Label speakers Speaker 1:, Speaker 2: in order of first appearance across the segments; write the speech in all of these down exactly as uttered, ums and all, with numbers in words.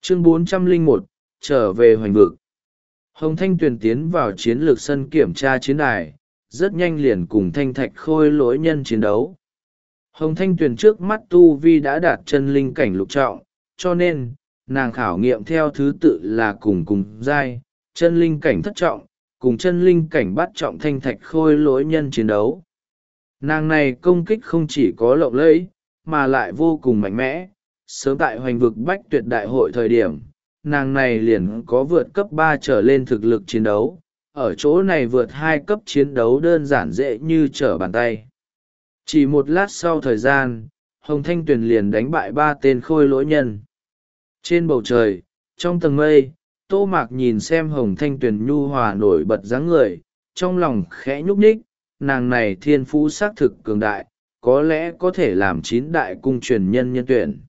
Speaker 1: Chương bốn trăm lẻ một, trở về hoành vực. Hồng Thanh Tuyền tiến vào chiến lược sân kiểm tra chiến đài, rất nhanh liền cùng Thanh Thạch Khôi lỗi nhân chiến đấu. Hồng Thanh Tuyền trước mắt tu vi đã đạt chân linh cảnh lục trọng, cho nên, nàng khảo nghiệm theo thứ tự là cùng cùng giai, chân linh cảnh thất trọng, cùng chân linh cảnh bát trọng Thanh Thạch Khôi lỗi nhân chiến đấu. Nàng này công kích không chỉ có lộng lẫy, mà lại vô cùng mạnh mẽ. Sớm tại hoành vực bách tuyệt đại hội thời điểm, nàng này liền có vượt cấp ba trở lên thực lực chiến đấu, ở chỗ này vượt hai cấp chiến đấu đơn giản dễ như trở bàn tay. Chỉ một lát sau thời gian, Hồng Thanh Tuyền liền đánh bại ba tên khôi lỗi nhân. Trên bầu trời, trong tầng mây, Tô Mạc nhìn xem Hồng Thanh Tuyền nhu hòa nổi bật dáng người, trong lòng khẽ nhúc nhích, nàng này thiên phú xác thực cường đại, có lẽ có thể làm chín đại cung truyền nhân nhân tuyển.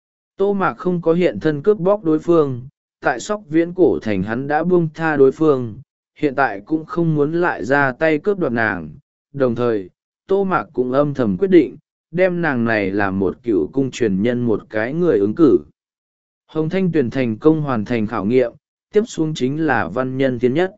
Speaker 1: Tô Mạc không có hiện thân cướp bóc đối phương, tại Sóc Viễn Cổ Thành hắn đã buông tha đối phương, hiện tại cũng không muốn lại ra tay cướp đoạt nàng. Đồng thời, Tô Mạc cũng âm thầm quyết định, đem nàng này làm một cựu cung truyền nhân một cái người ứng cử. Hồng Thanh Tuyền thành công hoàn thành khảo nghiệm, tiếp xuống chính là Văn Nhân Thiên Nhất.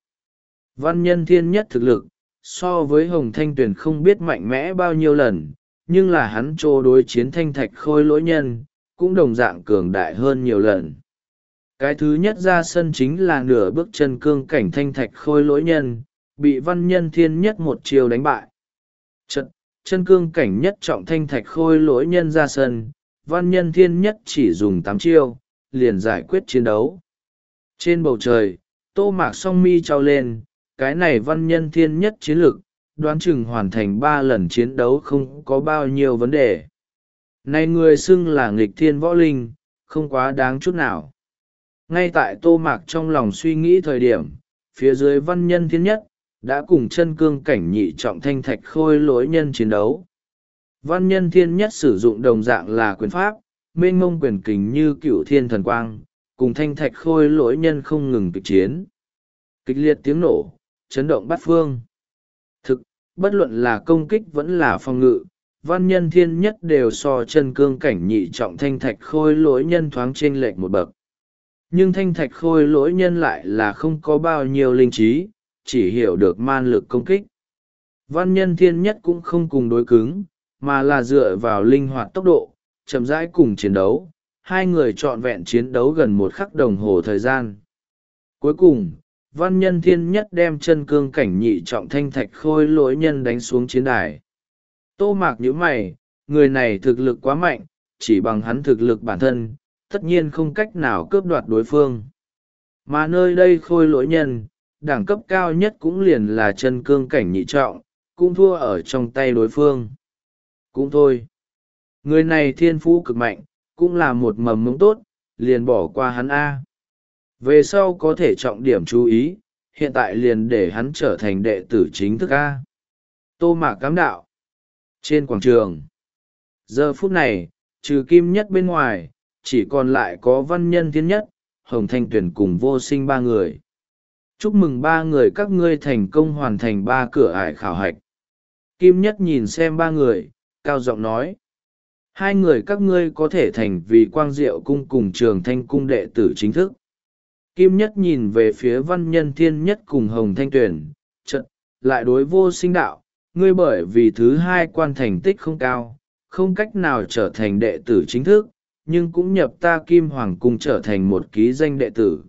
Speaker 1: Văn Nhân Thiên Nhất thực lực, so với Hồng Thanh Tuyền không biết mạnh mẽ bao nhiêu lần, nhưng là hắn trô đối chiến Thanh Thạch Khôi lỗi nhân, cũng đồng dạng cường đại hơn nhiều lần. Cái thứ nhất ra sân chính là nửa bước chân cương cảnh Thanh Thạch Khôi lỗi nhân, bị Văn Nhân Thiên Nhất một chiều đánh bại. Chân, chân cương cảnh nhất trọng Thanh Thạch Khôi lỗi nhân ra sân, Văn Nhân Thiên Nhất chỉ dùng tám chiêu, liền giải quyết chiến đấu. Trên bầu trời, Tô Mạc song mi trao lên, cái này Văn Nhân Thiên Nhất chiến lực, đoán chừng hoàn thành ba lần chiến đấu không có bao nhiêu vấn đề. Này người xưng là nghịch thiên võ linh, không quá đáng chút nào. Ngay tại Tô Mạc trong lòng suy nghĩ thời điểm, phía dưới Văn Nhân Thiên Nhất, đã cùng chân cương cảnh nhị trọng Thanh Thạch Khôi lỗi nhân chiến đấu. Văn Nhân Thiên Nhất sử dụng đồng dạng là quyền pháp, mênh mông quyền kình như cựu thiên thần quang, cùng Thanh Thạch Khôi lỗi nhân không ngừng kịch chiến. Kịch liệt tiếng nổ, chấn động bát phương. Thực, bất luận là công kích vẫn là phòng ngự, Văn Nhân Thiên Nhất đều so chân cương cảnh nhị trọng Thanh Thạch Khôi lỗi nhân thoáng chênh lệch một bậc. Nhưng Thanh Thạch Khôi lỗi nhân lại là không có bao nhiêu linh trí, chỉ hiểu được man lực công kích. Văn Nhân Thiên Nhất cũng không cùng đối cứng, mà là dựa vào linh hoạt tốc độ, chậm rãi cùng chiến đấu. Hai người trọn vẹn chiến đấu gần một khắc đồng hồ thời gian. Cuối cùng, Văn Nhân Thiên Nhất đem chân cương cảnh nhị trọng Thanh Thạch Khôi lỗi nhân đánh xuống chiến đài. Tô Mạc nhíu mày, người này thực lực quá mạnh, chỉ bằng hắn thực lực bản thân, tất nhiên không cách nào cướp đoạt đối phương. Mà nơi đây khôi lỗi nhân, đẳng cấp cao nhất cũng liền là chân cương cảnh nhị trọng, cũng thua ở trong tay đối phương. Cũng thôi. Người này thiên phú cực mạnh, cũng là một mầm mống tốt, liền bỏ qua hắn A. Về sau có thể trọng điểm chú ý, hiện tại liền để hắn trở thành đệ tử chính thức A. Tô Mạc cám đạo. Trên quảng trường. Giờ phút này, trừ Kim Nhất bên ngoài, chỉ còn lại có Văn Nhân Thiên Nhất, Hồng Thanh Tuyền cùng Vô Sinh ba người. Chúc mừng ba người các ngươi thành công hoàn thành ba cửa ải khảo hạch. Kim Nhất nhìn xem ba người, cao giọng nói. Hai người các ngươi có thể thành vì Quang Diệu Cung cùng Trường Thanh Cung đệ tử chính thức. Kim Nhất nhìn về phía Văn Nhân Thiên Nhất cùng Hồng Thanh Tuyền, chợt lại đối Vô Sinh đạo, ngươi bởi vì thứ hai quan thành tích không cao, không cách nào trở thành đệ tử chính thức, nhưng cũng nhập ta Kim Hoàng Cung trở thành một ký danh đệ tử.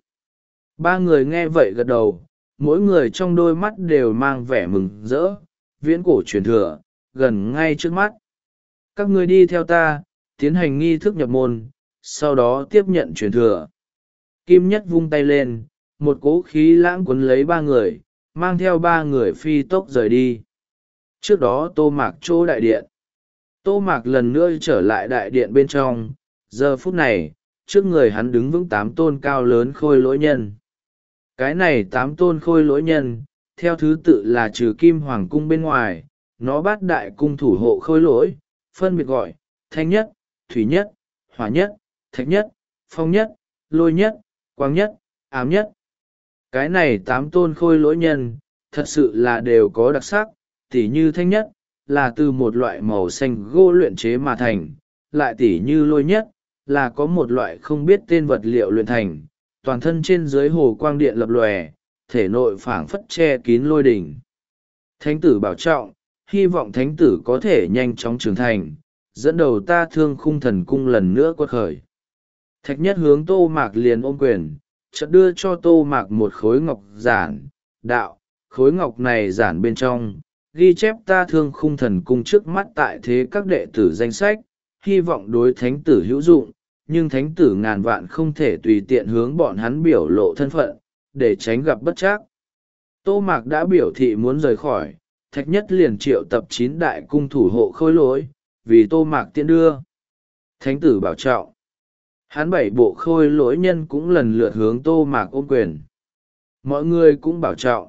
Speaker 1: Ba người nghe vậy gật đầu, mỗi người trong đôi mắt đều mang vẻ mừng rỡ, viễn cổ truyền thừa, gần ngay trước mắt. Các ngươi đi theo ta, tiến hành nghi thức nhập môn, sau đó tiếp nhận truyền thừa. Kim Nhất vung tay lên, một cỗ khí lãng cuốn lấy ba người, mang theo ba người phi tốc rời đi. Trước đó Tô Mạc chỗ đại điện. Tô Mạc lần nữa trở lại đại điện bên trong, giờ phút này, trước người hắn đứng vững tám tôn cao lớn khôi lỗi nhân. Cái này tám tôn khôi lỗi nhân, theo thứ tự là trừ Kim Hoàng Cung bên ngoài, nó bát đại cung thủ hộ khôi lỗi, phân biệt gọi, thanh nhất, thủy nhất, hỏa nhất, thạch nhất, phong nhất, lôi nhất, quang nhất, ám nhất. Cái này tám tôn khôi lỗi nhân, thật sự là đều có đặc sắc, tỉ như thanh nhất, là từ một loại màu xanh gỗ luyện chế mà thành, lại tỉ như lôi nhất, là có một loại không biết tên vật liệu luyện thành, toàn thân trên dưới hồ quang điện lập lòe, thể nội phảng phất che kín lôi đỉnh. Thánh tử bảo trọng, hy vọng thánh tử có thể nhanh chóng trưởng thành, dẫn đầu ta Thương Khung Thần Cung lần nữa quật khởi. Thạch Nhất hướng Tô Mạc liền ôm quyền, chợt đưa cho Tô Mạc một khối ngọc giản, đạo, khối ngọc này giản bên trong, ghi chép ta Thương Khung Thần Cung trước mắt tại thế các đệ tử danh sách, hy vọng đối thánh tử hữu dụng, nhưng thánh tử ngàn vạn không thể tùy tiện hướng bọn hắn biểu lộ thân phận, để tránh gặp bất trắc. Tô Mạc đã biểu thị muốn rời khỏi, Thạch Nhất liền triệu tập chín đại cung thủ hộ khôi lỗi, vì Tô Mạc tiễn đưa. Thánh tử bảo trọng. Hắn bảy bộ khôi lỗi nhân cũng lần lượt hướng Tô Mạc ôm quyền. Mọi người cũng bảo trọng.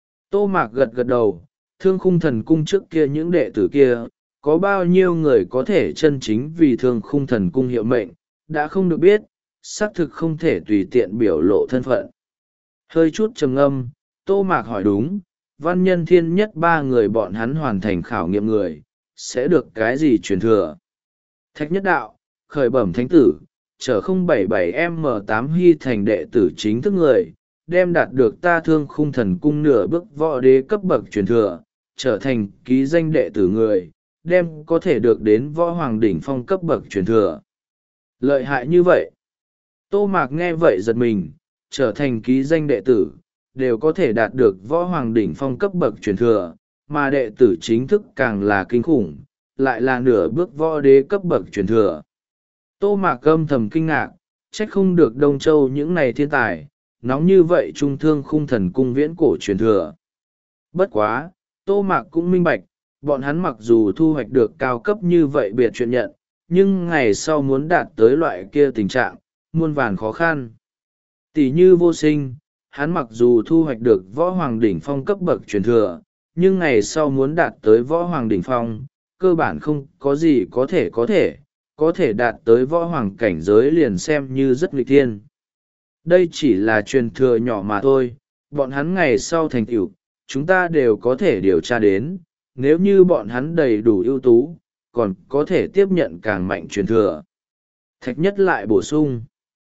Speaker 1: Tô Mạc gật gật đầu, Thương Khung Thần Cung trước kia những đệ tử kia, có bao nhiêu người có thể chân chính vì Thương Khung Thần Cung hiệu mệnh, đã không được biết, xác thực không thể tùy tiện biểu lộ thân phận. Hơi chút trầm ngâm, Tô Mạc hỏi đúng, văn nhân thiên nhất ba người bọn hắn hoàn thành khảo nghiệm người, sẽ được cái gì truyền thừa? Thạch Nhất đạo, khởi bẩm thánh tử, chở không bảy bảy M tám hy thành đệ tử chính thức người, đem đạt được ta Thương Khung Thần Cung nửa bước võ đế cấp bậc truyền thừa, trở thành ký danh đệ tử người, đem có thể được đến võ hoàng đỉnh phong cấp bậc truyền thừa. Lợi hại như vậy. Tô Mạc nghe vậy giật mình, trở thành ký danh đệ tử, đều có thể đạt được võ hoàng đỉnh phong cấp bậc truyền thừa, mà đệ tử chính thức càng là kinh khủng, lại là nửa bước võ đế cấp bậc truyền thừa. Tô Mạc âm thầm kinh ngạc, trách không được Đông Châu những này thiên tài, nóng như vậy Trung Thương Khung Thần Cung viễn cổ truyền thừa. Bất quá, Tô Mạc cũng minh bạch, bọn hắn mặc dù thu hoạch được cao cấp như vậy biệt chuyện nhận, nhưng ngày sau muốn đạt tới loại kia tình trạng, muôn vàn khó khăn. Tỷ như Vô Sinh, hắn mặc dù thu hoạch được võ hoàng đỉnh phong cấp bậc truyền thừa, nhưng ngày sau muốn đạt tới võ hoàng đỉnh phong, cơ bản không có gì có thể có thể, có thể đạt tới võ hoàng cảnh giới liền xem như rất nghịch thiên. Đây chỉ là truyền thừa nhỏ mà thôi, bọn hắn ngày sau thành tựu, chúng ta đều có thể điều tra đến, nếu như bọn hắn đầy đủ ưu tú, còn có thể tiếp nhận càng mạnh truyền thừa. Thạch Nhất lại bổ sung.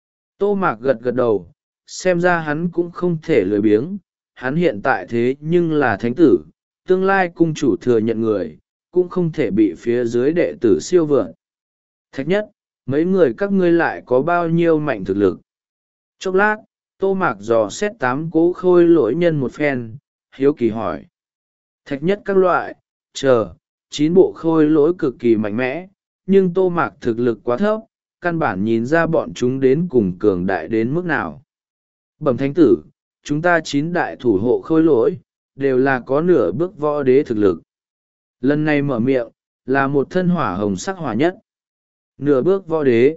Speaker 1: Tô Mạc gật gật đầu, xem ra hắn cũng không thể lười biếng, hắn hiện tại thế nhưng là thánh tử, tương lai cung chủ thừa nhận người, cũng không thể bị phía dưới đệ tử siêu vượt. Thạch Nhất, mấy người các ngươi lại có bao nhiêu mạnh thực lực? Chốc lát, Tô Mạc dò xét tám cố khôi lỗi nhân một phen, hiếu kỳ hỏi. Thạch Nhất các loại, chờ, chín bộ khôi lỗi cực kỳ mạnh mẽ, nhưng Tô Mạc thực lực quá thấp, căn bản nhìn ra bọn chúng đến cùng cường đại đến mức nào. Bẩm thánh tử, chúng ta chín đại thủ hộ khôi lỗi, đều là có nửa bước võ đế thực lực. Lần này mở miệng, là một thân hỏa hồng sắc hỏa nhất. Nửa bước võ đế.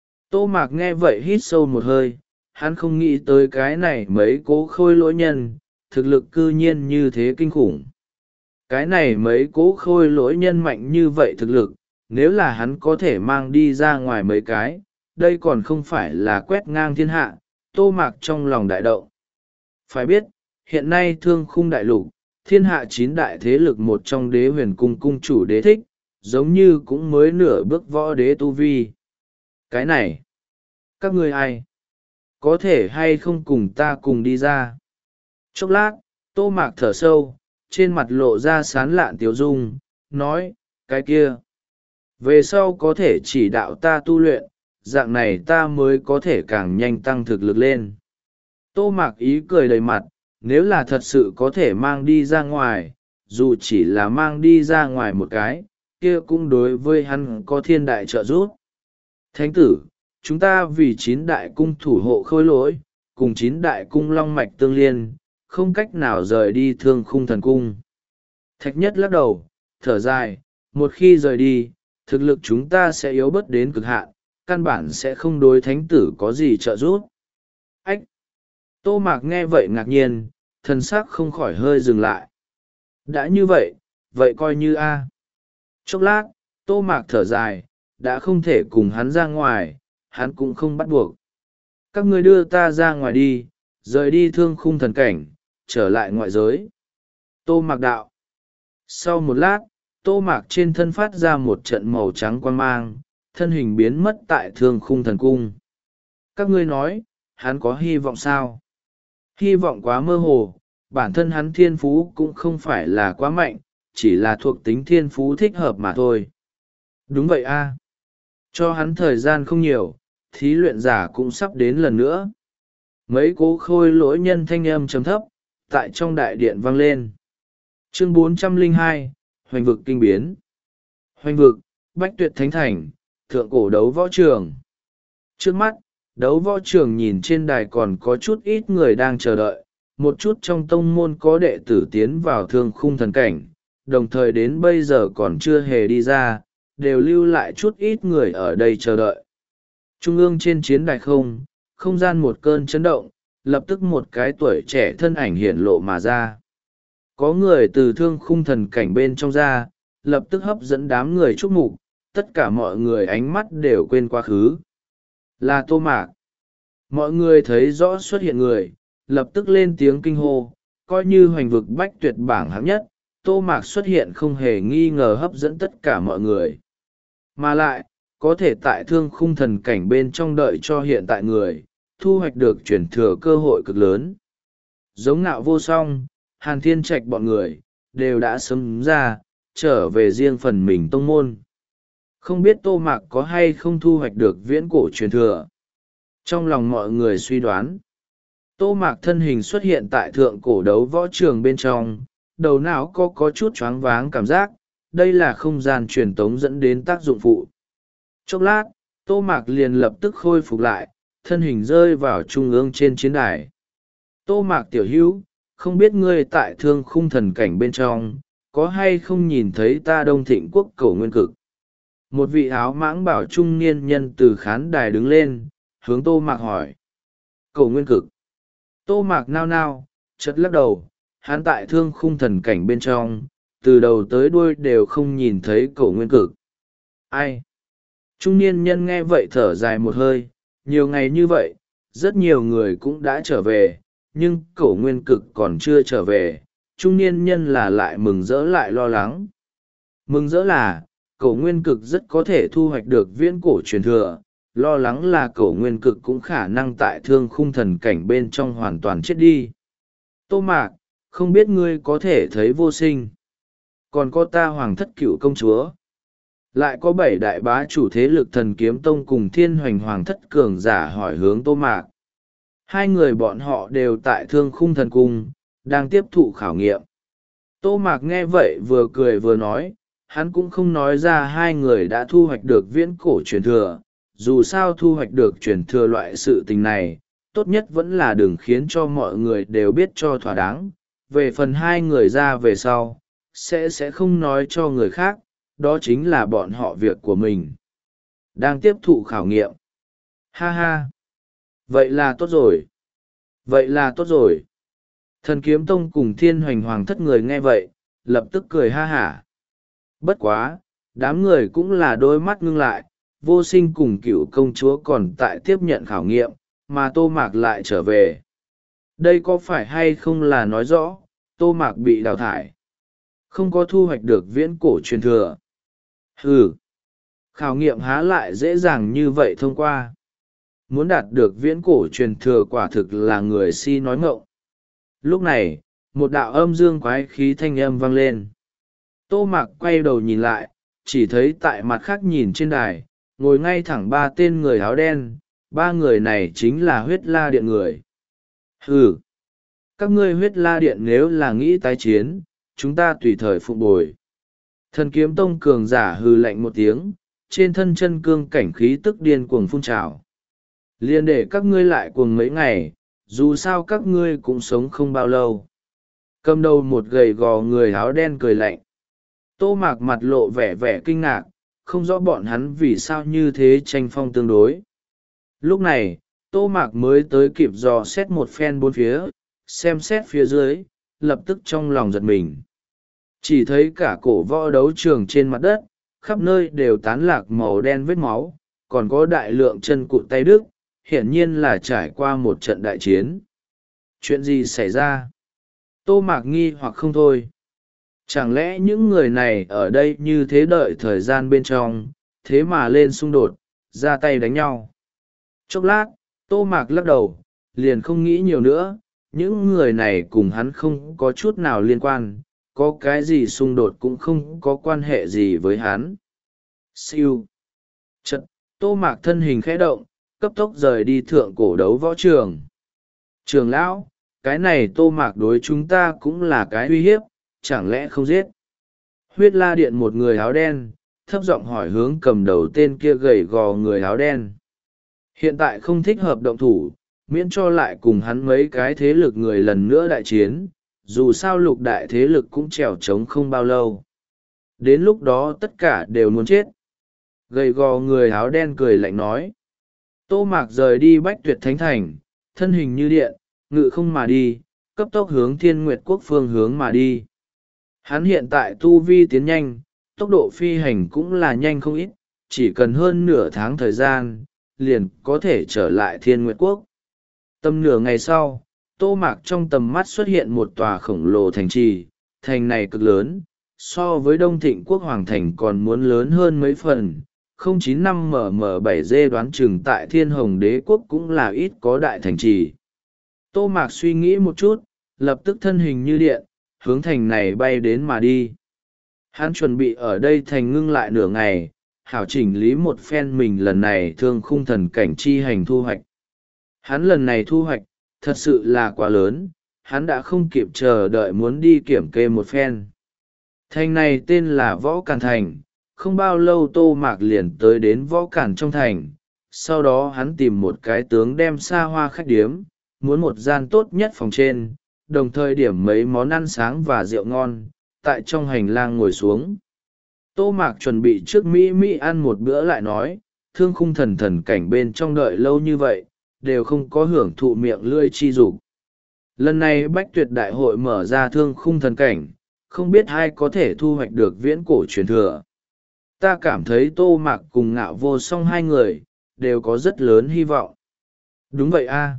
Speaker 1: Tô Mạc nghe vậy hít sâu một hơi, hắn không nghĩ tới cái này mấy cố khôi lỗi nhân, thực lực cư nhiên như thế kinh khủng. Cái này mấy cố khôi lỗi nhân mạnh như vậy thực lực, nếu là hắn có thể mang đi ra ngoài mấy cái, đây còn không phải là quét ngang thiên hạ. Tô Mạc trong lòng đại động. Phải biết, hiện nay Thương Khung đại lục, thiên hạ chín đại thế lực một trong Đế Huyền Cung cung chủ đế thích, giống như cũng mới nửa bước võ đế tu vi. Cái này, các ngươi ai? Có thể hay không cùng ta cùng đi ra? Chốc lát, Tô Mạc thở sâu, trên mặt lộ ra sán lạn tiếu dung, nói, cái kia. Về sau có thể chỉ đạo ta tu luyện, dạng này ta mới có thể càng nhanh tăng thực lực lên. Tô Mạc ý cười đầy mặt, nếu là thật sự có thể mang đi ra ngoài, dù chỉ là mang đi ra ngoài một cái, kia cũng đối với hắn có thiên đại trợ giúp. Thánh tử, chúng ta vì chín đại cung thủ hộ khôi lỗi, cùng chín đại cung long mạch tương liên, không cách nào rời đi Thương Khung Thần Cung. Thạch Nhất lắc đầu, thở dài, một khi rời đi, thực lực chúng ta sẽ yếu bớt đến cực hạn, căn bản sẽ không đối thánh tử có gì trợ giúp. Ách! Tô Mạc nghe vậy ngạc nhiên, thần sắc không khỏi hơi dừng lại. Đã như vậy, vậy coi như A. Chốc lát, Tô Mạc thở dài, đã không thể cùng hắn ra ngoài, hắn cũng không bắt buộc. Các ngươi đưa ta ra ngoài đi, rời đi Thương Khung thần cảnh, trở lại ngoại giới. Tô Mạc đạo. Sau một lát, Tô Mạc trên thân phát ra một trận màu trắng quang mang, thân hình biến mất tại thương khung thần cung. Các ngươi nói, hắn có hy vọng sao? Hy vọng quá mơ hồ, bản thân hắn thiên phú cũng không phải là quá mạnh, chỉ là thuộc tính thiên phú thích hợp mà thôi. Đúng vậy a. Cho hắn thời gian không nhiều, thí luyện giả cũng sắp đến lần nữa. Mấy cố khôi lỗi nhân thanh âm trầm thấp, tại trong đại điện vang lên. Chương bốn trăm lẻ hai, Hoành vực kinh biến. Hoành vực, Bách Tuyệt Thánh Thành, thượng cổ đấu võ trường. Trước mắt, đấu võ trường nhìn trên đài còn có chút ít người đang chờ đợi, một chút trong tông môn có đệ tử tiến vào thương khung thần cảnh, đồng thời đến bây giờ còn chưa hề đi ra, đều lưu lại chút ít người ở đây chờ đợi. Trung ương trên chiến đài không, không gian một cơn chấn động, lập tức một cái tuổi trẻ thân ảnh hiển lộ mà ra. Có người từ thương khung thần cảnh bên trong ra, lập tức hấp dẫn đám người chúc mục, tất cả mọi người ánh mắt đều quên quá khứ. Là Tô Mạc. Mọi người thấy rõ xuất hiện người, lập tức lên tiếng kinh hô, coi như hoành vực bách tuyệt bảng hạng nhất, Tô Mạc xuất hiện không hề nghi ngờ hấp dẫn tất cả mọi người. Mà lại, có thể tại thương khung thần cảnh bên trong đợi cho hiện tại người, thu hoạch được chuyển thừa cơ hội cực lớn. Giống Ngạo Vô Song, Hàn Thiên Trạch bọn người, đều đã sớm ra, trở về riêng phần mình tông môn. Không biết Tô Mạc có hay không thu hoạch được viễn cổ truyền thừa. Trong lòng mọi người suy đoán, Tô Mạc thân hình xuất hiện tại thượng cổ đấu võ trường bên trong, đầu não có có chút choáng váng cảm giác, đây là không gian truyền tống dẫn đến tác dụng phụ. Chốc lát, Tô Mạc liền lập tức khôi phục lại, thân hình rơi vào trung ương trên chiến đài. Tô Mạc tiểu hữu, không biết ngươi tại thương khung thần cảnh bên trong, có hay không nhìn thấy ta Đông Thịnh Quốc Cổ Nguyên Cực? Một vị áo mãng bảo trung niên nhân từ khán đài đứng lên, hướng Tô Mạc hỏi. Cổ Nguyên Cực. Tô Mạc nao nao, chợt lắc đầu, hắn tại thương khung thần cảnh bên trong, từ đầu tới đuôi đều không nhìn thấy Cổ Nguyên Cực. Ai? Trung niên nhân nghe vậy thở dài một hơi, nhiều ngày như vậy, rất nhiều người cũng đã trở về, nhưng Cổ Nguyên Cực còn chưa trở về, trung niên nhân là lại mừng rỡ lại lo lắng. Mừng rỡ là, Cổ Nguyên Cực rất có thể thu hoạch được viễn cổ truyền thừa, lo lắng là Cổ Nguyên Cực cũng khả năng tại thương khung thần cảnh bên trong hoàn toàn chết đi. Tô Mạc, không biết ngươi có thể thấy Vô Sinh. Còn có ta Hoàng Thất Cửu Công Chúa. Lại có bảy đại bá chủ thế lực Thần Kiếm Tông cùng Thiên Hoành Hoàng Thất cường giả hỏi hướng Tô Mạc. Hai người bọn họ đều tại thương khung thần cung, đang tiếp thụ khảo nghiệm. Tô Mạc nghe vậy vừa cười vừa nói, hắn cũng không nói ra hai người đã thu hoạch được viễn cổ truyền thừa, dù sao thu hoạch được truyền thừa loại sự tình này, tốt nhất vẫn là đừng khiến cho mọi người đều biết cho thỏa đáng. Về phần hai người ra về sau, sẽ sẽ không nói cho người khác, đó chính là bọn họ việc của mình. Đang tiếp thụ khảo nghiệm. Ha ha! Vậy là tốt rồi. Vậy là tốt rồi. Thần Kiếm Tông cùng Thiên Hoành Hoàng Thất người nghe vậy, lập tức cười ha hả. Bất quá, đám người cũng là đôi mắt ngưng lại, Vô Sinh cùng Cửu Công Chúa còn tại tiếp nhận khảo nghiệm, mà Tô Mạc lại trở về. Đây có phải hay không là nói rõ, Tô Mạc bị đào thải, không có thu hoạch được viễn cổ truyền thừa. Ừ, khảo nghiệm há lại dễ dàng như vậy thông qua. Muốn đạt được viễn cổ truyền thừa quả thực là người si nói ngọng. Lúc này, một đạo âm dương quái khí thanh âm vang lên. Tô Mạc quay đầu nhìn lại, chỉ thấy tại mặt khác nhìn trên đài, ngồi ngay thẳng ba tên người áo đen, ba người này chính là huyết la điện người. Hừ, các ngươi huyết la điện nếu là nghĩ tái chiến, chúng ta tùy thời phục bồi. Thần Kiếm Tông cường giả hừ lạnh một tiếng, trên thân chân cương cảnh khí tức điên cuồng phun trào. Liên để các ngươi lại cuồng mấy ngày, dù sao các ngươi cũng sống không bao lâu. Cầm đầu một gầy gò người áo đen cười lạnh. Tô Mạc mặt lộ vẻ vẻ kinh ngạc, không rõ bọn hắn vì sao như thế tranh phong tương đối. Lúc này, Tô Mạc mới tới kịp dò xét một phen bốn phía, xem xét phía dưới, lập tức trong lòng giật mình. Chỉ thấy cả cổ võ đấu trường trên mặt đất, khắp nơi đều tán lạc màu đen vết máu, còn có đại lượng chân cụt tay đứt, hiển nhiên là trải qua một trận đại chiến. Chuyện gì xảy ra? Tô Mạc nghi hoặc không thôi. Chẳng lẽ những người này ở đây như thế đợi thời gian bên trong, thế mà lên xung đột, ra tay đánh nhau. Chốc lát, Tô Mạc lắc đầu, liền không nghĩ nhiều nữa, những người này cùng hắn không có chút nào liên quan, có cái gì xung đột cũng không có quan hệ gì với hắn. Siêu. Chật, Tô Mạc thân hình khẽ động, cấp tốc rời đi thượng cổ đấu võ trường. Trường lão, cái này Tô Mạc đối chúng ta cũng là cái uy hiếp, chẳng lẽ không giết? Huyết La Điện một người áo đen, thấp giọng hỏi hướng cầm đầu tên kia gầy gò người áo đen. Hiện tại không thích hợp động thủ, miễn cho lại cùng hắn mấy cái thế lực người lần nữa đại chiến, dù sao lục đại thế lực cũng trèo trống không bao lâu. Đến lúc đó tất cả đều muốn chết. Gầy gò người áo đen cười lạnh nói. Tô Mạc rời đi Bách Tuyệt Thánh Thành, thân hình như điện, ngự không mà đi, cấp tốc hướng Thiên Nguyệt Quốc phương hướng mà đi. Hắn hiện tại tu vi tiến nhanh, tốc độ phi hành cũng là nhanh không ít, chỉ cần hơn nửa tháng thời gian, liền có thể trở lại Thiên Nguyệt Quốc. Tầm nửa ngày sau, Tô Mạc trong tầm mắt xuất hiện một tòa khổng lồ thành trì, thành này cực lớn, so với Đông Thịnh Quốc Hoàng Thành còn muốn lớn hơn mấy phần. không chín năm M M bảy D đoán chừng tại Thiên Hồng Đế Quốc cũng là ít có đại thành trì. Tô Mạc suy nghĩ một chút, lập tức thân hình như điện, hướng thành này bay đến mà đi. Hắn chuẩn bị ở đây thành ngưng lại nửa ngày, hảo chỉnh lý một phen mình lần này thương khung thần cảnh chi hành thu hoạch. Hắn lần này thu hoạch, thật sự là quá lớn, hắn đã không kịp chờ đợi muốn đi kiểm kê một phen. Thành này tên là Võ Càn Thành, không bao lâu Tô Mạc liền tới đến Võ Càn trong thành, sau đó hắn tìm một cái tướng đem xa hoa khách điếm, muốn một gian tốt nhất phòng trên, đồng thời điểm mấy món ăn sáng và rượu ngon, tại trong hành lang ngồi xuống. Tô Mạc chuẩn bị trước Mỹ Mỹ ăn một bữa lại nói, thương khung thần thần cảnh bên trong đợi lâu như vậy, đều không có hưởng thụ miệng lưỡi chi dục. Lần này Bách Tuyệt Đại hội mở ra thương khung thần cảnh, không biết ai có thể thu hoạch được viễn cổ truyền thừa. Ta cảm thấy Tô Mạc cùng Ngạo Vô Song hai người, đều có rất lớn hy vọng. Đúng vậy a,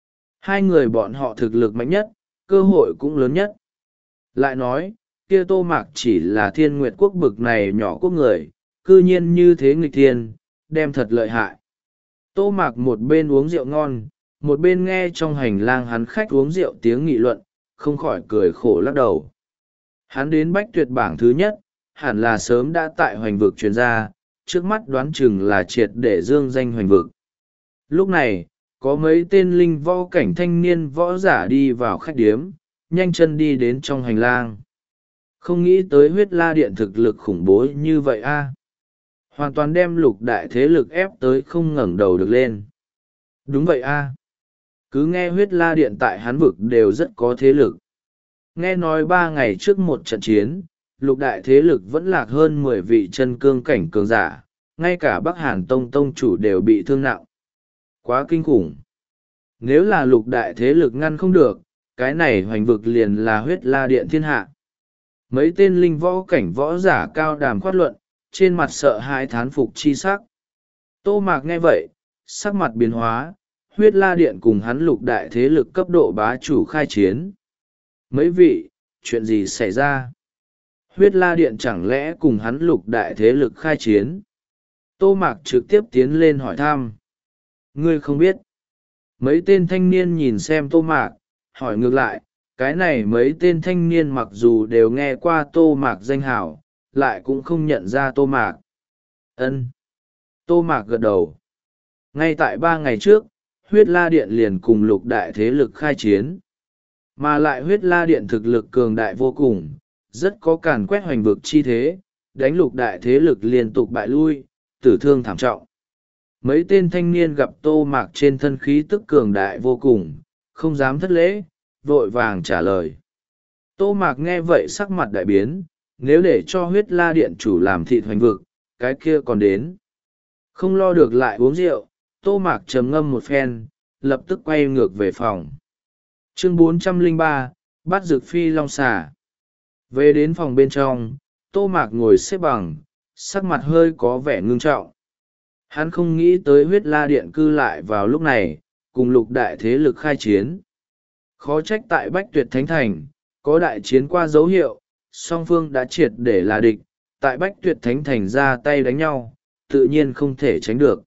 Speaker 1: hai người bọn họ thực lực mạnh nhất, cơ hội cũng lớn nhất. Lại nói, kia Tô Mạc chỉ là Thiên Nguyệt Quốc bực này nhỏ quốc người, cư nhiên như thế nghịch thiên, đem thật lợi hại. Tô Mạc một bên uống rượu ngon, một bên nghe trong hành lang hắn khách uống rượu tiếng nghị luận, không khỏi cười khổ lắc đầu. Hắn đến Bách Tuyệt bảng thứ nhất, hẳn là sớm đã tại hoành vực truyền ra, trước mắt đoán chừng là triệt để dương danh hoành vực. Lúc này, có mấy tên linh võ cảnh thanh niên võ giả đi vào khách điếm, nhanh chân đi đến trong hành lang. Không nghĩ tới Huyết La Điện thực lực khủng bố như vậy a, hoàn toàn đem lục đại thế lực ép tới không ngẩng đầu được lên. Đúng vậy a, cứ nghe Huyết La Điện tại Hán vực đều rất có thế lực. Nghe nói ba ngày trước một trận chiến, lục đại thế lực vẫn lạc hơn mười vị chân cương cảnh cường giả, ngay cả Bắc Hàn Tông Tông chủ đều bị thương nặng. Quá kinh khủng. Nếu là lục đại thế lực ngăn không được, cái này hoành vực liền là Huyết La Điện thiên hạ. Mấy tên linh võ cảnh võ giả cao đàm khoát luận, trên mặt sợ hãi thán phục chi sắc. Tô Mạc nghe vậy, sắc mặt biến hóa, Huyết La Điện cùng hắn lục đại thế lực cấp độ bá chủ khai chiến. Mấy vị, chuyện gì xảy ra? Huyết La Điện chẳng lẽ cùng hắn lục đại thế lực khai chiến? Tô Mạc trực tiếp tiến lên hỏi thăm. Ngươi không biết. Mấy tên thanh niên nhìn xem Tô Mạc, hỏi ngược lại, cái này mấy tên thanh niên mặc dù đều nghe qua Tô Mạc danh hảo, lại cũng không nhận ra Tô Mạc. Ân. Tô Mạc gật đầu. Ngay tại ba ngày trước, Huyết La Điện liền cùng lục đại thế lực khai chiến. Mà lại Huyết La Điện thực lực cường đại vô cùng, rất có càn quét hoành vực chi thế, đánh lục đại thế lực liên tục bại lui, tử thương thảm trọng. Mấy tên thanh niên gặp Tô Mạc trên thân khí tức cường đại vô cùng, không dám thất lễ, vội vàng trả lời. Tô Mạc nghe vậy sắc mặt đại biến, nếu để cho Huyết La Điện chủ làm thịt hoành vực, cái kia còn đến. Không lo được lại uống rượu, Tô Mạc trầm ngâm một phen, lập tức quay ngược về phòng. Chương bốn trăm lẻ ba, bắt dược phi long xà. Về đến phòng bên trong, Tô Mạc ngồi xếp bằng, sắc mặt hơi có vẻ ngưng trọng. Hắn không nghĩ tới Huyết La Điện cư lại vào lúc này, cùng lục đại thế lực khai chiến. Khó trách tại Bách Tuyệt Thánh Thành, có đại chiến qua dấu hiệu, song phương đã triệt để là địch, tại Bách Tuyệt Thánh Thành ra tay đánh nhau, tự nhiên không thể tránh được.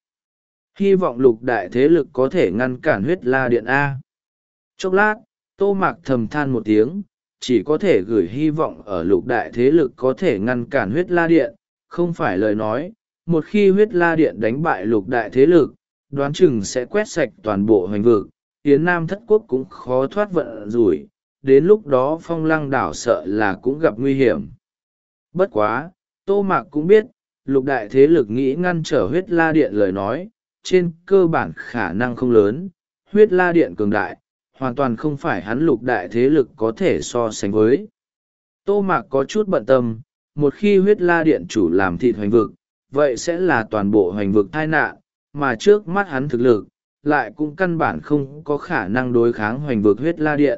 Speaker 1: Hy vọng lục đại thế lực có thể ngăn cản huyết la điện A. Chốc lát, Tô Mạc thầm than một tiếng, chỉ có thể gửi hy vọng ở lục đại thế lực có thể ngăn cản huyết la điện, không phải lời nói, một khi huyết la điện đánh bại lục đại thế lực, đoán chừng sẽ quét sạch toàn bộ hoành vực, Yến Nam thất quốc cũng khó thoát vận rủi, đến lúc đó Phong Lăng đảo sợ là cũng gặp nguy hiểm. Bất quá, Tô Mạc cũng biết, lục đại thế lực nghĩ ngăn trở huyết la điện lời nói, trên cơ bản khả năng không lớn, huyết la điện cường đại, hoàn toàn không phải hắn lục đại thế lực có thể so sánh với. Tô Mạc có chút bận tâm, một khi huyết la điện chủ làm thịt hoành vực, vậy sẽ là toàn bộ hoành vực tai nạn, mà trước mắt hắn thực lực, lại cũng căn bản không có khả năng đối kháng hoành vực huyết la điện.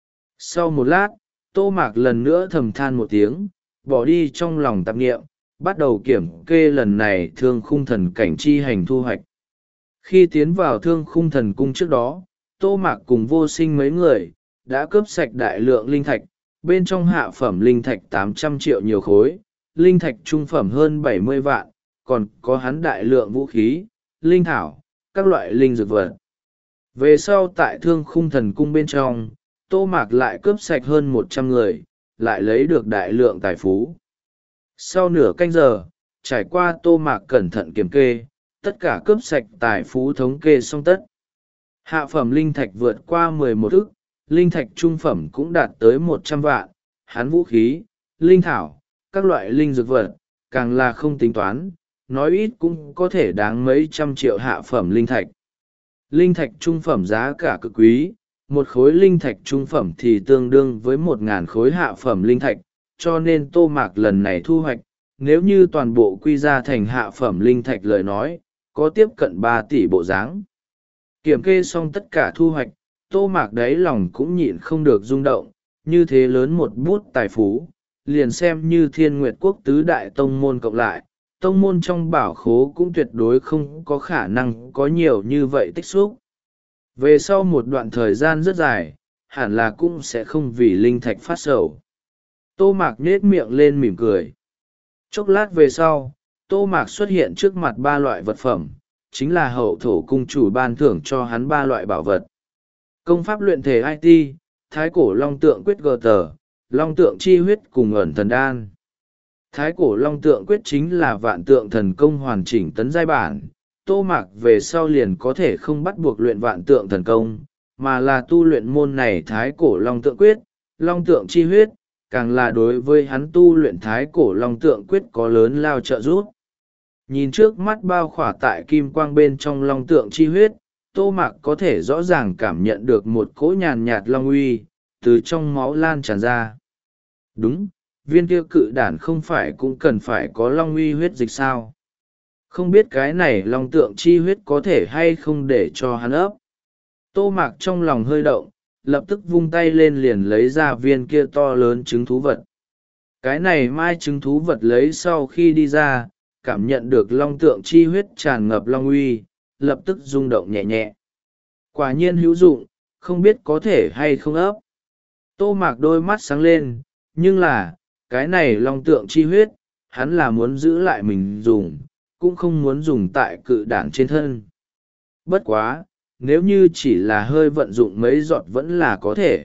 Speaker 1: Sau một lát, Tô Mạc lần nữa thầm than một tiếng, bỏ đi trong lòng tạp nghiệm, bắt đầu kiểm kê lần này thương khung thần cảnh chi hành thu hoạch. Khi tiến vào thương khung thần cung trước đó, Tô Mạc cùng Vô Sinh mấy người, đã cướp sạch đại lượng linh thạch, bên trong hạ phẩm linh thạch tám trăm triệu nhiều khối, linh thạch trung phẩm hơn bảy mươi vạn, còn có hắn đại lượng vũ khí, linh thảo, các loại linh dược vật. Về sau tại thương khung thần cung bên trong, Tô Mạc lại cướp sạch hơn một trăm người, lại lấy được đại lượng tài phú. Sau nửa canh giờ, trải qua Tô Mạc cẩn thận kiểm kê, tất cả cướp sạch tài phú thống kê xong tất. Hạ phẩm linh thạch vượt qua mười một ức, linh thạch trung phẩm cũng đạt tới một trăm vạn, hắn vũ khí, linh thảo, các loại linh dược vật, càng là không tính toán, nói ít cũng có thể đáng mấy trăm triệu hạ phẩm linh thạch. Linh thạch trung phẩm giá cả cực quý, một khối linh thạch trung phẩm thì tương đương với một ngàn khối hạ phẩm linh thạch, cho nên Tô Mạc lần này thu hoạch, nếu như toàn bộ quy ra thành hạ phẩm linh thạch lời nói, có tiếp cận ba tỷ bộ dáng. Kiểm kê xong tất cả thu hoạch, Tô Mạc đáy lòng cũng nhịn không được rung động, như thế lớn một bút tài phú, liền xem như Thiên Nguyệt Quốc tứ đại tông môn cộng lại, tông môn trong bảo khố cũng tuyệt đối không có khả năng có nhiều như vậy tích xúc. Về sau một đoạn thời gian rất dài, hẳn là cũng sẽ không vì linh thạch phát sầu. Tô Mạc nhếch miệng lên mỉm cười. Chốc lát về sau, Tô Mạc xuất hiện trước mặt ba loại vật phẩm, chính là hậu thổ cung chủ ban thưởng cho hắn ba loại bảo vật. Công pháp luyện thể i tê, thái cổ long tượng quyết gờ tờ, long tượng chi huyết cùng ẩn thần đan. Thái cổ long tượng quyết chính là vạn tượng thần công hoàn chỉnh tấn giai bản. Tô Mạc về sau liền có thể không bắt buộc luyện vạn tượng thần công, mà là tu luyện môn này thái cổ long tượng quyết, long tượng chi huyết, càng là đối với hắn tu luyện thái cổ long tượng quyết có lớn lao trợ giúp. Nhìn trước mắt bao khỏa tại kim quang bên trong long tượng chi huyết, Tô Mạc có thể rõ ràng cảm nhận được một cỗ nhàn nhạt long uy, từ trong máu lan tràn ra. Đúng, viên kia cự đản không phải cũng cần phải có long uy huyết dịch sao? Không biết cái này long tượng chi huyết có thể hay không để cho hắn ấp. Tô Mạc trong lòng hơi động, lập tức vung tay lên liền lấy ra viên kia to lớn trứng thú vật. Cái này mai trứng thú vật lấy sau khi đi ra, cảm nhận được long tượng chi huyết tràn ngập long uy, lập tức rung động nhẹ nhẹ. Quả nhiên hữu dụng, không biết có thể hay không ấp. Tô Mạc đôi mắt sáng lên, nhưng là, cái này long tượng chi huyết, hắn là muốn giữ lại mình dùng, cũng không muốn dùng tại cự đản trên thân. Bất quá, nếu như chỉ là hơi vận dụng mấy giọt vẫn là có thể.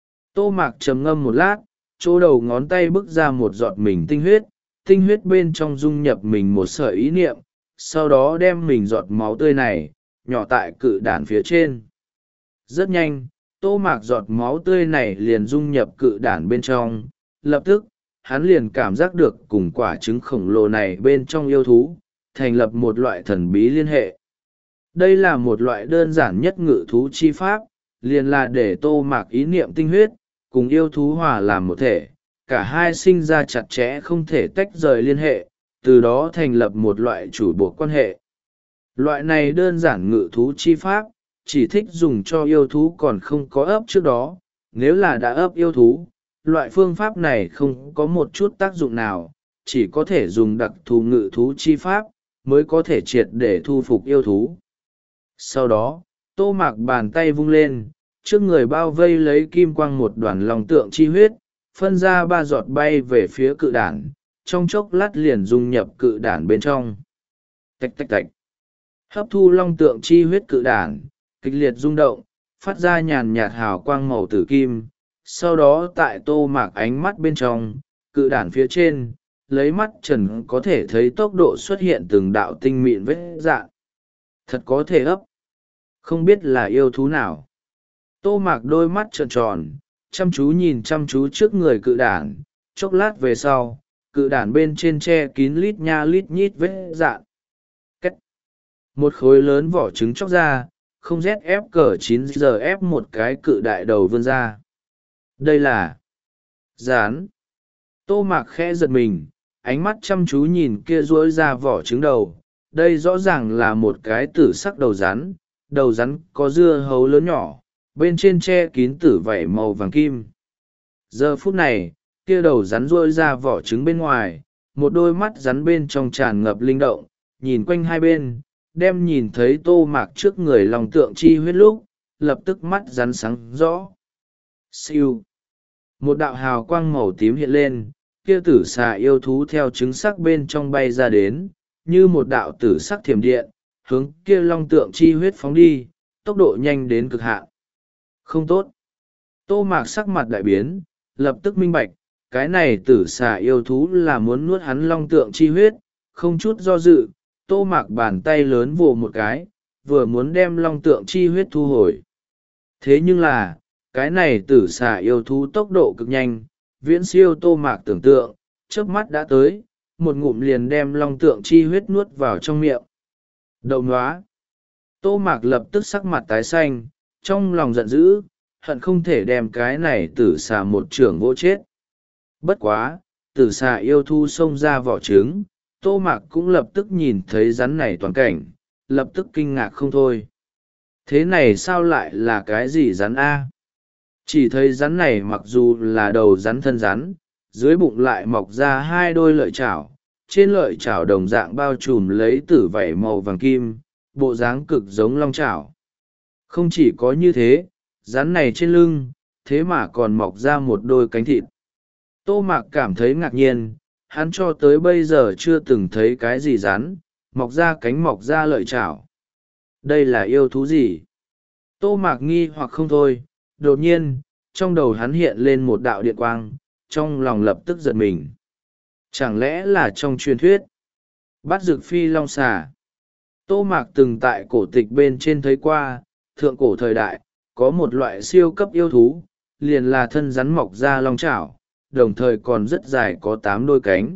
Speaker 1: Tô Mạc trầm ngâm một lát, chỗ đầu ngón tay bức ra một giọt mình tinh huyết, tinh huyết bên trong dung nhập mình một sợi ý niệm, sau đó đem mình giọt máu tươi này, nhỏ tại cự đản phía trên. Rất nhanh, Tô Mạc giọt máu tươi này liền dung nhập cự đản bên trong, lập tức, hắn liền cảm giác được cùng quả trứng khổng lồ này bên trong yêu thú, thành lập một loại thần bí liên hệ. Đây là một loại đơn giản nhất ngự thú chi pháp, liền là để Tô Mạc ý niệm tinh huyết, cùng yêu thú hòa làm một thể, cả hai sinh ra chặt chẽ không thể tách rời liên hệ, từ đó thành lập một loại chủ buộc quan hệ. Loại này đơn giản ngự thú chi pháp, chỉ thích dùng cho yêu thú còn không có ấp trước đó, nếu là đã ấp yêu thú, loại phương pháp này không có một chút tác dụng nào, chỉ có thể dùng đặc thù ngự thú chi pháp, mới có thể triệt để thu phục yêu thú. Sau đó, Tô Mạc bàn tay vung lên, trước người bao vây lấy kim quang một đoàn long tượng chi huyết, phân ra ba giọt bay về phía cự đản, trong chốc lát liền dung nhập cự đản bên trong. Tạch tạch tạch. Hấp thu long tượng chi huyết cự đản, kịch liệt rung động, phát ra nhàn nhạt hào quang màu tử kim. Sau đó tại Tô Mạc ánh mắt bên trong, cự đản phía trên, lấy mắt trần có thể thấy tốc độ xuất hiện từng đạo tinh mịn vết dạn. Thật có thể ấp. Không biết là yêu thú nào. Tô Mạc đôi mắt trợn tròn, chăm chú nhìn chăm chú trước người cự đản, chốc lát về sau, cự đản bên trên che kín lít nha lít nhít vết dạn. Cách. Một khối lớn vỏ trứng chóc ra, không rét ép cỡ chín giờ ép một cái cự đại đầu vươn ra. Đây là rán. Tô Mạc khẽ giật mình, ánh mắt chăm chú nhìn kia duỗi ra vỏ trứng đầu. Đây rõ ràng là một cái tử sắc đầu rắn, đầu rắn có dưa hấu lớn nhỏ, bên trên che kín tử vảy màu vàng kim. Giờ phút này, kia đầu rắn duỗi ra vỏ trứng bên ngoài, một đôi mắt rắn bên trong tràn ngập linh động, nhìn quanh hai bên, đem nhìn thấy Tô Mạc trước người lòng tượng chi huyết lúc, lập tức mắt rắn sáng rõ. Siêu. Một đạo hào quang màu tím hiện lên, kia tử xà yêu thú theo trứng sắc bên trong bay ra đến, như một đạo tử sắc thiểm điện, hướng kia long tượng chi huyết phóng đi, tốc độ nhanh đến cực hạn. Không tốt. Tô Mạc sắc mặt đại biến, lập tức minh bạch, cái này tử xà yêu thú là muốn nuốt hắn long tượng chi huyết, không chút do dự, Tô Mạc bàn tay lớn vồ một cái, vừa muốn đem long tượng chi huyết thu hồi. Thế nhưng là, cái này tử xà yêu thú tốc độ cực nhanh, viễn siêu Tô Mạc tưởng tượng, chớp mắt đã tới, một ngụm liền đem long tượng chi huyết nuốt vào trong miệng. Đậu nóa. Tô Mạc lập tức sắc mặt tái xanh, trong lòng giận dữ, hận không thể đem cái này tử xà một trưởng vỗ chết. Bất quá, tử xà yêu thú xông ra vỏ trứng, Tô Mạc cũng lập tức nhìn thấy rắn này toàn cảnh, lập tức kinh ngạc không thôi. Thế này sao lại là cái gì rắn A? Chỉ thấy rắn này mặc dù là đầu rắn thân rắn, dưới bụng lại mọc ra hai đôi lợi chảo, trên lợi chảo đồng dạng bao trùm lấy tử vảy màu vàng kim, bộ dáng cực giống long chảo. Không chỉ có như thế, rắn này trên lưng, thế mà còn mọc ra một đôi cánh thịt. Tô Mạc cảm thấy ngạc nhiên, hắn cho tới bây giờ chưa từng thấy cái gì rắn, mọc ra cánh mọc ra lợi chảo. Đây là yêu thú gì? Tô Mạc nghi hoặc không thôi, đột nhiên, trong đầu hắn hiện lên một đạo điện quang, trong lòng lập tức giật mình. Chẳng lẽ là trong truyền thuyết? Bát Dực Phi Long Xà. Tô Mạc từng tại cổ tịch bên trên thấy qua, thượng cổ thời đại, có một loại siêu cấp yêu thú, liền là thân rắn mọc ra long chảo, đồng thời còn rất dài có tám đôi cánh.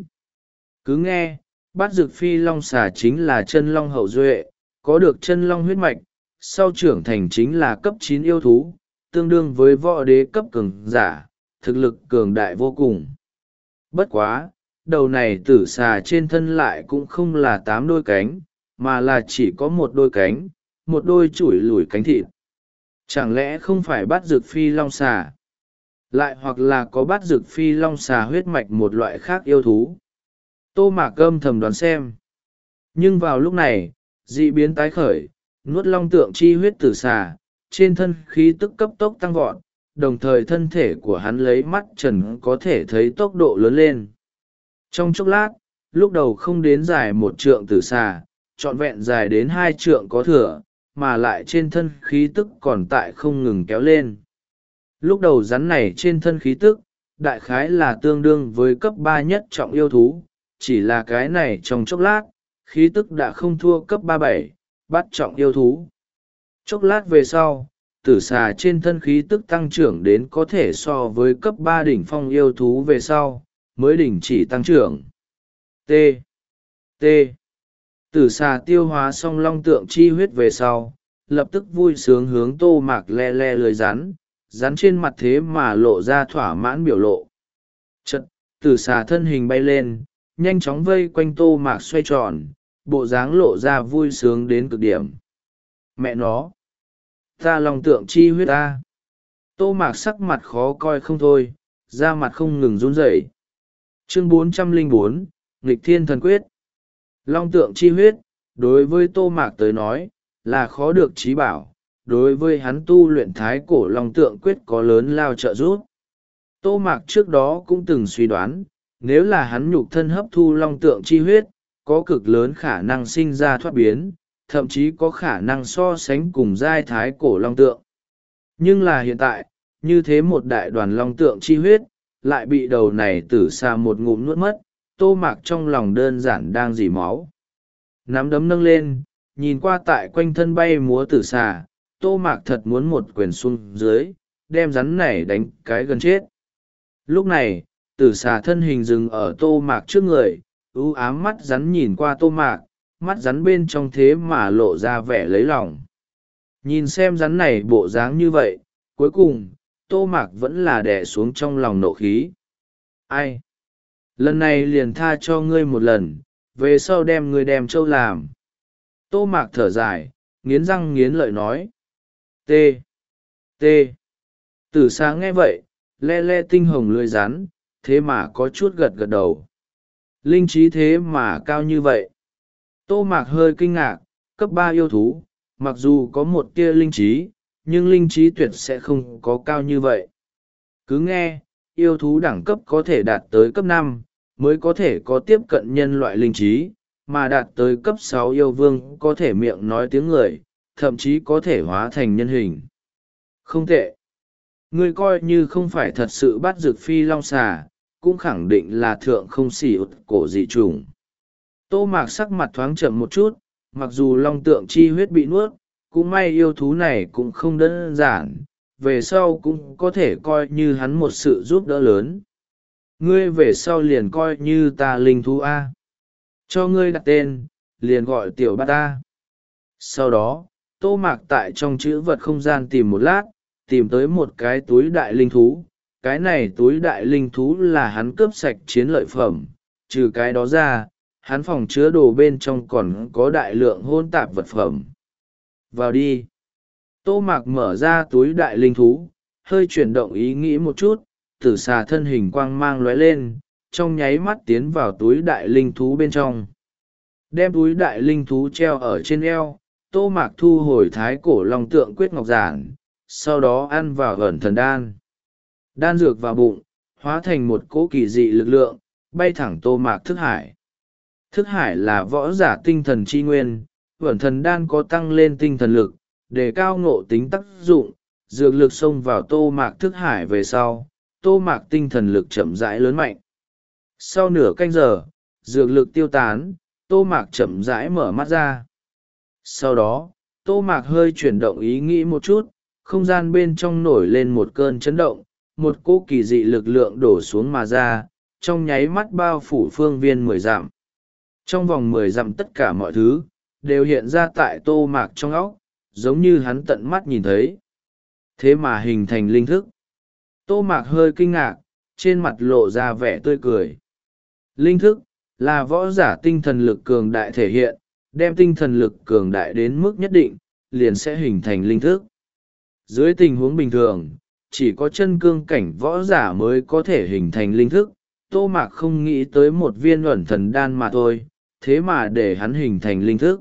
Speaker 1: Cứ nghe, Bát Dực Phi Long Xà chính là chân long hậu duệ, có được chân long huyết mạch, sau trưởng thành chính là cấp chín yêu thú, tương đương với võ đế cấp cường giả, thực lực cường đại vô cùng. Bất quá, đầu này tử xà trên thân lại cũng không là tám đôi cánh, mà là chỉ có một đôi cánh, một đôi chủi lủi cánh thịt. Chẳng lẽ không phải Bát Dực Phi Long Xà? Lại hoặc là có Bát Dực Phi Long Xà huyết mạch một loại khác yêu thú? Tô Mạc âm thầm đoán xem. Nhưng vào lúc này, dị biến tái khởi, nuốt long tượng chi huyết tử xà, trên thân khí tức cấp tốc tăng vọt, đồng thời thân thể của hắn lấy mắt trần có thể thấy tốc độ lớn lên. Trong chốc lát, lúc đầu không đến dài một trượng tử xà, trọn vẹn dài đến hai trượng có thừa, mà lại trên thân khí tức còn tại không ngừng kéo lên. Lúc đầu rắn này trên thân khí tức, đại khái là tương đương với cấp ba nhất trọng yêu thú, chỉ là cái này trong chốc lát, khí tức đã không thua cấp ba bảy, bắt trọng yêu thú. Chốc lát về sau, tử xà trên thân khí tức tăng trưởng đến có thể so với cấp ba đỉnh phong yêu thú về sau, mới đỉnh chỉ tăng trưởng. T. T. Tử xà tiêu hóa xong long tượng chi huyết về sau, lập tức vui sướng hướng Tô Mạc le le lười rắn, rắn trên mặt thế mà lộ ra thỏa mãn biểu lộ. Chật, tử xà thân hình bay lên, nhanh chóng vây quanh Tô Mạc xoay tròn, bộ dáng lộ ra vui sướng đến cực điểm. Mẹ nó! Ta long tượng chi huyết ta! Tô Mạc sắc mặt khó coi không thôi, da mặt không ngừng run rẩy. Chương bốn trăm lẻ bốn, Nghịch Thiên Thần Quyết. Long tượng chi huyết, đối với Tô Mạc tới nói, là khó được trí bảo, đối với hắn tu luyện thái cổ long tượng quyết có lớn lao trợ giúp. Tô Mạc trước đó cũng từng suy đoán, nếu là hắn nhục thân hấp thu long tượng chi huyết, có cực lớn khả năng sinh ra thoát biến, thậm chí có khả năng so sánh cùng giai thái cổ long tượng. Nhưng là hiện tại, như thế một đại đoàn long tượng chi huyết, lại bị đầu này tử xà một ngụm nuốt mất, Tô Mạc trong lòng đơn giản đang dỉ máu. Nắm đấm nâng lên, nhìn qua tại quanh thân bay múa tử xà, Tô Mạc thật muốn một quyền xuống dưới, đem rắn này đánh cái gần chết. Lúc này, tử xà thân hình dừng ở Tô Mạc trước người, ưu ám mắt rắn nhìn qua Tô Mạc, mắt rắn bên trong thế mà lộ ra vẻ lấy lòng. Nhìn xem rắn này bộ dáng như vậy, cuối cùng, Tô Mạc vẫn là đè xuống trong lòng nộ khí. Ai? Lần này liền tha cho ngươi một lần, về sau đem ngươi đem trâu làm. Tô Mạc thở dài, nghiến răng nghiến lợi nói. T. T. Tử xà nghe vậy, le le tinh hồng lưỡi rắn, thế mà có chút gật gật đầu. Linh trí thế mà cao như vậy. Tô Mạc hơi kinh ngạc, cấp ba yêu thú, mặc dù có một tia linh trí, nhưng linh trí tuyệt sẽ không có cao như vậy. Cứ nghe, yêu thú đẳng cấp có thể đạt tới cấp năm, mới có thể có tiếp cận nhân loại linh trí, mà đạt tới cấp sáu yêu vương có thể miệng nói tiếng người, thậm chí có thể hóa thành nhân hình. Không tệ. Ngươi coi như không phải thật sự bắt dược phi long xà, cũng khẳng định là thượng không xỉ ụt cổ dị trùng. Tô Mạc sắc mặt thoáng chậm một chút, mặc dù long tượng chi huyết bị nuốt, cũng may yêu thú này cũng không đơn giản, về sau cũng có thể coi như hắn một sự giúp đỡ lớn. Ngươi về sau liền coi như ta linh thú A. Cho ngươi đặt tên, liền gọi tiểu bát ta. Sau đó, Tô Mạc tại trong chữ vật không gian tìm một lát, tìm tới một cái túi đại linh thú. Cái này túi đại linh thú là hắn cướp sạch chiến lợi phẩm, trừ cái đó ra, hắn phòng chứa đồ bên trong còn có đại lượng hôn tạp vật phẩm. Vào đi. Tô Mạc mở ra túi đại linh thú, hơi chuyển động ý nghĩ một chút, tử xà thân hình quang mang lóe lên, trong nháy mắt tiến vào túi đại linh thú bên trong. Đem túi đại linh thú treo ở trên eo, Tô Mạc thu hồi thái cổ long tượng quyết ngọc giản, sau đó ăn vào ẩn thần đan. Đan dược vào bụng, hóa thành một cỗ kỳ dị lực lượng, bay thẳng Tô Mạc thức hải. Thức hải là võ giả tinh thần chi nguyên, ẩn thần đan có tăng lên tinh thần lực, để cao ngộ tính tác dụng, dược lực xông vào Tô Mạc thức hải về sau, Tô Mạc tinh thần lực chậm rãi lớn mạnh. Sau nửa canh giờ, dược lực tiêu tán, Tô Mạc chậm rãi mở mắt ra. Sau đó, Tô Mạc hơi chuyển động ý nghĩ một chút, không gian bên trong nổi lên một cơn chấn động, một cỗ kỳ dị lực lượng đổ xuống mà ra, trong nháy mắt bao phủ phương viên mười dặm. Trong vòng mười dặm tất cả mọi thứ, đều hiện ra tại Tô Mạc trong óc, giống như hắn tận mắt nhìn thấy. Thế mà hình thành linh thức. Tô Mạc hơi kinh ngạc, trên mặt lộ ra vẻ tươi cười. Linh thức, là võ giả tinh thần lực cường đại thể hiện, đem tinh thần lực cường đại đến mức nhất định, liền sẽ hình thành linh thức. Dưới tình huống bình thường, chỉ có chân cương cảnh võ giả mới có thể hình thành linh thức. Tô Mạc không nghĩ tới một viên ẩn thần đan mà thôi, thế mà để hắn hình thành linh thức.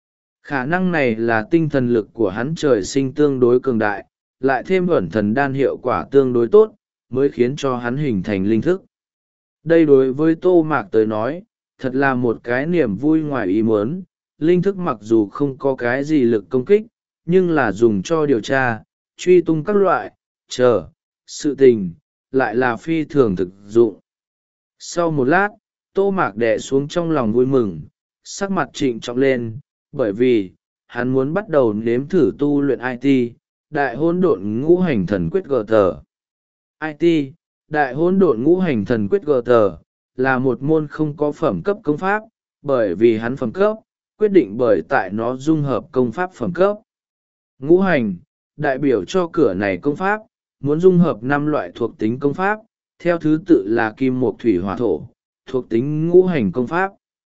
Speaker 1: Khả năng này là tinh thần lực của hắn trời sinh tương đối cường đại, lại thêm ẩn thần đan hiệu quả tương đối tốt, mới khiến cho hắn hình thành linh thức. Đây đối với Tô Mạc tới nói, thật là một cái niềm vui ngoài ý muốn. Linh thức mặc dù không có cái gì lực công kích, nhưng là dùng cho điều tra, truy tung các loại, chờ, sự tình, lại là phi thường thực dụng. Sau một lát, Tô Mạc đè xuống trong lòng vui mừng, sắc mặt trịnh trọng lên, bởi vì, hắn muốn bắt đầu nếm thử tu luyện i tê, Đại Hỗn Độn Ngũ Hành Thần Quyết giê tê. i tê, Đại Hỗn Độn Ngũ Hành Thần Quyết giê tê, là một môn không có phẩm cấp công pháp, bởi vì hắn phẩm cấp, quyết định bởi tại nó dung hợp công pháp phẩm cấp. Ngũ hành, đại biểu cho cửa này công pháp, muốn dung hợp năm loại thuộc tính công pháp, theo thứ tự là kim mộc thủy hỏa thổ, thuộc tính ngũ hành công pháp.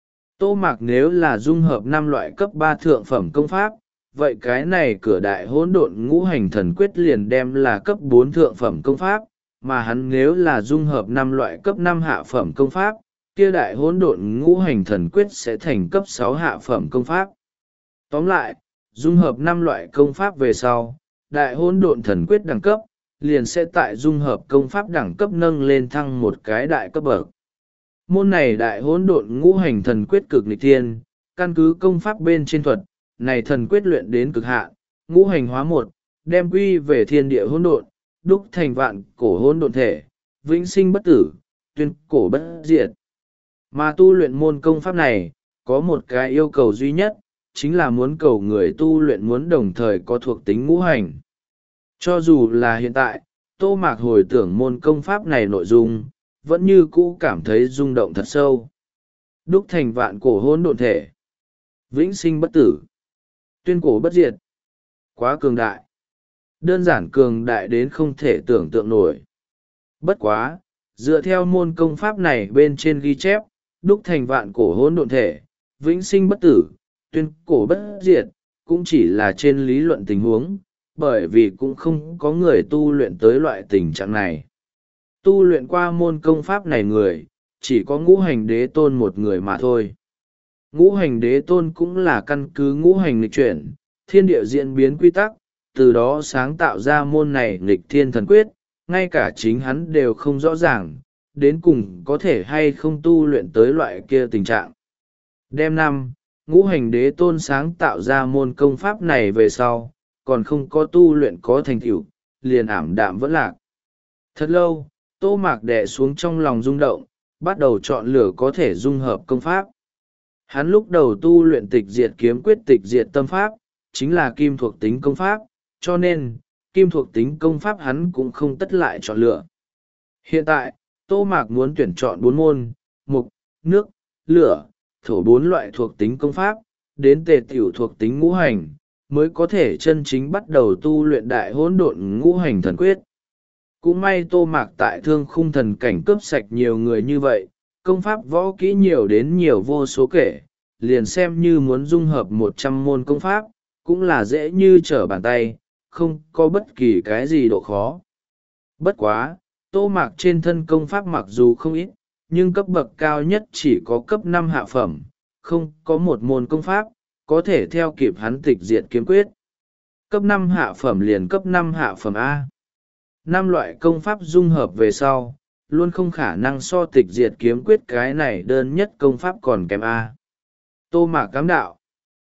Speaker 1: Tô Mạc nếu là dung hợp năm loại cấp ba thượng phẩm công pháp, vậy cái này cửa đại hỗn độn ngũ hành thần quyết liền đem là cấp bốn thượng phẩm công pháp, mà hắn nếu là dung hợp năm loại cấp năm hạ phẩm công pháp, kia đại hỗn độn ngũ hành thần quyết sẽ thành cấp sáu hạ phẩm công pháp. Tóm lại, dung hợp năm loại công pháp về sau, đại hỗn độn thần quyết đẳng cấp, liền sẽ tại dung hợp công pháp đẳng cấp nâng lên thăng một cái đại cấp bậc. Môn này đại hỗn độn ngũ hành thần quyết cực nghịch thiên, căn cứ công pháp bên trên thuật, này thần quyết luyện đến cực hạn, ngũ hành hóa một, đem quy về thiên địa hỗn độn, đúc thành vạn cổ hỗn độn thể, vĩnh sinh bất tử, tuyên cổ bất diệt. Mà tu luyện môn công pháp này, có một cái yêu cầu duy nhất, chính là muốn cầu người tu luyện muốn đồng thời có thuộc tính ngũ hành. Cho dù là hiện tại, Tô Mạc hồi tưởng môn công pháp này nội dung, vẫn như cũ cảm thấy rung động thật sâu. Đúc thành vạn cổ hỗn độn thể, vĩnh sinh bất tử, tuyên cổ bất diệt. Quá cường đại. Đơn giản cường đại đến không thể tưởng tượng nổi. Bất quá, dựa theo môn công pháp này bên trên ghi chép, đúc thành vạn cổ hỗn độn thể, vĩnh sinh bất tử, tuyên cổ bất diệt, cũng chỉ là trên lý luận tình huống, bởi vì cũng không có người tu luyện tới loại tình trạng này. Tu luyện qua môn công pháp này người, chỉ có ngũ hành đế tôn một người mà thôi. Ngũ hành đế tôn cũng là căn cứ ngũ hành nghịch chuyển, thiên địa diễn biến quy tắc, từ đó sáng tạo ra môn này nghịch thiên thần quyết, ngay cả chính hắn đều không rõ ràng, đến cùng có thể hay không tu luyện tới loại kia tình trạng. Đêm năm, ngũ hành đế tôn sáng tạo ra môn công pháp này về sau, còn không có tu luyện có thành tựu, liền ảm đạm vẫn lạc. Thật lâu, Tô Mạc đè xuống trong lòng rung động, bắt đầu chọn lựa có thể dung hợp công pháp. Hắn lúc đầu tu luyện tịch diệt kiếm quyết tịch diệt tâm pháp, chính là kim thuộc tính công pháp, cho nên, kim thuộc tính công pháp hắn cũng không tất lại chọn lựa. Hiện tại, Tô Mạc muốn tuyển chọn bốn môn, mục, nước, lửa, thổ bốn loại thuộc tính công pháp, đến tề tiểu thuộc tính ngũ hành, mới có thể chân chính bắt đầu tu luyện đại hỗn độn ngũ hành thần quyết. Cũng may Tô Mạc tại thương khung thần cảnh cướp sạch nhiều người như vậy, công pháp võ kỹ nhiều đến nhiều vô số kể, liền xem như muốn dung hợp một trăm môn công pháp, cũng là dễ như trở bàn tay, không có bất kỳ cái gì độ khó. Bất quá, Tô Mạc trên thân công pháp mặc dù không ít, nhưng cấp bậc cao nhất chỉ có cấp năm hạ phẩm, không có một môn công pháp, có thể theo kịp hắn tịch diệt kiếm quyết. Cấp năm hạ phẩm liền cấp năm hạ phẩm A. Năm loại công pháp dung hợp về sau, luôn không khả năng so tịch diệt kiếm quyết cái này đơn nhất công pháp còn kém A. Tô Mạc cám đạo.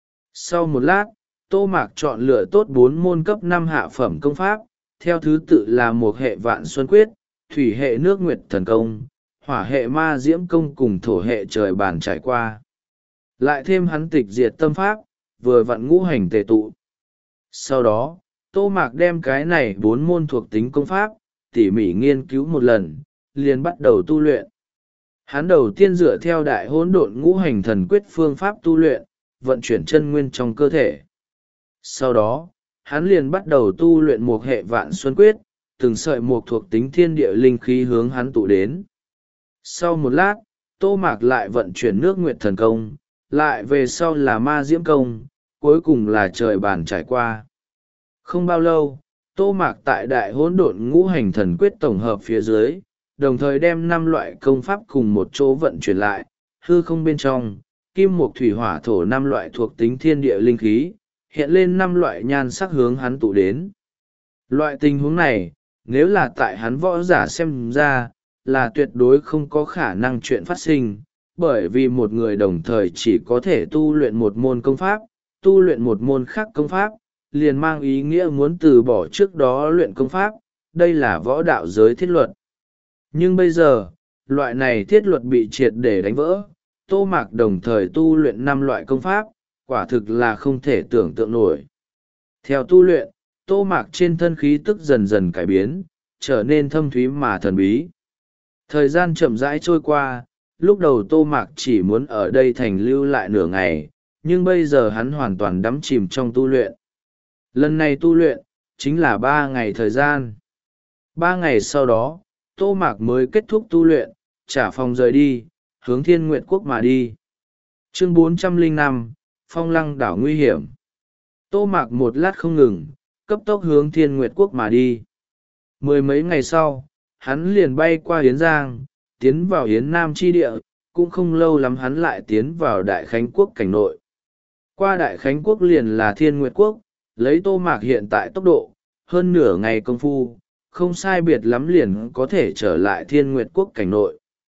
Speaker 1: Sau một lát, Tô Mạc chọn lựa tốt bốn môn cấp năm hạ phẩm công pháp, theo thứ tự là một hệ vạn xuân quyết, thủy hệ nước nguyệt thần công, hỏa hệ ma diễm công cùng thổ hệ trời bàn trải qua. Lại thêm hắn tịch diệt tâm pháp, vừa vặn ngũ hành tề tụ. Sau đó, Tô Mạc đem cái này bốn môn thuộc tính công pháp, tỉ mỉ nghiên cứu một lần, liền bắt đầu tu luyện. Hắn đầu tiên dựa theo đại hỗn độn ngũ hành thần quyết phương pháp tu luyện, vận chuyển chân nguyên trong cơ thể. Sau đó, hắn liền bắt đầu tu luyện một hệ vạn xuân quyết, từng sợi một thuộc tính thiên địa linh khí hướng hắn tụ đến. Sau một lát, Tô Mạc lại vận chuyển nước nguyệt thần công, lại về sau là ma diễm công, cuối cùng là trời bàn trải qua. Không bao lâu, Tô Mạc tại đại hỗn độn ngũ hành thần quyết tổng hợp phía dưới, đồng thời đem năm loại công pháp cùng một chỗ vận chuyển lại, hư không bên trong, kim mộc thủy hỏa thổ năm loại thuộc tính thiên địa linh khí, hiện lên năm loại nhan sắc hướng hắn tụ đến. Loại tình huống này, nếu là tại hắn võ giả xem ra, là tuyệt đối không có khả năng chuyện phát sinh, bởi vì một người đồng thời chỉ có thể tu luyện một môn công pháp, tu luyện một môn khác công pháp, liền mang ý nghĩa muốn từ bỏ trước đó luyện công pháp, đây là võ đạo giới thiết luật. Nhưng bây giờ, loại này thiết luật bị triệt để đánh vỡ, Tô Mạc đồng thời tu luyện năm loại công pháp, quả thực là không thể tưởng tượng nổi. Theo tu luyện, Tô Mạc trên thân khí tức dần dần cải biến, trở nên thâm thúy mà thần bí. Thời gian chậm rãi trôi qua, lúc đầu Tô Mạc chỉ muốn ở đây thành lưu lại nửa ngày, nhưng bây giờ hắn hoàn toàn đắm chìm trong tu luyện. Lần này tu luyện, chính là ba ngày thời gian. Ba ngày sau đó, Tô Mạc mới kết thúc tu luyện, trả phòng rời đi, hướng Thiên Nguyệt Quốc mà đi. Chương bốn trăm lẻ năm, Phong Lăng đảo nguy hiểm. Tô Mạc một lát không ngừng, cấp tốc hướng Thiên Nguyệt Quốc mà đi. Mười mấy ngày sau, hắn liền bay qua Yến Giang, tiến vào Yến Nam chi địa, cũng không lâu lắm hắn lại tiến vào Đại Khánh Quốc cảnh nội. Qua Đại Khánh Quốc liền là Thiên Nguyệt Quốc, lấy Tô Mạc hiện tại tốc độ, hơn nửa ngày công phu, không sai biệt lắm liền có thể trở lại Thiên Nguyệt Quốc cảnh nội.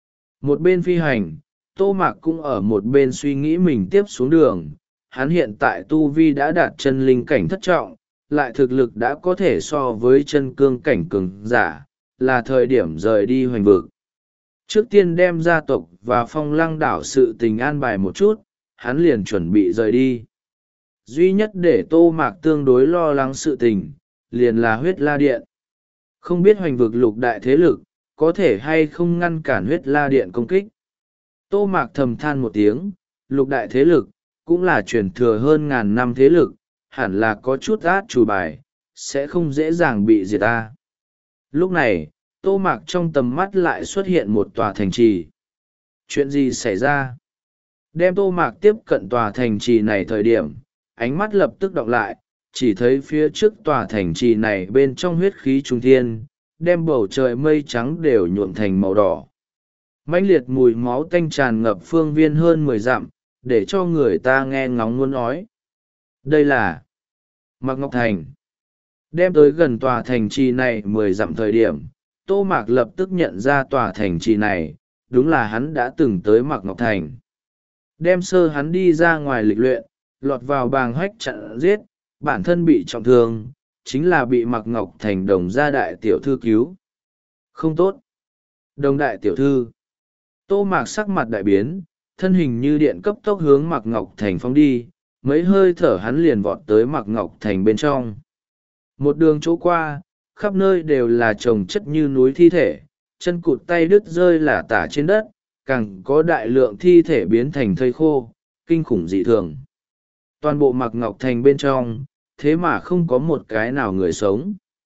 Speaker 1: Một bên phi hành, Tô Mạc cũng ở một bên suy nghĩ mình tiếp xuống đường. Hắn hiện tại tu vi đã đạt chân linh cảnh thất trọng, lại thực lực đã có thể so với chân cương cảnh cường giả, là thời điểm rời đi hoành vực. Trước tiên đem gia tộc và phong lăng đảo sự tình an bài một chút, hắn liền chuẩn bị rời đi. Duy nhất để Tô Mạc tương đối lo lắng sự tình, liền là huyết la điện. Không biết hoành vực lục đại thế lực, có thể hay không ngăn cản huyết la điện công kích. Tô Mạc thầm than một tiếng, lục đại thế lực, cũng là truyền thừa hơn ngàn năm thế lực, hẳn là có chút át chủ bài, sẽ không dễ dàng bị diệt ta. Lúc này, Tô Mạc trong tầm mắt lại xuất hiện một tòa thành trì. Chuyện gì xảy ra? Đem Tô Mạc tiếp cận tòa thành trì này thời điểm, ánh mắt lập tức đọc lại, chỉ thấy phía trước tòa thành trì này bên trong huyết khí trung thiên, đem bầu trời mây trắng đều nhuộm thành màu đỏ. Mãnh liệt mùi máu tanh tràn ngập phương viên hơn mười dặm, để cho người ta nghe ngóng muốn nói. Đây là Mạc Ngọc Thành. Đem tới gần tòa thành trì này mười dặm thời điểm, Tô Mạc lập tức nhận ra tòa thành trì này, đúng là hắn đã từng tới Mạc Ngọc Thành. Đem sơ hắn đi ra ngoài lịch luyện, lọt vào bàng hách chặn giết, bản thân bị trọng thương, chính là bị Mạc Ngọc Thành đồng gia đại tiểu thư cứu. Không tốt. Đồng đại tiểu thư. Tô Mạc sắc mặt đại biến, thân hình như điện cấp tốc hướng Mạc Ngọc Thành phóng đi, mấy hơi thở hắn liền vọt tới Mạc Ngọc Thành bên trong. Một đường chỗ qua, khắp nơi đều là chồng chất như núi thi thể, chân cụt tay đứt rơi lả tả trên đất, càng có đại lượng thi thể biến thành thây khô, kinh khủng dị thường. Toàn bộ Mạc Ngọc Thành bên trong, thế mà không có một cái nào người sống.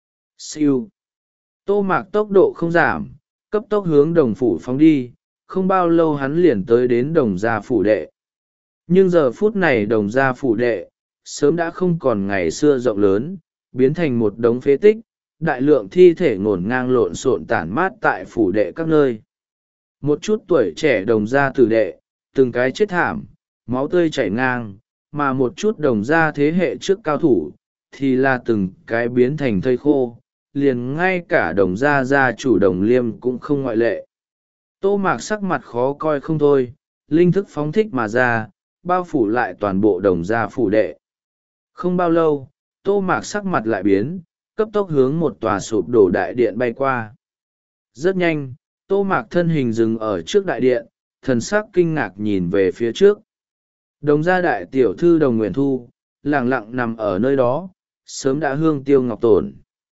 Speaker 1: Siêu. Tô Mạc tốc độ không giảm, cấp tốc hướng đồng phủ phóng đi, không bao lâu hắn liền tới đến đồng gia phủ đệ. Nhưng giờ phút này đồng gia phủ đệ, sớm đã không còn ngày xưa rộng lớn, biến thành một đống phế tích, đại lượng thi thể ngổn ngang lộn xộn tản mát tại phủ đệ các nơi. Một chút tuổi trẻ đồng gia tử đệ, từng cái chết thảm, máu tươi chảy ngang, mà một chút đồng gia thế hệ trước cao thủ, thì là từng cái biến thành thây khô, liền ngay cả đồng gia gia chủ đồng liêm cũng không ngoại lệ. Tô Mạc sắc mặt khó coi không thôi, linh thức phóng thích mà ra, bao phủ lại toàn bộ đồng gia phủ đệ. Không bao lâu, Tô Mạc sắc mặt lại biến, cấp tốc hướng một tòa sụp đổ đại điện bay qua. Rất nhanh, Tô Mạc thân hình dừng ở trước đại điện, thần sắc kinh ngạc nhìn về phía trước. Đồng gia đại tiểu thư Đồng Nguyễn Thu, lặng lặng nằm ở nơi đó, sớm đã hương tiêu ngọc tổn.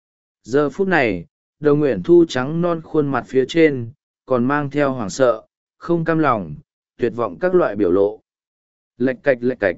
Speaker 1: Giờ phút này, Đồng Nguyễn Thu trắng non khuôn mặt phía trên, còn mang theo hoảng sợ, không cam lòng, tuyệt vọng các loại biểu lộ. Lệch cạch lệch cạch.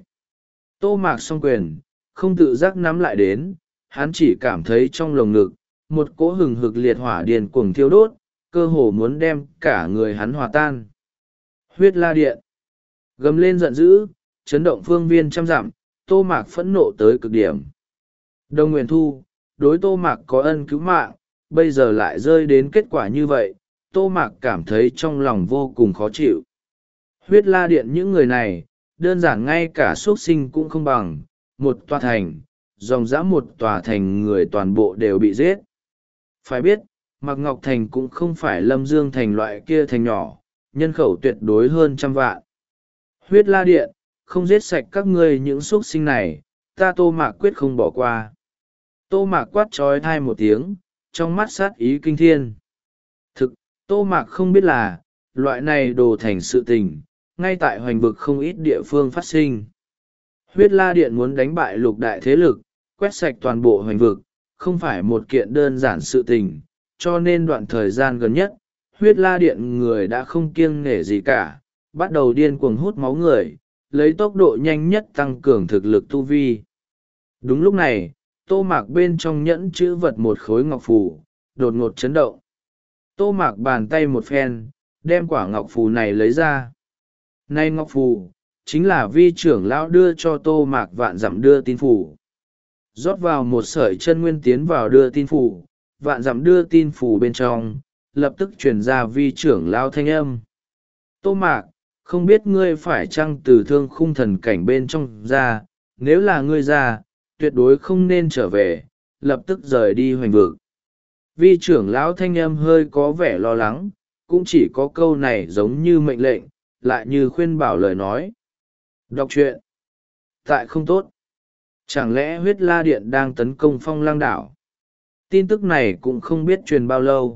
Speaker 1: Tô Mạc song quyền, không tự giác nắm lại đến, hắn chỉ cảm thấy trong lồng ngực, một cỗ hừng hực liệt hỏa điên cuồng thiêu đốt, cơ hồ muốn đem cả người hắn hòa tan. Huyết la điện. Gầm lên giận dữ, chấn động phương viên trăm dặm, Tô Mạc phẫn nộ tới cực điểm. Đồng Nguyễn Thu, đối Tô Mạc có ân cứu mạng, bây giờ lại rơi đến kết quả như vậy, Tô Mạc cảm thấy trong lòng vô cùng khó chịu. Huyết la điện những người này, đơn giản ngay cả xuất sinh cũng không bằng, một tòa thành, dòng dã một tòa thành người toàn bộ đều bị giết. Phải biết, Mạc Ngọc Thành cũng không phải Lâm Dương Thành loại kia thành nhỏ, nhân khẩu tuyệt đối hơn trăm vạn. Huyết la điện, không giết sạch các ngươi những xuất sinh này, ta Tô Mạc quyết không bỏ qua. Tô Mạc quát trói thai một tiếng, trong mắt sát ý kinh thiên. Thực, Tô Mạc không biết là, loại này đồ thành sự tình, ngay tại hoành vực không ít địa phương phát sinh. Huyết la điện muốn đánh bại lục đại thế lực, quét sạch toàn bộ hoành vực, không phải một kiện đơn giản sự tình, cho nên đoạn thời gian gần nhất, huyết la điện người đã không kiêng nể gì cả, bắt đầu điên cuồng hút máu người, lấy tốc độ nhanh nhất tăng cường thực lực tu vi. Đúng lúc này, Tô Mạc bên trong nhẫn chữ vật một khối ngọc phù, đột ngột chấn động. Tô Mạc bàn tay một phen, đem quả ngọc phù này lấy ra. Nay ngọc phù, chính là vi trưởng lão đưa cho Tô Mạc vạn dặm đưa tin phù. Rót vào một sợi chân nguyên tiến vào đưa tin phù, vạn dặm đưa tin phù bên trong, lập tức truyền ra vi trưởng lão thanh âm. Tô Mạc, không biết ngươi phải chăng từ thương khung thần cảnh bên trong ra, nếu là ngươi ra, tuyệt đối không nên trở về, lập tức rời đi hoành vực. Vi trưởng lão thanh âm hơi có vẻ lo lắng, cũng chỉ có câu này giống như mệnh lệnh, lại như khuyên bảo lời nói. Đọc truyện tại không tốt. Chẳng lẽ huyết la điện đang tấn công Phong Lăng đảo? Tin tức này cũng không biết truyền bao lâu.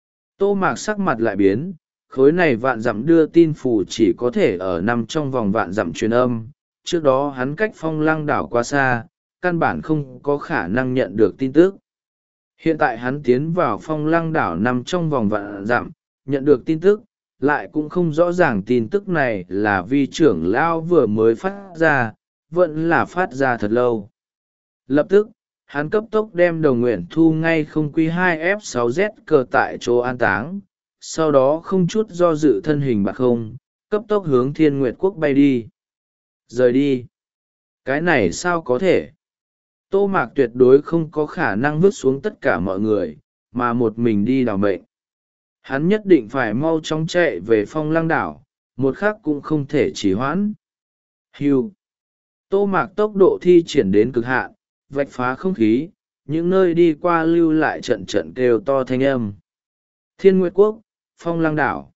Speaker 1: Tô Mạc sắc mặt lại biến, khối này vạn dặm đưa tin phủ chỉ có thể ở nằm trong vòng vạn dặm truyền âm. Trước đó hắn cách Phong Lăng đảo quá xa, căn bản không có khả năng nhận được tin tức. Hiện tại hắn tiến vào Phong Lăng đảo nằm trong vòng vạn dặm, nhận được tin tức, lại cũng không rõ ràng tin tức này là vi trưởng lão vừa mới phát ra, vẫn là phát ra thật lâu. Lập tức, hắn cấp tốc đem Đồng Nguyện Thu ngay không Q hai F sáu Z cờ tại chỗ an táng, sau đó không chút do dự thân hình bạc không, cấp tốc hướng Thiên Nguyệt Quốc bay đi. Rời đi. Cái này sao có thể? Tô Mạc tuyệt đối không có khả năng vứt xuống tất cả mọi người, mà một mình đi đào mệnh. Hắn nhất định phải mau chóng chạy về Phong Lăng đảo, một khắc cũng không thể trì hoãn. Hưu. Tô Mạc tốc độ thi triển đến cực hạn, vạch phá không khí, những nơi đi qua lưu lại trận trận kêu to thanh âm. Thiên Nguyệt Quốc, Phong Lăng đảo.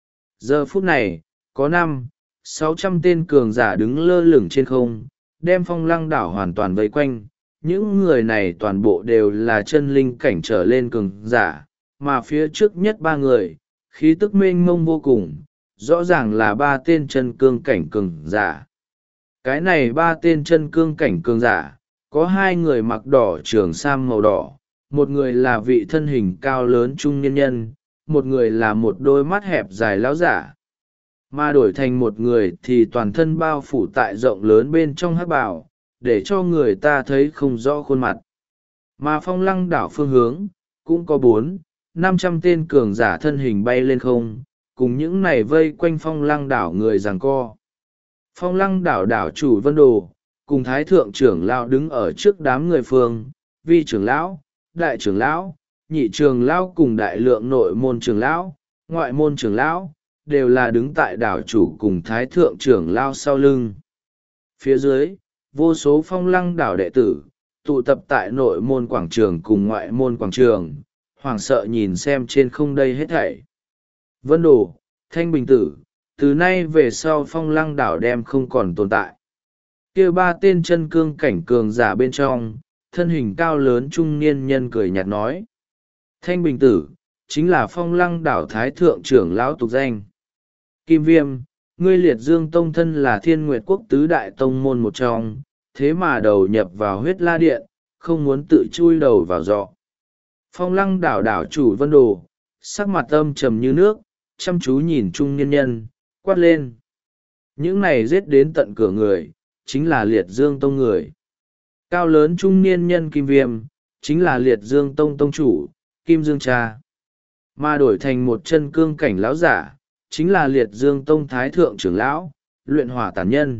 Speaker 1: Giờ phút này, có năm, sáu trăm tên cường giả đứng lơ lửng trên không, đem Phong Lăng đảo hoàn toàn vây quanh. Những người này toàn bộ đều là chân linh cảnh trở lên cường giả, mà phía trước nhất ba người, khí tức mênh mông vô cùng, rõ ràng là ba tên chân cương cảnh cường giả. Cái này ba tên chân cương cảnh cường giả, có hai người mặc đỏ trường sam màu đỏ, một người là vị thân hình cao lớn trung niên nhân, một người là một đôi mắt hẹp dài lão giả. Mà đổi thành một người thì toàn thân bao phủ tại rộng lớn bên trong hắc bào, để cho người ta thấy không rõ khuôn mặt. Mà Phong Lăng đảo phương hướng, cũng có bốn, năm trăm tên cường giả thân hình bay lên không, cùng những này vây quanh Phong Lăng đảo người giằng co. Phong Lăng đảo đảo chủ Vân Đồ, cùng Thái Thượng trưởng lão đứng ở trước đám người phương, vi trưởng lão, đại trưởng lão, nhị trưởng lão cùng đại lượng nội môn trưởng lão, ngoại môn trưởng lão, đều là đứng tại đảo chủ cùng Thái Thượng trưởng lão sau lưng. Phía dưới, vô số Phong Lăng đảo đệ tử, tụ tập tại nội môn quảng trường cùng ngoại môn quảng trường, hoảng sợ nhìn xem trên không đây hết thảy. Vân Đồ, Thanh Bình Tử, từ nay về sau Phong Lăng đảo đem không còn tồn tại. Kia ba tên chân cương cảnh cường giả bên trong, thân hình cao lớn trung niên nhân cười nhạt nói. Thanh Bình Tử, chính là Phong Lăng đảo Thái Thượng trưởng lão tục danh. Kim Viêm, ngươi Liệt Dương Tông thân là Thiên Nguyệt Quốc tứ đại tông môn một trong, thế mà đầu nhập vào huyết la điện, không muốn tự chui đầu vào giọ. Phong Lăng đảo đảo chủ Vân Đồ, sắc mặt âm trầm như nước, chăm chú nhìn trung niên nhân, quát lên. Những này giết đến tận cửa người, chính là Liệt Dương Tông người. Cao lớn trung niên nhân Kim Viêm, chính là Liệt Dương Tông tông chủ, Kim Dương Cha. Mà đổi thành một chân cương cảnh lão giả, chính là Liệt Dương Tông Thái Thượng trưởng lão, luyện hỏa tản nhân.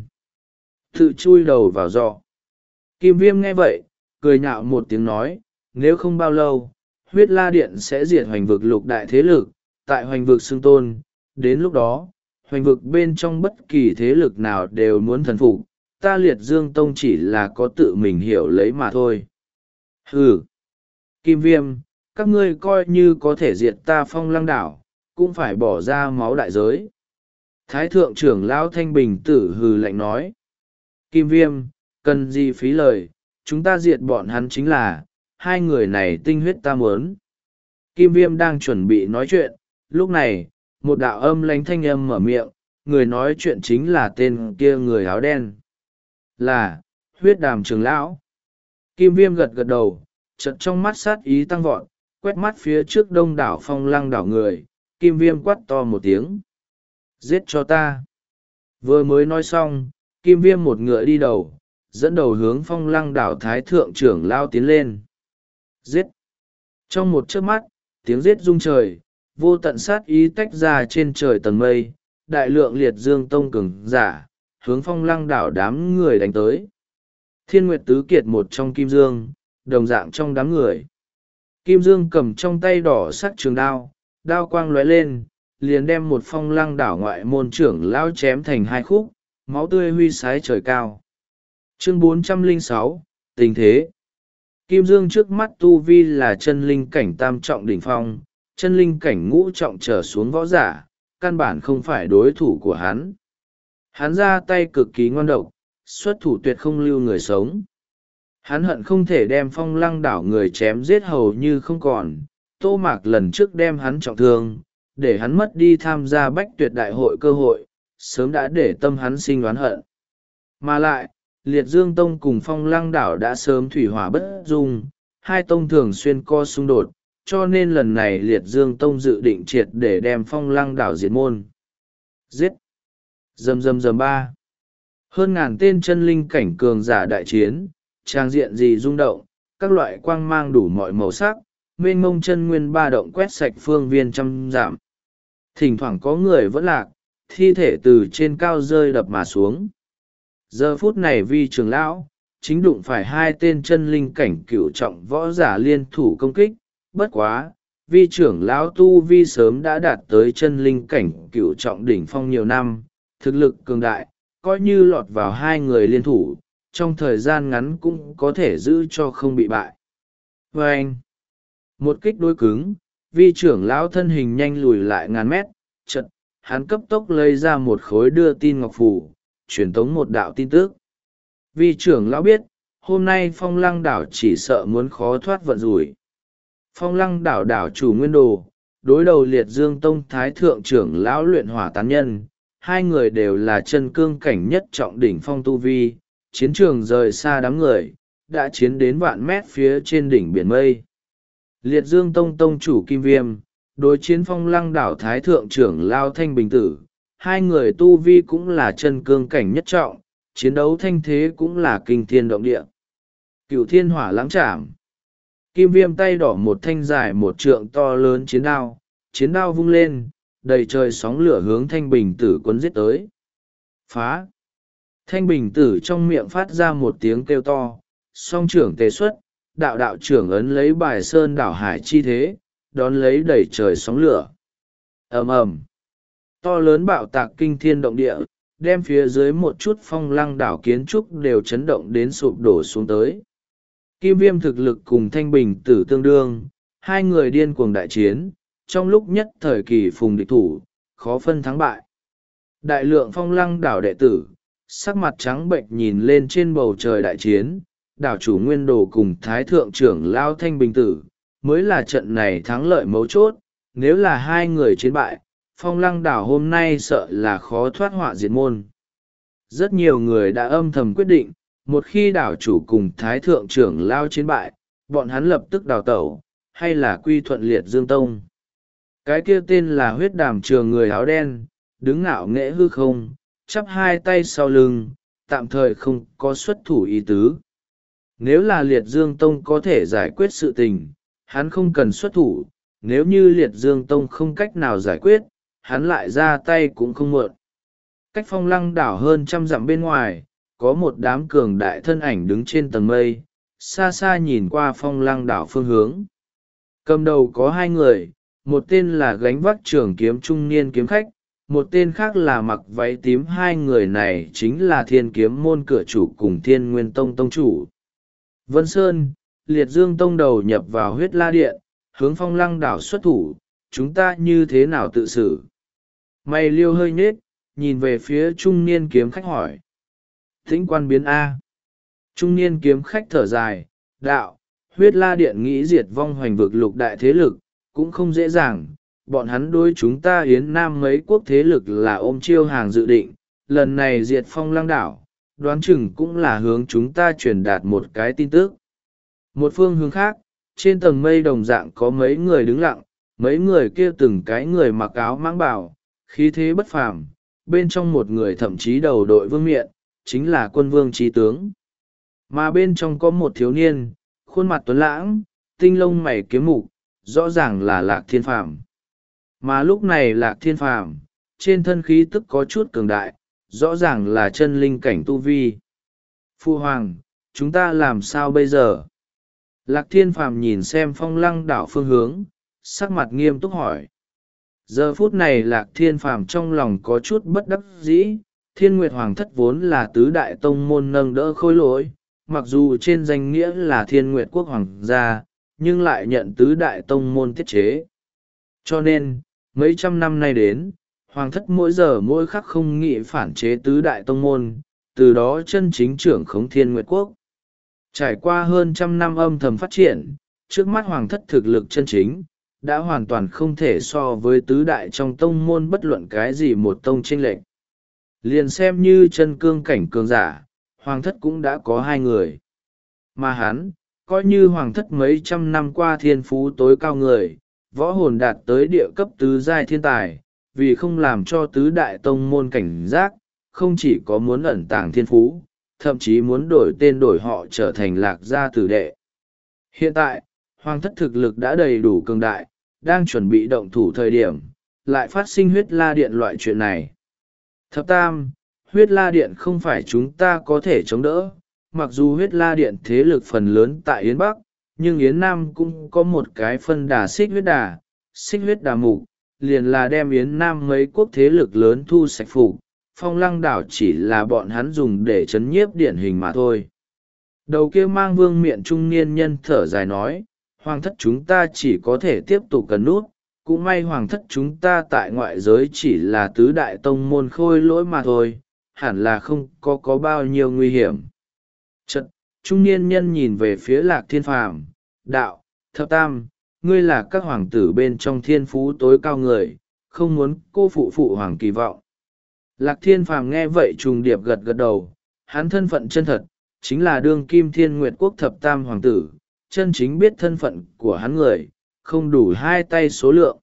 Speaker 1: Tự chui đầu vào giọ. Kim Viêm nghe vậy, cười nhạo một tiếng nói, nếu không bao lâu, huyết la điện sẽ diệt hoành vực lục đại thế lực, tại hoành vực xưng tôn, đến lúc đó, hoành vực bên trong bất kỳ thế lực nào đều muốn thần phục, ta Liệt Dương Tông chỉ là có tự mình hiểu lấy mà thôi. Hừ! Kim Viêm, các ngươi coi như có thể diệt ta Phong Lăng đảo, cũng phải bỏ ra máu đại giới. Thái Thượng trưởng lão Thanh Bình Tử hừ lạnh nói. Kim Viêm, cần gì phí lời, chúng ta diệt bọn hắn chính là, hai người này tinh huyết ta muốn. Kim Viêm đang chuẩn bị nói chuyện, lúc này, một đạo âm lánh thanh âm mở miệng, người nói chuyện chính là tên kia người áo đen. Là, huyết đàm trưởng lão. Kim Viêm gật gật đầu, chợt trong mắt sát ý tăng vọt, quét mắt phía trước đông đảo Phong Lăng đảo người, Kim Viêm quát to một tiếng. Giết cho ta. Vừa mới nói xong, Kim Viêm một ngựa đi đầu, dẫn đầu hướng Phong Lăng đảo Thái Thượng trưởng lao tiến lên. Giết! Trong một chớp mắt, tiếng giết rung trời, vô tận sát ý tách ra trên trời tầng mây, đại lượng Liệt Dương Tông cường giả, hướng Phong Lăng đảo đám người đánh tới. Thiên Nguyệt Tứ Kiệt một trong Kim Dương, đồng dạng trong đám người. Kim Dương cầm trong tay đỏ sắc trường đao, đao quang lóe lên, liền đem một Phong Lăng đảo ngoại môn trưởng lao chém thành hai khúc, máu tươi huy sái trời cao. Chương bốn trăm lẻ sáu, tình thế. Kim Dương trước mắt tu vi là chân linh cảnh tam trọng đỉnh phong, chân linh cảnh ngũ trọng trở xuống võ giả, căn bản không phải đối thủ của hắn. Hắn ra tay cực kỳ ngoan độc, xuất thủ tuyệt không lưu người sống. Hắn hận không thể đem Phong Lăng đảo người chém giết hầu như không còn. Tô Mạc lần trước đem hắn trọng thương, để hắn mất đi tham gia Bách Tuyệt đại hội cơ hội, sớm đã để tâm hắn sinh oán hận. Mà lại, Liệt Dương Tông cùng Phong Lăng đảo đã sớm thủy hỏa bất dung, hai tông thường xuyên co xung đột, cho nên lần này Liệt Dương Tông dự định triệt để đem Phong Lăng đảo diệt môn. Giết! Dầm dầm dầm ba. Hơn ngàn tên chân linh cảnh cường giả đại chiến, trang diện gì rung động, các loại quang mang đủ mọi màu sắc, mênh mông chân nguyên ba động quét sạch phương viên trăm dặm. Thỉnh thoảng có người vẫn lạc, thi thể từ trên cao rơi đập mà xuống. Giờ phút này Vi trưởng lão chính đụng phải hai tên chân linh cảnh cửu trọng võ giả liên thủ công kích, bất quá Vi trưởng lão tu vi sớm đã đạt tới chân linh cảnh cửu trọng đỉnh phong nhiều năm, thực lực cường đại, coi như lọt vào hai người liên thủ, trong thời gian ngắn cũng có thể giữ cho không bị bại. Và anh, một kích đối cứng, Vi trưởng lão thân hình nhanh lùi lại ngàn mét, chợt hắn cấp tốc lấy ra một khối đưa tin ngọc phù, truyền tống một đạo tin tức. Vi trưởng lão biết, hôm nay Phong Lăng đảo chỉ sợ muốn khó thoát vận rủi. Phong Lăng đảo đảo chủ Nguyên Đồ, đối đầu Liệt Dương Tông Thái Thượng trưởng lão luyện hỏa tán nhân, hai người đều là chân cương cảnh nhất trọng đỉnh phong tu vi, chiến trường rời xa đám người, đã chiến đến vạn mét phía trên đỉnh biển mây. Liệt Dương Tông Tông chủ Kim Viêm, đối chiến Phong Lăng đảo Thái Thượng trưởng lao Thanh Bình Tử, hai người tu vi cũng là chân cương cảnh nhất trọng, chiến đấu thanh thế cũng là kinh thiên động địa. Cửu thiên hỏa lãng trảm. Kim Viêm tay đỏ một thanh dài một trượng to lớn chiến đao, chiến đao vung lên, đầy trời sóng lửa hướng Thanh Bình Tử cuốn giết tới. Phá! Thanh Bình Tử trong miệng phát ra một tiếng kêu to, song trưởng tề xuất, đạo đạo trưởng ấn lấy bài sơn đảo hải chi thế, đón lấy đầy trời sóng lửa. Ầm ầm! To lớn bạo tạc kinh thiên động địa, đem phía dưới một chút Phong Lăng đảo kiến trúc đều chấn động đến sụp đổ xuống tới. Kim Viêm thực lực cùng Thanh Bình Tử tương đương, hai người điên cuồng đại chiến, trong lúc nhất thời kỳ phùng địch thủ, khó phân thắng bại. Đại lượng Phong Lăng đảo đệ tử, sắc mặt trắng bệnh nhìn lên trên bầu trời đại chiến, đảo chủ Nguyên Đồ cùng Thái Thượng trưởng lao Thanh Bình Tử, mới là trận này thắng lợi mấu chốt, nếu là hai người chiến bại, Phong Lăng đảo hôm nay sợ là khó thoát họa diệt môn. Rất nhiều người đã âm thầm quyết định, một khi đảo chủ cùng Thái Thượng trưởng lao chiến bại, bọn hắn lập tức đào tẩu, hay là quy thuận Liệt Dương Tông. Cái kia tên là Huyết Đàm Trường người áo đen, đứng ngạo nghễ hư không, chắp hai tay sau lưng, tạm thời không có xuất thủ ý tứ. Nếu là Liệt Dương Tông có thể giải quyết sự tình, hắn không cần xuất thủ, nếu như Liệt Dương Tông không cách nào giải quyết, hắn lại ra tay cũng không muộn. Cách Phong Lăng đảo hơn trăm dặm bên ngoài, có một đám cường đại thân ảnh đứng trên tầng mây, xa xa nhìn qua Phong Lăng đảo phương hướng. Cầm đầu có hai người, một tên là gánh vác trường kiếm trung niên kiếm khách, một tên khác là mặc váy tím. Hai người này chính là Thiên Kiếm môn cửa chủ cùng Thiên Nguyên Tông tông chủ. Vân Sơn, Liệt Dương Tông đầu nhập vào Huyết La Điện, hướng Phong Lăng đảo xuất thủ, chúng ta như thế nào tự xử? Mày liêu hơi nhết, nhìn về phía trung niên kiếm khách hỏi. Thính quan biến A. Trung niên kiếm khách thở dài, đạo, Huyết La Điện nghĩ diệt vong hoành vực lục đại thế lực, cũng không dễ dàng. Bọn hắn đối chúng ta Yến Nam mấy quốc thế lực là ôm chiêu hàng dự định, lần này diệt Phong Lăng đảo, đoán chừng cũng là hướng chúng ta truyền đạt một cái tin tức. Một phương hướng khác, trên tầng mây đồng dạng có mấy người đứng lặng, mấy người kia từng cái người mặc áo mãng bào, khí thế bất phàm, bên trong một người thậm chí đầu đội vương miện, chính là Quân Vương Trí Tướng. Mà bên trong có một thiếu niên, khuôn mặt tuấn lãng, tinh lông mày kiếm mục, rõ ràng là Lạc Thiên Phàm. Mà lúc này Lạc Thiên Phàm, trên thân khí tức có chút cường đại, rõ ràng là chân linh cảnh tu vi. Phu Hoàng, chúng ta làm sao bây giờ? Lạc Thiên Phàm nhìn xem Phong Lăng đảo phương hướng, sắc mặt nghiêm túc hỏi. Giờ phút này Lạc Thiên Phàm trong lòng có chút bất đắc dĩ, Thiên Nguyệt Hoàng thất vốn là tứ đại tông môn nâng đỡ khôi lỗi, mặc dù trên danh nghĩa là Thiên Nguyệt Quốc Hoàng gia, nhưng lại nhận tứ đại tông môn tiết chế. Cho nên, mấy trăm năm nay đến, hoàng thất mỗi giờ mỗi khắc không nghĩ phản chế tứ đại tông môn, từ đó chân chính trưởng khống Thiên Nguyệt Quốc. Trải qua hơn trăm năm âm thầm phát triển, trước mắt hoàng thất thực lực chân chính, đã hoàn toàn không thể so với tứ đại trong tông môn bất luận cái gì một tông chênh lệch. Liền xem như chân cương cảnh cường giả, hoàng thất cũng đã có hai người. Mà hắn, coi như hoàng thất mấy trăm năm qua thiên phú tối cao người, võ hồn đạt tới địa cấp tứ giai thiên tài, vì không làm cho tứ đại tông môn cảnh giác, không chỉ có muốn ẩn tàng thiên phú, thậm chí muốn đổi tên đổi họ trở thành lạc gia tử đệ. Hiện tại, hoàng thất thực lực đã đầy đủ cường đại, đang chuẩn bị động thủ thời điểm, lại phát sinh huyết la điện loại chuyện này. Thập tam, huyết la điện không phải chúng ta có thể chống đỡ, mặc dù huyết la điện thế lực phần lớn tại Yến Bắc, nhưng Yến Nam cũng có một cái phân đà xích huyết đà, xích huyết đà mục, liền là đem Yến Nam mấy quốc thế lực lớn thu sạch phục, Phong Lăng đảo chỉ là bọn hắn dùng để chấn nhiếp điển hình mà thôi. Đầu kia mang vương miện trung niên nhân thở dài nói, hoàng thất chúng ta chỉ có thể tiếp tục cần nút, cũng may hoàng thất chúng ta tại ngoại giới chỉ là tứ đại tông môn khôi lỗi mà thôi, hẳn là không có có bao nhiêu nguy hiểm. Chật, trung niên nhân nhìn về phía Lạc Thiên Phàm, đạo, thập tam, ngươi là các hoàng tử bên trong thiên phú tối cao người, không muốn cô phụ phụ hoàng kỳ vọng. Lạc Thiên Phàm nghe vậy trùng điệp gật gật đầu, hắn thân phận chân thật, chính là đương kim thiên nguyệt quốc thập tam hoàng tử, chân chính biết thân phận của hắn người, không đủ hai tay số lượng.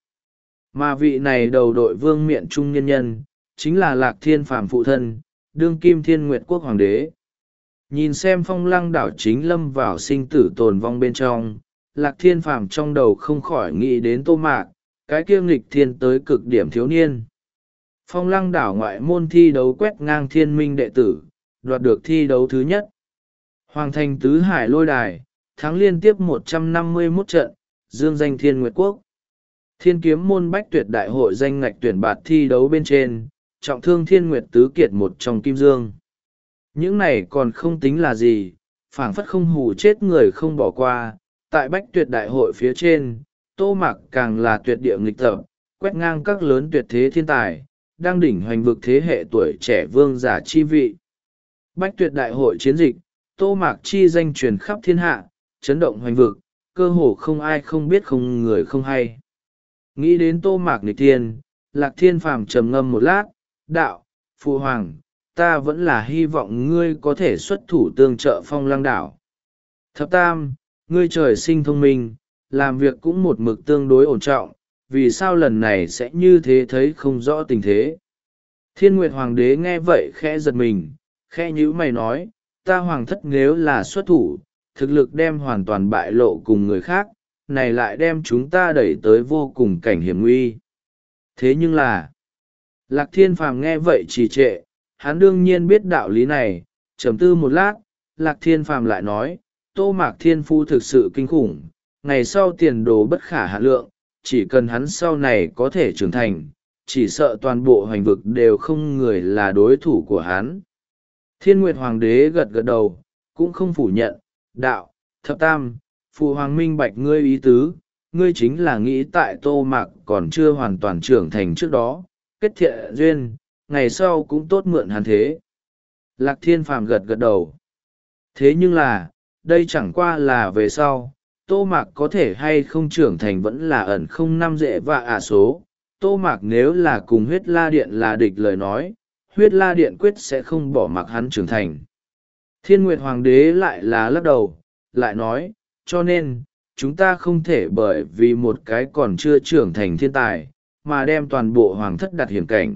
Speaker 1: Mà vị này đầu đội vương miện trung nhân nhân, chính là Lạc Thiên Phàm phụ thân, đương kim thiên nguyệt quốc hoàng đế. Nhìn xem Phong Lăng đảo chính lâm vào sinh tử tồn vong bên trong, Lạc Thiên Phàm trong đầu không khỏi nghĩ đến Tô Mạc, cái kiêng nghịch thiên tới cực điểm thiếu niên. Phong Lăng đảo ngoại môn thi đấu quét ngang thiên minh đệ tử, đoạt được thi đấu thứ nhất. Hoàng thành tứ hải lôi đài, thắng liên tiếp một trăm năm mươi mốt trận, dương danh Thiên Nguyệt Quốc. Thiên kiếm môn bách tuyệt đại hội danh ngạch tuyển bạt thi đấu bên trên, trọng thương Thiên Nguyệt tứ kiệt một trong kim dương. Những này còn không tính là gì, phảng phất không hù chết người không bỏ qua, tại bách tuyệt đại hội phía trên, Tô Mạc càng là tuyệt địa nghịch tập, quét ngang các lớn tuyệt thế thiên tài, đang đỉnh hoành vực thế hệ tuổi trẻ vương giả chi vị. Bách tuyệt đại hội chiến dịch, Tô Mạc chi danh truyền khắp thiên hạ, chấn động hoành vực, cơ hồ không ai không biết không người không hay. Nghĩ đến Tô Mạc nghịch thiên, Lạc Thiên Phàm trầm ngâm một lát, đạo, phụ hoàng, ta vẫn là hy vọng ngươi có thể xuất thủ tương trợ Phong Lăng đảo. Thập tam, ngươi trời sinh thông minh, làm việc cũng một mực tương đối ổn trọng, vì sao lần này sẽ như thế thấy không rõ tình thế. Thiên Nguyệt Hoàng đế nghe vậy khẽ giật mình, khẽ nhíu mày nói, ta hoàng thất nếu là xuất thủ, thực lực đem hoàn toàn bại lộ cùng người khác, này lại đem chúng ta đẩy tới vô cùng cảnh hiểm nguy. Thế nhưng là, Lạc Thiên Phàm nghe vậy trì trệ, hắn đương nhiên biết đạo lý này, trầm tư một lát, Lạc Thiên Phàm lại nói, Tô Mạc Thiên Phu thực sự kinh khủng, ngày sau tiền đồ bất khả hạn lượng, chỉ cần hắn sau này có thể trưởng thành, chỉ sợ toàn bộ hoành vực đều không người là đối thủ của hắn. Thiên Nguyệt Hoàng đế gật gật đầu, cũng không phủ nhận, đạo, thập tam, phụ hoàng minh bạch ngươi ý tứ, ngươi chính là nghĩ tại Tô Mạc còn chưa hoàn toàn trưởng thành trước đó, kết thiện duyên, ngày sau cũng tốt mượn hắn thế. Lạc Thiên Phàm gật gật đầu. Thế nhưng là, đây chẳng qua là về sau, Tô Mạc có thể hay không trưởng thành vẫn là ẩn không năm dễ và ả số. Tô Mạc nếu là cùng huyết la điện là địch lời nói, huyết la điện quyết sẽ không bỏ mặc hắn trưởng thành. Thiên Nguyệt Hoàng đế lại là lắc đầu, lại nói, cho nên, chúng ta không thể bởi vì một cái còn chưa trưởng thành thiên tài, mà đem toàn bộ hoàng thất đặt hiểm cảnh.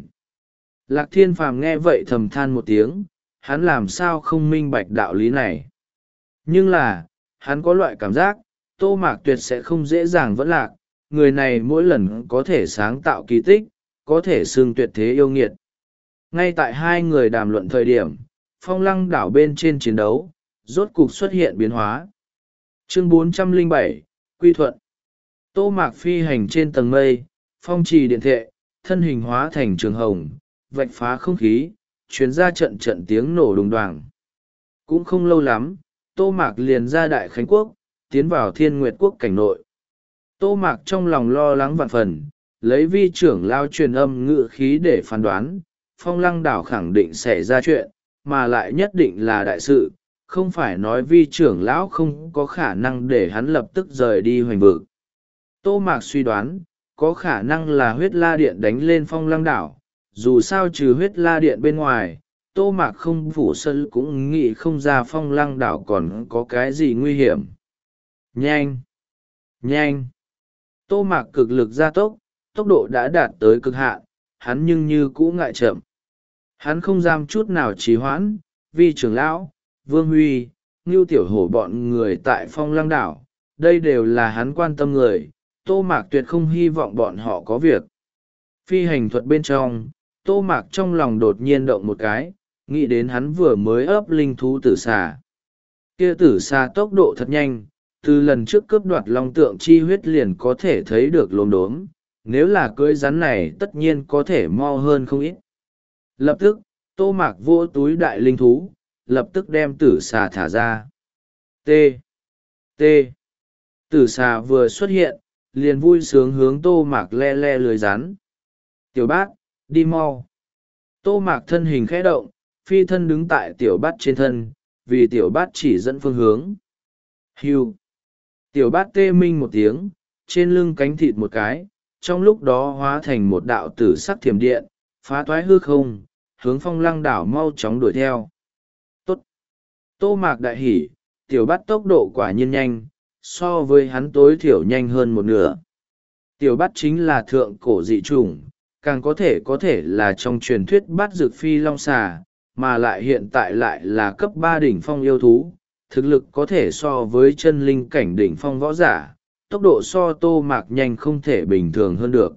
Speaker 1: Lạc Thiên Phàm nghe vậy thầm than một tiếng, hắn làm sao không minh bạch đạo lý này. Nhưng là, hắn có loại cảm giác, Tô Mạc tuyệt sẽ không dễ dàng vẫn lạc, người này mỗi lần có thể sáng tạo kỳ tích, có thể xưng tuyệt thế yêu nghiệt. Ngay tại hai người đàm luận thời điểm, Phong Lăng đảo bên trên chiến đấu, rốt cục xuất hiện biến hóa. Chương bốn trăm lẻ bảy, Quy Thuận. Tô Mạc phi hành trên tầng mây, phong trì điện thệ, thân hình hóa thành trường hồng, vạch phá không khí, chuyến ra trận trận tiếng nổ đùng đoàng. Cũng không lâu lắm, Tô Mạc liền ra Đại Khánh Quốc, tiến vào Thiên Nguyệt Quốc cảnh nội. Tô Mạc trong lòng lo lắng vạn phần, lấy vi trưởng lao truyền âm ngự khí để phán đoán, Phong Lăng Đảo khẳng định xảy ra chuyện, mà lại nhất định là đại sự, không phải nói vi trưởng lão không có khả năng để hắn lập tức rời đi hoành vực. Tô Mạc suy đoán, có khả năng là huyết la điện đánh lên Phong Lăng Đảo, dù sao trừ huyết la điện bên ngoài, Tô Mạc không phủ sân cũng nghĩ không ra Phong Lăng Đảo còn có cái gì nguy hiểm. Nhanh! Nhanh! Tô Mạc cực lực gia tốc, tốc độ đã đạt tới cực hạn, hắn nhưng như cũ ngại chậm. Hắn không dám chút nào trì hoãn, vi trưởng lão, Vương Huy, Ngưu Tiểu Hổ bọn người tại Phong Lăng Đảo, đây đều là hắn quan tâm người, Tô Mạc tuyệt không hy vọng bọn họ có việc. Phi hành thuật bên trong, Tô Mạc trong lòng đột nhiên động một cái, nghĩ đến hắn vừa mới ấp linh thú tử xà. Kia tử xà tốc độ thật nhanh, từ lần trước cướp đoạt long tượng chi huyết liền có thể thấy được lốm đốm, nếu là cưỡi rắn này tất nhiên có thể mo hơn không ít. Lập tức, Tô Mạc vô túi đại linh thú, lập tức đem tử xà thả ra. T. T. Tử xà vừa xuất hiện, liền vui sướng hướng Tô Mạc le le lười rắn. Tiểu bát, đi mau. Tô Mạc thân hình khẽ động, phi thân đứng tại tiểu bát trên thân, vì tiểu bát chỉ dẫn phương hướng. Hưu. Tiểu bát tê minh một tiếng, trên lưng cánh thịt một cái, trong lúc đó hóa thành một đạo tử sắc thiểm điện, phá toái hư không, hướng Phong Lăng Đảo mau chóng đuổi theo. Tốt! Tô Mạc đại hỉ, tiểu bát tốc độ quả nhiên nhanh, so với hắn tối thiểu nhanh hơn một nửa. Tiểu bát chính là thượng cổ dị chủng, càng có thể có thể là trong truyền thuyết bát dược phi long xà, mà lại hiện tại lại là cấp ba đỉnh phong yêu thú, thực lực có thể so với chân linh cảnh đỉnh phong võ giả, tốc độ so Tô Mạc nhanh không thể bình thường hơn được.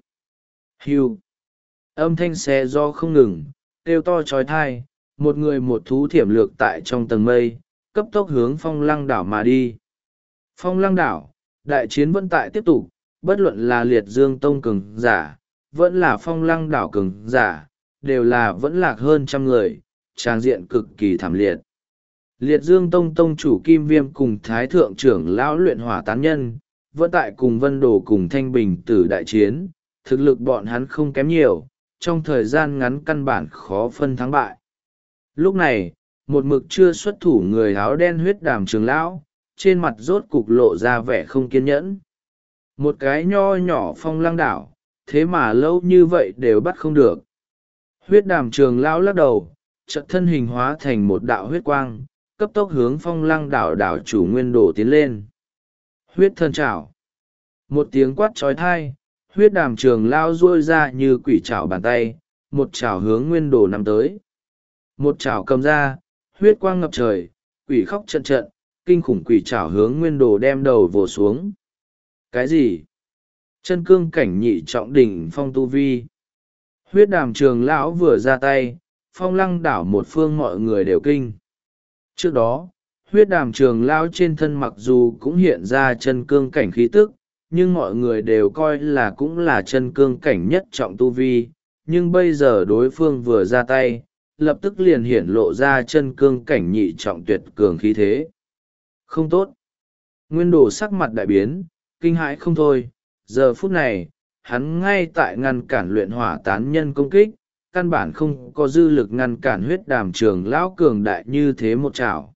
Speaker 1: Hưu. Âm thanh xe do không ngừng, kêu to trói thai, một người một thú thiểm lược tại trong tầng mây, cấp tốc hướng Phong Lăng Đảo mà đi. Phong Lăng Đảo, đại chiến vẫn tại tiếp tục, bất luận là Liệt Dương Tông cường giả, vẫn là Phong Lăng Đảo cường giả, đều là vẫn lạc hơn trăm người, tràng diện cực kỳ thảm liệt. Liệt Dương Tông Tông chủ Kim Viêm cùng Thái Thượng trưởng lão luyện hỏa tán nhân, vẫn tại cùng Vân Đồ cùng Thanh Bình tử đại chiến, thực lực bọn hắn không kém nhiều, trong thời gian ngắn căn bản khó phân thắng bại. Lúc này, một mực chưa xuất thủ người áo đen huyết đàm trưởng lão, trên mặt rốt cục lộ ra vẻ không kiên nhẫn. Một cái nho nhỏ Phong Lăng Đảo, thế mà lâu như vậy đều bắt không được. Huyết đàm trường lão lắc đầu, chợt thân hình hóa thành một đạo huyết quang, cấp tốc hướng Phong Lăng Đảo đảo chủ Nguyên Đồ tiến lên. Huyết thần trảo. Một tiếng quát trói thai, huyết đàm trường lao ruôi ra như quỷ trảo bàn tay, một trảo hướng Nguyên Đồ nắm tới. Một trảo cầm ra, huyết quang ngập trời, quỷ khóc trận trận, kinh khủng quỷ trảo hướng Nguyên Đồ đem đầu vồ xuống. Cái gì? Chân cương cảnh nhị trọng đỉnh phong tu vi. Huyết đàm trường lão vừa ra tay, Phong Lăng Đảo một phương mọi người đều kinh. Trước đó, huyết đàm trường lão trên thân mặc dù cũng hiện ra chân cương cảnh khí tức, nhưng mọi người đều coi là cũng là chân cương cảnh nhất trọng tu vi, nhưng bây giờ đối phương vừa ra tay, lập tức liền hiển lộ ra chân cương cảnh nhị trọng tuyệt cường khí thế. Không tốt. Nguyên Đồ sắc mặt đại biến, kinh hãi không thôi, giờ phút này, hắn ngay tại ngăn cản luyện hỏa tán nhân công kích, căn bản không có dư lực ngăn cản huyết đàm trường lão cường đại như thế một chảo.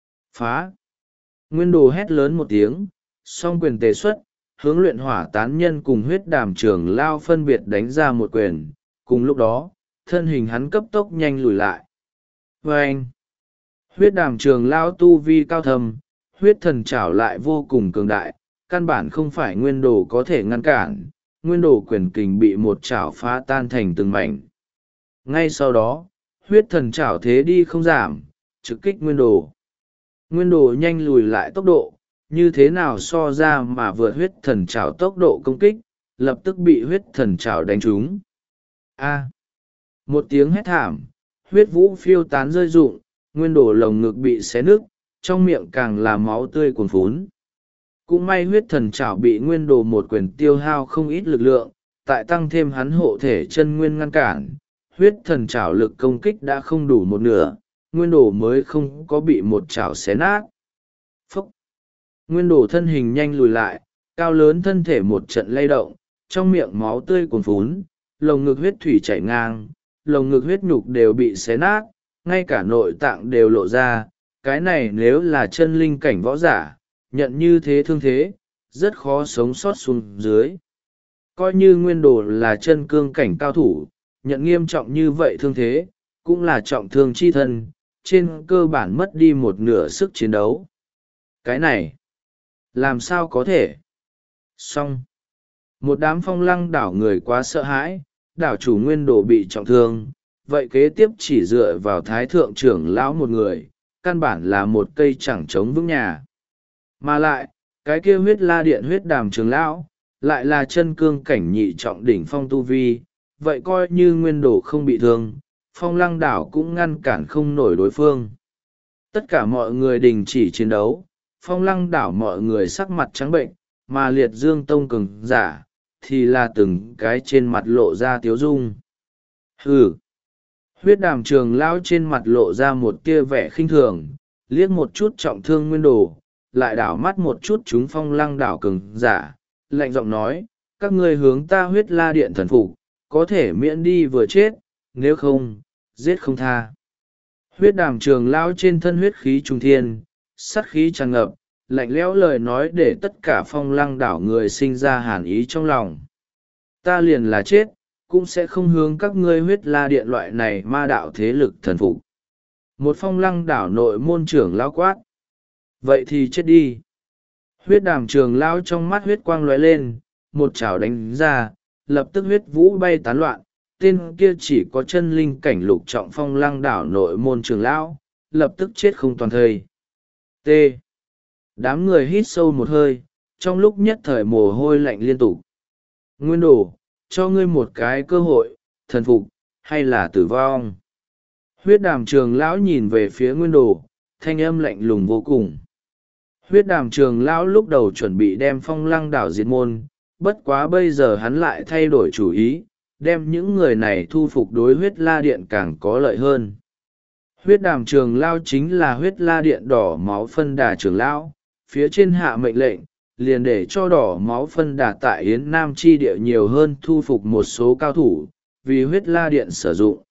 Speaker 1: Phá! Nguyên Đồ hét lớn một tiếng, song quyền tề xuất, hướng luyện hỏa tán nhân cùng huyết đàm trường lao phân biệt đánh ra một quyền, cùng lúc đó, thân hình hắn cấp tốc nhanh lùi lại. Vâng! Huyết đàm trường lao tu vi cao thầm, huyết thần chảo lại vô cùng cường đại, căn bản không phải Nguyên Đồ có thể ngăn cản, Nguyên Đồ quyền kình bị một chảo phá tan thành từng mảnh. Ngay sau đó, huyết thần chảo thế đi không giảm, trực kích Nguyên Đồ. Nguyên Đồ nhanh lùi lại tốc độ, như thế nào so ra mà vượt huyết thần chảo tốc độ công kích, lập tức bị huyết thần chảo đánh trúng. A! Một tiếng hét thảm, huyết vũ phiêu tán rơi rụng, Nguyên Đồ lồng ngực bị xé nứt, trong miệng càng là máu tươi cuồn phún. Cũng may huyết thần chảo bị Nguyên Đồ một quyền tiêu hao không ít lực lượng, tại tăng thêm hắn hộ thể chân nguyên ngăn cản, huyết thần chảo lực công kích đã không đủ một nửa, Nguyên Đồ mới không có bị một chảo xé nát. Phúc! Nguyên Đồ thân hình nhanh lùi lại, cao lớn thân thể một trận lay động, trong miệng máu tươi cuồn phún, lồng ngực huyết thủy chảy ngang, lồng ngực huyết nhục đều bị xé nát, ngay cả nội tạng đều lộ ra. Cái này nếu là chân linh cảnh võ giả, nhận như thế thương thế, rất khó sống sót xuống dưới. Coi như Nguyên Đồ là chân cương cảnh cao thủ, nhận nghiêm trọng như vậy thương thế, cũng là trọng thương chi thân, trên cơ bản mất đi một nửa sức chiến đấu. Cái này, làm sao có thể? Xong. Một đám Phong Lăng đảo người quá sợ hãi, đảo chủ Nguyên Đồ bị trọng thương, vậy kế tiếp chỉ dựa vào thái thượng trưởng lão một người, căn bản là một cây chẳng chống vững nhà. Mà lại, cái kia huyết la điện huyết đàm trưởng lão, lại là chân cương cảnh nhị trọng đỉnh phong tu vi, vậy coi như Nguyên Đồ không bị thương, Phong Lăng đảo cũng ngăn cản không nổi đối phương. Tất cả mọi người đình chỉ chiến đấu, Phong Lăng đảo mọi người sắc mặt trắng bệnh, mà Liệt Dương Tông cường giả, thì là từng cái trên mặt lộ ra tiếu dung. Hừ! Huyết đàm trường lão trên mặt lộ ra một tia vẻ khinh thường, liếc một chút trọng thương Nguyên Đồ, lại đảo mắt một chút chúng Phong Lăng đảo cường giả, lạnh giọng nói, các ngươi hướng ta huyết la điện thần phục, có thể miễn đi vừa chết, nếu không, giết không tha. Huyết đàm trường lão trên thân huyết khí trung thiên, sát khí tràn ngập, lạnh lẽo lời nói để tất cả Phong Lăng đảo người sinh ra hàn ý trong lòng. Ta liền là chết, cũng sẽ không hướng các ngươi huyết la điện loại này ma đạo thế lực thần phục. Một Phong Lăng đảo nội môn trưởng lão quát. Vậy thì chết đi. Huyết đàm trường lão trong mắt huyết quang lóe lên, một chảo đánh ra, lập tức huyết vũ bay tán loạn. Tên kia chỉ có chân linh cảnh lục trọng Phong Lăng đảo nội môn trường lão, lập tức chết không toàn thây. T. Đám người hít sâu một hơi, trong lúc nhất thời mồ hôi lạnh liên tục. Nguyên Đồ, cho ngươi một cái cơ hội, thần phục, hay là tử vong. Huyết đàm trường lão nhìn về phía Nguyên Đồ, thanh âm lạnh lùng vô cùng. Huyết đàm trường lão lúc đầu chuẩn bị đem Phong Lăng đảo diệt môn, bất quá bây giờ hắn lại thay đổi chủ ý, đem những người này thu phục đối huyết la điện càng có lợi hơn. Huyết đàm trường lão chính là huyết la điện đỏ máu phân đà trường lão, phía trên hạ mệnh lệnh, liền để cho đỏ máu phân đà tại Yến Nam chi địa nhiều hơn thu phục một số cao thủ, vì huyết la điện sử dụng.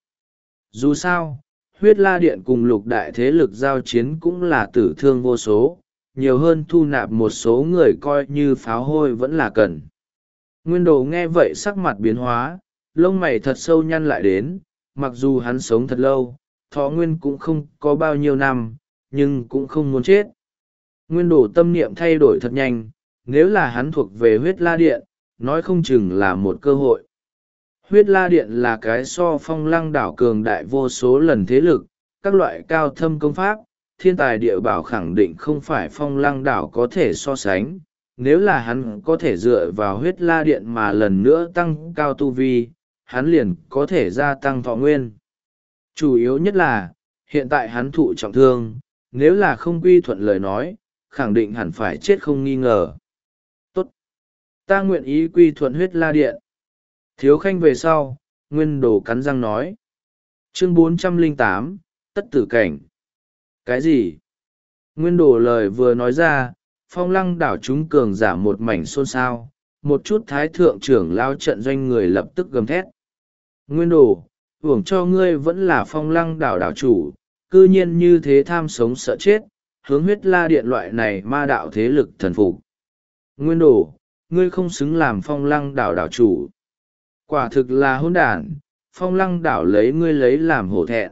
Speaker 1: Dù sao, huyết la điện cùng lục đại thế lực giao chiến cũng là tử thương vô số, nhiều hơn thu nạp một số người coi như pháo hôi vẫn là cần. Nguyên Đồ nghe vậy sắc mặt biến hóa, lông mày thật sâu nhăn lại đến, mặc dù hắn sống thật lâu, thọ nguyên cũng không có bao nhiêu năm, nhưng cũng không muốn chết. Nguyên Đồ tâm niệm thay đổi thật nhanh, nếu là hắn thuộc về huyết la điện, nói không chừng là một cơ hội. Huyết la điện là cái so Phong Lăng đảo cường đại vô số lần thế lực, các loại cao thâm công pháp, thiên tài địa bảo khẳng định không phải Phong Lăng đảo có thể so sánh. Nếu là hắn có thể dựa vào huyết la điện mà lần nữa tăng cao tu vi, hắn liền có thể gia tăng thọ nguyên. Chủ yếu nhất là, hiện tại hắn thụ trọng thương, nếu là không quy thuận lời nói, khẳng định hẳn phải chết không nghi ngờ. Tốt! Ta nguyện ý quy thuận huyết la điện. Thiếu khanh về sau, Nguyên Đồ cắn răng nói. Chương bốn trăm lẻ tám, tất tử cảnh. Cái gì? Nguyên Đồ lời vừa nói ra, Phong Lăng đảo chúng cường giả một mảnh xôn xao, một chút thái thượng trưởng lao trận doanh người lập tức gầm thét. Nguyên Đồ, hưởng cho ngươi vẫn là Phong Lăng đảo đảo chủ, cư nhiên như thế tham sống sợ chết, hướng huyết la điện loại này ma đạo thế lực thần phục. Nguyên Đồ, ngươi không xứng làm Phong Lăng đảo đảo chủ. Quả thực là hỗn đản, Phong Lăng đảo lấy ngươi lấy làm hổ thẹn.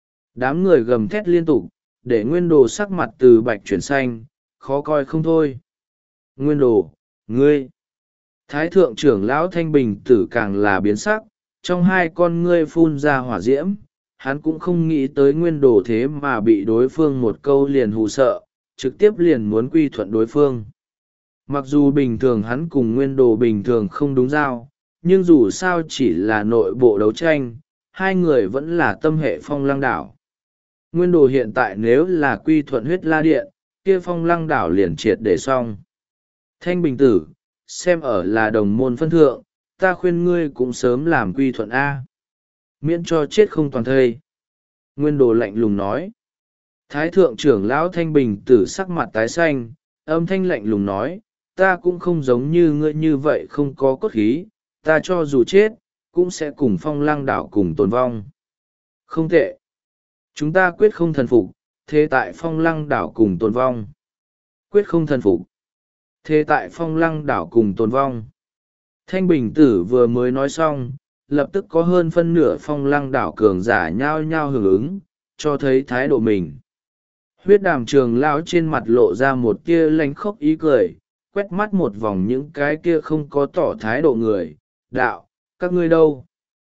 Speaker 1: Đám người gầm thét liên tục, để Nguyên Đồ sắc mặt từ bạch chuyển xanh, khó coi không thôi. Nguyên Đồ, ngươi. Thái thượng trưởng lão Thanh Bình tử càng là biến sắc, trong hai con ngươi phun ra hỏa diễm, hắn cũng không nghĩ tới Nguyên Đồ thế mà bị đối phương một câu liền hù sợ, trực tiếp liền muốn quy thuận đối phương. Mặc dù bình thường hắn cùng Nguyên Đồ bình thường không đúng giao, nhưng dù sao chỉ là nội bộ đấu tranh, hai người vẫn là tâm hệ Phong Lăng đảo. Nguyên Đồ hiện tại nếu là quy thuận huyết la điện, kia Phong Lăng đảo liền triệt để xong. Thanh Bình tử, xem ở là đồng môn phân thượng, ta khuyên ngươi cũng sớm làm quy thuận A. Miễn cho chết không toàn thây. Nguyên Đồ lạnh lùng nói. Thái thượng trưởng lão Thanh Bình tử sắc mặt tái xanh, âm thanh lạnh lùng nói, ta cũng không giống như ngươi như vậy không có cốt khí, ta cho dù chết cũng sẽ cùng phong lăng đảo cùng tồn vong. Không tệ, chúng ta quyết không thần phục, thế tại phong lăng đảo cùng tồn vong. Quyết không thần phục, thế tại phong lăng đảo cùng tồn vong. Thanh Bình Tử vừa mới nói xong, lập tức có hơn phân nửa phong lăng đảo cường giả nhao nhao hưởng ứng, cho thấy thái độ mình. Huyết Đàm Trường lão trên mặt lộ ra một tia lánh khóc ý cười, quét mắt một vòng những cái kia không có tỏ thái độ người. Đạo, các ngươi đâu?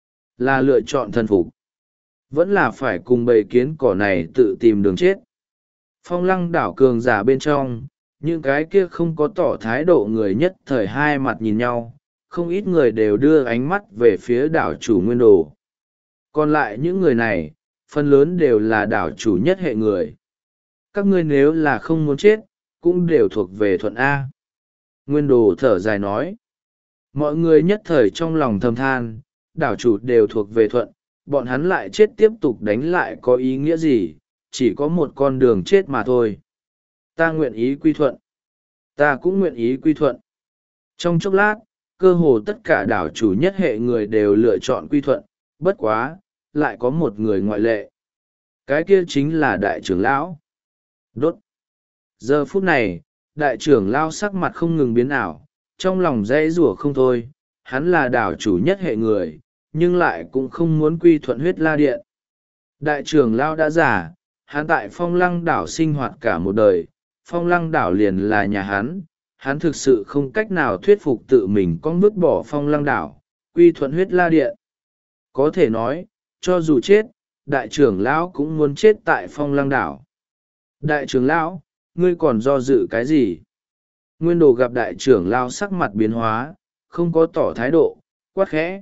Speaker 1: Là lựa chọn thần phục, vẫn là phải cùng bầy kiến cỏ này tự tìm đường chết. Phong lăng đảo cường giả bên trong, những cái kia không có tỏ thái độ người nhất thời hai mặt nhìn nhau, không ít người đều đưa ánh mắt về phía đảo chủ Nguyên Đồ. Còn lại những người này, phần lớn đều là đảo chủ nhất hệ người. Các ngươi nếu là không muốn chết, cũng đều thuộc về thuận A. Nguyên Đồ thở dài nói. Mọi người nhất thời trong lòng thầm than, đảo chủ đều thuộc về thuận, bọn hắn lại chết tiếp tục đánh lại có ý nghĩa gì, chỉ có một con đường chết mà thôi. Ta nguyện ý quy thuận. Ta cũng nguyện ý quy thuận. Trong chốc lát, cơ hồ tất cả đảo chủ nhất hệ người đều lựa chọn quy thuận, bất quá, lại có một người ngoại lệ. Cái kia chính là đại trưởng lão. Đốt. Giờ phút này, đại trưởng lão sắc mặt không ngừng biến ảo, trong lòng dãy rủa không thôi, hắn là đảo chủ nhất hệ người, nhưng lại cũng không muốn quy thuận huyết la điện. Đại trưởng lão đã già, hắn tại phong lăng đảo sinh hoạt cả một đời, phong lăng đảo liền là nhà hắn, hắn thực sự không cách nào thuyết phục tự mình con vứt bỏ phong lăng đảo, quy thuận huyết la điện. Có thể nói, cho dù chết, đại trưởng lão cũng muốn chết tại phong lăng đảo. Đại trưởng lão, ngươi còn do dự cái gì? Nguyên Đồ gặp đại trưởng lão sắc mặt biến hóa, không có tỏ thái độ, quát khẽ.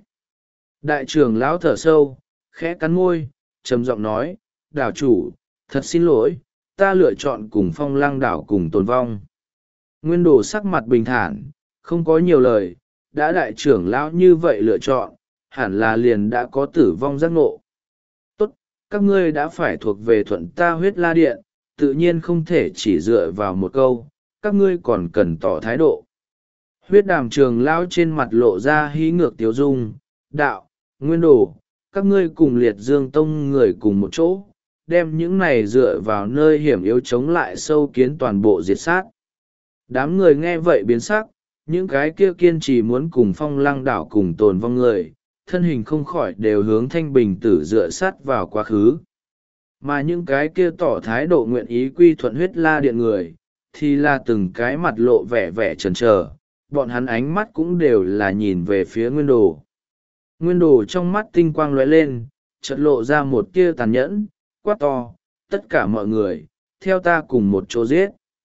Speaker 1: Đại trưởng lão thở sâu, khẽ cắn môi, trầm giọng nói, đảo chủ, thật xin lỗi, ta lựa chọn cùng phong lăng đảo cùng tồn vong. Nguyên Đồ sắc mặt bình thản, không có nhiều lời, đã đại trưởng lão như vậy lựa chọn, hẳn là liền đã có tử vong giác ngộ. Tốt, các ngươi đã phải thuộc về thuận ta huyết la điện, tự nhiên không thể chỉ dựa vào một câu, các ngươi còn cần tỏ thái độ. Huyết Đàm Trường lão trên mặt lộ ra hí ngược tiếu dung, đạo, Nguyên Đồ, các ngươi cùng Liệt Dương Tông người cùng một chỗ, đem những này dựa vào nơi hiểm yếu chống lại sâu kiến toàn bộ diệt sát. Đám người nghe vậy biến sắc, những cái kia kiên trì muốn cùng phong lăng đảo cùng tồn vong người, thân hình không khỏi đều hướng Thanh Bình Tử dựa sát vào quá khứ. Mà những cái kia tỏ thái độ nguyện ý quy thuận huyết la điện người, thì là từng cái mặt lộ vẻ vẻ chần chờ, bọn hắn ánh mắt cũng đều là nhìn về phía Nguyên Đồ. Nguyên Đồ trong mắt tinh quang lóe lên, chợt lộ ra một tia tàn nhẫn, quát to, tất cả mọi người, theo ta cùng một chỗ giết.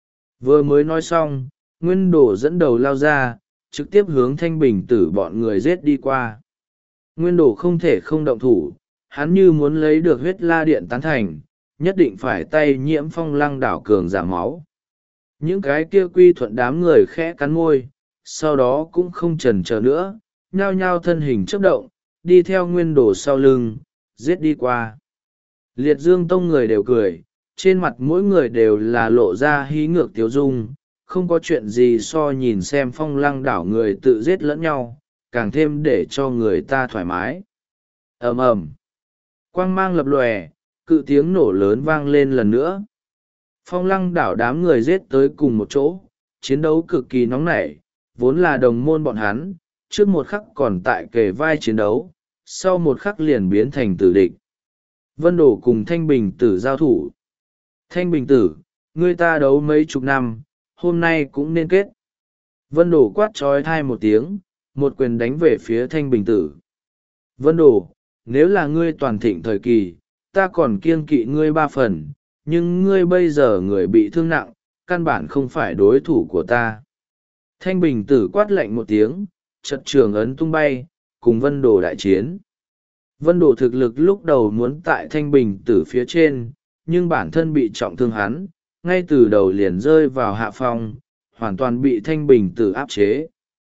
Speaker 1: Vừa mới nói xong, Nguyên Đồ dẫn đầu lao ra, trực tiếp hướng Thanh Bình Tử bọn người giết đi qua. Nguyên Đồ không thể không động thủ, hắn như muốn lấy được huyết la điện tán thành, nhất định phải tay nhiễm phong lăng đảo cường giảm máu. Những cái kia quy thuận đám người khẽ cắn môi, sau đó cũng không chần chờ nữa, nhao nhao thân hình chấp động, đi theo Nguyên Đồ sau lưng, giết đi qua. Liệt Dương Tông người đều cười, trên mặt mỗi người đều là lộ ra hí ngược tiếu dung, không có chuyện gì so nhìn xem phong lăng đảo người tự giết lẫn nhau, càng thêm để cho người ta thoải mái. Ầm ầm, quang mang lập lòe, cự tiếng nổ lớn vang lên lần nữa. Phong lăng đảo đám người giết tới cùng một chỗ, chiến đấu cực kỳ nóng nảy, vốn là đồng môn bọn hắn, trước một khắc còn tại kề vai chiến đấu, sau một khắc liền biến thành tử địch. Vân Đồ cùng Thanh Bình Tử giao thủ. Thanh Bình Tử, ngươi ta đấu mấy chục năm, hôm nay cũng nên kết. Vân Đồ quát trói thai một tiếng, một quyền đánh về phía Thanh Bình Tử. Vân Đồ, nếu là ngươi toàn thịnh thời kỳ, ta còn kiêng kỵ ngươi ba phần, nhưng ngươi bây giờ người bị thương nặng, căn bản không phải đối thủ của ta. Thanh Bình Tử quát lạnh một tiếng, chật trường ấn tung bay, cùng Vân Đồ đại chiến. Vân Đồ thực lực lúc đầu muốn tại Thanh Bình Tử phía trên, nhưng bản thân bị trọng thương hắn, ngay từ đầu liền rơi vào hạ phong, hoàn toàn bị Thanh Bình Tử áp chế.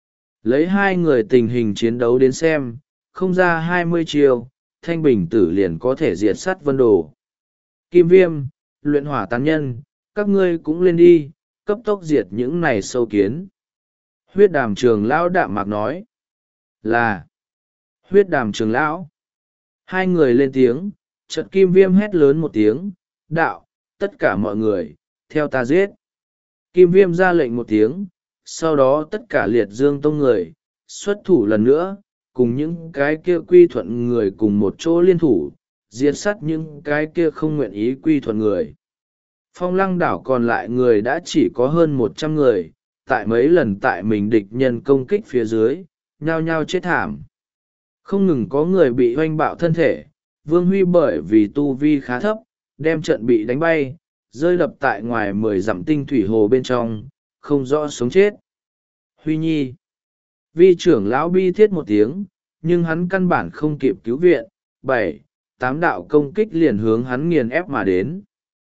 Speaker 1: Lấy hai người tình hình chiến đấu đến xem, không ra hai mươi chiêu, Thanh Bình Tử liền có thể diệt sát Vân Đồ. Kim Viêm, Luyện Hỏa Tán Nhân, các ngươi cũng lên đi, cấp tốc diệt những này sâu kiến. Huyết Đàm trưởng lão đạm mạc nói. Là Huyết Đàm trưởng lão. Hai người lên tiếng, chợt Kim Viêm hét lớn một tiếng, đạo, tất cả mọi người, theo ta giết. Kim Viêm ra lệnh một tiếng, sau đó tất cả liệt dương tông người, xuất thủ lần nữa, cùng những cái kia quy thuận người cùng một chỗ liên thủ, diệt sát những cái kia không nguyện ý quy thuận người. Phong Lăng đảo còn lại người đã chỉ có hơn một trăm người, tại mấy lần tại mình địch nhân công kích phía dưới, nhao nhao chết thảm. Không ngừng có người bị hoanh bạo thân thể, Vương Huy bởi vì tu vi khá thấp, đem trận bị đánh bay, rơi đập tại ngoài mười dặm tinh thủy hồ bên trong, không rõ sống chết. Huy Nhi. Vi trưởng lão bi thiết một tiếng, nhưng hắn căn bản không kịp cứu viện, bảy, tám đạo công kích liền hướng hắn nghiền ép mà đến.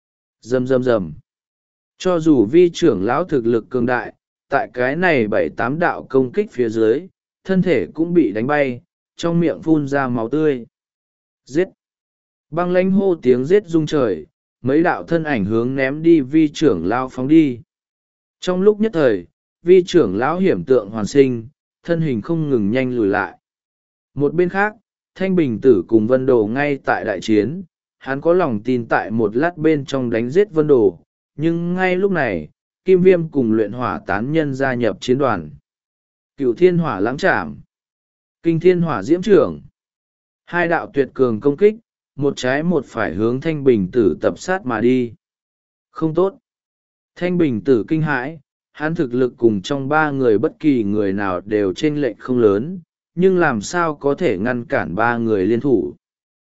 Speaker 1: Rầm rầm rầm. Cho dù vi trưởng lão thực lực cường đại, tại cái này bảy tám đạo công kích phía dưới, thân thể cũng bị đánh bay, trong miệng phun ra máu tươi. Giết! Băng lãnh hô tiếng giết rung trời, mấy đạo thân ảnh hướng ném đi vi trưởng lão phóng đi. Trong lúc nhất thời, vi trưởng lão hiểm tượng hoàn sinh, thân hình không ngừng nhanh lùi lại. Một bên khác, Thanh Bình Tử cùng Vân Đồ ngay tại đại chiến, hắn có lòng tin tại một lát bên trong đánh giết Vân Đồ, nhưng ngay lúc này, Kim Viêm cùng luyện hỏa tán nhân gia nhập chiến đoàn. Cửu thiên hỏa lãng trảm, kinh thiên hỏa diễm trưởng. Hai đạo tuyệt cường công kích, một trái một phải hướng Thanh Bình Tử tập sát mà đi. Không tốt. Thanh Bình Tử kinh hãi, hắn thực lực cùng trong ba người bất kỳ người nào đều chênh lệch không lớn, nhưng làm sao có thể ngăn cản ba người liên thủ.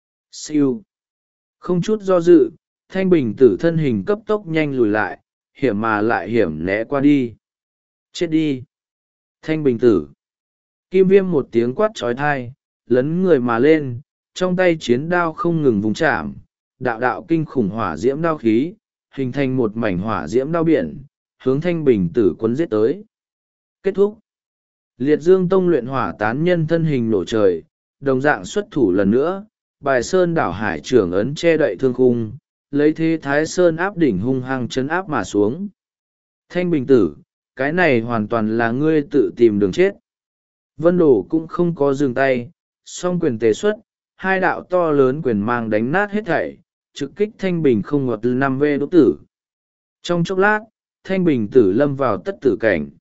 Speaker 1: Siêu. Không chút do dự, Thanh Bình Tử thân hình cấp tốc nhanh lùi lại, hiểm mà lại hiểm né qua đi. Chết đi. Thanh Bình Tử. Kim Viêm một tiếng quát trói thai, lấn người mà lên, trong tay chiến đao không ngừng vùng chạm, đạo đạo kinh khủng hỏa diễm đao khí, hình thành một mảnh hỏa diễm đao biển, hướng Thanh Bình Tử quấn giết tới. Kết thúc. Liệt Dương Tông luyện hỏa tán nhân thân hình nổ trời, đồng dạng xuất thủ lần nữa, bài sơn đảo hải trưởng ấn che đậy thương khung, lấy thế thái sơn áp đỉnh hung hăng chấn áp mà xuống. Thanh Bình Tử, cái này hoàn toàn là ngươi tự tìm đường chết. Vân Đồ cũng không có dừng tay, song quyền tề xuất, hai đạo to lớn quyền mang đánh nát hết thảy, trực kích Thanh Bình không ngọt năm vê đỗ tử. Trong chốc lát, Thanh Bình Tử lâm vào tất tử cảnh.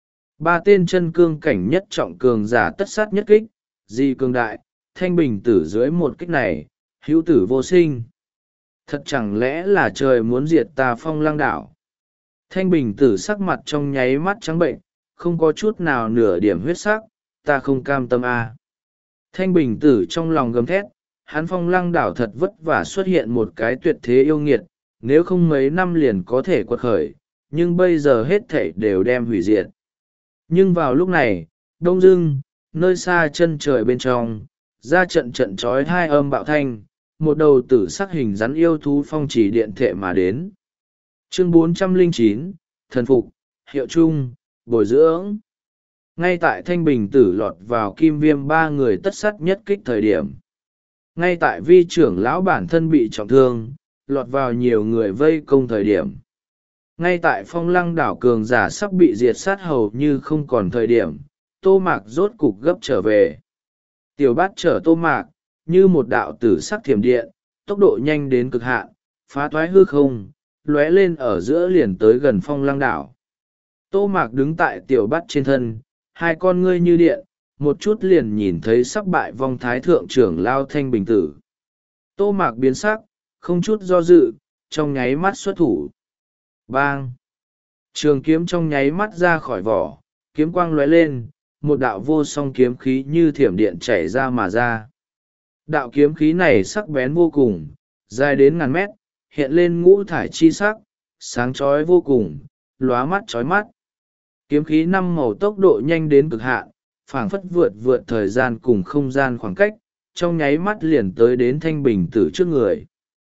Speaker 1: Ba tên chân cương cảnh nhất trọng cường giả tất sát nhất kích, di cường đại, Thanh Bình Tử dưới một kích này, hữu tử vô sinh. Thật chẳng lẽ là trời muốn diệt ta Phong Lăng đảo. Thanh Bình Tử sắc mặt trong nháy mắt trắng bệnh, không có chút nào nửa điểm huyết sắc, ta không cam tâm a. À. Thanh Bình Tử trong lòng gầm thét, hắn Phong Lăng đảo thật vất vả xuất hiện một cái tuyệt thế yêu nghiệt, nếu không mấy năm liền có thể quật khởi, nhưng bây giờ hết thảy đều đem hủy diệt. Nhưng vào lúc này, đông dưng, nơi xa chân trời bên trong, ra trận trận trói hai âm bạo thanh, một đầu tử sắc hình rắn yêu thú phong chỉ điện thệ mà đến. Chương bốn trăm lẻ chín, Thần Phục, Hiệu Trung, Bồi Dưỡng. Ngay tại Thanh Bình Tử lọt vào Kim Viêm ba người tất sắt nhất kích thời điểm. Ngay tại vi trưởng lão bản thân bị trọng thương, lọt vào nhiều người vây công thời điểm. Ngay tại Phong Lăng đảo cường giả sắp bị diệt sát hầu như không còn thời điểm, Tô Mạc rốt cục gấp trở về. Tiểu Bát chở Tô Mạc, như một đạo tử sắc thiểm điện, tốc độ nhanh đến cực hạn, phá thoái hư không, lóe lên ở giữa liền tới gần Phong Lăng đảo. Tô Mạc đứng tại Tiểu Bát trên thân, hai con ngươi như điện, một chút liền nhìn thấy sắp bại vong thái thượng trưởng lao Thanh Bình Tử. Tô Mạc biến sắc, không chút do dự, trong nháy mắt xuất thủ. Bang! Trường kiếm trong nháy mắt ra khỏi vỏ, kiếm quang lóe lên, một đạo vô song kiếm khí như thiểm điện chảy ra mà ra. Đạo kiếm khí này sắc bén vô cùng, dài đến ngàn mét, hiện lên ngũ thải chi sắc, sáng chói vô cùng, lóa mắt chói mắt. Kiếm khí năm màu tốc độ nhanh đến cực hạn, phảng phất vượt vượt thời gian cùng không gian khoảng cách, trong nháy mắt liền tới đến Thanh Bình Tử trước người.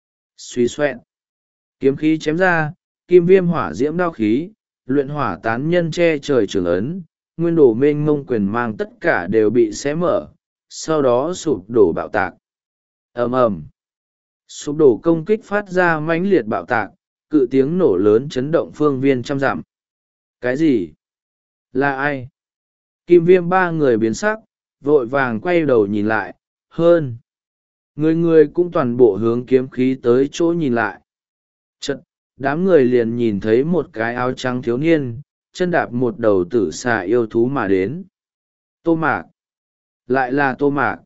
Speaker 1: Suy xoẹn. Kiếm khí chém ra, kim viêm hỏa diễm đao khí, luyện hỏa tán nhân che trời trường ấn, nguyên đồ mênh mông quyền mang tất cả đều bị xé mở, sau đó sụp đổ bạo tạc. Ầm ầm. Sụp đổ công kích phát ra mãnh liệt bạo tạc, cự tiếng nổ lớn chấn động phương viên trăm dặm. Cái gì? Là ai? Kim Viêm ba người biến sắc, vội vàng quay đầu nhìn lại, hơn. Người người cũng toàn bộ hướng kiếm khí tới chỗ nhìn lại. Chật, đám người liền nhìn thấy một cái áo trắng thiếu niên, chân đạp một đầu tử xà yêu thú mà đến. Tô Mạc. Lại là Tô Mạc.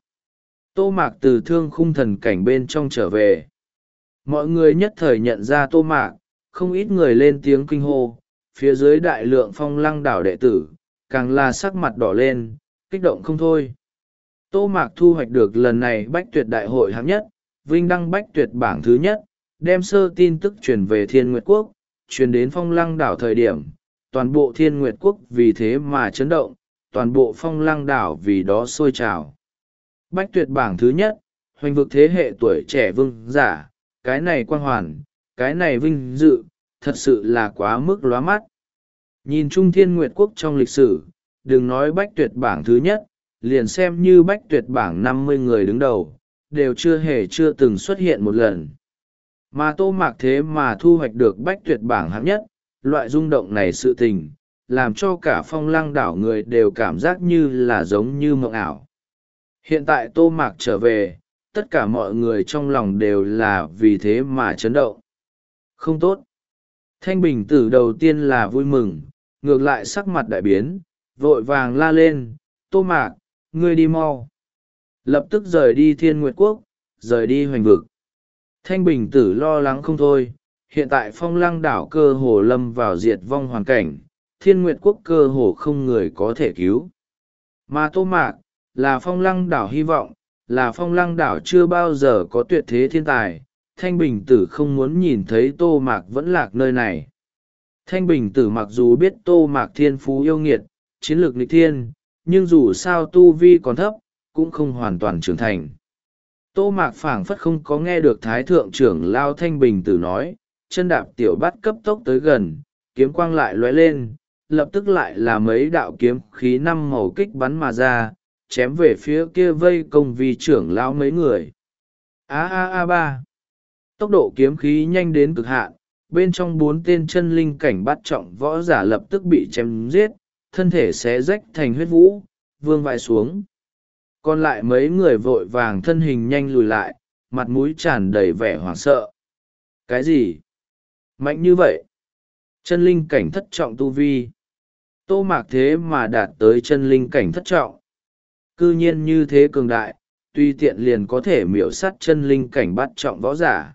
Speaker 1: Tô Mạc từ thương khung thần cảnh bên trong trở về. Mọi người nhất thời nhận ra Tô Mạc, không ít người lên tiếng kinh hô, phía dưới đại lượng phong lăng đảo đệ tử, càng là sắc mặt đỏ lên, kích động không thôi. Tô Mạc thu hoạch được lần này bách tuyệt đại hội hạng nhất, vinh đăng bách tuyệt bảng thứ nhất, đem sơ tin tức truyền về Thiên Nguyệt Quốc, truyền đến phong lăng đảo thời điểm, toàn bộ Thiên Nguyệt Quốc vì thế mà chấn động, toàn bộ phong lăng đảo vì đó sôi trào. Bách tuyệt bảng thứ nhất, hoành vực thế hệ tuổi trẻ vương giả, cái này quang hoàn, cái này vinh dự, thật sự là quá mức lóa mắt. Nhìn chung Thiên Nguyệt Quốc trong lịch sử, đừng nói bách tuyệt bảng thứ nhất, liền xem như bách tuyệt bảng năm mươi người đứng đầu, đều chưa hề chưa từng xuất hiện một lần. Mà Tô Mạc thế mà thu hoạch được bách tuyệt bảng hạng nhất, loại rung động này sự tình, làm cho cả phong lăng đảo người đều cảm giác như là giống như mộng ảo. Hiện tại Tô Mạc trở về, tất cả mọi người trong lòng đều là vì thế mà chấn động. Không tốt. Thanh Bình Tử đầu tiên là vui mừng, ngược lại sắc mặt đại biến, vội vàng la lên, Tô Mạc, ngươi đi mau. Lập tức rời đi Thiên Nguyệt Quốc, rời đi hoành vực. Thanh Bình Tử lo lắng không thôi, hiện tại phong lăng đảo cơ hồ lâm vào diệt vong hoàn cảnh, Thiên Nguyệt Quốc cơ hồ không người có thể cứu. Mà Tô Mạc, là phong lăng đảo hy vọng, là phong lăng đảo chưa bao giờ có tuyệt thế thiên tài, Thanh Bình Tử không muốn nhìn thấy Tô Mạc vẫn lạc nơi này. Thanh Bình Tử mặc dù biết Tô Mạc thiên phú yêu nghiệt, chiến lược nghịch thiên, nhưng dù sao tu vi còn thấp, cũng không hoàn toàn trưởng thành. Tô Mạc phảng phất không có nghe được Thái Thượng trưởng lao Thanh Bình Tử nói, chân đạp tiểu bát cấp tốc tới gần, kiếm quang lại lóe lên, lập tức lại là mấy đạo kiếm khí năm màu kích bắn mà ra, chém về phía kia vây công vi trưởng lão mấy người. A a a ba. Tốc độ kiếm khí nhanh đến cực hạn, bên trong bốn tên chân linh cảnh bắt trọng võ giả lập tức bị chém giết, thân thể xé rách thành huyết vũ, vương vãi xuống. Còn lại mấy người vội vàng thân hình nhanh lùi lại, mặt mũi tràn đầy vẻ hoảng sợ. Cái gì? Mạnh như vậy? Chân linh cảnh thất trọng tu vi. Tô Mạc thế mà đạt tới chân linh cảnh thất trọng. Cư nhiên như thế cường đại, tuy tiện liền có thể miểu sát chân linh cảnh bắt trọng võ giả.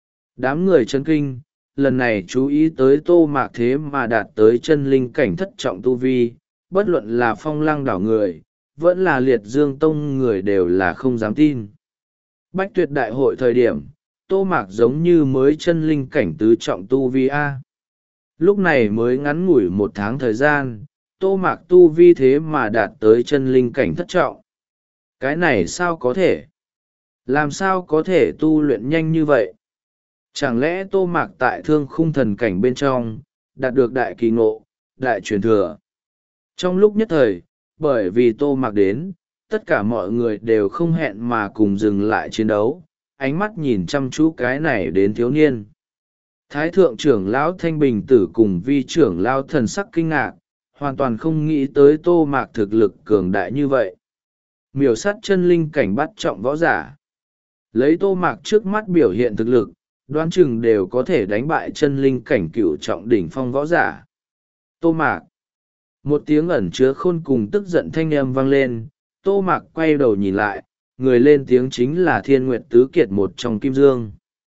Speaker 1: Đám người chấn kinh, lần này chú ý tới Tô Mạc thế mà đạt tới chân linh cảnh thất trọng tu vi, bất luận là phong lăng đảo người, vẫn là liệt dương tông người đều là không dám tin. Bách tuyệt đại hội thời điểm, Tô Mạc giống như mới chân linh cảnh tứ trọng tu vi A. Lúc này mới ngắn ngủi một tháng thời gian, Tô Mạc tu vi thế mà đạt tới chân linh cảnh thất trọng. Cái này sao có thể? Làm sao có thể tu luyện nhanh như vậy? Chẳng lẽ Tô Mạc tại thương khung thần cảnh bên trong, đạt được đại kỳ ngộ, đại truyền thừa? Trong lúc nhất thời, bởi vì Tô Mạc đến, tất cả mọi người đều không hẹn mà cùng dừng lại chiến đấu, ánh mắt nhìn chăm chú cái này đến thiếu niên. Thái thượng trưởng lão Thanh Bình Tử cùng vi trưởng lão thần sắc kinh ngạc, hoàn toàn không nghĩ tới Tô Mạc thực lực cường đại như vậy. Miểu sát chân linh cảnh bắt trọng võ giả. Lấy Tô Mạc trước mắt biểu hiện thực lực, đoán chừng đều có thể đánh bại chân linh cảnh cửu trọng đỉnh phong võ giả. Tô Mạc. Một tiếng ẩn chứa khôn cùng tức giận thanh âm vang lên, Tô Mạc quay đầu nhìn lại, người lên tiếng chính là Thiên Nguyệt Tứ Kiệt một trong Kim Dương.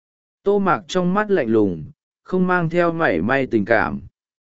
Speaker 1: Tô Mạc trong mắt lạnh lùng, không mang theo mảy may tình cảm.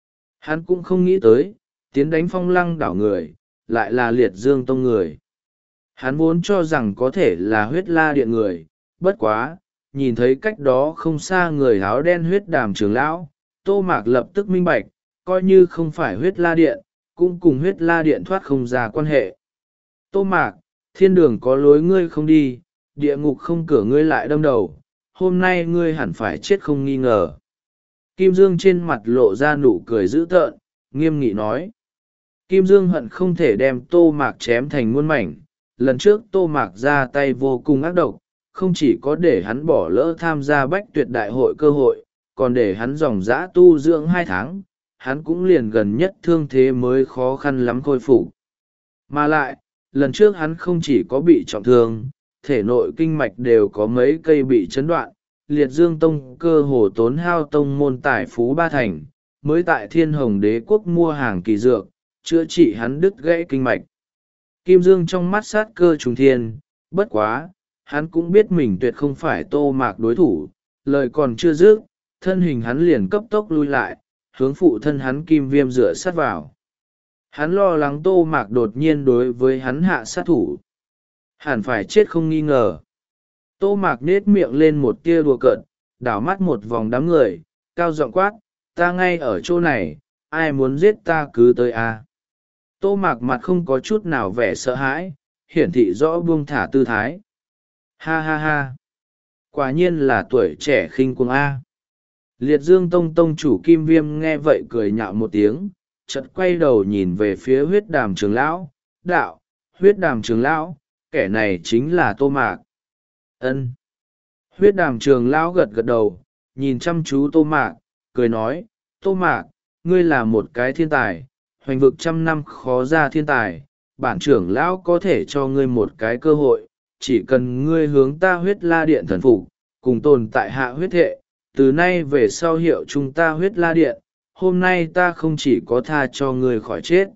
Speaker 1: Hắn cũng không nghĩ tới, tiến đánh phong lăng đảo người, lại là liệt dương tông người. Hắn vốn cho rằng có thể là huyết la điện người, bất quá, nhìn thấy cách đó không xa người áo đen huyết đàm trưởng lão, Tô Mạc lập tức minh bạch, coi như không phải huyết la điện, cũng cùng huyết la điện thoát không ra quan hệ. Tô Mạc, thiên đường có lối ngươi không đi, địa ngục không cửa ngươi lại đâm đầu, hôm nay ngươi hẳn phải chết không nghi ngờ. Kim Dương trên mặt lộ ra nụ cười dữ tợn, nghiêm nghị nói. Kim Dương hận không thể đem Tô Mạc chém thành muôn mảnh. Lần trước Tô Mạc ra tay vô cùng ác độc, không chỉ có để hắn bỏ lỡ tham gia bách tuyệt đại hội cơ hội, còn để hắn dòng dã tu dưỡng hai tháng, hắn cũng liền gần nhất thương thế mới khó khăn lắm khôi phục. Mà lại, lần trước hắn không chỉ có bị trọng thương, thể nội kinh mạch đều có mấy cây bị chấn đoạn, liệt dương tông cơ hồ tốn hao tông môn tài phú ba thành, mới tại thiên hồng đế quốc mua hàng kỳ dược, chữa trị hắn đứt gãy kinh mạch. Kim Dương trong mắt sát cơ trùng thiên, bất quá, hắn cũng biết mình tuyệt không phải Tô Mạc đối thủ, lời còn chưa dứt, thân hình hắn liền cấp tốc lui lại, hướng phụ thân hắn Kim Viêm dựa sát vào. Hắn lo lắng Tô Mạc đột nhiên đối với hắn hạ sát thủ. Hẳn phải chết không nghi ngờ. Tô Mạc nết miệng lên một tia đùa cợt, đảo mắt một vòng đám người, cao giọng quát, ta ngay ở chỗ này, ai muốn giết ta cứ tới a. Tô Mạc mặt không có chút nào vẻ sợ hãi, hiển thị rõ buông thả tư thái. Ha ha ha. Quả nhiên là tuổi trẻ khinh cuồng a. Liệt Dương Tông tông chủ Kim Viêm nghe vậy cười nhạo một tiếng, chợt quay đầu nhìn về phía huyết đàm trường lão, đạo, huyết đàm trường lão, kẻ này chính là Tô Mạc. Ân. Huyết đàm trường lão gật gật đầu, nhìn chăm chú Tô Mạc, cười nói, Tô Mạc, ngươi là một cái thiên tài, hoành vực trăm năm khó ra thiên tài, bản trưởng lão có thể cho ngươi một cái cơ hội, chỉ cần ngươi hướng ta huyết la điện thần phục, cùng tồn tại hạ huyết hệ, từ nay về sau hiệu chúng ta huyết la điện, hôm nay ta không chỉ có tha cho ngươi khỏi chết,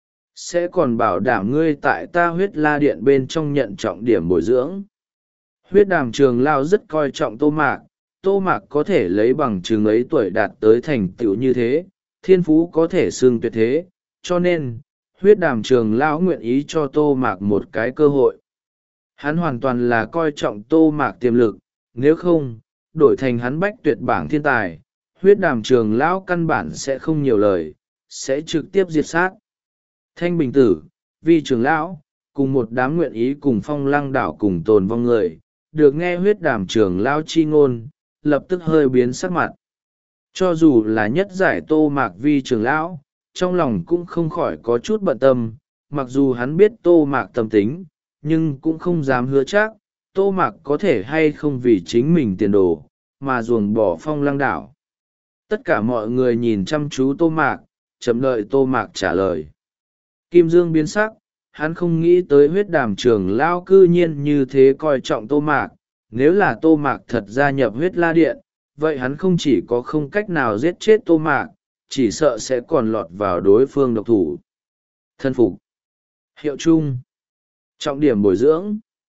Speaker 1: sẽ còn bảo đảm ngươi tại ta huyết la điện bên trong nhận trọng điểm bồi dưỡng. Huyết đàm trường lao rất coi trọng Tô Mạc, Tô Mạc có thể lấy bằng chứng ấy tuổi đạt tới thành tựu như thế, thiên phú có thể xưng tuyệt thế, cho nên, huyết đàm trường lão nguyện ý cho Tô Mạc một cái cơ hội. Hắn hoàn toàn là coi trọng Tô Mạc tiềm lực, nếu không, đổi thành hắn bách tuyệt bảng thiên tài, huyết đàm trường lão căn bản sẽ không nhiều lời, sẽ trực tiếp diệt sát. Thanh Bình Tử, Vi trường lão, cùng một đám nguyện ý cùng Phong Lăng đảo cùng tồn vong người, được nghe huyết đàm trường lão chi ngôn, lập tức hơi biến sắc mặt. Cho dù là nhất giải Tô Mạc Vi trường lão, trong lòng cũng không khỏi có chút bận tâm, mặc dù hắn biết Tô Mạc tâm tính, nhưng cũng không dám hứa chắc, Tô Mạc có thể hay không vì chính mình tiền đồ, mà ruồng bỏ Phong Lăng đảo. Tất cả mọi người nhìn chăm chú Tô Mạc, chậm đợi Tô Mạc trả lời. Kim Dương biến sắc, hắn không nghĩ tới huyết đàm trường lao cư nhiên như thế coi trọng Tô Mạc, nếu là Tô Mạc thật gia nhập huyết la điện, vậy hắn không chỉ có không cách nào giết chết Tô Mạc, chỉ sợ sẽ còn lọt vào đối phương độc thủ. Thân phục. Hiệu chung. Trọng điểm bồi dưỡng.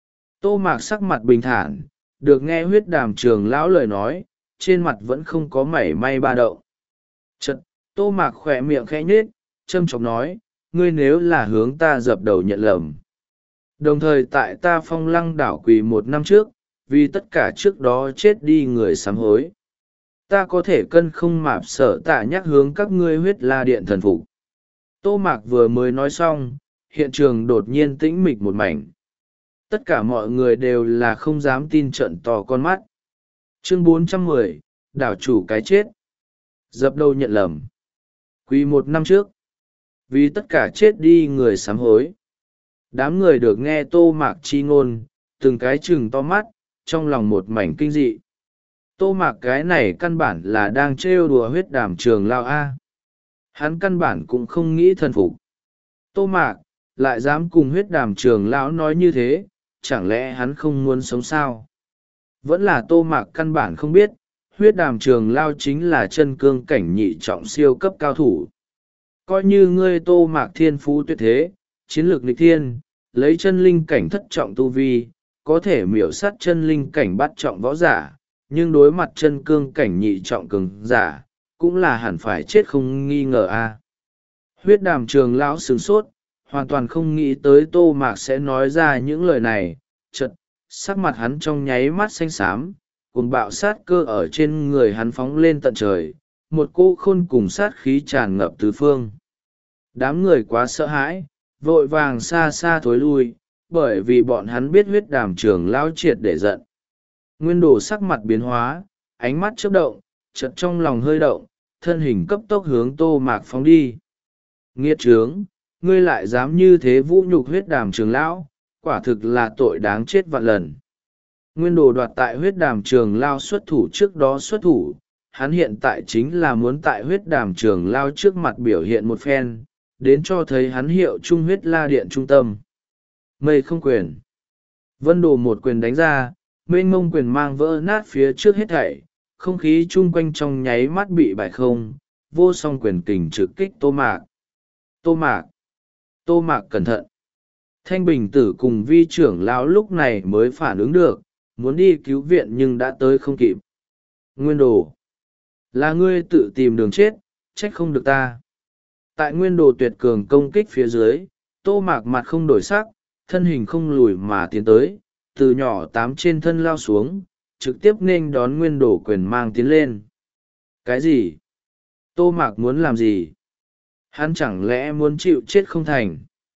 Speaker 1: Tô Mạc sắc mặt bình thản, được nghe huyết đàm trường lão lời nói, trên mặt vẫn không có mảy may ba động. Chật, Tô Mạc khỏe miệng khẽ nhết, châm chọc nói, ngươi nếu là hướng ta dập đầu nhận lầm. Đồng thời tại ta Phong Lăng đảo quỳ một năm trước, vì tất cả trước đó chết đi người sám hối. Ta có thể cân không mạp sở tạ nhắc hướng các ngươi huyết la điện thần phục. Tô Mạc vừa mới nói xong, hiện trường đột nhiên tĩnh mịch một mảnh. Tất cả mọi người đều là không dám tin trận to con mắt. Chương bốn trăm mười, đảo chủ cái chết. Dập đầu nhận lầm. Quỳ một năm trước. Vì tất cả chết đi người sám hối. Đám người được nghe Tô Mạc chi ngôn, từng cái chừng to mắt, trong lòng một mảnh kinh dị. Tô Mạc cái này căn bản là đang trêu đùa huyết đàm trường lao A. Hắn căn bản cũng không nghĩ thần phục. Tô Mạc, lại dám cùng huyết đàm trường lão nói như thế, chẳng lẽ hắn không muốn sống sao? Vẫn là Tô Mạc căn bản không biết, huyết đàm trường lao chính là chân cương cảnh nhị trọng siêu cấp cao thủ. Coi như ngươi Tô Mạc thiên phú tuyệt thế, chiến lược nghịch thiên, lấy chân linh cảnh thất trọng tu vi, có thể miểu sát chân linh cảnh bắt trọng võ giả, nhưng đối mặt chân cương cảnh nhị trọng cường giả, cũng là hẳn phải chết không nghi ngờ a. Huyết đàm trường lão sửng sốt, hoàn toàn không nghĩ tới Tô Mạc sẽ nói ra những lời này, chật, sắc mặt hắn trong nháy mắt xanh xám, cùng bạo sát cơ ở trên người hắn phóng lên tận trời, một cô khôn cùng sát khí tràn ngập tứ phương. Đám người quá sợ hãi, vội vàng xa xa thối lui, bởi vì bọn hắn biết huyết đàm trường lão triệt để giận. Nguyên Đồ sắc mặt biến hóa, ánh mắt chớp động, chợt trong lòng hơi động, thân hình cấp tốc hướng Tô Mạc phóng đi. Nghiệt trướng, ngươi lại dám như thế vũ nhục huyết đàm trường lão, quả thực là tội đáng chết vạn lần. Nguyên Đồ đoạt tại huyết đàm trường lao xuất thủ trước đó xuất thủ, hắn hiện tại chính là muốn tại huyết đàm trường lao trước mặt biểu hiện một phen, đến cho thấy hắn hiệu trung huyết la điện trung tâm. Mây không quyền. Vân Đồ một quyền đánh ra, mênh mông quyền mang vỡ nát phía trước hết thảy, không khí chung quanh trong nháy mắt bị bại không, vô song quyền kình trực kích Tô Mạc. Tô Mạc! Tô Mạc cẩn thận! Thanh Bình Tử cùng vi trưởng lão lúc này mới phản ứng được, muốn đi cứu viện nhưng đã tới không kịp. Nguyên Đồ! Là ngươi tự tìm đường chết, trách không được ta. Tại Nguyên Đồ tuyệt cường công kích phía dưới, Tô Mạc mặt không đổi sắc, thân hình không lùi mà tiến tới, từ nhỏ tám trên thân lao xuống, trực tiếp nên đón Nguyên Đồ quyền mang tiến lên. Cái gì? Tô Mạc muốn làm gì? Hắn chẳng lẽ muốn chịu chết không thành?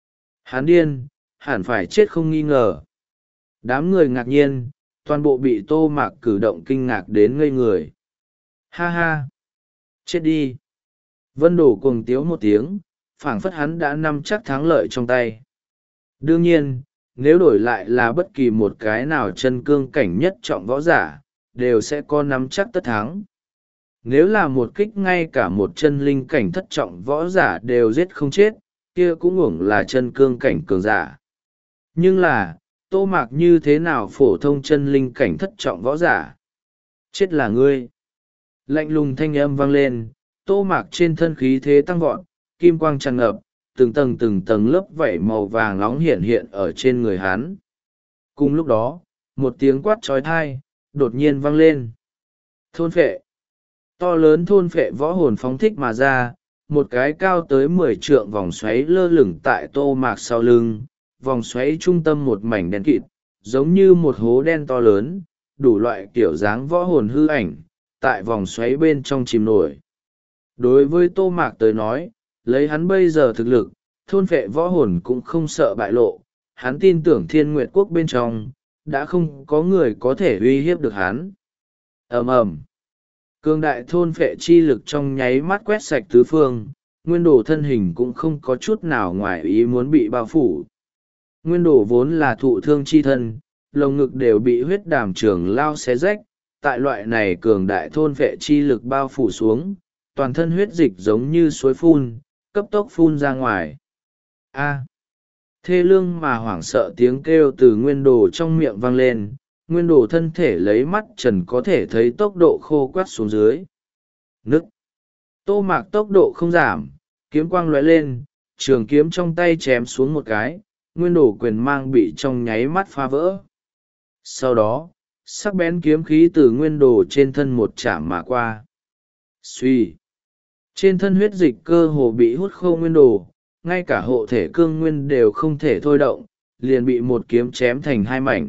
Speaker 1: Hắn điên, hẳn phải chết không nghi ngờ. Đám người ngạc nhiên, toàn bộ bị Tô Mạc cử động kinh ngạc đến ngây người. Ha ha! Chết đi! Vân Đổ cuồng tiếu một tiếng, phảng phất hắn đã nắm chắc thắng lợi trong tay. Đương nhiên, nếu đổi lại là bất kỳ một cái nào chân cương cảnh nhất trọng võ giả, đều sẽ có nắm chắc tất thắng. Nếu là một kích ngay cả một chân linh cảnh thất trọng võ giả đều giết không chết, kia cũng uổng là chân cương cảnh cường giả. Nhưng là, Tô Mạc như thế nào phổ thông chân linh cảnh thất trọng võ giả? Chết là ngươi! Lạnh lùng thanh âm vang lên, Tô Mạc trên thân khí thế tăng vọt, kim quang tràn ngập, từng tầng từng tầng lớp vảy màu vàng nóng hiện hiện ở trên người hắn. Cùng lúc đó, một tiếng quát trói thai, đột nhiên vang lên. Thôn phệ! To lớn thôn phệ võ hồn phóng thích mà ra, một cái cao tới mười trượng vòng xoáy lơ lửng tại Tô Mạc sau lưng, vòng xoáy trung tâm một mảnh đen kịt, giống như một hố đen to lớn, đủ loại kiểu dáng võ hồn hư ảnh, tại vòng xoáy bên trong chìm nổi. Đối với Tô Mạc tới nói, lấy hắn bây giờ thực lực, thôn phệ võ hồn cũng không sợ bại lộ, hắn tin tưởng Thiên Nguyệt Quốc bên trong, đã không có người có thể uy hiếp được hắn. Ầm ầm. Cường đại thôn phệ chi lực trong nháy mắt quét sạch tứ phương, Nguyên Đồ thân hình cũng không có chút nào ngoài ý muốn bị bao phủ. Nguyên Đồ vốn là thụ thương chi thân, lồng ngực đều bị huyết đàm trường lao xé rách, tại loại này cường đại thôn phệ chi lực bao phủ xuống, toàn thân huyết dịch giống như suối phun, cấp tốc phun ra ngoài. A. Thê lương mà hoảng sợ tiếng kêu từ Nguyên Đồ trong miệng vang lên, Nguyên Đồ thân thể lấy mắt trần có thể thấy tốc độ khô quắt xuống dưới. Nức! Tô Mạc tốc độ không giảm, kiếm quang lóe lên, trường kiếm trong tay chém xuống một cái, Nguyên Đồ quyền mang bị trong nháy mắt phá vỡ. Sau đó, sắc bén kiếm khí từ Nguyên Đồ trên thân một chạm mà qua. Xuy! Trên thân huyết dịch cơ hồ bị hút khô Nguyên Đồ, ngay cả hộ thể cương nguyên đều không thể thôi động, liền bị một kiếm chém thành hai mảnh.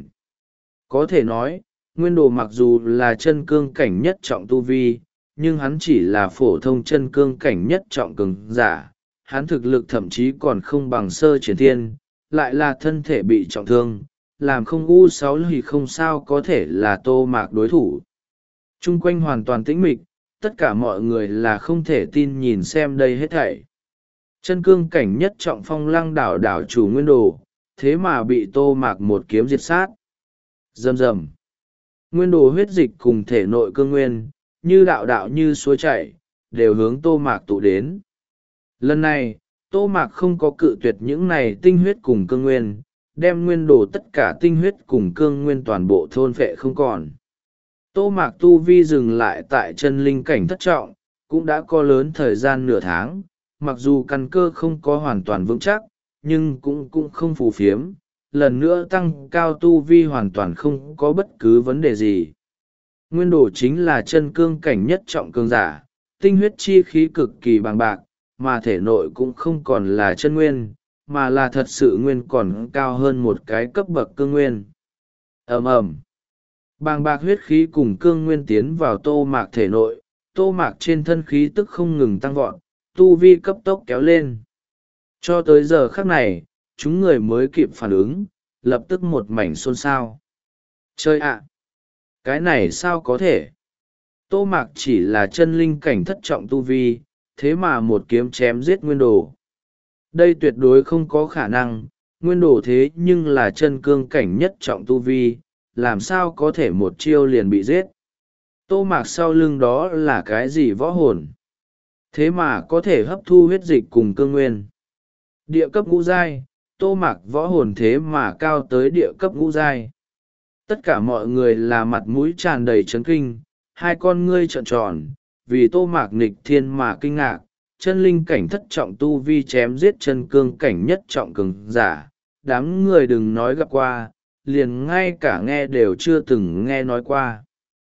Speaker 1: Có thể nói, Nguyên Đồ mặc dù là chân cương cảnh nhất trọng tu vi, nhưng hắn chỉ là phổ thông chân cương cảnh nhất trọng cường giả, hắn thực lực thậm chí còn không bằng sơ triển thiên, lại là thân thể bị trọng thương, làm không u sáu thì không sao có thể là Tô Mạc đối thủ. Trung quanh hoàn toàn tĩnh mịch, tất cả mọi người là không thể tin nhìn xem đây hết thảy. Chân cương cảnh nhất trọng phong lăng đảo đảo chủ Nguyên Đồ, thế mà bị Tô Mạc một kiếm diệt sát. Rầm rầm. Nguyên Đồ huyết dịch cùng thể nội cương nguyên, như đạo đạo như suối chảy, đều hướng Tô Mạc tụ đến. Lần này, Tô Mạc không có cự tuyệt những này tinh huyết cùng cương nguyên, đem Nguyên Đồ tất cả tinh huyết cùng cương nguyên toàn bộ thôn phệ không còn. Tô Mạc tu vi dừng lại tại chân linh cảnh thất trọng, cũng đã có lớn thời gian nửa tháng, mặc dù căn cơ không có hoàn toàn vững chắc, nhưng cũng cũng không phù phiếm, lần nữa tăng cao tu vi hoàn toàn không có bất cứ vấn đề gì. Nguyên Đồ chính là chân cương cảnh nhất trọng cương giả, tinh huyết chi khí cực kỳ bằng bạc, mà thể nội cũng không còn là chân nguyên, mà là thật sự nguyên còn cao hơn một cái cấp bậc cương nguyên. Ầm ầm. Bàng bạc huyết khí cùng cương nguyên tiến vào Tô Mạc thể nội, Tô Mạc trên thân khí tức không ngừng tăng vọt, tu vi cấp tốc kéo lên. Cho tới giờ khắc này, chúng người mới kịp phản ứng, lập tức một mảnh xôn xao. Chơi ạ! Cái này sao có thể? Tô Mạc chỉ là chân linh cảnh thất trọng tu vi, thế mà một kiếm chém giết Nguyên Đồ. Đây tuyệt đối không có khả năng, Nguyên Đồ thế nhưng là chân cương cảnh nhất trọng tu vi, làm sao có thể một chiêu liền bị giết. Tô Mạc sau lưng đó là cái gì võ hồn? Thế mà có thể hấp thu huyết dịch cùng cương nguyên. Địa cấp ngũ giai, Tô Mạc võ hồn thế mà cao tới địa cấp ngũ giai. Tất cả mọi người là mặt mũi tràn đầy chấn kinh, hai con ngươi trợn tròn, vì Tô Mạc nghịch thiên mà kinh ngạc, chân linh cảnh thất trọng tu vi chém giết chân cương cảnh nhất trọng cường giả, đám người đừng nói gặp qua, liền ngay cả nghe đều chưa từng nghe nói qua.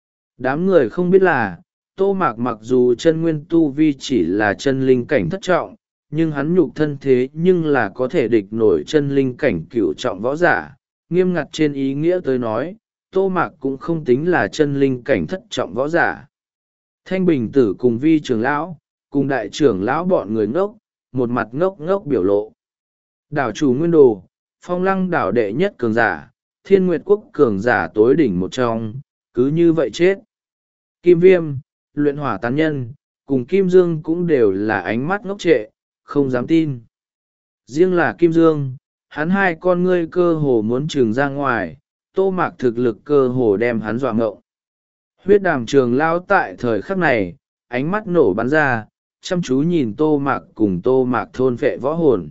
Speaker 1: Đám người không biết là, Tô Mạc mặc dù chân nguyên tu vi chỉ là chân linh cảnh thất trọng, nhưng hắn nhục thân thế nhưng là có thể địch nổi chân linh cảnh cửu trọng võ giả. Nghiêm ngặt trên ý nghĩa tới nói, Tô Mạc cũng không tính là chân linh cảnh thất trọng võ giả. Thanh Bình Tử cùng Vi trưởng lão, cùng đại trưởng lão bọn người ngốc, một mặt ngốc ngốc biểu lộ. Đảo chủ Nguyên Đồ, Phong Lăng đảo đệ nhất cường giả, Thiên Nguyệt Quốc cường giả tối đỉnh một trong, cứ như vậy chết. Kim Viêm, Luyện Hỏa Tán Nhân, cùng Kim Dương cũng đều là ánh mắt ngốc trệ, không dám tin. Riêng là Kim Dương, hắn hai con ngươi cơ hồ muốn trừng ra ngoài, Tô Mạc thực lực cơ hồ đem hắn dọa ngộng. Huyết Đàm Trường lão tại thời khắc này, ánh mắt nổ bắn ra, chăm chú nhìn Tô Mạc cùng Tô Mạc thôn phệ võ hồn.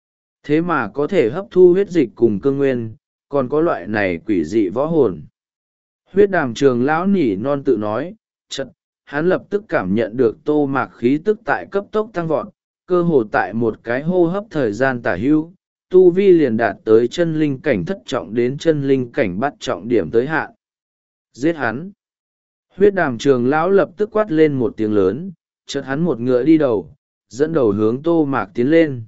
Speaker 1: Thế mà có thể hấp thu huyết dịch cùng cương nguyên, còn có loại này quỷ dị võ hồn. Huyết Đàm Trường lão nỉ non tự nói, chật, hắn lập tức cảm nhận được Tô Mạc khí tức tại cấp tốc tăng vọt, cơ hồ tại một cái hô hấp thời gian tả hữu, tu vi liền đạt tới chân linh cảnh thất trọng đến chân linh cảnh bắt trọng điểm tới hạn. Giết hắn! Huyết Đàm Trường lão lập tức quát lên một tiếng lớn, chợt hắn một ngựa đi đầu, dẫn đầu hướng Tô Mạc tiến lên.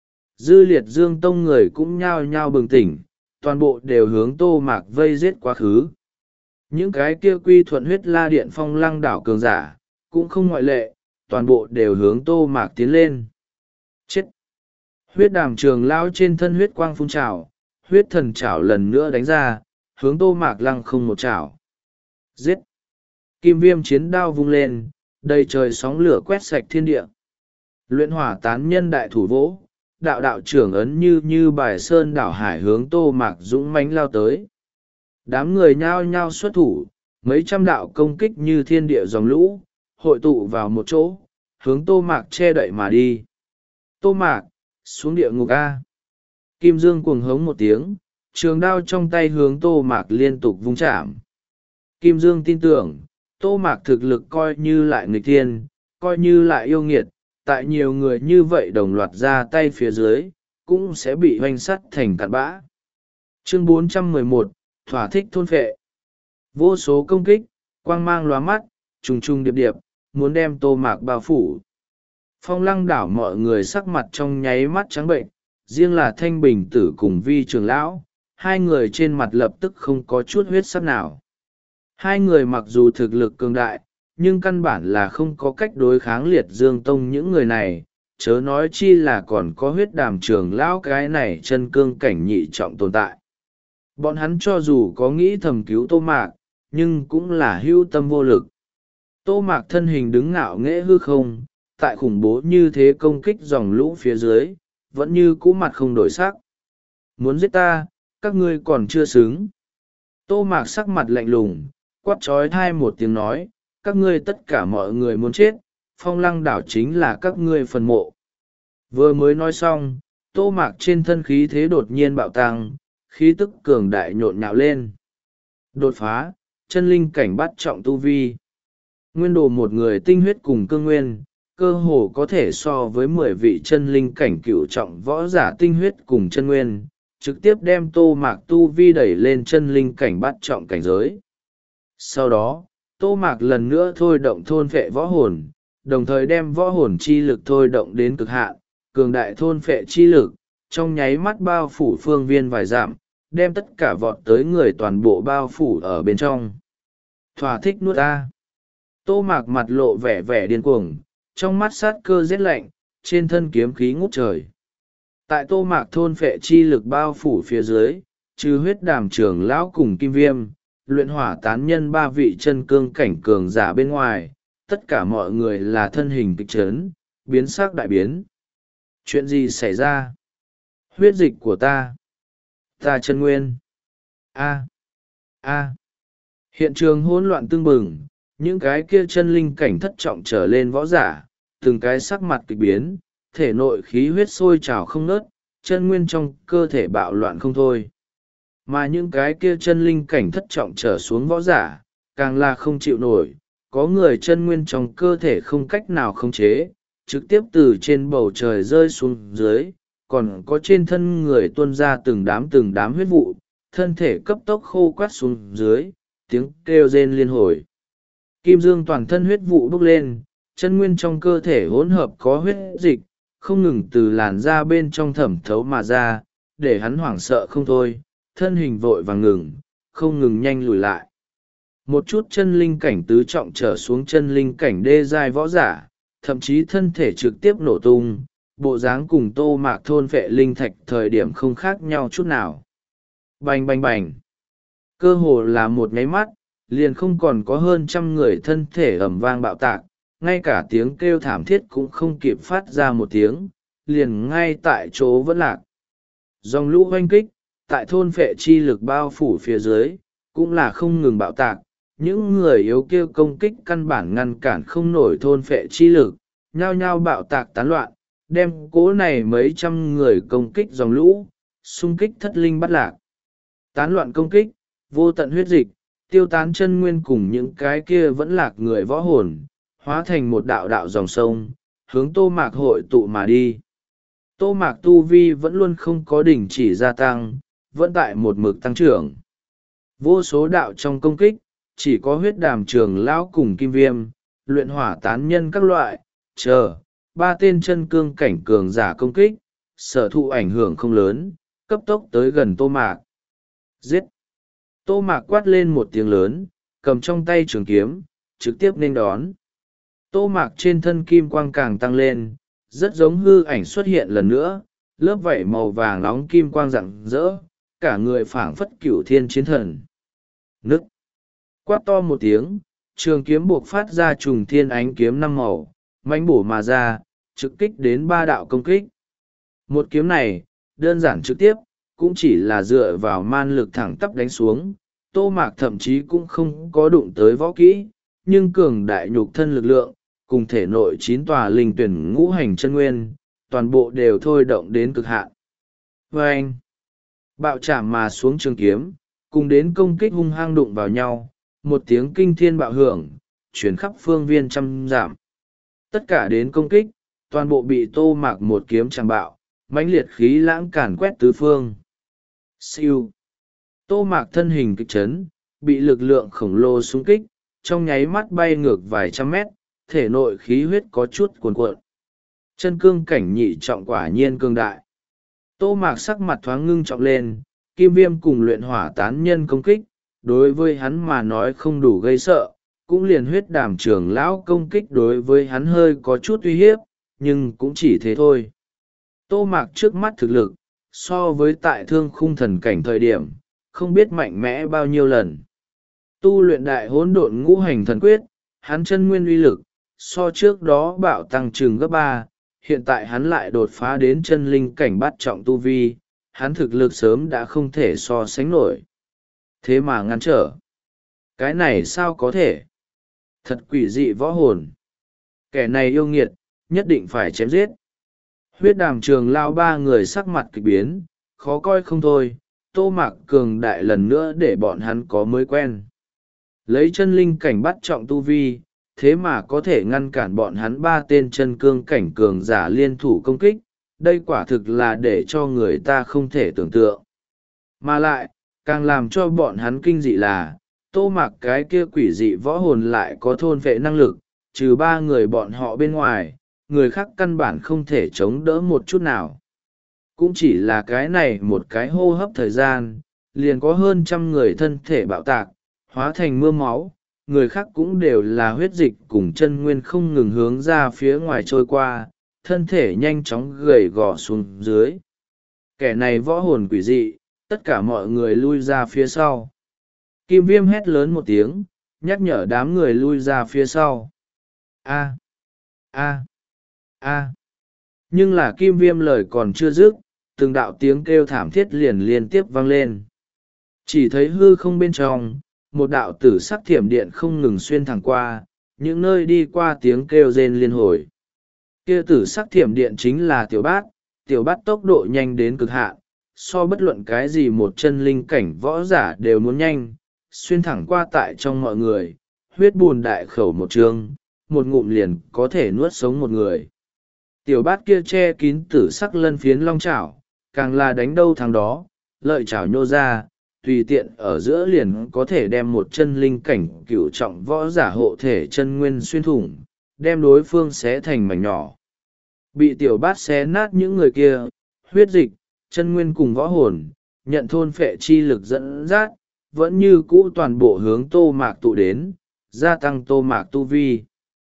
Speaker 1: Dư Liệt Dương Tông người cũng nhao nhao bừng tỉnh, toàn bộ đều hướng Tô Mạc vây giết quá khứ. Những cái kia quy thuận huyết la điện Phong Lăng đảo cường giả, cũng không ngoại lệ, toàn bộ đều hướng Tô Mạc tiến lên. Chết! Huyết Đàm Trường lão trên thân huyết quang phun trào, huyết thần trảo lần nữa đánh ra, hướng Tô Mạc lăng không một trảo. Giết! Kim Viêm chiến đao vung lên, đầy trời sóng lửa quét sạch thiên địa. Luyện Hỏa Tán Nhân đại thủ vỗ, đạo đạo trưởng ấn như như bài sơn đảo hải hướng Tô Mạc dũng mãnh lao tới. Đám người nhao nhao xuất thủ, mấy trăm đạo công kích như thiên địa dòng lũ, hội tụ vào một chỗ, hướng Tô Mạc che đậy mà đi. Tô Mạc, xuống địa ngục A. Kim Dương cuồng hống một tiếng, trường đao trong tay hướng Tô Mạc liên tục vung chạm. Kim Dương tin tưởng, Tô Mạc thực lực coi như lại nghịch thiên, coi như lại yêu nghiệt, tại nhiều người như vậy đồng loạt ra tay phía dưới, cũng sẽ bị hoanh sắt thành cặn bã. Chương bốn trăm mười một, thỏa thích thôn phệ. Vô số công kích, quang mang lóa mắt, trùng trùng điệp điệp, muốn đem Tô Mạc bao phủ. Phong Lăng đảo mọi người sắc mặt trong nháy mắt trắng bệnh, riêng là Thanh Bình Tử cùng Vi trưởng lão, hai người trên mặt lập tức không có chút huyết sắc nào. Hai người mặc dù thực lực cường đại, nhưng căn bản là không có cách đối kháng Liệt Dương Tông những người này, chớ nói chi là còn có Huyết Đàm Trường lão cái này chân cương cảnh nhị trọng tồn tại. Bọn hắn cho dù có nghĩ thầm cứu Tô Mạc, nhưng cũng là hưu tâm vô lực. Tô Mạc thân hình đứng ngạo nghễ hư không, tại khủng bố như thế công kích dòng lũ phía dưới, vẫn như cũ mặt không đổi sắc. Muốn giết ta, các ngươi còn chưa xứng. Tô Mạc sắc mặt lạnh lùng, quát trói thai một tiếng nói, các ngươi tất cả mọi người muốn chết, Phong Lăng đảo chính là các ngươi phần mộ. Vừa mới nói xong, Tô Mạc trên thân khí thế đột nhiên bạo tăng, khí tức cường đại nhộn nhạo lên. Đột phá, chân linh cảnh bắt trọng tu vi. Nguyên Đồ một người tinh huyết cùng cương nguyên, cơ hồ có thể so với mười vị chân linh cảnh cửu trọng võ giả tinh huyết cùng chân nguyên, trực tiếp đem Tô Mạc tu vi đẩy lên chân linh cảnh bắt trọng cảnh giới. Sau đó, Tô Mạc lần nữa thôi động thôn phệ võ hồn, đồng thời đem võ hồn chi lực thôi động đến cực hạn, cường đại thôn phệ chi lực, trong nháy mắt bao phủ phương viên vài dặm, đem tất cả vọt tới người toàn bộ bao phủ ở bên trong. Thỏa thích nuốt ta. Tô Mạc mặt lộ vẻ vẻ điên cuồng, trong mắt sát cơ rét lạnh, trên thân kiếm khí ngút trời. Tại Tô Mạc thôn phệ chi lực bao phủ phía dưới, trừ Huyết Đàm Trường lão cùng Kim Viêm, Luyện Hỏa Tán Nhân ba vị chân cương cảnh cường giả bên ngoài, tất cả mọi người là thân hình kịch trấn, biến sắc đại biến. Chuyện gì xảy ra? Huyết dịch của ta. Ta chân nguyên. A. A. Hiện trường hỗn loạn tương bừng, những cái kia chân linh cảnh thất trọng trở lên võ giả, từng cái sắc mặt kịch biến, thể nội khí huyết sôi trào không ngớt, chân nguyên trong cơ thể bạo loạn không thôi. Mà những cái kia chân linh cảnh thất trọng trở xuống võ giả, càng là không chịu nổi, có người chân nguyên trong cơ thể không cách nào khống chế, trực tiếp từ trên bầu trời rơi xuống dưới, còn có trên thân người tuôn ra từng đám từng đám huyết vụ, thân thể cấp tốc khô quắt xuống dưới, tiếng kêu rên liên hồi. Kim Dương toàn thân huyết vụ bốc lên, chân nguyên trong cơ thể hỗn hợp có huyết dịch, không ngừng từ làn da bên trong thẩm thấu mà ra, để hắn hoảng sợ không thôi, thân hình vội vàng ngừng, không ngừng nhanh lùi lại. Một chút chân linh cảnh tứ trọng trở xuống chân linh cảnh đê giai võ giả, thậm chí thân thể trực tiếp nổ tung, bộ dáng cùng Tô Mạc thôn vệ linh thạch thời điểm không khác nhau chút nào. Bành bành bành. Cơ hồ là một nháy mắt, liền không còn có hơn trăm người thân thể ầm vang bạo tạc, ngay cả tiếng kêu thảm thiết cũng không kịp phát ra một tiếng, liền ngay tại chỗ vẫn lạc. Dòng lũ hoanh kích, tại thôn phệ chi lực bao phủ phía dưới, cũng là không ngừng bạo tạc, những người yếu kia công kích căn bản ngăn cản không nổi thôn phệ chi lực, nhao nhao bạo tạc tán loạn, đem cố này mấy trăm người công kích dòng lũ, xung kích thất linh bắt lạc. Tán loạn công kích, vô tận huyết dịch, tiêu tán chân nguyên cùng những cái kia vẫn lạc người võ hồn, hóa thành một đạo đạo dòng sông, hướng Tô Mạc hội tụ mà đi. Tô Mạc tu vi vẫn luôn không có đỉnh chỉ gia tăng, vẫn tại một mực tăng trưởng. Vô số đạo trong công kích, chỉ có huyết đàm trường lão cùng kim viêm, luyện hỏa tán nhân các loại, chờ, ba tên chân cương cảnh cường giả công kích, sở thụ ảnh hưởng không lớn, cấp tốc tới gần Tô Mạc. Giết! Tô Mạc quát lên một tiếng lớn, cầm trong tay trường kiếm, trực tiếp nên đón. Tô Mạc trên thân kim quang càng tăng lên, rất giống hư ảnh xuất hiện lần nữa, lớp vảy màu vàng nóng kim quang rạng rỡ, cả người phảng phất cửu thiên chiến thần. Nức! Quát to một tiếng, trường kiếm buộc phát ra trùng thiên ánh kiếm năm màu, mãnh bổ mà ra, trực kích đến ba đạo công kích. Một kiếm này, đơn giản trực tiếp, cũng chỉ là dựa vào man lực thẳng tắp đánh xuống, Tô Mạc thậm chí cũng không có đụng tới võ kỹ, nhưng cường đại nhục thân lực lượng, cùng thể nội chín tòa linh tuyển ngũ hành chân nguyên, toàn bộ đều thôi động đến cực hạn. Và anh, bạo chạm mà xuống trường kiếm, cùng đến công kích hung hăng đụng vào nhau, một tiếng kinh thiên bạo hưởng, chuyển khắp phương viên trăm dặm. Tất cả đến công kích, toàn bộ bị Tô Mạc một kiếm chẳng bạo, mãnh liệt khí lãng càn quét tứ phương. Siêu. Tô Mạc thân hình kịch chấn, bị lực lượng khổng lồ xung kích, trong nháy mắt bay ngược vài trăm mét, thể nội khí huyết có chút cuồn cuộn. Chân cương cảnh nhị trọng quả nhiên cương đại. Tô Mạc sắc mặt thoáng ngưng trọng lên, kim viêm cùng luyện hỏa tán nhân công kích, đối với hắn mà nói không đủ gây sợ, cũng liền huyết đàm trưởng lão công kích đối với hắn hơi có chút uy hiếp, nhưng cũng chỉ thế thôi. Tô Mạc trước mắt thực lực, so với tại thương khung thần cảnh thời điểm, không biết mạnh mẽ bao nhiêu lần. Tu luyện đại hỗn độn ngũ hành thần quyết, hắn chân nguyên uy lực, so trước đó bạo tăng trừng gấp ba, hiện tại hắn lại đột phá đến chân linh cảnh bát trọng tu vi, hắn thực lực sớm đã không thể so sánh nổi. Thế mà ngăn trở. Cái này sao có thể? Thật quỷ dị võ hồn. Kẻ này yêu nghiệt, nhất định phải chém giết. Huyết đàm trường lao ba người sắc mặt kịch biến, khó coi không thôi, Tô Mạc cường đại lần nữa để bọn hắn có mới quen. Lấy chân linh cảnh bắt trọng tu vi, thế mà có thể ngăn cản bọn hắn ba tên chân cương cảnh cường giả liên thủ công kích, đây quả thực là để cho người ta không thể tưởng tượng. Mà lại, càng làm cho bọn hắn kinh dị là, Tô Mạc cái kia quỷ dị võ hồn lại có thôn vệ năng lực, trừ ba người bọn họ bên ngoài, người khác căn bản không thể chống đỡ một chút nào. Cũng chỉ là cái này một cái hô hấp thời gian, liền có hơn trăm người thân thể bạo tạc, hóa thành mưa máu, người khác cũng đều là huyết dịch cùng chân nguyên không ngừng hướng ra phía ngoài trôi qua, thân thể nhanh chóng gầy gò xuống dưới. Kẻ này võ hồn quỷ dị, tất cả mọi người lui ra phía sau. Kim Viêm hét lớn một tiếng, nhắc nhở đám người lui ra phía sau. A, a, a. Nhưng là Kim Viêm lời còn chưa dứt, từng đạo tiếng kêu thảm thiết liền liên tiếp vang lên. Chỉ thấy hư không bên trong, một đạo tử sắc thiểm điện không ngừng xuyên thẳng qua, những nơi đi qua tiếng kêu rên liên hồi. Kia tử sắc thiểm điện chính là tiểu bát, tiểu bát tốc độ nhanh đến cực hạn, so bất luận cái gì một chân linh cảnh võ giả đều muốn nhanh, xuyên thẳng qua tại trong mọi người, huyết bùn đại khẩu một trường, một ngụm liền có thể nuốt sống một người. Tiểu bát kia che kín tử sắc lân phiến long chảo, càng là đánh đâu thắng đó, lợi chảo nhô ra, tùy tiện ở giữa liền có thể đem một chân linh cảnh cửu trọng võ giả hộ thể chân nguyên xuyên thủng, đem đối phương xé thành mảnh nhỏ. Bị tiểu bát xé nát những người kia, huyết dịch, chân nguyên cùng võ hồn, nhận thôn phệ chi lực dẫn dắt, vẫn như cũ toàn bộ hướng Tô Mạc tụ đến, gia tăng Tô Mạc tu vi.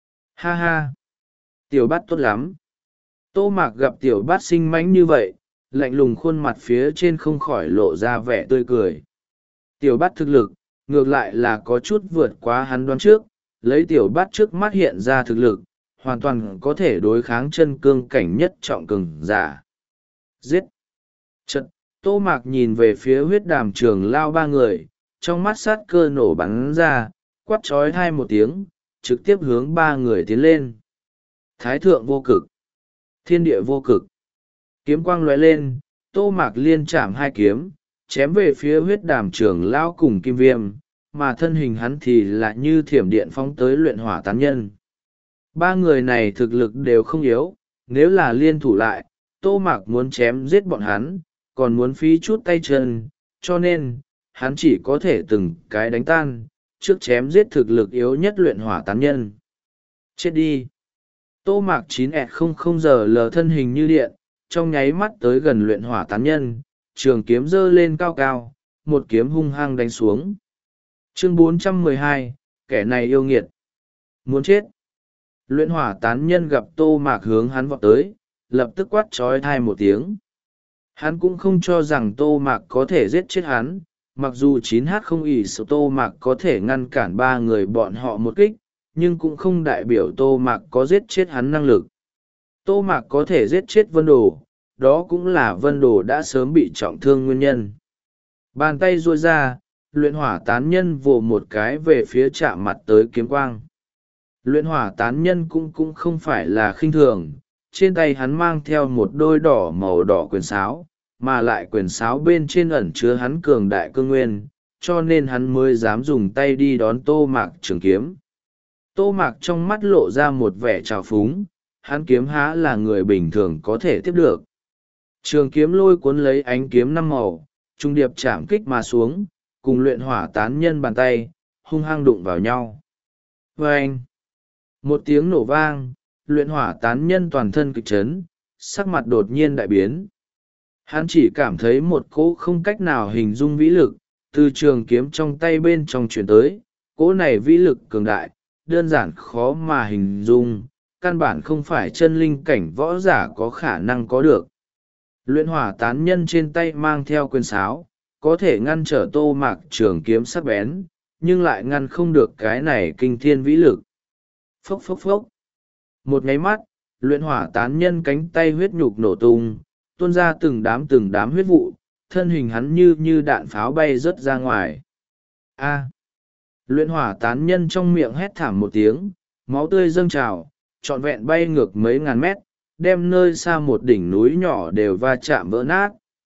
Speaker 1: Ha ha! Tiểu bát tốt lắm! Tô Mạc gặp tiểu bát sinh mãnh như vậy, lạnh lùng khuôn mặt phía trên không khỏi lộ ra vẻ tươi cười. Tiểu bát thực lực, ngược lại là có chút vượt quá hắn đoán trước, lấy tiểu bát trước mắt hiện ra thực lực, hoàn toàn có thể đối kháng chân cương cảnh nhất trọng cường giả. Giết! Chật, Tô Mạc nhìn về phía huyết đàm trường lao ba người, trong mắt sát cơ nổ bắn ra, quát trói thai một tiếng, trực tiếp hướng ba người tiến lên. Thái thượng vô cực, thiên địa vô cực, kiếm quang lóe lên, Tô Mạc liên chạm hai kiếm, chém về phía huyết đàm trường lao cùng kim viêm, mà thân hình hắn thì lại như thiểm điện phóng tới luyện hỏa tán nhân. Ba người này thực lực đều không yếu, nếu là liên thủ lại, Tô Mạc muốn chém giết bọn hắn, còn muốn phí chút tay chân, cho nên, hắn chỉ có thể từng cái đánh tan, trước chém giết thực lực yếu nhất luyện hỏa tán nhân. Chết đi! Tô Mạc chín không không giờ lờ thân hình như điện, trong nháy mắt tới gần luyện hỏa tán nhân, trường kiếm giơ lên cao cao, một kiếm hung hăng đánh xuống. Chương bốn trăm mười hai, kẻ này yêu nghiệt. Muốn chết! Luyện hỏa tán nhân gặp Tô Mạc hướng hắn vọt tới, lập tức quát trói thai một tiếng. Hắn cũng không cho rằng Tô Mạc có thể giết chết hắn, mặc dù chín h không ỷ số Tô Mạc có thể ngăn cản ba người bọn họ một kích, nhưng cũng không đại biểu Tô Mạc có giết chết hắn năng lực. Tô Mạc có thể giết chết Vân Đồ, đó cũng là Vân Đồ đã sớm bị trọng thương nguyên nhân. Bàn tay duỗi ra, luyện hỏa tán nhân vồ một cái về phía chạm mặt tới kiếm quang. Luyện hỏa tán nhân cũng cũng không phải là khinh thường, trên tay hắn mang theo một đôi đỏ màu đỏ quyền sáo, mà lại quyền sáo bên trên ẩn chứa hắn cường đại cương nguyên, cho nên hắn mới dám dùng tay đi đón Tô Mạc trường kiếm. Tô Mạc trong mắt lộ ra một vẻ trào phúng, hắn kiếm há là người bình thường có thể tiếp được. Trường kiếm lôi cuốn lấy ánh kiếm năm màu, trung điệp chạm kích mà xuống, cùng luyện hỏa tán nhân bàn tay, hung hăng đụng vào nhau. Vâng! Một tiếng nổ vang, luyện hỏa tán nhân toàn thân kịch chấn, sắc mặt đột nhiên đại biến. Hắn chỉ cảm thấy một cỗ không cách nào hình dung vĩ lực, từ trường kiếm trong tay bên trong chuyển tới, cỗ này vĩ lực cường đại, đơn giản khó mà hình dung, căn bản không phải chân linh cảnh võ giả có khả năng có được. Luyện hỏa tán nhân trên tay mang theo quyền sáo, có thể ngăn trở Tô Mạc trường kiếm sắc bén, nhưng lại ngăn không được cái này kinh thiên vĩ lực. Phốc phốc phốc. Một nháy mắt, luyện hỏa tán nhân cánh tay huyết nhục nổ tung, tuôn ra từng đám từng đám huyết vụ, thân hình hắn như như đạn pháo bay rớt ra ngoài. A! Luyện hỏa tán nhân trong miệng hét thảm một tiếng, máu tươi dâng trào, trọn vẹn bay ngược mấy ngàn mét, đem nơi xa một đỉnh núi nhỏ đều va chạm vỡ nát.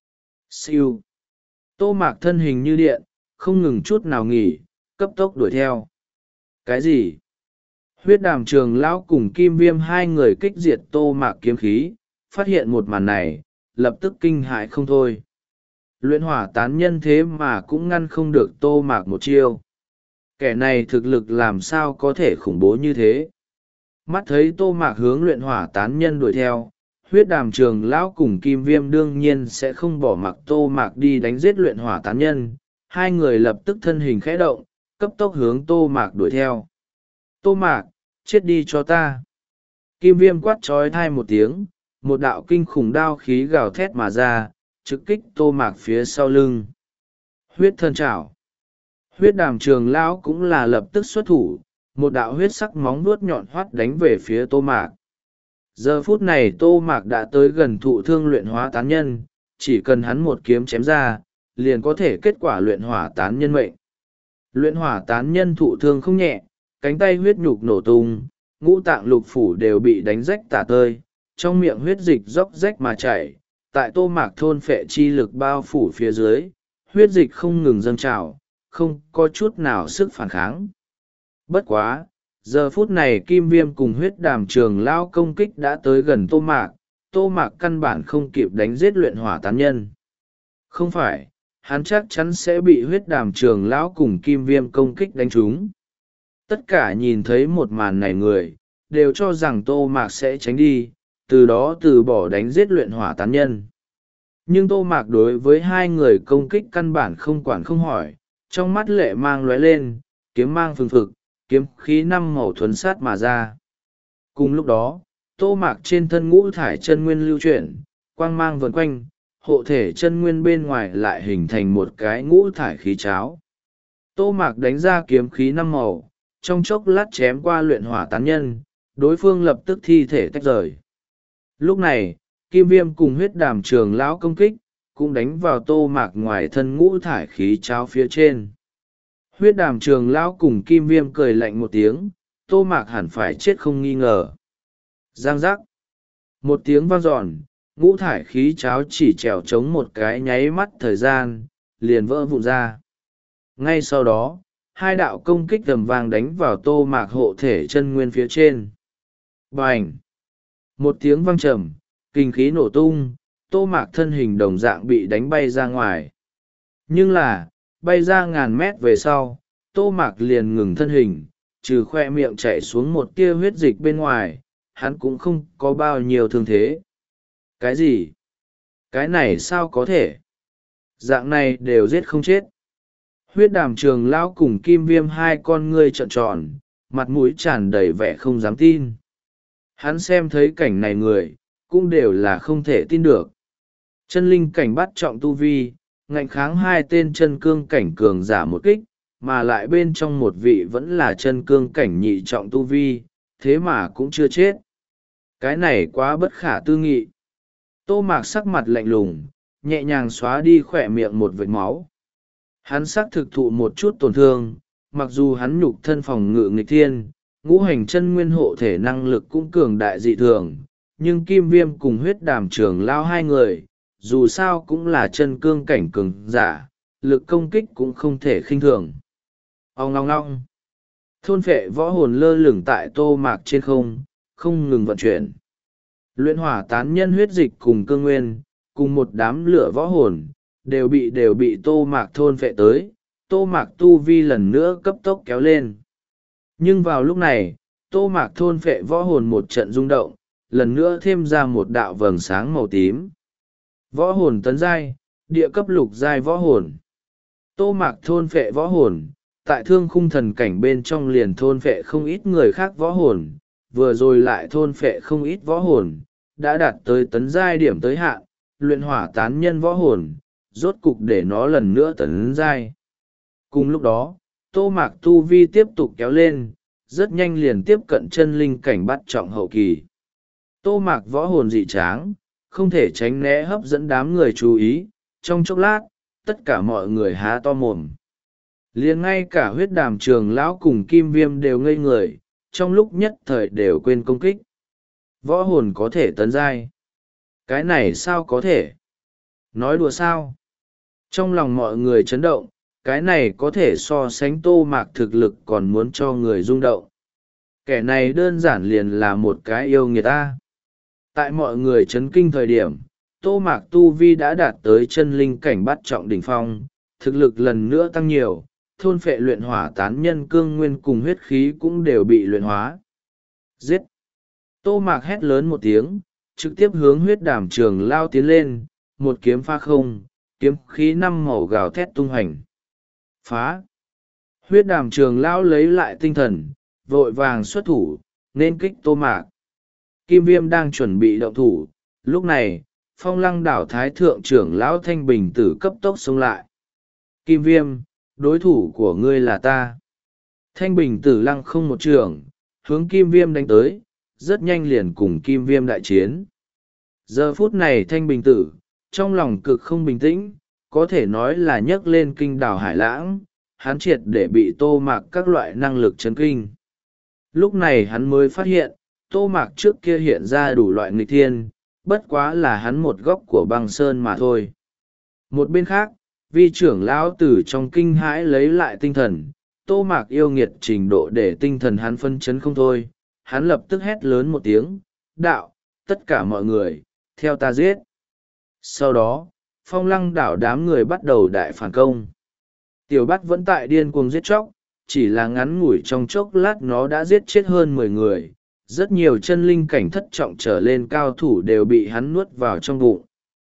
Speaker 1: Siêu! Tô Mạc thân hình như điện, không ngừng chút nào nghỉ, cấp tốc đuổi theo. Cái gì? Huyết đàm trường lão cùng kim viêm hai người kích diệt Tô Mạc kiếm khí, phát hiện một màn này, lập tức kinh hãi không thôi. Luyện hỏa tán nhân thế mà cũng ngăn không được Tô Mạc một chiêu. Kẻ này thực lực làm sao có thể khủng bố như thế. Mắt thấy Tô Mạc hướng luyện hỏa tán nhân đuổi theo, huyết đàm trường lão cùng kim viêm đương nhiên sẽ không bỏ mặc Tô Mạc đi đánh giết luyện hỏa tán nhân. Hai người lập tức thân hình khẽ động, cấp tốc hướng Tô Mạc đuổi theo. Tô Mạc, chết đi cho ta. Kim viêm quát trói thai một tiếng, một đạo kinh khủng đao khí gào thét mà ra, trực kích Tô Mạc phía sau lưng. Huyết thân trảo. Huyết đàm trường lão cũng là lập tức xuất thủ, một đạo huyết sắc móng vuốt nhọn hoắt đánh về phía Tô Mạc. Giờ phút này Tô Mạc đã tới gần thụ thương luyện hóa tán nhân, chỉ cần hắn một kiếm chém ra, liền có thể kết quả luyện hỏa tán nhân mệnh. Luyện hỏa tán nhân thụ thương không nhẹ, cánh tay huyết nhục nổ tung, ngũ tạng lục phủ đều bị đánh rách tả tơi, trong miệng huyết dịch róc rách mà chảy, tại tô mạc thôn phệ chi lực bao phủ phía dưới, huyết dịch không ngừng dâng trào, không có chút nào sức phản kháng. Bất quá, giờ phút này kim viêm cùng huyết đàm trường lao công kích đã tới gần tô mạc, tô mạc căn bản không kịp đánh giết luyện hỏa tán nhân. Không phải, hắn chắc chắn sẽ bị huyết đàm trường lão cùng kim viêm công kích đánh trúng. Tất cả nhìn thấy một màn này người, đều cho rằng tô mạc sẽ tránh đi, từ đó từ bỏ đánh giết luyện hỏa tán nhân. Nhưng tô mạc đối với hai người công kích căn bản không quản không hỏi, trong mắt lệ mang lóe lên, kiếm mang phừng phực, kiếm khí năm màu thuấn sát mà ra. Cùng lúc đó, tô mạc trên thân ngũ thải chân nguyên lưu chuyển, quang mang vần quanh, hộ thể chân nguyên bên ngoài lại hình thành một cái ngũ thải khí cháo. Tô mạc đánh ra kiếm khí năm màu, trong chốc lát chém qua luyện hỏa tán nhân, đối phương lập tức thi thể tách rời. Lúc này, kim viêm cùng huyết đàm trường lão công kích, cũng đánh vào tô mạc ngoài thân ngũ thải khí cháo phía trên. Huyết đàm trường lão cùng kim viêm cười lạnh một tiếng, tô mạc hẳn phải chết không nghi ngờ. Giang giác. Một tiếng vang dọn, ngũ thải khí cháo chỉ trèo trống một cái nháy mắt thời gian, liền vỡ vụn ra. Ngay sau đó, hai đạo công kích tầm vang đánh vào tô mạc hộ thể chân nguyên phía trên. Bành! Một tiếng vang trầm, kinh khí nổ tung, tô mạc thân hình đồng dạng bị đánh bay ra ngoài. Nhưng là, bay ra ngàn mét về sau, tô mạc liền ngừng thân hình, trừ khoe miệng chạy xuống một tia huyết dịch bên ngoài, hắn cũng không có bao nhiêu thương thế. Cái gì? Cái này sao có thể? Dạng này đều giết không chết. Huyết đàm trường lão cùng kim viêm hai con ngươi trợn tròn, mặt mũi tràn đầy vẻ không dám tin. Hắn xem thấy cảnh này người, cũng đều là không thể tin được. Chân linh cảnh bắt trọng tu vi, ngạnh kháng hai tên chân cương cảnh cường giả một kích, mà lại bên trong một vị vẫn là chân cương cảnh nhị trọng tu vi, thế mà cũng chưa chết. Cái này quá bất khả tư nghị. Tô mạc sắc mặt lạnh lùng, nhẹ nhàng xóa đi khỏe miệng một vệt máu. Hắn xác thực thụ một chút tổn thương, mặc dù hắn nhục thân phòng ngự nghịch thiên, ngũ hành chân nguyên hộ thể năng lực cũng cường đại dị thường, nhưng kim viêm cùng huyết đàm trường lao hai người, dù sao cũng là chân cương cảnh cường giả, lực công kích cũng không thể khinh thường. Ông ngong ngong. Thôn phệ võ hồn lơ lửng tại tô mạc trên không, không ngừng vận chuyển. Luyện hỏa tán nhân huyết dịch cùng cương nguyên, cùng một đám lửa võ hồn, đều bị đều bị tô mạc thôn phệ tới, tô mạc tu vi lần nữa cấp tốc kéo lên. Nhưng vào lúc này, tô mạc thôn phệ võ hồn một trận rung động, lần nữa thêm ra một đạo vầng sáng màu tím. Võ hồn tấn giai, địa cấp lục giai võ hồn. Tô mạc thôn phệ võ hồn, tại thương khung thần cảnh bên trong liền thôn phệ không ít người khác võ hồn, vừa rồi lại thôn phệ không ít võ hồn, đã đạt tới tấn giai điểm tới hạn, luyện hỏa tán nhân võ hồn, rốt cục để nó lần nữa tấn giai. Cùng lúc đó, tô mạc tu vi tiếp tục kéo lên, rất nhanh liền tiếp cận chân linh cảnh bắt trọng hậu kỳ. Tô mạc võ hồn dị tráng, không thể tránh né hấp dẫn đám người chú ý, trong chốc lát, tất cả mọi người há to mồm. Liền ngay cả huyết đàm trường lão cùng kim viêm đều ngây người, trong lúc nhất thời đều quên công kích. Võ hồn có thể tấn giai. Cái này sao có thể? Nói đùa sao? Trong lòng mọi người chấn động, cái này có thể so sánh tô mạc thực lực còn muốn cho người rung động. Kẻ này đơn giản liền là một cái yêu người ta. Tại mọi người chấn kinh thời điểm, tô mạc tu vi đã đạt tới chân linh cảnh bắt trọng đỉnh phong, thực lực lần nữa tăng nhiều, thôn phệ luyện hỏa tán nhân cương nguyên cùng huyết khí cũng đều bị luyện hóa. Giết! Tô mạc hét lớn một tiếng, trực tiếp hướng huyết đàm trường lao tiến lên, một kiếm pha không, kiếm khí năm màu gào thét tung hành. Phá! Huyết đàm trường lao lấy lại tinh thần, vội vàng xuất thủ, nên kích tô mạc. Kim viêm đang chuẩn bị động thủ, lúc này, phong lăng đảo thái thượng trưởng lão thanh bình tử cấp tốc xông lại. Kim viêm, đối thủ của ngươi là ta. Thanh bình tử lăng không một trường, hướng kim viêm đánh tới, rất nhanh liền cùng kim viêm đại chiến. Giờ phút này thanh bình tử, trong lòng cực không bình tĩnh, có thể nói là nhấc lên kinh đảo hải lãng, hắn triệt để bị tô mạc các loại năng lực chấn kinh. Lúc này hắn mới phát hiện, Tô Mạc trước kia hiện ra đủ loại nghịch thiên, bất quá là hắn một góc của băng sơn mà thôi. Một bên khác, vi trưởng lão từ trong kinh hãi lấy lại tinh thần, Tô Mạc yêu nghiệt trình độ để tinh thần hắn phân chấn không thôi, hắn lập tức hét lớn một tiếng, đạo, tất cả mọi người, theo ta giết. Sau đó, phong lăng đảo đám người bắt đầu đại phản công. Tiểu Bát vẫn tại điên cuồng giết chóc, chỉ là ngắn ngủi trong chốc lát nó đã giết chết hơn mười người, rất nhiều chân linh cảnh thất trọng trở lên cao thủ đều bị hắn nuốt vào trong bụng.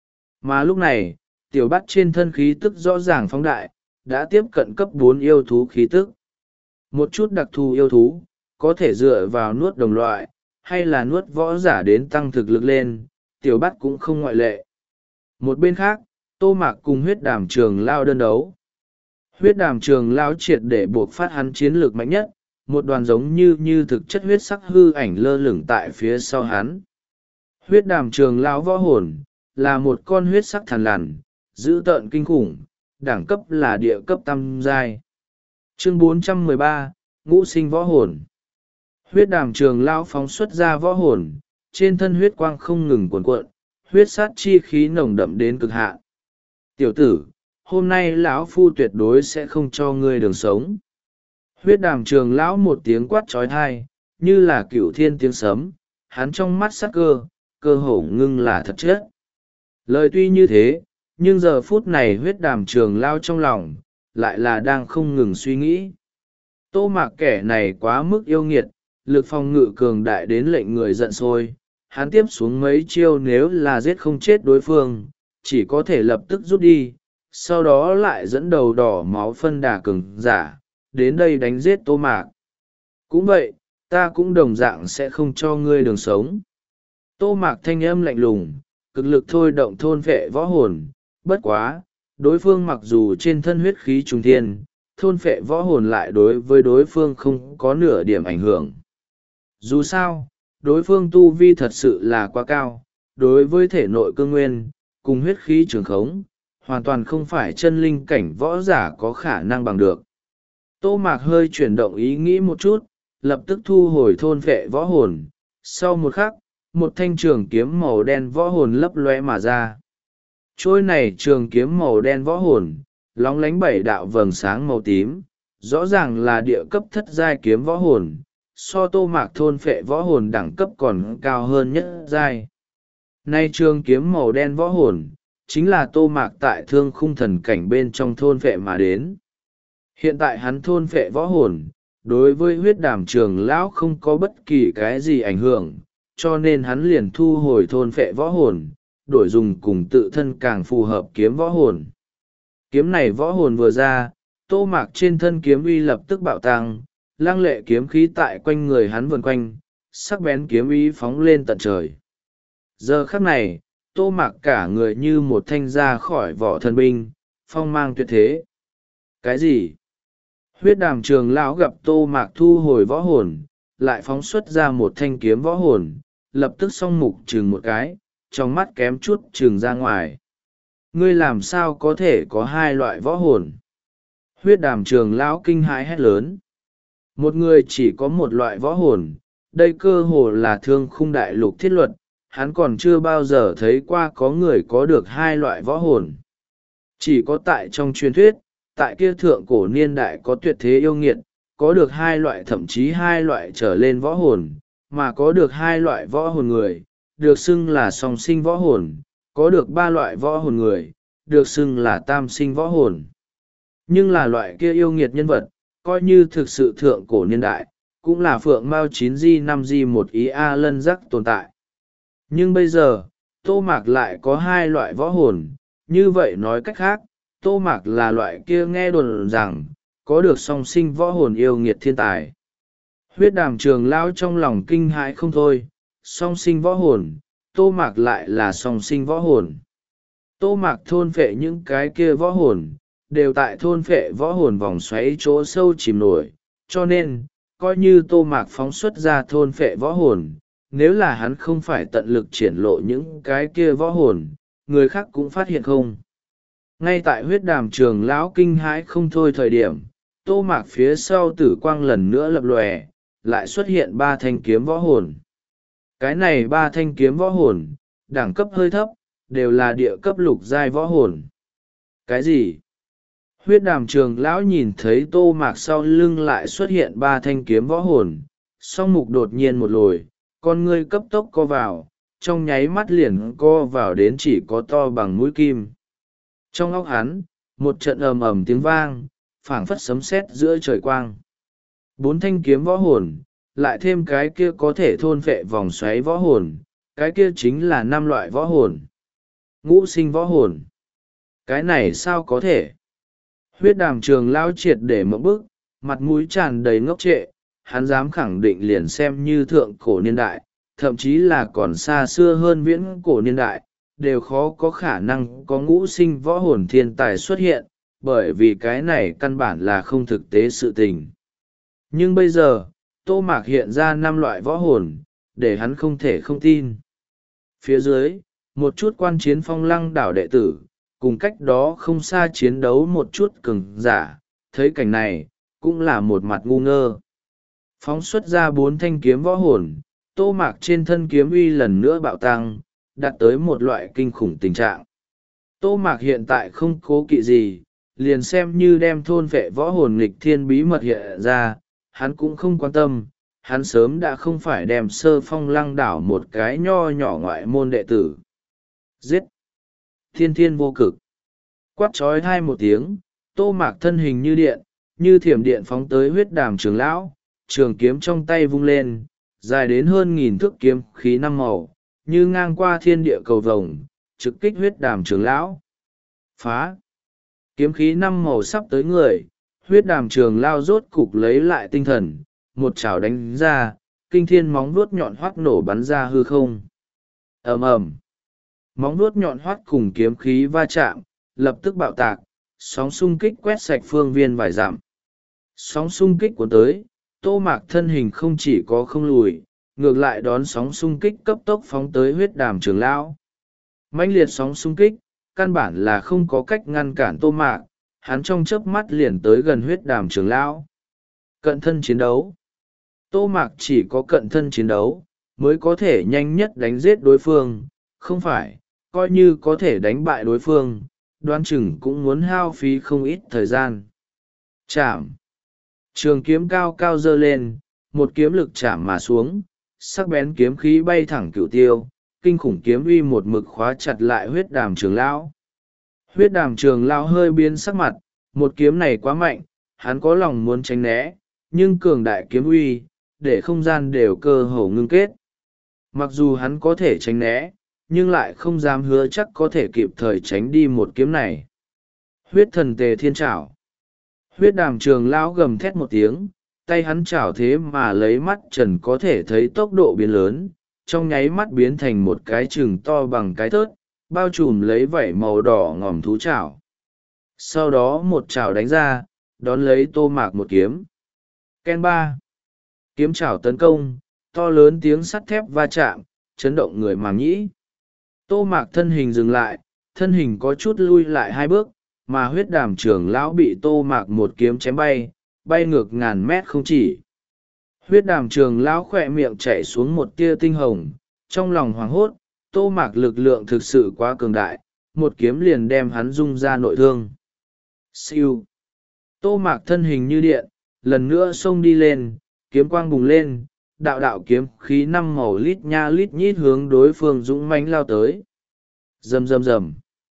Speaker 1: Mà lúc này, Tiểu Bát trên thân khí tức rõ ràng phóng đại, đã tiếp cận cấp bốn yêu thú khí tức. Một chút đặc thù yêu thú, có thể dựa vào nuốt đồng loại, hay là nuốt võ giả đến tăng thực lực lên, Tiểu Bát cũng không ngoại lệ. Một bên khác, Tô Mạc cùng huyết đàm trường lao đơn đấu. Huyết đàm trường lao triệt để buộc phát hắn chiến lược mạnh nhất, một đoàn giống như như thực chất huyết sắc hư ảnh lơ lửng tại phía sau hắn. Huyết đàm trường lao võ hồn, là một con huyết sắc thằn lằn, dữ tợn kinh khủng, đẳng cấp là địa cấp tam giai. Chương bốn trăm mười ba, Ngũ sinh võ hồn. Huyết đàm trường lao phóng xuất ra võ hồn, trên thân huyết quang không ngừng cuồn cuộn, huyết sát chi khí nồng đậm đến cực hạn. Tiểu tử, hôm nay lão phu tuyệt đối sẽ không cho ngươi đường sống. Huyết đàm trường lão một tiếng quát trói thai, như là cửu thiên tiếng sấm, hắn trong mắt sắc cơ, cơ hồ ngưng là thật chất. Lời tuy như thế, nhưng giờ phút này huyết đàm trường lao trong lòng, lại là đang không ngừng suy nghĩ. Tô Mạc kẻ này quá mức yêu nghiệt, lực phòng ngự cường đại đến lệnh người giận sôi. Hắn tiếp xuống mấy chiêu nếu là giết không chết đối phương, chỉ có thể lập tức rút đi, sau đó lại dẫn đầu đỏ máu phân đà cường giả, đến đây đánh giết Tô Mạc. Cũng vậy, ta cũng đồng dạng sẽ không cho ngươi đường sống. Tô Mạc thanh âm lạnh lùng, cực lực thôi động thôn phệ võ hồn, bất quá, đối phương mặc dù trên thân huyết khí trùng thiên, thôn phệ võ hồn lại đối với đối phương không có nửa điểm ảnh hưởng. Dù sao, đối phương tu vi thật sự là quá cao, đối với thể nội cương nguyên, cùng huyết khí trường khống, hoàn toàn không phải chân linh cảnh võ giả có khả năng bằng được. Tô Mạc hơi chuyển động ý nghĩ một chút, lập tức thu hồi thôn phệ võ hồn, sau một khắc, một thanh trường kiếm màu đen võ hồn lấp lóe mà ra. Trôi này trường kiếm màu đen võ hồn, lóng lánh bảy đạo vầng sáng màu tím, rõ ràng là địa cấp thất giai kiếm võ hồn, so Tô Mạc thôn phệ võ hồn đẳng cấp còn cao hơn nhất giai. Nay trường kiếm màu đen võ hồn, chính là Tô Mạc tại thương khung thần cảnh bên trong thôn phệ mà đến. Hiện tại hắn thôn phệ võ hồn, đối với huyết đàm trường lão không có bất kỳ cái gì ảnh hưởng, cho nên hắn liền thu hồi thôn phệ võ hồn, đổi dùng cùng tự thân càng phù hợp kiếm võ hồn. Kiếm này võ hồn vừa ra, Tô Mạc trên thân kiếm uy lập tức bạo tăng, lăng lệ kiếm khí tại quanh người hắn vần quanh, sắc bén kiếm ý phóng lên tận trời. Giờ khắc này, Tô Mạc cả người như một thanh ra khỏi vỏ thần binh, phong mang tuyệt thế. Cái gì? Huyết đàm trường lão gặp Tô Mạc thu hồi võ hồn, lại phóng xuất ra một thanh kiếm võ hồn, lập tức song mục chừng một cái, trong mắt kém chút chừng ra ngoài. Ngươi làm sao có thể có hai loại võ hồn? Huyết đàm trường lão kinh hãi hét lớn. Một người chỉ có một loại võ hồn, đây cơ hồ là thương khung đại lục thiết luật, hắn còn chưa bao giờ thấy qua có người có được hai loại võ hồn. Chỉ có tại trong truyền thuyết, tại kia thượng cổ niên đại có tuyệt thế yêu nghiệt, có được hai loại thậm chí hai loại trở lên võ hồn, mà có được hai loại võ hồn người, được xưng là song sinh võ hồn, có được ba loại võ hồn người, được xưng là tam sinh võ hồn. Nhưng là loại kia yêu nghiệt nhân vật, coi như thực sự thượng cổ niên đại, cũng là phượng mao chín di năm di một ý A lân giác tồn tại. Nhưng bây giờ, Tô Mạc lại có hai loại võ hồn, như vậy nói cách khác, Tô Mạc là loại kia nghe đồn rằng, có được song sinh võ hồn yêu nghiệt thiên tài. Huyết đàm trường lao trong lòng kinh hãi không thôi, song sinh võ hồn, Tô Mạc lại là song sinh võ hồn. Tô Mạc thôn phệ những cái kia võ hồn, đều tại thôn phệ võ hồn vòng xoáy chỗ sâu chìm nổi, cho nên, coi như Tô Mạc phóng xuất ra thôn phệ võ hồn, nếu là hắn không phải tận lực triển lộ những cái kia võ hồn, người khác cũng phát hiện không. Ngay tại huyết đàm trường lão kinh hãi không thôi thời điểm, Tô Mạc phía sau tử quang lần nữa lập lòe, lại xuất hiện ba thanh kiếm võ hồn. Cái này ba thanh kiếm võ hồn, đẳng cấp hơi thấp, đều là địa cấp lục giai võ hồn. Cái gì? Huyết đàm trường lão nhìn thấy tô mạc sau lưng lại xuất hiện ba thanh kiếm võ hồn, song mục đột nhiên một lồi, con ngươi cấp tốc co vào, trong nháy mắt liền co vào đến chỉ có to bằng mũi kim. Trong óc hắn, một trận ầm ầm tiếng vang, phảng phất sấm sét giữa trời quang. Bốn thanh kiếm võ hồn, lại thêm cái kia có thể thôn phệ vòng xoáy võ hồn, cái kia chính là năm loại võ hồn. Ngũ sinh võ hồn. Cái này sao có thể? Huyết đàm trường lao triệt để mộng bức, mặt mũi tràn đầy ngốc trệ, hắn dám khẳng định liền xem như thượng cổ niên đại, thậm chí là còn xa xưa hơn viễn cổ niên đại, đều khó có khả năng có ngũ sinh võ hồn thiên tài xuất hiện, bởi vì cái này căn bản là không thực tế sự tình. Nhưng bây giờ, tô mạc hiện ra năm loại võ hồn, để hắn không thể không tin. Phía dưới, một chút quan chiến phong lăng đảo đệ tử, cùng cách đó không xa chiến đấu một chút cường giả, thấy cảnh này, cũng là một mặt ngu ngơ. Phóng xuất ra bốn thanh kiếm võ hồn, tô mạc trên thân kiếm uy lần nữa bạo tăng, đạt tới một loại kinh khủng tình trạng. Tô mạc hiện tại không cố kỵ gì, liền xem như đem thôn vệ võ hồn nghịch thiên bí mật hiện ra, hắn cũng không quan tâm, hắn sớm đã không phải đem sơ phong lăng đảo một cái nho nhỏ ngoại môn đệ tử. Giết! Thiên thiên vô cực! Quát trói hai một tiếng, tô mạc thân hình như điện, như thiểm điện phóng tới huyết đàm trường lão, trường kiếm trong tay vung lên, dài đến hơn nghìn thước kiếm khí năm màu, như ngang qua thiên địa cầu vồng, trực kích huyết đàm trường lão. Phá! Kiếm khí năm màu sắp tới người, huyết đàm trường lao rốt cục lấy lại tinh thần, một chảo đánh ra, kinh thiên móng vuốt nhọn hoắt nổ bắn ra hư không. Ầm ầm, móng vuốt nhọn hoắt cùng kiếm khí va chạm, lập tức bạo tạc, sóng xung kích quét sạch phương viên vài dặm. Sóng xung kích cuốn tới, tô mạc thân hình không chỉ có không lùi, ngược lại đón sóng xung kích cấp tốc phóng tới huyết đàm trường lão. Mãnh liệt sóng xung kích, căn bản là không có cách ngăn cản tô mạc, hắn trong chớp mắt liền tới gần huyết đàm trường lão. Cận thân chiến đấu. Tô mạc chỉ có cận thân chiến đấu, mới có thể nhanh nhất đánh giết đối phương, không phải, coi như có thể đánh bại đối phương, đoán chừng cũng muốn hao phí không ít thời gian. Chạm. Trường kiếm cao cao dơ lên, một kiếm lực chạm mà xuống, sắc bén kiếm khí bay thẳng cửu tiêu, kinh khủng kiếm uy một mực khóa chặt lại huyết đàm trường lão. Huyết đàm trường lão hơi biến sắc mặt, một kiếm này quá mạnh, hắn có lòng muốn tránh né, nhưng cường đại kiếm uy, để không gian đều cơ hồ ngưng kết. Mặc dù hắn có thể tránh né, nhưng lại không dám hứa chắc có thể kịp thời tránh đi một kiếm này. Huyết thần tề thiên trảo. Huyết đàm trường lão gầm thét một tiếng, tay hắn chảo thế mà lấy mắt trần có thể thấy tốc độ biến lớn, trong nháy mắt biến thành một cái chừng to bằng cái thớt, bao trùm lấy vảy màu đỏ ngòm thú chảo. Sau đó một chảo đánh ra, đón lấy tô mạc một kiếm. Ken ba. Kiếm chảo tấn công, to lớn tiếng sắt thép va chạm, chấn động người màng nhĩ. Tô mạc thân hình dừng lại, thân hình có chút lui lại hai bước, mà huyết đàm trưởng lão bị tô mạc một kiếm chém bay, bay ngược ngàn mét không chỉ. Huyết đàm trường lão khỏe miệng chảy xuống một tia tinh hồng, trong lòng hoảng hốt, tô mạc lực lượng thực sự quá cường đại, một kiếm liền đem hắn rung ra nội thương. Siêu. Tô mạc thân hình như điện, lần nữa xông đi lên, kiếm quang bùng lên, đạo đạo kiếm khí năm màu lít nha lít nhít hướng đối phương dũng mãnh lao tới. Rầm rầm rầm.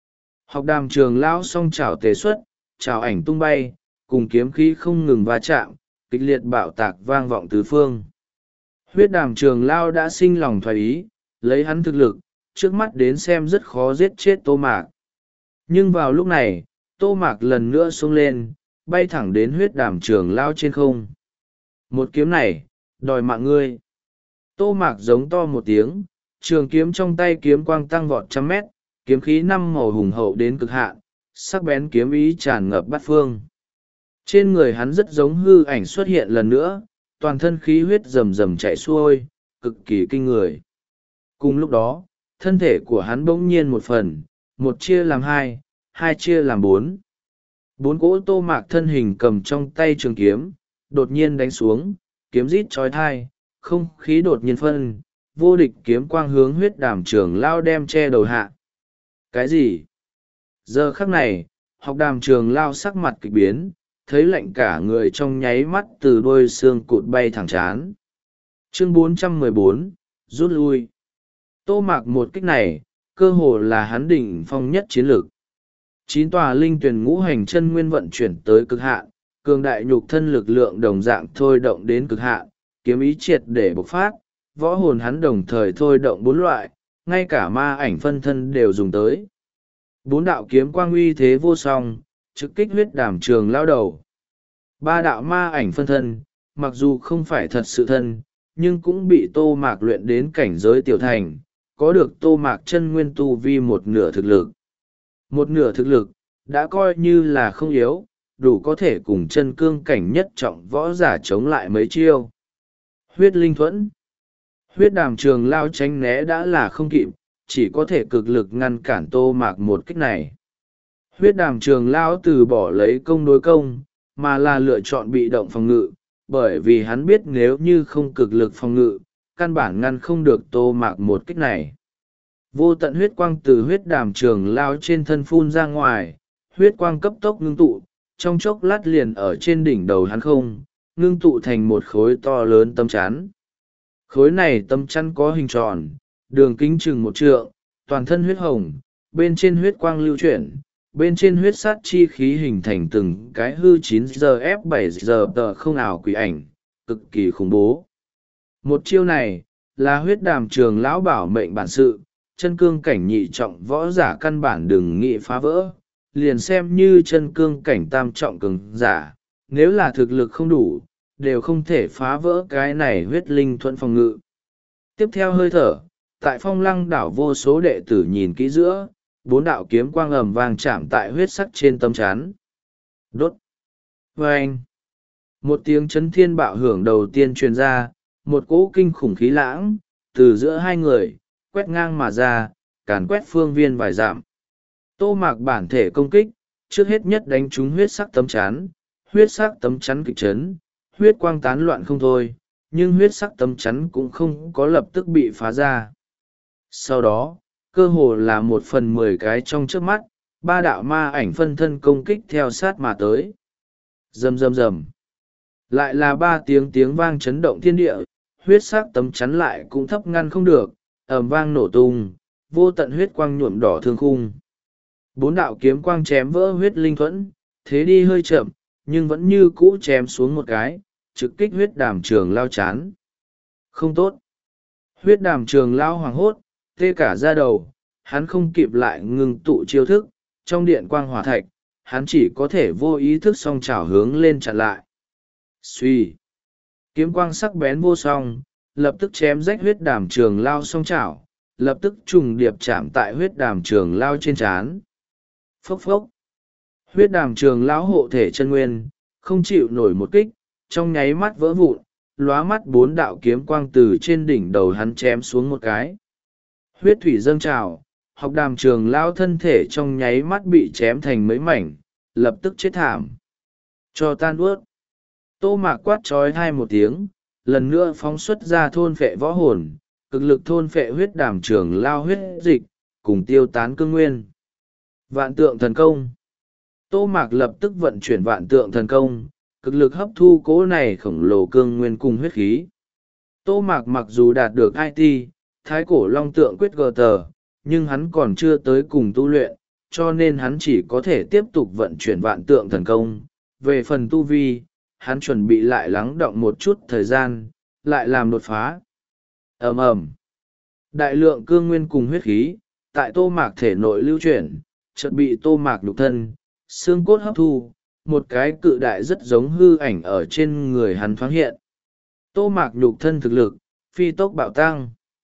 Speaker 1: Học đàm trường lão song chảo tề xuất, chảo ảnh tung bay, cùng kiếm khí không ngừng va chạm, kịch liệt bạo tạc vang vọng tứ phương. Huyết đàm trường lao đã sinh lòng thoái ý, lấy hắn thực lực, trước mắt đến xem rất khó giết chết tô mạc. Nhưng vào lúc này, tô mạc lần nữa xông lên, bay thẳng đến huyết đàm trường lao trên không. Một kiếm này, đòi mạng ngươi. Tô mạc giống to một tiếng, trường kiếm trong tay kiếm quang tăng vọt trăm mét, kiếm khí năm màu hùng hậu đến cực hạn, sắc bén kiếm ý tràn ngập bát phương. Trên người hắn rất giống hư ảnh xuất hiện lần nữa, toàn thân khí huyết rầm rầm chạy xuôi, cực kỳ kinh người. Cùng lúc đó, thân thể của hắn bỗng nhiên một phần, một chia làm hai, hai chia làm bốn. Bốn cỗ tô mạc thân hình cầm trong tay trường kiếm, đột nhiên đánh xuống, kiếm rít trói thai, không khí đột nhiên phân, vô địch kiếm quang hướng huyết đàm trường lao đem che đầu hạ. Cái gì? Giờ khắc này, học đàm trường lao sắc mặt kịch biến, thấy lạnh cả người trong nháy mắt từ đôi xương cụt bay thẳng chán. Chương bốn trăm mười bốn, rút lui. Tô Mạc một kích này, cơ hồ là hắn đỉnh phong nhất chiến lược. Chín tòa linh tuyển ngũ hành chân nguyên vận chuyển tới cực hạn, cường đại nhục thân lực lượng đồng dạng thôi động đến cực hạn, kiếm ý triệt để bộc phát, võ hồn hắn đồng thời thôi động bốn loại, ngay cả ma ảnh phân thân đều dùng tới. Bốn đạo kiếm quang uy thế vô song, trực kích huyết đàm trường lao đầu. Ba đạo ma ảnh phân thân, mặc dù không phải thật sự thân, nhưng cũng bị Tô Mạc luyện đến cảnh giới tiểu thành, có được Tô Mạc chân nguyên tu vi một nửa thực lực. Một nửa thực lực, đã coi như là không yếu, đủ có thể cùng chân cương cảnh nhất trọng võ giả chống lại mấy chiêu. Huyết linh thuẫn. Huyết đàm trường lao tránh né đã là không kịp, chỉ có thể cực lực ngăn cản Tô Mạc một kích này. Huyết đàm trường lao từ bỏ lấy công đối công, mà là lựa chọn bị động phòng ngự, bởi vì hắn biết nếu như không cực lực phòng ngự, căn bản ngăn không được Tô Mạc một kích này. Vô tận huyết quang từ huyết đàm trường lao trên thân phun ra ngoài, huyết quang cấp tốc ngưng tụ, trong chốc lát liền ở trên đỉnh đầu hắn không, ngưng tụ thành một khối to lớn tấm chắn. Khối này tấm chắn có hình tròn, đường kính chừng một trượng, toàn thân huyết hồng, bên trên huyết quang lưu chuyển, bên trên huyết sát chi khí hình thành từng cái hư chín giờ ép bảy giờ tờ không ảo quỷ ảnh, cực kỳ khủng bố. Một chiêu này, là huyết đàm trường lão bảo mệnh bản sự, chân cương cảnh nhị trọng võ giả căn bản đừng nghĩ phá vỡ, liền xem như chân cương cảnh tam trọng cường giả, nếu là thực lực không đủ, đều không thể phá vỡ cái này huyết linh thuẫn phòng ngự. Tiếp theo hơi thở, tại phong lăng đảo vô số đệ tử nhìn kỹ giữa, bốn đạo kiếm quang ầm vang chạm tại huyết sắc trên tấm chắn. Đốt! Vâng! Một tiếng chấn thiên bạo hưởng đầu tiên truyền ra, một cỗ kinh khủng khí lãng, từ giữa hai người, quét ngang mà ra, càn quét phương viên vài dặm. Tô Mạc bản thể công kích, trước hết nhất đánh trúng huyết sắc tấm chắn, huyết sắc tấm chắn kịch chấn, huyết quang tán loạn không thôi, nhưng huyết sắc tấm chắn cũng không có lập tức bị phá ra. Sau đó, cơ hồ là một phần mười cái trong trước mắt, ba đạo ma ảnh phân thân công kích theo sát mà tới. Rầm rầm rầm. Lại là ba tiếng tiếng vang chấn động thiên địa, huyết sắc tấm chắn lại cũng thấp ngăn không được, ầm vang nổ tung, vô tận huyết quang nhuộm đỏ thương khung. Bốn đạo kiếm quang chém vỡ huyết linh thuẫn, thế đi hơi chậm, nhưng vẫn như cũ chém xuống một cái, trực kích huyết đàm trường lao chán. Không tốt. Huyết đàm trường lao hoàng hốt, tê cả da đầu, hắn không kịp lại ngừng tụ chiêu thức, trong điện quang hỏa thạch, hắn chỉ có thể vô ý thức song chảo hướng lên chặn lại. Xuy. Kiếm quang sắc bén vô song, lập tức chém rách huyết đàm trường lao song chảo, lập tức trùng điệp chạm tại huyết đàm trường lao trên trán. Phốc phốc. Huyết đàm trường lão hộ thể chân nguyên, không chịu nổi một kích, trong nháy mắt vỡ vụn, lóa mắt bốn đạo kiếm quang từ trên đỉnh đầu hắn chém xuống một cái. Huyết thủy dâng trào, học đàm trường lão thân thể trong nháy mắt bị chém thành mấy mảnh, lập tức chết thảm. Cho tan ướt. Tô Mạc quát trói hai một tiếng, lần nữa phóng xuất ra thôn phệ võ hồn, cực lực thôn phệ huyết đàm trường lao huyết dịch, cùng tiêu tán cương nguyên. Vạn tượng thần công. Tô Mạc lập tức vận chuyển vạn tượng thần công, cực lực hấp thu cỗ này khổng lồ cương nguyên cùng huyết khí. Tô Mạc mặc dù đạt được i tê, thái cổ long tượng quyết gờ tờ, nhưng hắn còn chưa tới cùng tu luyện, cho nên hắn chỉ có thể tiếp tục vận chuyển vạn tượng thần công. Về phần tu vi, hắn chuẩn bị lại lắng động một chút thời gian, lại làm đột phá. Ầm ầm. Đại lượng cương nguyên cùng huyết khí, tại Tô Mạc thể nội lưu chuyển, chợt bị Tô Mạc nhục thân, xương cốt hấp thu, một cái cự đại rất giống hư ảnh ở trên người hắn thoáng hiện. Tô Mạc nhục thân thực lực, phi tốc bạo tăng.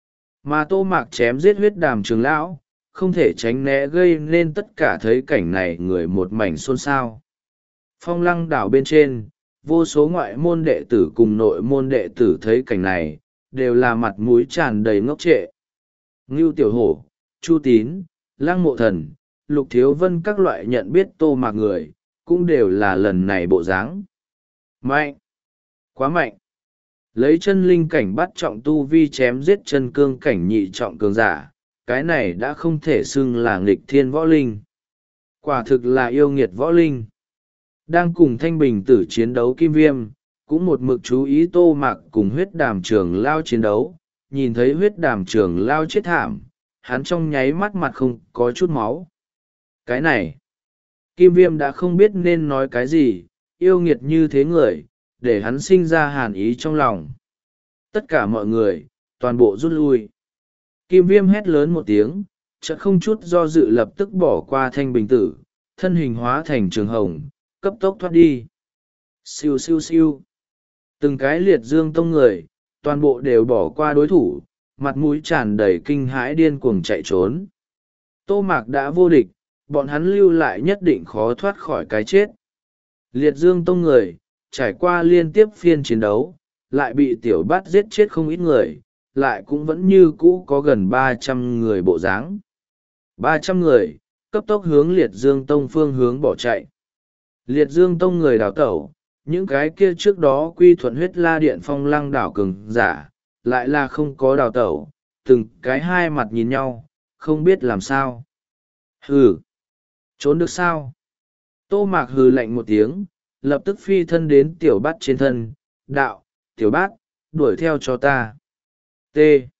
Speaker 1: Mà Tô Mạc chém giết huyết đàm trường lão, không thể tránh né gây nên tất cả thấy cảnh này người một mảnh xôn xao. Phong lăng đảo bên trên, vô số ngoại môn đệ tử cùng nội môn đệ tử thấy cảnh này, đều là mặt mũi tràn đầy ngốc trệ. Ngưu Tiểu Hổ, Chu Tín, Lăng Mộ Thần, Lục Thiếu Vân các loại nhận biết Tô Mạc người, cũng đều là lần này bộ dáng. Mạnh! Quá mạnh! lấy chân linh cảnh bắt trọng tu vi chém giết chân cương cảnh nhị trọng cường giả, cái này đã không thể xưng là nghịch thiên võ linh. Quả thực là yêu nghiệt võ linh. Đang cùng Thanh Bình Tử chiến đấu Kim Viêm, cũng một mực chú ý Tô Mạc cùng huyết đàm trường lao chiến đấu, nhìn thấy huyết đàm trường lao chết thảm, hắn trong nháy mắt mặt không có chút máu. Cái này, Kim Viêm đã không biết nên nói cái gì, yêu nghiệt như thế người, để hắn sinh ra hàn ý trong lòng. Tất cả mọi người, toàn bộ rút lui. Kim Viêm hét lớn một tiếng, chợt không chút do dự lập tức bỏ qua Thanh Bình Tử, thân hình hóa thành trường hồng, cấp tốc thoát đi. Siêu siêu siêu. Từng cái liệt dương tông người, toàn bộ đều bỏ qua đối thủ, mặt mũi tràn đầy kinh hãi điên cuồng chạy trốn. Tô Mạc đã vô địch, bọn hắn lưu lại nhất định khó thoát khỏi cái chết. Liệt dương tông người, trải qua liên tiếp phiên chiến đấu, lại bị tiểu bát giết chết không ít người, lại cũng vẫn như cũ có gần ba trăm người bộ dáng. ba trăm người, cấp tốc hướng liệt dương tông phương hướng bỏ chạy. Liệt dương tông người đào tẩu, những cái kia trước đó quy thuận huyết la điện phong lăng đảo cường giả, lại là không có đào tẩu, từng cái hai mặt nhìn nhau, không biết làm sao. Hừ, trốn được sao? Tô Mạc hừ lạnh một tiếng, lập tức phi thân đến tiểu bát trên thân, đạo, tiểu bát, đuổi theo cho ta. T.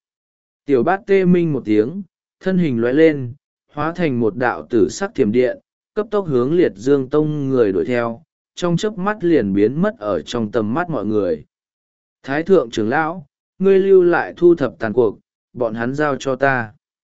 Speaker 1: Tiểu bát tê minh một tiếng, thân hình lóe lên, hóa thành một đạo tử sắc thiểm điện, cấp tốc hướng liệt dương tông người đuổi theo, trong chớp mắt liền biến mất ở trong tầm mắt mọi người. Thái thượng trưởng lão, ngươi lưu lại thu thập tàn cuộc, bọn hắn giao cho ta.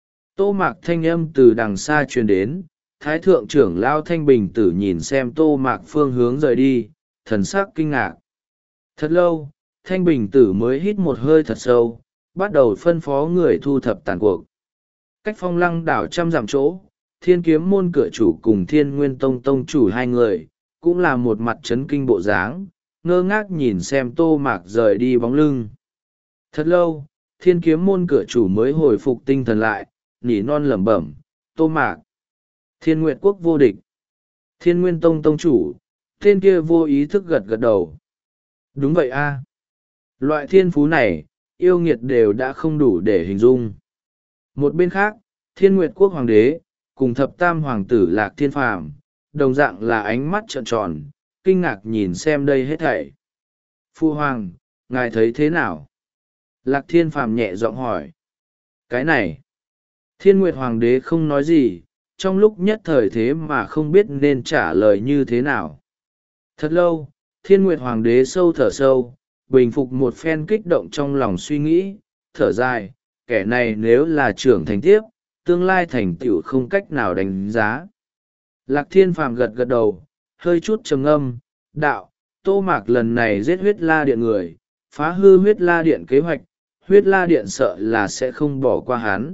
Speaker 1: Tô Mạc thanh âm từ đằng xa truyền đến, thái thượng trưởng lão Thanh Bình Tử nhìn xem Tô Mạc phương hướng rời đi, thần sắc kinh ngạc. Thật lâu, Thanh Bình Tử mới hít một hơi thật sâu, bắt đầu phân phó người thu thập tàn cuộc. Cách phong lăng đảo trăm dặm chỗ, thiên kiếm môn cửa chủ cùng thiên nguyên tông tông chủ hai người, cũng là một mặt chấn kinh bộ dáng, ngơ ngác nhìn xem Tô Mạc rời đi bóng lưng. Thật lâu, thiên kiếm môn cửa chủ mới hồi phục tinh thần lại, nỉ non lẩm bẩm, Tô Mạc, thiên nguyện quốc vô địch, thiên nguyên tông tông chủ, tên kia vô ý thức gật gật đầu. Đúng vậy a, loại thiên phú này, yêu nghiệt đều đã không đủ để hình dung. Một bên khác, thiên nguyệt quốc hoàng đế, cùng thập tam hoàng tử Lạc Thiên Phàm, đồng dạng là ánh mắt trợn tròn, kinh ngạc nhìn xem đây hết thảy. Phu hoàng, ngài thấy thế nào? Lạc Thiên Phàm nhẹ giọng hỏi. Cái này, thiên nguyệt hoàng đế không nói gì, trong lúc nhất thời thế mà không biết nên trả lời như thế nào. Thật lâu, thiên nguyệt hoàng đế sâu thở sâu, bình phục một phen kích động trong lòng suy nghĩ, thở dài, kẻ này nếu là trưởng thành tiếp, tương lai thành tựu không cách nào đánh giá. Lạc Thiên Phàm gật gật đầu, hơi chút trầm ngâm, đạo, Tô Mạc lần này giết huyết la điện người, phá hư huyết la điện kế hoạch, huyết la điện sợ là sẽ không bỏ qua hắn.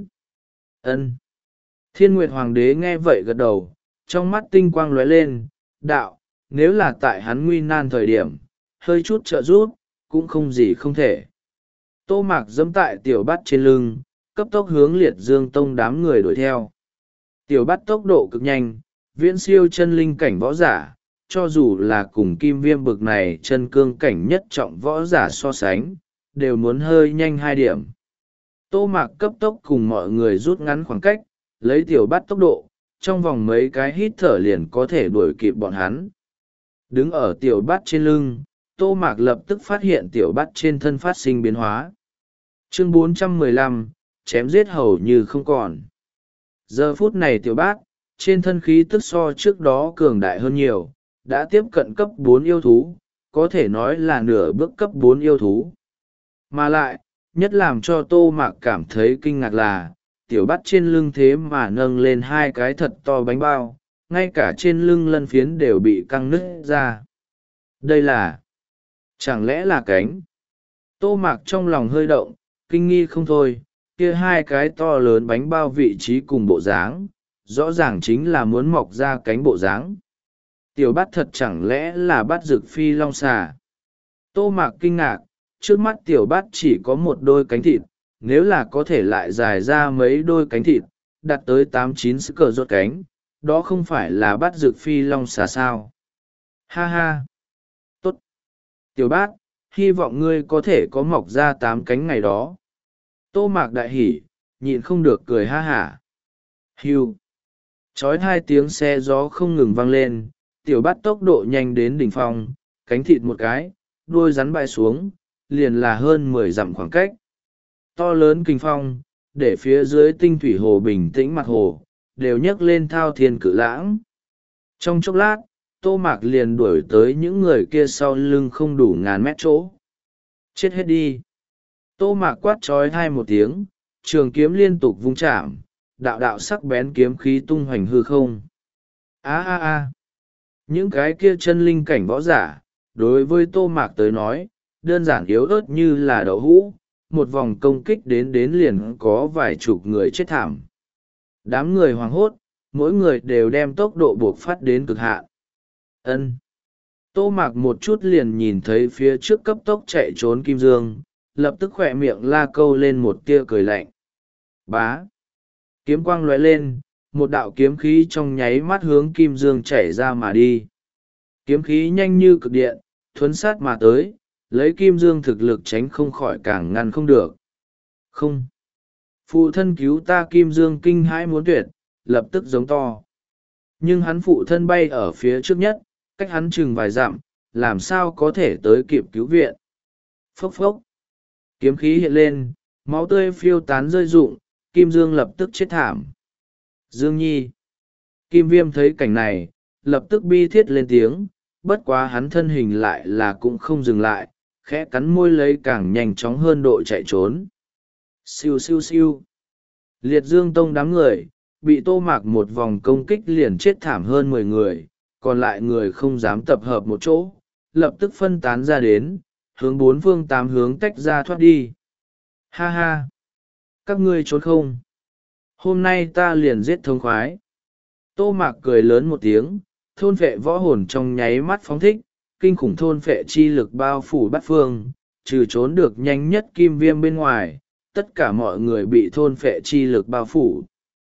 Speaker 1: Ân. Thiên Nguyệt Hoàng đế nghe vậy gật đầu, trong mắt tinh quang lóe lên, đạo, nếu là tại hắn nguy nan thời điểm, hơi chút trợ giúp, cũng không gì không thể. Tô Mạc giẫm tại tiểu bát trên lưng, cấp tốc hướng liệt dương tông đám người đuổi theo. Tiểu bát tốc độ cực nhanh, viễn siêu chân linh cảnh võ giả, cho dù là cùng kim viêm bực này chân cương cảnh nhất trọng võ giả so sánh, đều muốn hơi nhanh hai điểm. Tô Mạc cấp tốc cùng mọi người rút ngắn khoảng cách, lấy tiểu bát tốc độ, trong vòng mấy cái hít thở liền có thể đuổi kịp bọn hắn. Đứng ở tiểu bát trên lưng, Tô Mạc lập tức phát hiện tiểu bát trên thân phát sinh biến hóa. Chương bốn trăm mười lăm, chém giết hầu như không còn. Giờ phút này tiểu bát, trên thân khí tức so trước đó cường đại hơn nhiều, đã tiếp cận cấp bốn yêu thú, có thể nói là nửa bước cấp bốn yêu thú. Mà lại, nhất làm cho Tô Mạc cảm thấy kinh ngạc là, tiểu bát trên lưng thế mà nâng lên hai cái thật to bánh bao, ngay cả trên lưng lân phiến đều bị căng nứt ra. Đây là... chẳng lẽ là cánh? Tô Mạc trong lòng hơi động, kinh nghi không thôi, kia hai cái to lớn bánh bao vị trí cùng bộ dáng, rõ ràng chính là muốn mọc ra cánh bộ dáng. Tiểu bát thật chẳng lẽ là bát dực phi long xà? Tô Mạc kinh ngạc, trước mắt tiểu bát chỉ có một đôi cánh thịt, nếu là có thể lại dài ra mấy đôi cánh thịt, đặt tới tám chín sức cờ rốt cánh, đó không phải là bát dực phi long xà sao? Ha ha! Tốt! Tiểu bát, hy vọng ngươi có thể có mọc ra tám cánh ngày đó. Tô Mạc đại hỉ, nhịn không được cười ha hả. Hiu. Chói hai tiếng xe gió không ngừng vang lên, tiểu bát tốc độ nhanh đến đỉnh phong, cánh thịt một cái, đuôi rắn bay xuống, liền là hơn mười dặm khoảng cách. To lớn kinh phong, để phía dưới tinh thủy hồ bình tĩnh mặt hồ, đều nhấc lên thao thiên cự lãng. Trong chốc lát, Tô Mạc liền đuổi tới những người kia sau lưng không đủ ngàn mét chỗ. Chết hết đi. Tô Mạc quát trói hai một tiếng, trường kiếm liên tục vung chạm, đạo đạo sắc bén kiếm khí tung hoành hư không. Á á á. Những cái kia chân linh cảnh võ giả, đối với Tô Mạc tới nói, đơn giản yếu ớt như là đậu hũ, một vòng công kích đến đến liền có vài chục người chết thảm. Đám người hoảng hốt, mỗi người đều đem tốc độ buộc phát đến cực hạn. Ân. Tô Mạc một chút liền nhìn thấy phía trước cấp tốc chạy trốn Kim Dương, lập tức khỏe miệng la câu lên một tia cười lạnh. Bá. Kiếm quang lóe lên, một đạo kiếm khí trong nháy mắt hướng Kim Dương chảy ra mà đi. Kiếm khí nhanh như cực điện, thuấn sát mà tới, lấy Kim Dương thực lực tránh không khỏi càng ngăn không được. Không. Phụ thân cứu ta. Kim Dương kinh hãi muốn tuyệt, lập tức giống to. Nhưng hắn phụ thân bay ở phía trước nhất, cách hắn chừng vài dặm, làm sao có thể tới kịp cứu viện. Phốc phốc. Kiếm khí hiện lên, máu tươi phiêu tán rơi rụng, Kim Dương lập tức chết thảm. Dương Nhi. Kim Viêm thấy cảnh này, lập tức bi thiết lên tiếng, bất quá hắn thân hình lại là cũng không dừng lại, khẽ cắn môi lấy càng nhanh chóng hơn độ chạy trốn. Siêu siêu siêu. Liệt Dương Tông đám người, bị Tô Mạc một vòng công kích liền chết thảm hơn mười người, còn lại người không dám tập hợp một chỗ, lập tức phân tán ra đến, hướng bốn phương tám hướng tách ra thoát đi. Ha ha! Các ngươi trốn không? Hôm nay ta liền giết thống khoái. Tô Mạc cười lớn một tiếng, thôn phệ võ hồn trong nháy mắt phóng thích, kinh khủng thôn phệ chi lực bao phủ bát phương, trừ trốn được nhanh nhất Kim Viêm bên ngoài, tất cả mọi người bị thôn phệ chi lực bao phủ.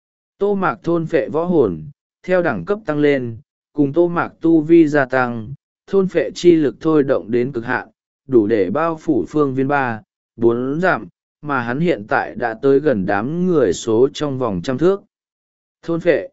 Speaker 1: Tô Mạc thôn phệ võ hồn, theo đẳng cấp tăng lên, cùng Tô Mạc tu vi gia tăng, thôn phệ chi lực thôi động đến cực hạn, đủ để bao phủ phương viên ba, bốn dặm, mà hắn hiện tại đã tới gần đám người số trong vòng trăm thước. Thôn phệ.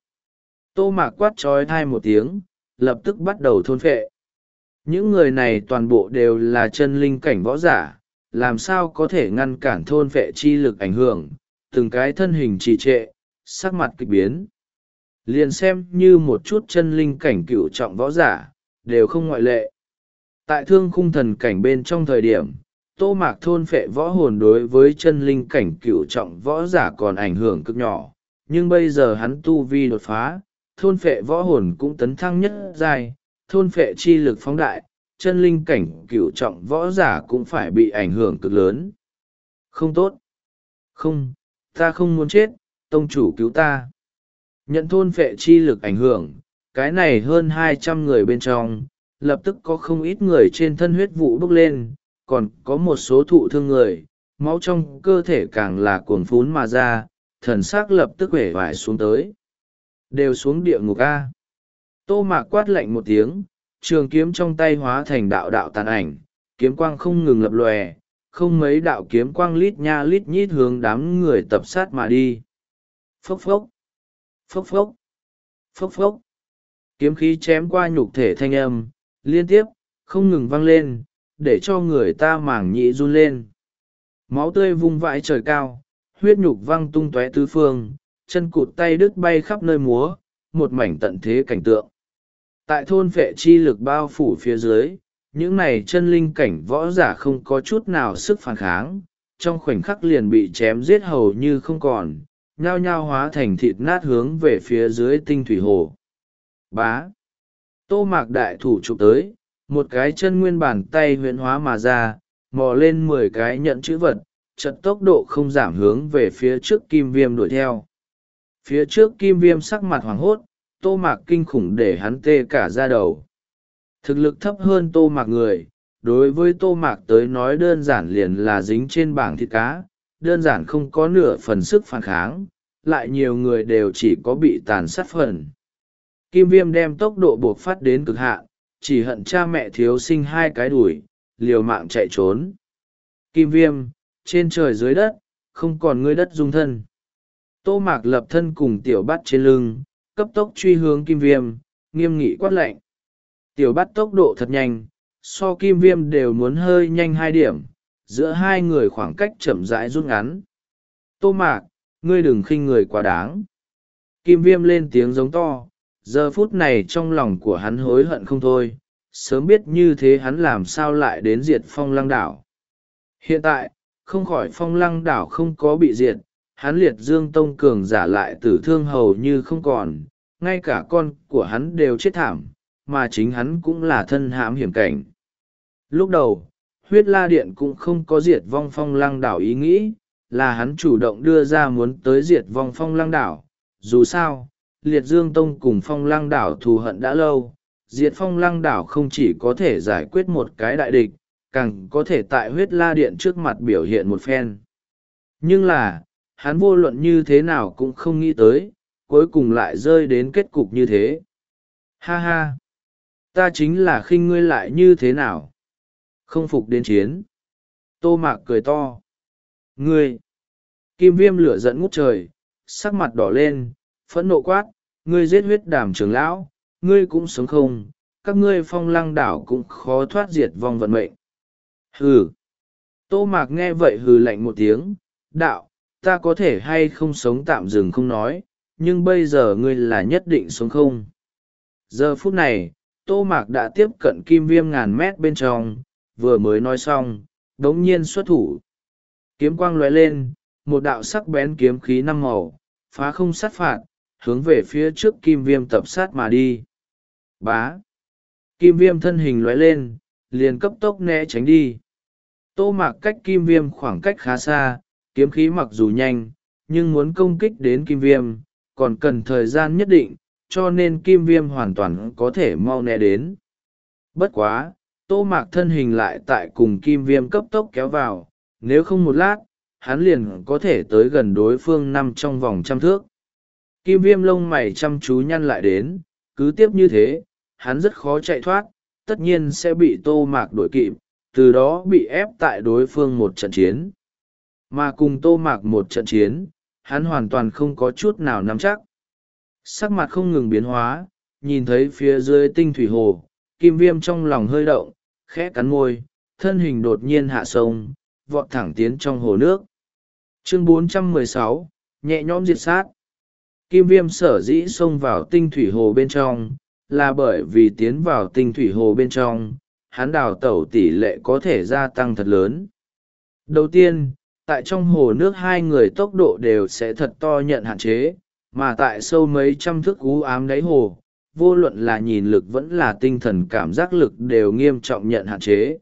Speaker 1: Tô Mạc quát trói thai một tiếng, lập tức bắt đầu thôn phệ. Những người này toàn bộ đều là chân linh cảnh võ giả, làm sao có thể ngăn cản thôn phệ chi lực ảnh hưởng, từng cái thân hình trì trệ, sắc mặt kịch biến. Liền xem như một chút chân linh cảnh cựu trọng võ giả, đều không ngoại lệ. Tại thương khung thần cảnh bên trong thời điểm, Tô Mạc thôn phệ võ hồn đối với chân linh cảnh cựu trọng võ giả còn ảnh hưởng cực nhỏ, nhưng bây giờ hắn tu vi đột phá, thôn phệ võ hồn cũng tấn thăng nhất giai, thôn phệ chi lực phóng đại, chân linh cảnh cựu trọng võ giả cũng phải bị ảnh hưởng cực lớn. Không tốt. Không, ta không muốn chết, tông chủ cứu ta. Nhận thôn phệ chi lực ảnh hưởng, cái này hơn hai trăm người bên trong, lập tức có không ít người trên thân huyết vụ bốc lên, còn có một số thụ thương người, máu trong cơ thể càng là cuồng phún mà ra, thần xác lập tức hể vải xuống tới. Đều xuống địa ngục A. Tô Mạc quát lạnh một tiếng, trường kiếm trong tay hóa thành đạo đạo tàn ảnh, kiếm quang không ngừng lập lòe, không mấy đạo kiếm quang lít nha lít nhít hướng đám người tập sát mà đi. Phốc phốc, phốc phốc, phốc phốc. Kiếm khí chém qua nhục thể thanh âm, liên tiếp, không ngừng vang lên, để cho người ta mảng nhĩ run lên. Máu tươi vung vãi trời cao, huyết nhục văng tung tóe tứ phương, chân cụt tay đứt bay khắp nơi múa, một mảnh tận thế cảnh tượng. Tại thôn phệ chi lực bao phủ phía dưới, những này chân linh cảnh võ giả không có chút nào sức phản kháng, trong khoảnh khắc liền bị chém giết hầu như không còn, nhao nhao hóa thành thịt nát hướng về phía dưới tinh thủy hồ. Bá. Tô Mạc đại thủ chụp tới, một cái chân nguyên bàn tay huyễn hóa mà ra, mò lên mười cái nhận chữ vật, chật tốc độ không giảm hướng về phía trước Kim Viêm đuổi theo. Phía trước Kim Viêm sắc mặt hoảng hốt, Tô Mạc kinh khủng để hắn tê cả da đầu. Thực lực thấp hơn Tô Mạc người, đối với Tô Mạc tới nói đơn giản liền là dính trên bảng thịt cá, đơn giản không có nửa phần sức phản kháng, lại nhiều người đều chỉ có bị tàn sát phần. Kim Viêm đem tốc độ buộc phát đến cực hạn, chỉ hận cha mẹ thiếu sinh hai cái đuổi, liều mạng chạy trốn. Kim Viêm, trên trời dưới đất, không còn ngươi đất dung thân. Tô Mạc lập thân cùng tiểu bát trên lưng, cấp tốc truy hướng Kim Viêm, nghiêm nghị quát lệnh. Tiểu bát tốc độ thật nhanh, so Kim Viêm đều muốn hơi nhanh hai điểm, giữa hai người khoảng cách chậm rãi rút ngắn. Tô Mạc, ngươi đừng khinh người quá đáng. Kim Viêm lên tiếng giống to, giờ phút này trong lòng của hắn hối hận không thôi, sớm biết như thế hắn làm sao lại đến diệt Phong Lăng Đảo. Hiện tại, không khỏi Phong Lăng Đảo không có bị diệt, hắn Liệt Dương Tông cường giả lại tử thương hầu như không còn, ngay cả con của hắn đều chết thảm, mà chính hắn cũng là thân hãm hiểm cảnh. Lúc đầu, Huyết La Điện cũng không có diệt vong Phong Lăng Đảo ý nghĩ, là hắn chủ động đưa ra muốn tới diệt vong Phong Lăng Đảo. Dù sao, Liệt Dương Tông cùng Phong Lăng Đảo thù hận đã lâu, diệt Phong Lăng Đảo không chỉ có thể giải quyết một cái đại địch, càng có thể tại Huyết La Điện trước mặt biểu hiện một phen. Nhưng là, hắn vô luận như thế nào cũng không nghĩ tới, cuối cùng lại rơi đến kết cục như thế. Ha ha! Ta chính là khinh ngươi lại như thế nào? Không phục đến chiến. Tô Mạc cười to. Ngươi! Kim Viêm lửa giận ngút trời, sắc mặt đỏ lên, phẫn nộ quát, ngươi giết Huyết Đàm trưởng lão, ngươi cũng sống không, các ngươi Phong Lăng Đảo cũng khó thoát diệt vong vận mệnh. Hừ! Tô Mạc nghe vậy hừ lạnh một tiếng, đạo, ta có thể hay không sống tạm dừng không nói, nhưng bây giờ ngươi là nhất định sống không. Giờ phút này, Tô Mạc đã tiếp cận Kim Viêm ngàn mét bên trong, vừa mới nói xong, đống nhiên xuất thủ. Kiếm quang lóe lên, một đạo sắc bén kiếm khí năm màu, phá không sát phạt, hướng về phía trước Kim Viêm tập sát mà đi. Bá! Kim Viêm thân hình lóe lên, liền cấp tốc né tránh đi. Tô Mạc cách Kim Viêm khoảng cách khá xa, kiếm khí mặc dù nhanh, nhưng muốn công kích đến Kim Viêm, còn cần thời gian nhất định, cho nên Kim Viêm hoàn toàn có thể mau né đến. Bất quá, Tô Mạc thân hình lại tại cùng Kim Viêm cấp tốc kéo vào, nếu không một lát, hắn liền có thể tới gần đối phương nằm trong vòng trăm thước. Kim Viêm lông mày chăm chú nhăn lại đến, cứ tiếp như thế, hắn rất khó chạy thoát, tất nhiên sẽ bị Tô Mạc đuổi kịp, từ đó bị ép tại đối phương một trận chiến. Mà cùng Tô Mạc một trận chiến, hắn hoàn toàn không có chút nào nắm chắc. Sắc mặt không ngừng biến hóa, nhìn thấy phía dưới tinh thủy hồ, Kim Viêm trong lòng hơi động, khẽ cắn môi, thân hình đột nhiên hạ sông, vọt thẳng tiến trong hồ nước. Chương bốn trăm mười sáu, nhẹ nhõm diệt sát. Kim Viêm sở dĩ xông vào tinh thủy hồ bên trong, là bởi vì tiến vào tinh thủy hồ bên trong, hắn đào tẩu tỷ lệ có thể gia tăng thật lớn. Đầu tiên, tại trong hồ nước hai người tốc độ đều sẽ thật to nhận hạn chế, mà tại sâu mấy trăm thước u ám đáy hồ, vô luận là nhìn lực vẫn là tinh thần cảm giác lực đều nghiêm trọng nhận hạn chế.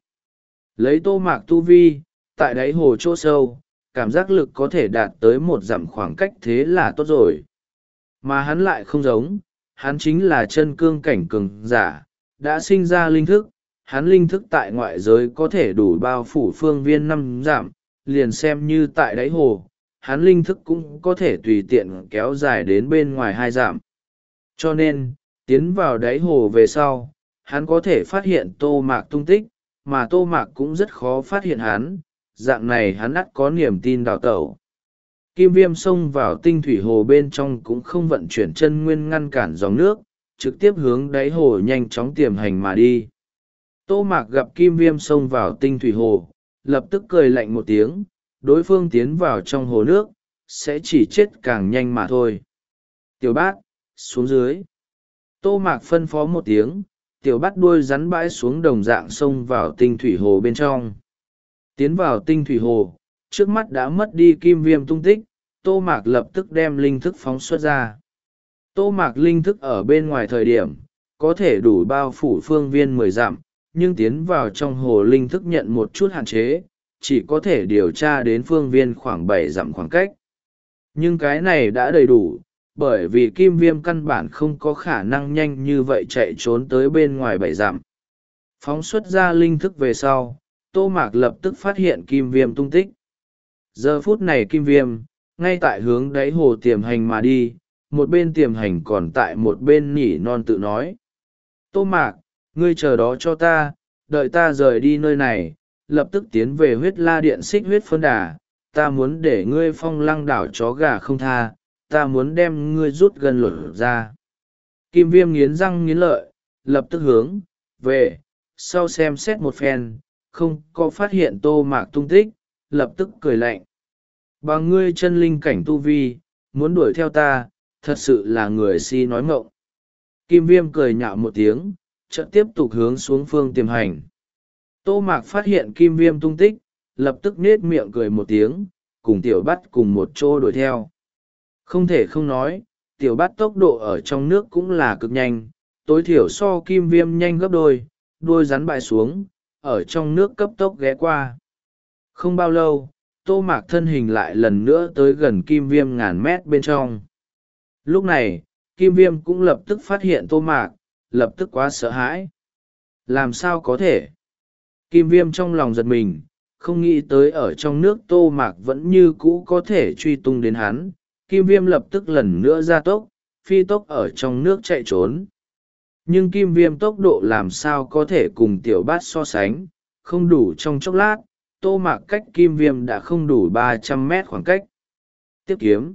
Speaker 1: Lấy Tô Mạc tu vi, tại đáy hồ chỗ sâu, cảm giác lực có thể đạt tới một dặm khoảng cách thế là tốt rồi. Mà hắn lại không giống, hắn chính là chân cương cảnh cường giả, đã sinh ra linh thức, hắn linh thức tại ngoại giới có thể đủ bao phủ phương viên năm dặm, liền xem như tại đáy hồ, hắn linh thức cũng có thể tùy tiện kéo dài đến bên ngoài hai dặm. Cho nên, tiến vào đáy hồ về sau, hắn có thể phát hiện Tô Mạc tung tích, mà Tô Mạc cũng rất khó phát hiện hắn, dạng này hắn ắt có niềm tin đào tẩu. Kim Viêm xông vào tinh thủy hồ bên trong cũng không vận chuyển chân nguyên ngăn cản dòng nước, trực tiếp hướng đáy hồ nhanh chóng tiềm hành mà đi. Tô Mạc gặp Kim Viêm xông vào tinh thủy hồ, lập tức cười lạnh một tiếng, đối phương tiến vào trong hồ nước, sẽ chỉ chết càng nhanh mà thôi. Tiểu Bát, xuống dưới. Tô Mạc phân phó một tiếng, Tiểu Bát đuôi rắn bãi xuống đồng dạng xông vào tinh thủy hồ bên trong. Tiến vào tinh thủy hồ, trước mắt đã mất đi Kim Viêm tung tích, Tô Mạc lập tức đem linh thức phóng xuất ra. Tô Mạc linh thức ở bên ngoài thời điểm, có thể đủ bao phủ phương viên mười dặm, nhưng tiến vào trong hồ linh thức nhận một chút hạn chế, chỉ có thể điều tra đến phương viên khoảng bảy dặm khoảng cách. Nhưng cái này đã đầy đủ, bởi vì Kim Viêm căn bản không có khả năng nhanh như vậy chạy trốn tới bên ngoài bảy dặm. Phóng xuất ra linh thức về sau, Tô Mạc lập tức phát hiện Kim Viêm tung tích. Giờ phút này Kim Viêm, ngay tại hướng đáy hồ tiềm hành mà đi, một bên tiềm hành còn tại một bên nhỉ non tự nói. Tô Mạc, ngươi chờ đó cho ta, đợi ta rời đi nơi này, lập tức tiến về huyết la điện xích huyết phân đà, ta muốn để ngươi phong lăng đảo chó gà không tha, ta muốn đem ngươi rút gần lột ra. Kim viêm nghiến răng nghiến lợi, lập tức hướng về sau xem xét một phen, không có phát hiện tô mạc tung tích, lập tức cười lạnh. Bằng ngươi chân linh cảnh tu vi, muốn đuổi theo ta, thật sự là người si nói ngọng. Kim viêm cười nhạo một tiếng, chợt tiếp tục hướng xuống phương tiềm hành. Tô mạc phát hiện kim viêm tung tích, lập tức nết miệng cười một tiếng, cùng tiểu bắt cùng một chỗ đuổi theo. Không thể không nói, tiểu bắt tốc độ ở trong nước cũng là cực nhanh, tối thiểu so kim viêm nhanh gấp đôi, đuôi rắn bại xuống, ở trong nước cấp tốc ghé qua. Không bao lâu, tô mạc thân hình lại lần nữa tới gần kim viêm ngàn mét bên trong. Lúc này, kim viêm cũng lập tức phát hiện tô mạc, lập tức quá sợ hãi. Làm sao có thể? Kim viêm trong lòng giật mình, không nghĩ tới ở trong nước tô mạc vẫn như cũ có thể truy tung đến hắn. Kim viêm lập tức lần nữa ra tốc, phi tốc ở trong nước chạy trốn. Nhưng kim viêm tốc độ làm sao có thể cùng tiểu bát so sánh, không đủ trong chốc lát, tô mạc cách kim viêm đã không đủ ba trăm mét khoảng cách. Tiếp kiếm.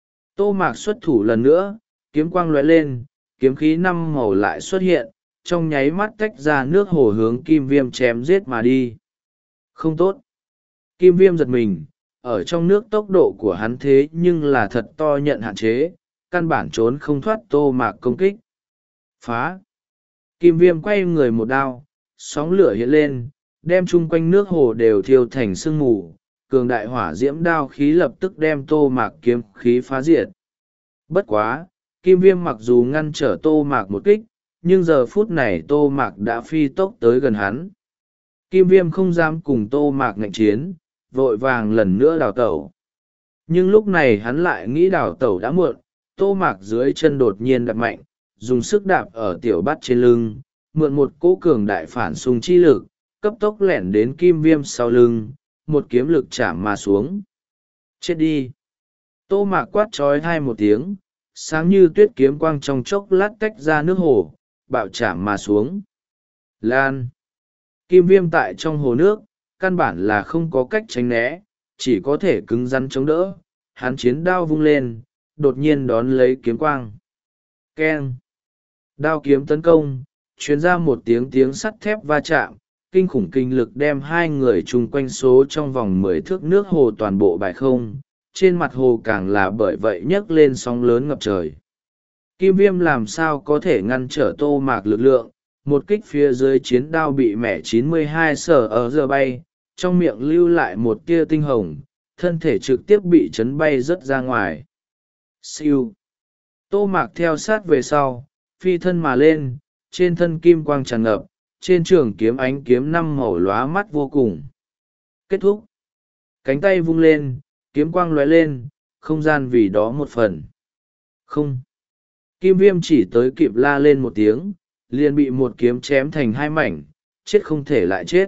Speaker 1: Tô mạc xuất thủ lần nữa, kiếm quang lóe lên, kiếm khí năm màu lại xuất hiện, trong nháy mắt tách ra nước hồ hướng kim viêm chém giết mà đi. Không tốt. Kim viêm giật mình, ở trong nước tốc độ của hắn thế nhưng là thật to nhận hạn chế, căn bản trốn không thoát tô mạc công kích. Phá. Kim viêm quay người một đao, sóng lửa hiện lên, đem chung quanh nước hồ đều thiêu thành sương mù, cường đại hỏa diễm đao khí lập tức đem tô mạc kiếm khí phá diệt. Bất quá, kim viêm mặc dù ngăn trở tô mạc một kích, nhưng giờ phút này tô mạc đã phi tốc tới gần hắn. Kim viêm không dám cùng tô mạc ngạnh chiến, vội vàng lần nữa đào tẩu. Nhưng lúc này hắn lại nghĩ đào tẩu đã muộn, tô mạc dưới chân đột nhiên đập mạnh, dùng sức đạp ở tiểu bắt trên lưng, mượn một cỗ cường đại phản xung chi lực, cấp tốc lẻn đến kim viêm sau lưng, một kiếm lực chạm mà xuống. Chết đi! Tô mạc quát trói hai một tiếng, sáng như tuyết kiếm quang trong chốc lát tách ra nước hồ, bạo chạm mà xuống. Lan! Kim viêm tại trong hồ nước, căn bản là không có cách tránh né, chỉ có thể cứng rắn chống đỡ. Hắn chiến đao vung lên, đột nhiên đón lấy kiếm quang. Keng! Đao kiếm tấn công, truyền ra một tiếng tiếng sắt thép va chạm, kinh khủng kinh lực đem hai người chung quanh số trong vòng mười thước nước hồ toàn bộ bài không, trên mặt hồ càng là bởi vậy nhấc lên sóng lớn ngập trời. Kim viêm làm sao có thể ngăn trở tô mạc lực lượng, một kích phía dưới chiến đao bị mẹ chín mươi hai sở ở giờ bay, trong miệng lưu lại một tia tinh hồng, thân thể trực tiếp bị chấn bay rớt ra ngoài. Siêu! Tô mạc theo sát về sau, phi thân mà lên, trên thân kim quang tràn ngập, trên trường kiếm ánh kiếm năm màu lóa mắt vô cùng. Kết thúc. Cánh tay vung lên, kiếm quang lóe lên, không gian vì đó một phần. Không. Kim viêm chỉ tới kịp la lên một tiếng, liền bị một kiếm chém thành hai mảnh, chết không thể lại chết.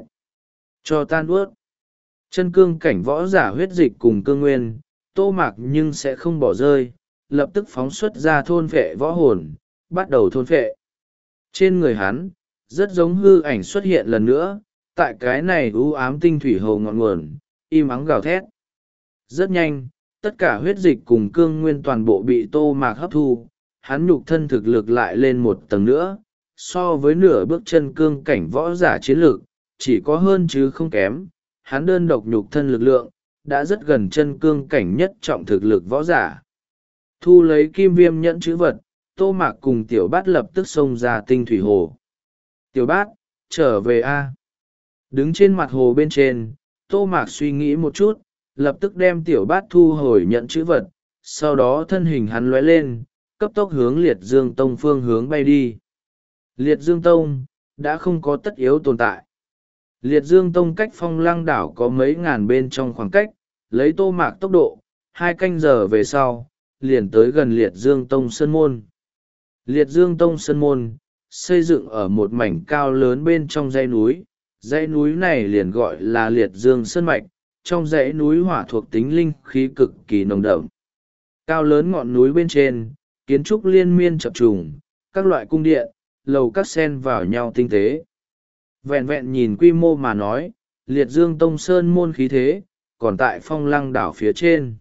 Speaker 1: Cho tan ướt. Chân cương cảnh võ giả huyết dịch cùng cương nguyên, tô mạc nhưng sẽ không bỏ rơi, lập tức phóng xuất ra thôn phệ võ hồn, bắt đầu thôn phệ. Trên người hắn, rất giống hư ảnh xuất hiện lần nữa, tại cái này u ám tinh thủy hồ ngọn nguồn, im ắng gào thét. Rất nhanh, tất cả huyết dịch cùng cương nguyên toàn bộ bị tô mạc hấp thu, hắn nhục thân thực lực lại lên một tầng nữa, so với nửa bước chân cương cảnh võ giả chiến lược, chỉ có hơn chứ không kém, hắn đơn độc nhục thân lực lượng, đã rất gần chân cương cảnh nhất trọng thực lực võ giả. Thu lấy kim viêm nhẫn chữ vật, tô mạc cùng tiểu bát lập tức xông ra tinh thủy hồ. Tiểu bát, trở về a. Đứng trên mặt hồ bên trên, tô mạc suy nghĩ một chút, lập tức đem tiểu bát thu hồi nhận chữ vật, sau đó thân hình hắn lóe lên, cấp tốc hướng liệt dương tông phương hướng bay đi. Liệt dương tông, đã không có tất yếu tồn tại. Liệt dương tông cách phong lăng đảo có mấy ngàn bên trong khoảng cách, lấy tô mạc tốc độ, hai canh giờ về sau, liền tới gần liệt dương tông sơn môn. Liệt dương tông sơn môn, xây dựng ở một mảnh cao lớn bên trong dãy núi, dãy núi này liền gọi là liệt dương sơn mạch, trong dãy núi hỏa thuộc tính linh khí cực kỳ nồng đậm. Cao lớn ngọn núi bên trên, kiến trúc liên miên chập trùng, các loại cung điện, lầu các sen vào nhau tinh tế. Vẹn vẹn nhìn quy mô mà nói, liệt dương tông sơn môn khí thế, còn tại phong lăng đảo phía trên.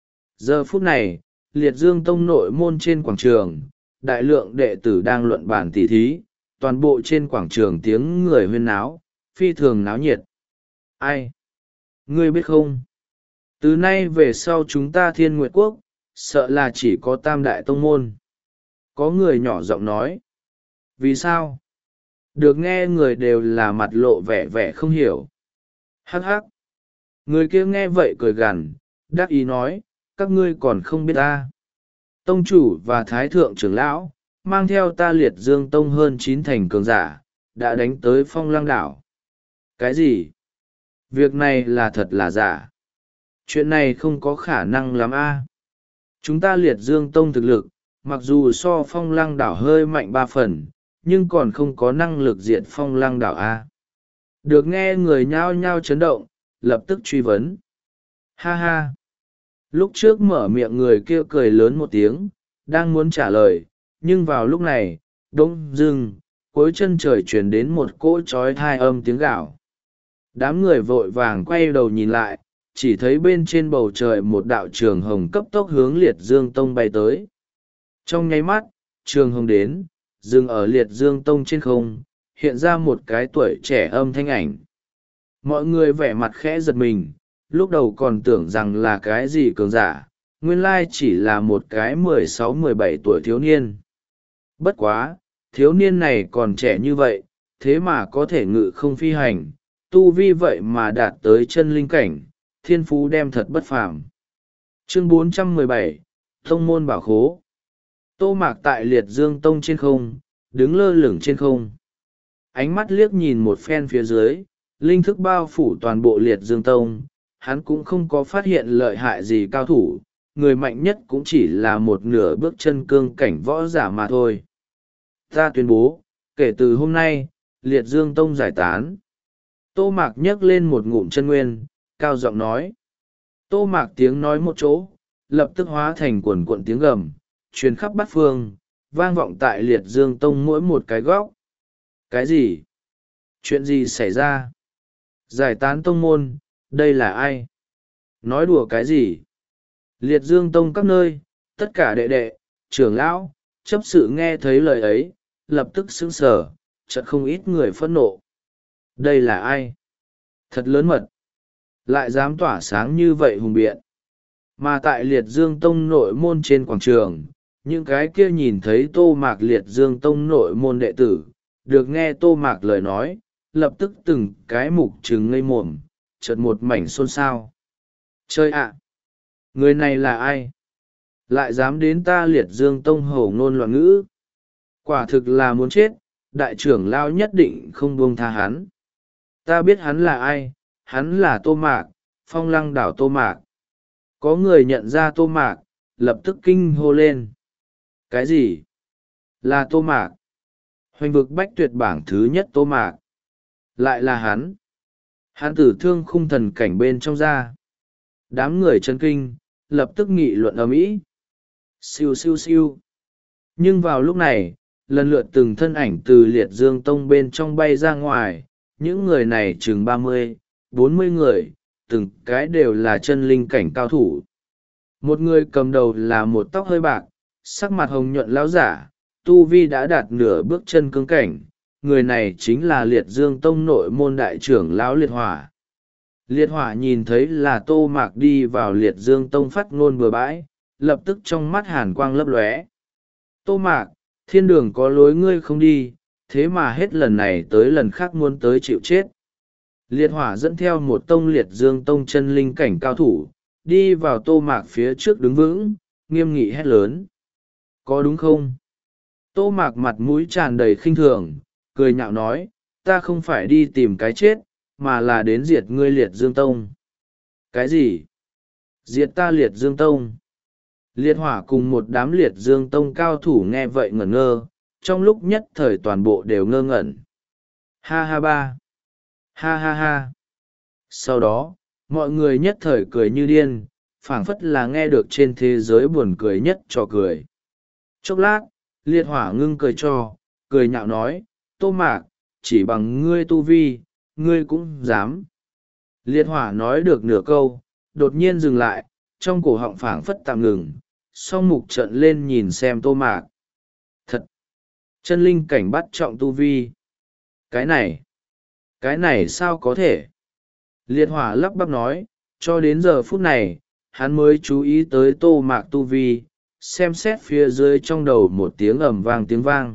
Speaker 1: Giờ phút này, liệt dương tông nội môn trên quảng trường, đại lượng đệ tử đang luận bản tỉ thí, toàn bộ trên quảng trường tiếng người huyên náo, phi thường náo nhiệt. Ai? Ngươi biết không? Từ nay về sau chúng ta Thiên Nguyệt Quốc, sợ là chỉ có tam đại tông môn. Có người nhỏ giọng nói. Vì sao? Được nghe người đều là mặt lộ vẻ vẻ không hiểu. Hắc hắc. Người kia nghe vậy cười gằn, đắc ý nói, các ngươi còn không biết ta. Tông chủ và thái thượng trưởng lão, mang theo ta liệt dương tông hơn chín thành cường giả, đã đánh tới phong lăng đảo. Cái gì? Việc này là thật là giả. Chuyện này không có khả năng lắm a. Chúng ta liệt dương tông thực lực, mặc dù so phong lăng đảo hơi mạnh ba phần, nhưng còn không có năng lực diệt phong lăng đảo a. Được nghe người nhao nhao chấn động, lập tức truy vấn. Ha ha. Lúc trước mở miệng người kia cười lớn một tiếng, đang muốn trả lời, nhưng vào lúc này, đống dưng, cuối chân trời truyền đến một cỗ trói thai âm tiếng gạo. Đám người vội vàng quay đầu nhìn lại, chỉ thấy bên trên bầu trời một đạo trường hồng cấp tốc hướng liệt dương tông bay tới. Trong nháy mắt, trường hồng đến, dừng ở liệt dương tông trên không, hiện ra một cái tuổi trẻ âm thanh ảnh. Mọi người vẻ mặt khẽ giật mình, lúc đầu còn tưởng rằng là cái gì cường giả, nguyên lai chỉ là một cái mười sáu mười bảy tuổi thiếu niên. Bất quá, thiếu niên này còn trẻ như vậy, thế mà có thể ngự không phi hành, tu vi vậy mà đạt tới chân linh cảnh, thiên phú đem thật bất phàm. Chương bốn trăm mười bảy, Tông môn bảo khố. Tô Mạc tại liệt dương tông trên không, đứng lơ lửng trên không. Ánh mắt liếc nhìn một phen phía dưới, linh thức bao phủ toàn bộ liệt dương tông, hắn cũng không có phát hiện lợi hại gì cao thủ, người mạnh nhất cũng chỉ là một nửa bước chân cương cảnh võ giả mà thôi. Ta tuyên bố, kể từ hôm nay, liệt dương tông giải tán. Tô Mạc nhấc lên một ngụm chân nguyên, cao giọng nói. Tô Mạc tiếng nói một chỗ, lập tức hóa thành quần cuộn tiếng gầm, truyền khắp bát phương, vang vọng tại liệt dương tông mỗi một cái góc. Cái gì? Chuyện gì xảy ra? Giải tán tông môn, đây là ai? Nói đùa cái gì? Liệt dương tông các nơi, tất cả đệ đệ, trưởng lão, chấp sự nghe thấy lời ấy, lập tức sững sờ, chợt không ít người phẫn nộ. Đây là ai? Thật lớn mật. Lại dám tỏa sáng như vậy hùng biện. Mà tại liệt dương tông nội môn trên quảng trường, những cái kia nhìn thấy Tô Mạc liệt dương tông nội môn đệ tử, được nghe Tô Mạc lời nói, lập tức từng cái mục trừng ngây mồm, chợt một mảnh xôn xao. Chơi ạ! Người này là ai? Lại dám đến ta liệt dương tông hổ ngôn loạn ngữ. Quả thực là muốn chết, đại trưởng lao nhất định không buông tha hắn. Ta biết hắn là ai, hắn là Tô Mạc, phong lăng đảo Tô Mạc. Có người nhận ra Tô Mạc, lập tức kinh hô lên. Cái gì? Là Tô Mạc. Hoành vực bách tuyệt bảng thứ nhất Tô Mạc. Lại là hắn. Hắn tử thương khung thần cảnh bên trong ra. Đám người chấn kinh, lập tức nghị luận ầm ĩ. Siêu siêu siêu. Nhưng vào lúc này, lần lượt từng thân ảnh từ liệt dương tông bên trong bay ra ngoài, những người này chừng ba mươi, bốn mươi người, từng cái đều là chân linh cảnh cao thủ. Một người cầm đầu là một tóc hơi bạc, sắc mặt hồng nhuận lão giả, tu vi đã đạt nửa bước chân cương cảnh, người này chính là liệt dương tông nội môn đại trưởng lão liệt hỏa. Liệt hỏa nhìn thấy là Tô Mạc đi vào liệt dương tông phát ngôn bừa bãi, lập tức trong mắt hàn quang lấp lóe. Tô Mạc, thiên đường có lối ngươi không đi, thế mà hết lần này tới lần khác muốn tới chịu chết. Liệt hỏa dẫn theo một tông liệt dương tông chân linh cảnh cao thủ, đi vào Tô Mạc phía trước đứng vững, nghiêm nghị hét lớn. Có đúng không? Tô Mạc mặt mũi tràn đầy khinh thường, cười nhạo nói, ta không phải đi tìm cái chết, mà là đến diệt ngươi liệt dương tông. Cái gì? Diệt ta liệt dương tông? Liệt hỏa cùng một đám liệt dương tông cao thủ nghe vậy ngẩn ngơ, trong lúc nhất thời toàn bộ đều ngơ ngẩn. Ha ha ba! Ha ha ha! Sau đó, mọi người nhất thời cười như điên, phảng phất là nghe được trên thế giới buồn cười nhất cho cười. Chốc lát, liệt hỏa ngưng cười cho, cười nhạo nói, Tô Mạc, chỉ bằng ngươi tu vi, ngươi cũng dám. Liệt hỏa nói được nửa câu, đột nhiên dừng lại, trong cổ họng phảng phất tạm ngừng, song mục trợn lên nhìn xem Tô Mạc. Thật! Chân linh cảnh bắt trọng tu vi. Cái này! Cái này sao có thể? Liệt hỏa lắp bắp nói, cho đến giờ phút này, hắn mới chú ý tới Tô Mạc tu vi, xem xét phía dưới trong đầu một tiếng ầm vang tiếng vang.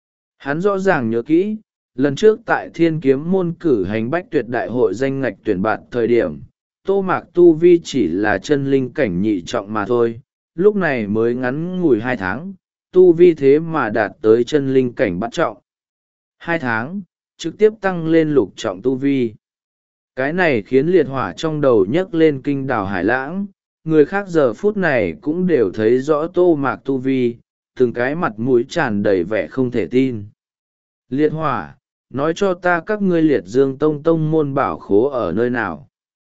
Speaker 1: Hắn rõ ràng nhớ kỹ, lần trước tại Thiên Kiếm môn cử hành bách tuyệt đại hội danh ngạch tuyển bạt thời điểm, Tô Mạc tu vi chỉ là chân linh cảnh nhị trọng mà thôi, lúc này mới ngắn ngủi hai tháng, tu vi thế mà đạt tới chân linh cảnh bát trọng. Hai tháng, trực tiếp tăng lên lục trọng tu vi. Cái này khiến liệt hỏa trong đầu nhấc lên kinh đảo hải lãng, người khác giờ phút này cũng đều thấy rõ Tô Mạc tu vi, từng cái mặt mũi tràn đầy vẻ không thể tin. Liệt hỏa, nói cho ta các ngươi liệt dương tông tông môn bảo khố ở nơi nào.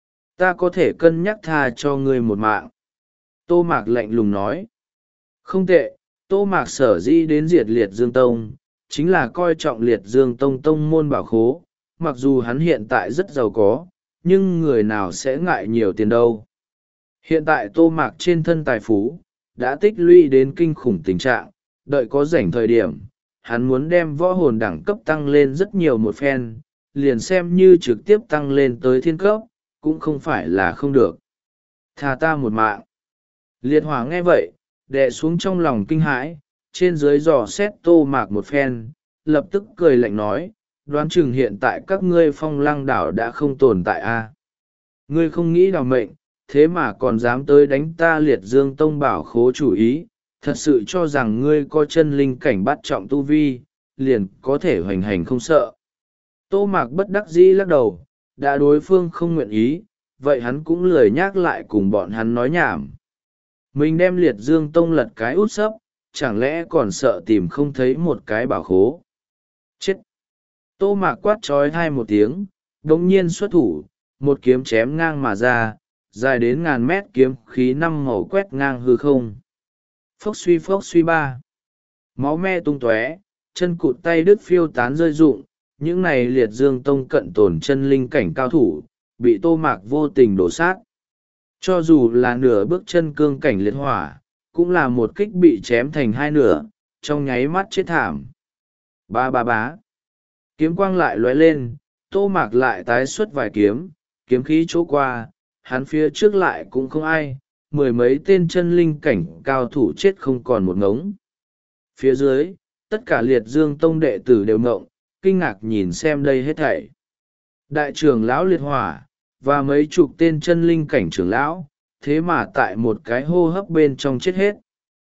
Speaker 1: Ta có thể cân nhắc tha cho ngươi một mạng. Tô Mạc lạnh lùng nói. Không tệ, Tô Mạc sở dĩ đến diệt liệt dương tông, chính là coi trọng liệt dương tông tông môn bảo khố. Mặc dù hắn hiện tại rất giàu có, nhưng người nào sẽ ngại nhiều tiền đâu. Hiện tại Tô Mạc trên thân tài phú, đã tích lũy đến kinh khủng tình trạng, đợi có rảnh thời điểm, hắn muốn đem võ hồn đẳng cấp tăng lên rất nhiều một phen, liền xem như trực tiếp tăng lên tới thiên cấp, cũng không phải là không được. Thà ta một mạng. Liệt hỏa nghe vậy, đè xuống trong lòng kinh hãi, trên dưới dò xét Tô Mạc một phen, lập tức cười lạnh nói, đoán chừng hiện tại các ngươi Phong Lăng đảo đã không tồn tại a. Ngươi không nghĩ đào mệnh, thế mà còn dám tới đánh ta liệt dương tông bảo khố chủ ý, thật sự cho rằng ngươi có chân linh cảnh bắt trọng tu vi, liền có thể hoành hành không sợ. Tô Mạc bất đắc dĩ lắc đầu, đã đối phương không nguyện ý, vậy hắn cũng lười nhắc lại cùng bọn hắn nói nhảm. Mình đem liệt dương tông lật cái út sấp, chẳng lẽ còn sợ tìm không thấy một cái bảo khố. Chết! Tô Mạc quát trói hai một tiếng, đống nhiên xuất thủ, một kiếm chém ngang mà ra, dài đến ngàn mét kiếm khí năm màu quét ngang hư không. Phốc suy phốc suy ba. Máu me tung tóe, chân cụt tay đứt phiêu tán rơi rụng, những này liệt dương tông cận tồn chân linh cảnh cao thủ, bị Tô Mạc vô tình đổ sát. Cho dù là nửa bước chân cương cảnh liệt hỏa, cũng là một kích bị chém thành hai nửa, trong nháy mắt chết thảm. Ba ba bá. Kiếm quang lại lóe lên, Tô Mạc lại tái xuất vài kiếm, kiếm khí chỗ qua, hắn phía trước lại cũng không ai, mười mấy tên chân linh cảnh cao thủ chết không còn một ngống. Phía dưới, tất cả liệt dương tông đệ tử đều ngộng, kinh ngạc nhìn xem đây hết thảy. Đại trưởng lão liệt hỏa, và mấy chục tên chân linh cảnh trưởng lão, thế mà tại một cái hô hấp bên trong chết hết.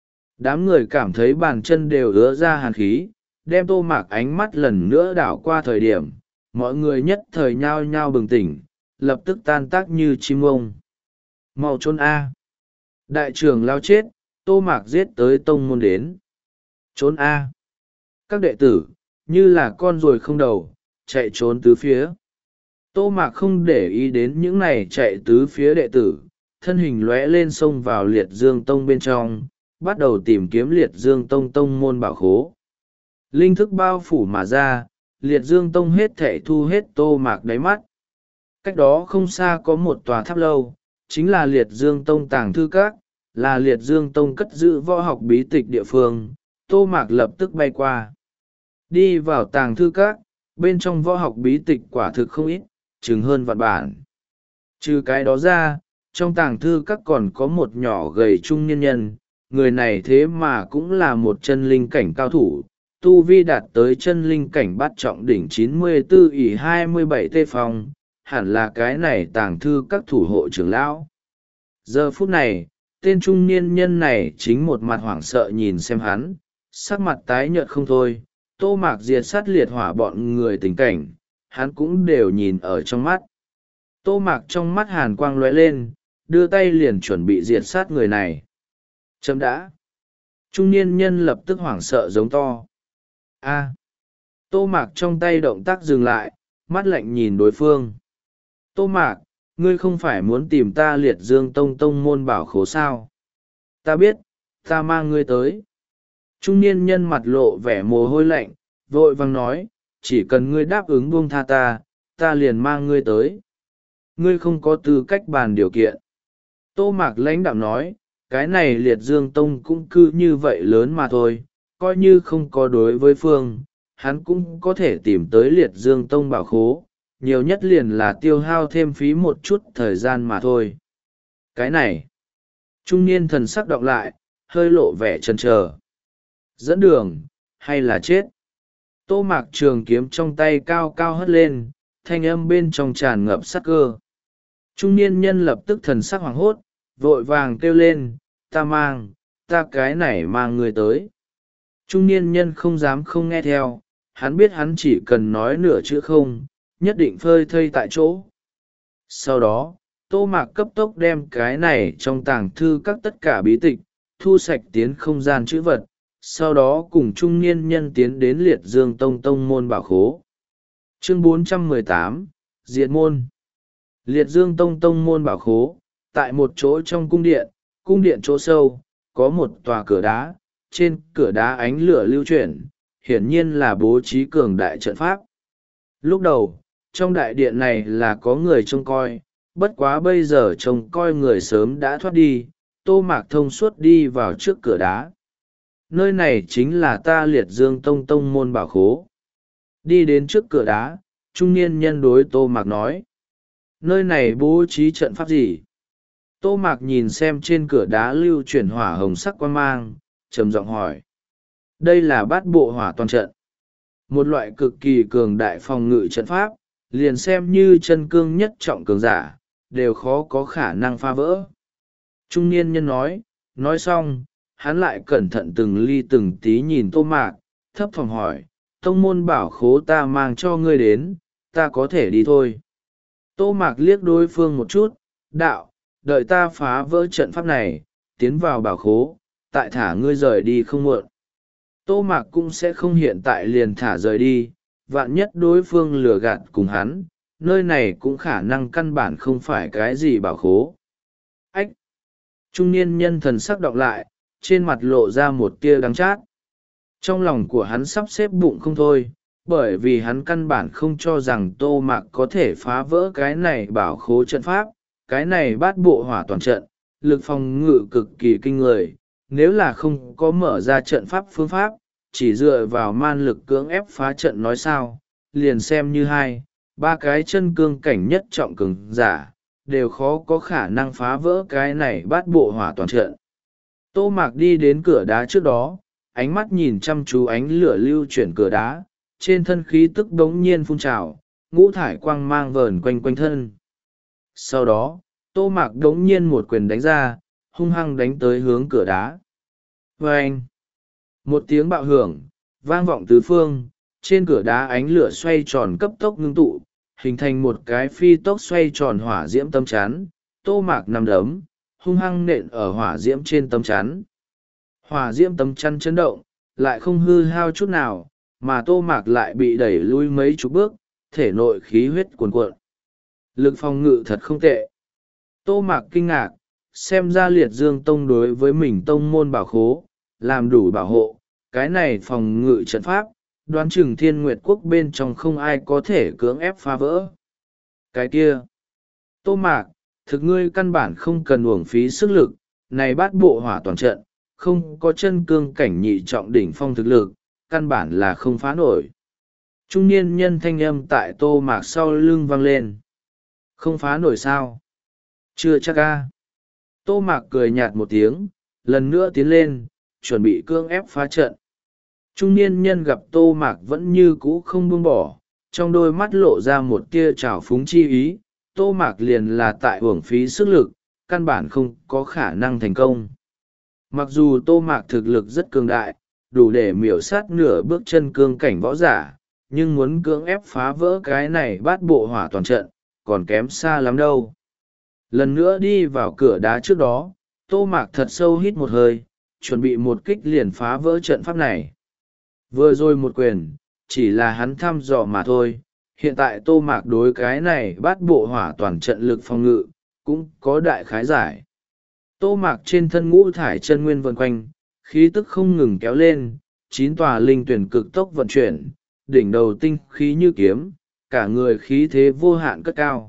Speaker 1: Đám người cảm thấy bàn chân đều ứa ra hàn khí, đem Tô Mạc ánh mắt lần nữa đảo qua thời điểm, mọi người nhất thời nhao nhao bừng tỉnh, lập tức tan tác như chim ông. Mau trốn A. Đại trưởng lao chết, Tô Mạc giết tới tông môn đến. Trốn A. Các đệ tử, như là con ruồi không đầu, chạy trốn tứ phía. Tô Mạc không để ý đến những này chạy tứ phía đệ tử, thân hình lóe lên xông vào liệt dương tông bên trong, bắt đầu tìm kiếm liệt dương tông tông môn bảo khố. Linh thức bao phủ mà ra, liệt dương tông hết thảy thu hết Tô Mạc đáy mắt. Cách đó không xa có một tòa tháp lâu, chính là liệt dương tông tàng thư các, là liệt dương tông cất giữ võ học bí tịch địa phương. Tô Mạc lập tức bay qua. Đi vào tàng thư các, bên trong võ học bí tịch quả thực không ít, chừng hơn vạn bản. Trừ cái đó ra, trong tàng thư các còn có một nhỏ gầy trung niên nhân, người này thế mà cũng là một chân linh cảnh cao thủ, tu vi đạt tới chân linh cảnh bát trọng đỉnh chín mươi tư ỷ hai mươi bảy tê phong, hẳn là cái này tàng thư các thủ hộ trưởng lão. Giờ phút này, tên trung niên nhân này chính một mặt hoảng sợ nhìn xem hắn, sắc mặt tái nhợt không thôi. Tô Mạc diệt sát liệt hỏa bọn người tình cảnh, hắn cũng đều nhìn ở trong mắt. Tô Mạc trong mắt hàn quang lóe lên, đưa tay liền chuẩn bị diệt sát người này. Chấm đã. Trung niên nhân lập tức hoảng sợ giống to. A. Tô Mạc trong tay động tác dừng lại, mắt lạnh nhìn đối phương. Tô Mạc, ngươi không phải muốn tìm ta liệt dương tông tông môn bảo khố sao? Ta biết, ta mang ngươi tới. Trung niên nhân mặt lộ vẻ mồ hôi lạnh, vội vàng nói, chỉ cần ngươi đáp ứng buông tha ta, ta liền mang ngươi tới. Ngươi không có tư cách bàn điều kiện. Tô Mạc lãnh đạm nói, cái này Liệt Dương Tông cũng cứ như vậy lớn mà thôi, coi như không có đối với Phương, hắn cũng có thể tìm tới Liệt Dương Tông bảo khố, nhiều nhất liền là tiêu hao thêm phí một chút thời gian mà thôi. Cái này, trung niên thần sắc đọng lại, hơi lộ vẻ chần chờ. Dẫn đường, hay là chết? Tô Mạc trường kiếm trong tay cao cao hất lên, thanh âm bên trong tràn ngập sát cơ. Trung niên nhân lập tức thần sắc hoảng hốt, vội vàng kêu lên, ta mang, ta cái này mang người tới. Trung niên nhân không dám không nghe theo, hắn biết hắn chỉ cần nói nửa chữ không, nhất định phơi thây tại chỗ. Sau đó, Tô Mạc cấp tốc đem cái này trong tàng thư các tất cả bí tịch, thu sạch tiến không gian chữ vật, sau đó cùng trung niên nhân tiến đến Liệt Dương Tông tông môn bảo khố. Chương bốn trăm mười tám, Diệt môn. Liệt Dương Tông tông môn bảo khố, tại một chỗ trong cung điện, cung điện chỗ sâu, có một tòa cửa đá, trên cửa đá ánh lửa lưu chuyển, hiển nhiên là bố trí cường đại trận pháp. Lúc đầu, trong đại điện này là có người trông coi, bất quá bây giờ trông coi người sớm đã thoát đi, Tô Mạc thông suốt đi vào trước cửa đá. Nơi này chính là ta Liệt Dương Tông tông môn bảo khố. Đi đến trước cửa đá, trung niên nhân đối Tô Mạc nói. Nơi này bố trí trận pháp gì? Tô Mạc nhìn xem trên cửa đá lưu chuyển hỏa hồng sắc quang mang, trầm giọng hỏi. Đây là bát bộ hỏa toàn trận. Một loại cực kỳ cường đại phòng ngự trận pháp, liền xem như chân cương nhất trọng cường giả, đều khó có khả năng phá vỡ. Trung niên nhân nói, nói xong, hắn lại cẩn thận từng ly từng tí nhìn Tô Mạc, thấp phòng hỏi, tông môn bảo khố ta mang cho ngươi đến, ta có thể đi thôi. Tô Mạc liếc đối phương một chút, đạo, đợi ta phá vỡ trận pháp này, tiến vào bảo khố, tại thả ngươi rời đi không muộn. Tô Mạc cũng sẽ không hiện tại liền thả rời đi, vạn nhất đối phương lừa gạt cùng hắn, nơi này cũng khả năng căn bản không phải cái gì bảo khố. Ách! Trung niên nhân thần sắc đọng lại, trên mặt lộ ra một tia đắng chát. Trong lòng của hắn sắp xếp bụng không thôi, bởi vì hắn căn bản không cho rằng Tô Mạc có thể phá vỡ cái này bảo khố trận pháp, cái này bát bộ hỏa toàn trận, lực phòng ngự cực kỳ kinh người, nếu là không có mở ra trận pháp phương pháp, chỉ dựa vào man lực cưỡng ép phá trận nói sao, liền xem như hai, ba cái chân cương cảnh nhất trọng cường giả, đều khó có khả năng phá vỡ cái này bát bộ hỏa toàn trận. Tô Mạc đi đến cửa đá trước đó, ánh mắt nhìn chăm chú ánh lửa lưu chuyển cửa đá, trên thân khí tức đống nhiên phun trào, ngũ thải quang mang vờn quanh quanh thân. Sau đó, Tô Mạc đống nhiên một quyền đánh ra, hung hăng đánh tới hướng cửa đá. Vâng! Một tiếng bạo hưởng, vang vọng tứ phương, trên cửa đá ánh lửa xoay tròn cấp tốc ngưng tụ, hình thành một cái phi tốc xoay tròn hỏa diễm tấm chắn. Tô Mạc nằm đấm, hung hăng nện ở hỏa diễm trên tấm chắn. Hỏa diễm tấm chắn chấn động, lại không hư hao chút nào, mà Tô Mạc lại bị đẩy lui mấy chục bước, thể nội khí huyết cuồn cuộn. Lực phòng ngự thật không tệ. Tô Mạc kinh ngạc, xem ra Liệt Dương Tông đối với mình tông môn bảo khố, làm đủ bảo hộ, cái này phòng ngự trận pháp, đoán chừng Thiên Nguyệt Quốc bên trong không ai có thể cưỡng ép phá vỡ. Cái kia, Tô Mạc, thực ngươi căn bản không cần uổng phí sức lực, này bát bộ hỏa toàn trận, không có chân cương cảnh nhị trọng đỉnh phong thực lực, căn bản là không phá nổi. Trung niên nhân thanh âm tại Tô Mạc sau lưng vang lên. Không phá nổi sao? Chưa chắc a. Tô Mạc cười nhạt một tiếng, lần nữa tiến lên, chuẩn bị cưỡng ép phá trận. Trung niên nhân gặp Tô Mạc vẫn như cũ không buông bỏ, trong đôi mắt lộ ra một tia trào phúng chi ý, Tô Mạc liền là tại uổng phí sức lực, căn bản không có khả năng thành công. Mặc dù Tô Mạc thực lực rất cường đại, đủ để miểu sát nửa bước chân cương cảnh võ giả, nhưng muốn cưỡng ép phá vỡ cái này bát bộ hỏa toàn trận, còn kém xa lắm đâu. Lần nữa đi vào cửa đá trước đó, Tô Mạc thật sâu hít một hơi, chuẩn bị một kích liền phá vỡ trận pháp này. Vừa rồi một quyền, chỉ là hắn thăm dò mà thôi, hiện tại Tô Mạc đối cái này bát bộ hỏa toàn trận lực phòng ngự, cũng có đại khái giải. Tô Mạc trên thân ngũ thải chân nguyên vần quanh, khí tức không ngừng kéo lên, chín tòa linh tuyển cực tốc vận chuyển, đỉnh đầu tinh khí như kiếm, cả người khí thế vô hạn cất cao.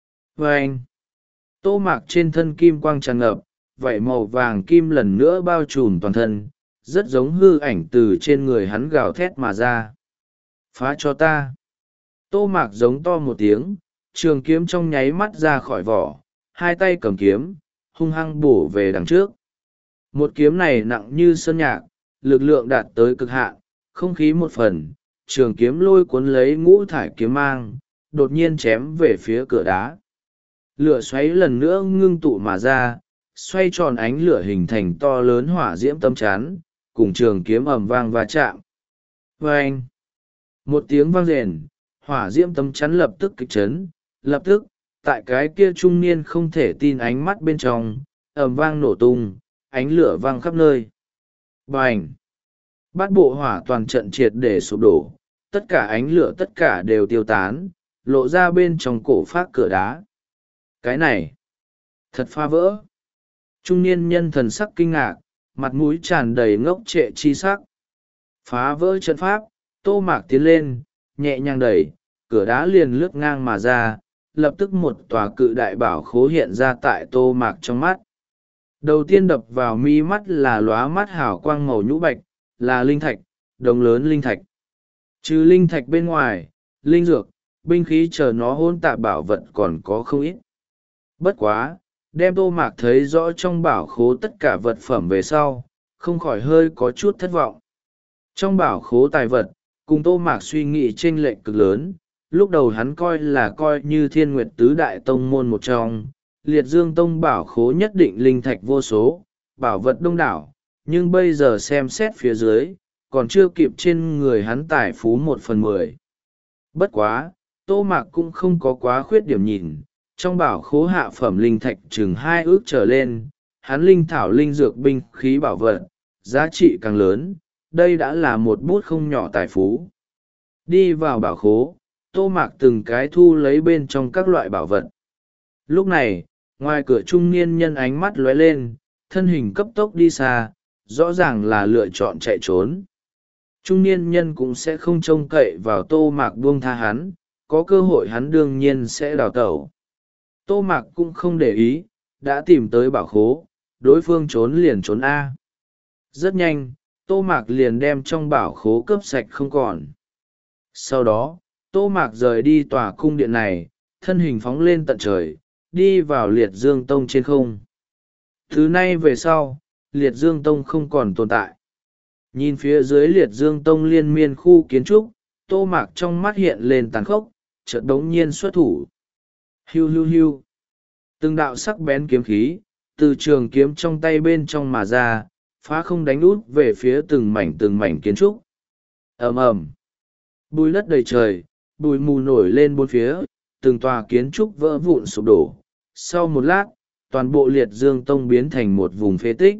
Speaker 1: Và anh, tô mạc trên thân kim quang tràn ngập, vảy màu vàng kim lần nữa bao trùm toàn thân, rất giống hư ảnh từ trên người hắn gào thét mà ra. Phá cho ta! Tô mạc giống to một tiếng, trường kiếm trong nháy mắt ra khỏi vỏ, hai tay cầm kiếm, hung hăng bổ về đằng trước. Một kiếm này nặng như sơn nhạc, lực lượng đạt tới cực hạn, không khí một phần, trường kiếm lôi cuốn lấy ngũ thải kiếm mang, đột nhiên chém về phía cửa đá. Lửa xoáy lần nữa ngưng tụ mà ra, xoay tròn ánh lửa hình thành to lớn hỏa diễm tâm chắn, cùng trường kiếm ầm vang va chạm. Vâng! Một tiếng vang rền, hỏa diễm tấm chắn lập tức kịch chấn, lập tức, tại cái kia trung niên không thể tin ánh mắt bên trong, ầm vang nổ tung, ánh lửa vang khắp nơi. Bành! Bát bộ hỏa toàn trận triệt để sụp đổ, tất cả ánh lửa tất cả đều tiêu tán, lộ ra bên trong cổ phác cửa đá. Cái này, thật phá vỡ. Trung niên nhân thần sắc kinh ngạc, mặt mũi tràn đầy ngốc trệ chi sắc. Phá vỡ trận pháp, tô mạc tiến lên, nhẹ nhàng đẩy, cửa đá liền lướt ngang mà ra, lập tức một tòa cự đại bảo khố hiện ra tại tô mạc trong mắt. Đầu tiên đập vào mi mắt là lóa mắt hào quang màu nhũ bạch, là linh thạch, đống lớn linh thạch. Trừ linh thạch bên ngoài, linh dược, binh khí chờ nó hôn tạp bảo vật còn có không ít. Bất quá, đem tô mạc thấy rõ trong bảo khố tất cả vật phẩm về sau, không khỏi hơi có chút thất vọng. Trong bảo khố tài vật, cùng tô mạc suy nghĩ chênh lệch cực lớn, lúc đầu hắn coi là coi như thiên nguyệt tứ đại tông môn một trong, liệt dương tông bảo khố nhất định linh thạch vô số, bảo vật đông đảo, nhưng bây giờ xem xét phía dưới, còn chưa kịp trên người hắn tài phú một phần mười. Bất quá, tô mạc cũng không có quá khuyết điểm nhìn, trong bảo khố hạ phẩm linh thạch chừng hai ước trở lên, hắn linh thảo linh dược binh khí bảo vật, giá trị càng lớn, đây đã là một bút không nhỏ tài phú. Đi vào bảo khố, tô mạc từng cái thu lấy bên trong các loại bảo vật. Lúc này, ngoài cửa trung niên nhân ánh mắt lóe lên, thân hình cấp tốc đi xa, rõ ràng là lựa chọn chạy trốn. Trung niên nhân cũng sẽ không trông cậy vào tô mạc buông tha hắn, có cơ hội hắn đương nhiên sẽ đào tẩu. Tô mạc cũng không để ý, đã tìm tới bảo khố, đối phương trốn liền trốn A. Rất nhanh, tô mạc liền đem trong bảo khố cướp sạch không còn. Sau đó, tô mạc rời đi tòa cung điện này, thân hình phóng lên tận trời, đi vào liệt dương tông trên không. Thứ nay về sau, liệt dương tông không còn tồn tại. Nhìn phía dưới liệt dương tông liên miên khu kiến trúc, tô mạc trong mắt hiện lên tàn khốc, chợt đống nhiên xuất thủ. Hiu hiu hiu. Từng đạo sắc bén kiếm khí, từ trường kiếm trong tay bên trong mà ra, phá không đánh út về phía từng mảnh từng mảnh kiến trúc. Ầm ầm. Bùi đất đầy trời, bụi mù nổi lên bốn phía, từng tòa kiến trúc vỡ vụn sụp đổ. Sau một lát, toàn bộ liệt dương tông biến thành một vùng phế tích.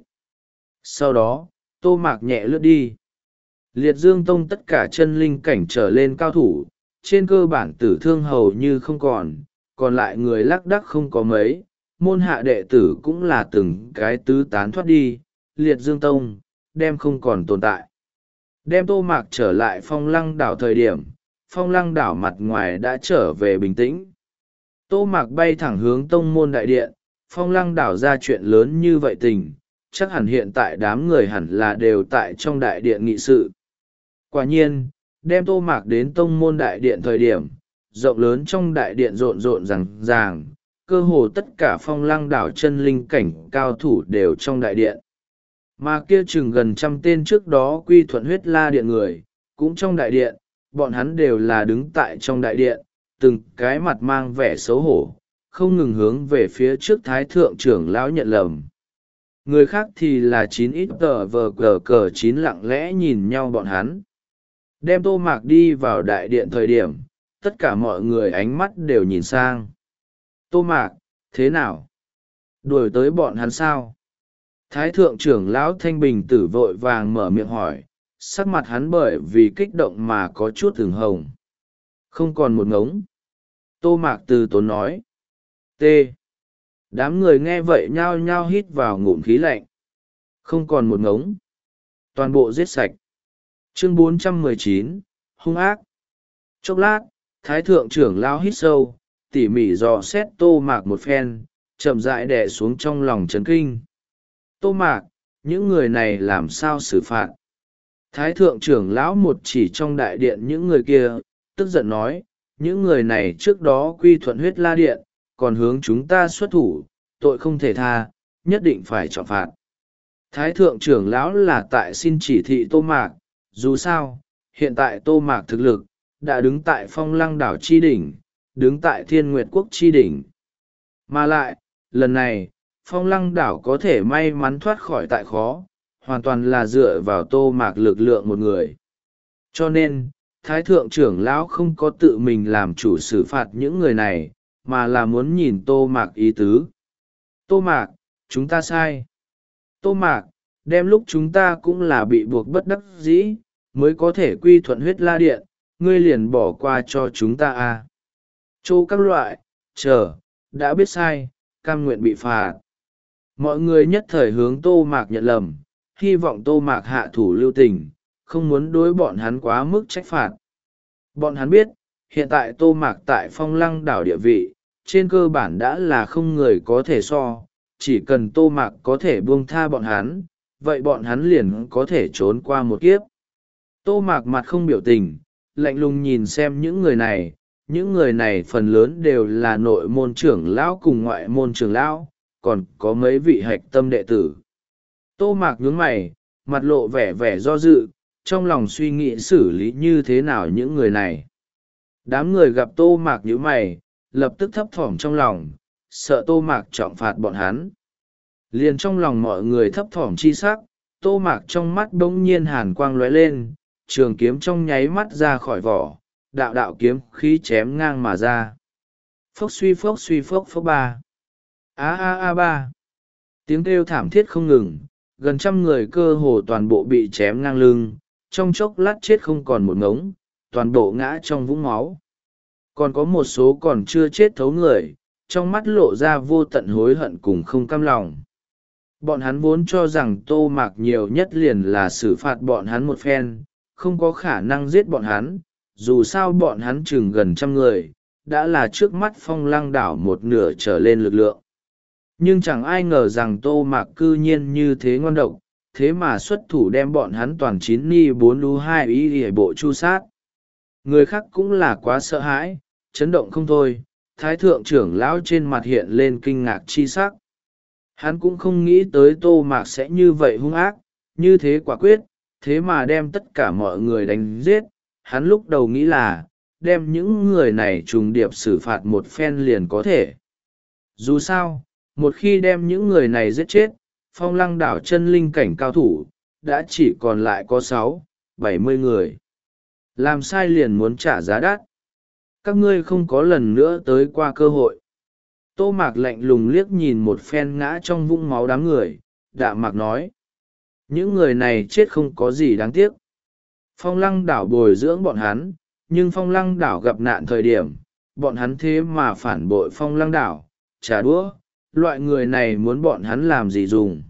Speaker 1: Sau đó, tô mạc nhẹ lướt đi. Liệt dương tông tất cả chân linh cảnh trở lên cao thủ, trên cơ bản tử thương hầu như không còn, còn lại người lác đác không có mấy, môn hạ đệ tử cũng là từng cái tứ tán thoát đi, liệt dương tông, đem không còn tồn tại. Đem tô mạc trở lại phong lăng đảo thời điểm, phong lăng đảo mặt ngoài đã trở về bình tĩnh. Tô mạc bay thẳng hướng tông môn đại điện, phong lăng đảo ra chuyện lớn như vậy tình, chắc hẳn hiện tại đám người hẳn là đều tại trong đại điện nghị sự. Quả nhiên, đem tô mạc đến tông môn đại điện thời điểm, rộng lớn trong đại điện rộn rộn ràng ràng, cơ hồ tất cả phong lăng đảo chân linh cảnh cao thủ đều trong đại điện. Mà kia chừng gần trăm tên trước đó quy thuận huyết la điện người, cũng trong đại điện, bọn hắn đều là đứng tại trong đại điện, từng cái mặt mang vẻ xấu hổ, không ngừng hướng về phía trước thái thượng trưởng lão nhận lầm. Người khác thì là chín ít tờ vờ cờ cờ chín lặng lẽ nhìn nhau bọn hắn. Đem tô mạc đi vào đại điện thời điểm, tất cả mọi người ánh mắt đều nhìn sang. Tô mạc, thế nào? Đuổi tới bọn hắn sao? Thái thượng trưởng lão Thanh Bình Tử vội vàng mở miệng hỏi, sắc mặt hắn bởi vì kích động mà có chút ửng hồng. Không còn một ngống. Tô mạc từ tốn nói. T. Đám người nghe vậy nhao nhao hít vào ngụm khí lạnh. Không còn một ngống. Toàn bộ giết sạch. Chương bốn trăm mười chín, hung ác. Chốc lát, thái thượng trưởng lão hít sâu, tỉ mỉ dò xét Tô Mạc một phen, chậm rãi đè xuống trong lòng chấn kinh. Tô Mạc, những người này làm sao xử phạt? Thái thượng trưởng lão một chỉ trong đại điện những người kia, tức giận nói, những người này trước đó quy thuận huyết la điện, còn hướng chúng ta xuất thủ, tội không thể tha, nhất định phải trọng phạt. Thái thượng trưởng lão là tại xin chỉ thị Tô Mạc, dù sao, hiện tại Tô Mạc thực lực, đã đứng tại phong lăng đảo chi đỉnh, đứng tại thiên nguyệt quốc chi đỉnh. Mà lại, lần này, phong lăng đảo có thể may mắn thoát khỏi tại khó, hoàn toàn là dựa vào Tô Mạc lực lượng một người. Cho nên, Thái thượng trưởng lão không có tự mình làm chủ xử phạt những người này, mà là muốn nhìn Tô Mạc ý tứ. Tô Mạc, chúng ta sai. Tô Mạc, đem lúc chúng ta cũng là bị buộc bất đắc dĩ, mới có thể quy thuận huyết la điện, ngươi liền bỏ qua cho chúng ta à. Chô các loại, chờ, đã biết sai, cam nguyện bị phạt. Mọi người nhất thời hướng Tô Mạc nhận lầm, hy vọng Tô Mạc hạ thủ lưu tình, không muốn đối bọn hắn quá mức trách phạt. Bọn hắn biết, hiện tại Tô Mạc tại phong lăng đảo địa vị, trên cơ bản đã là không người có thể so, chỉ cần Tô Mạc có thể buông tha bọn hắn, vậy bọn hắn liền có thể trốn qua một kiếp. Tô Mạc mặt không biểu tình, lạnh lùng nhìn xem những người này, những người này phần lớn đều là nội môn trưởng lão cùng ngoại môn trưởng lão, còn có mấy vị hạch tâm đệ tử. Tô Mạc nhướng mày, mặt lộ vẻ vẻ do dự, trong lòng suy nghĩ xử lý như thế nào những người này. Đám người gặp Tô Mạc nhíu mày, lập tức thấp thỏm trong lòng, sợ Tô Mạc trọng phạt bọn hắn. Liền trong lòng mọi người thấp thỏm chi sắc, Tô Mạc trong mắt bỗng nhiên hàn quang lóe lên, trường kiếm trong nháy mắt ra khỏi vỏ, đạo đạo kiếm khí chém ngang mà ra. Phốc suy phốc suy phốc phốc ba. A a a ba. Tiếng kêu thảm thiết không ngừng, gần trăm người cơ hồ toàn bộ bị chém ngang lưng, trong chốc lát chết không còn một ngống, toàn bộ ngã trong vũng máu. Còn có một số còn chưa chết thấu người, trong mắt lộ ra vô tận hối hận cùng không cam lòng. Bọn hắn vốn cho rằng Tô Mạc nhiều nhất liền là xử phạt bọn hắn một phen, không có khả năng giết bọn hắn, dù sao bọn hắn chừng gần trăm người, đã là trước mắt phong lăng đảo một nửa trở lên lực lượng. Nhưng chẳng ai ngờ rằng Tô Mạc cư nhiên như thế ngon độc, thế mà xuất thủ đem bọn hắn toàn chín ni bốn lú hai ý hề bộ chu sát. Người khác cũng là quá sợ hãi, chấn động không thôi, thái thượng trưởng lão trên mặt hiện lên kinh ngạc chi sắc. Hắn cũng không nghĩ tới Tô Mạc sẽ như vậy hung ác, như thế quả quyết, thế mà đem tất cả mọi người đánh giết. Hắn lúc đầu nghĩ là, đem những người này trùng điệp xử phạt một phen liền có thể. Dù sao, một khi đem những người này giết chết, phong lăng đảo chân linh cảnh cao thủ, đã chỉ còn lại có sáu, bảy mươi người. Làm sai liền muốn trả giá đắt. Các ngươi không có lần nữa tới qua cơ hội. Tô Mạc lạnh lùng liếc nhìn một phen ngã trong vũng máu đám người, đạm mạc nói. Những người này chết không có gì đáng tiếc. Phong lăng đảo bồi dưỡng bọn hắn, nhưng phong lăng đảo gặp nạn thời điểm, bọn hắn thế mà phản bội phong lăng đảo, trả đũa, loại người này muốn bọn hắn làm gì dùng.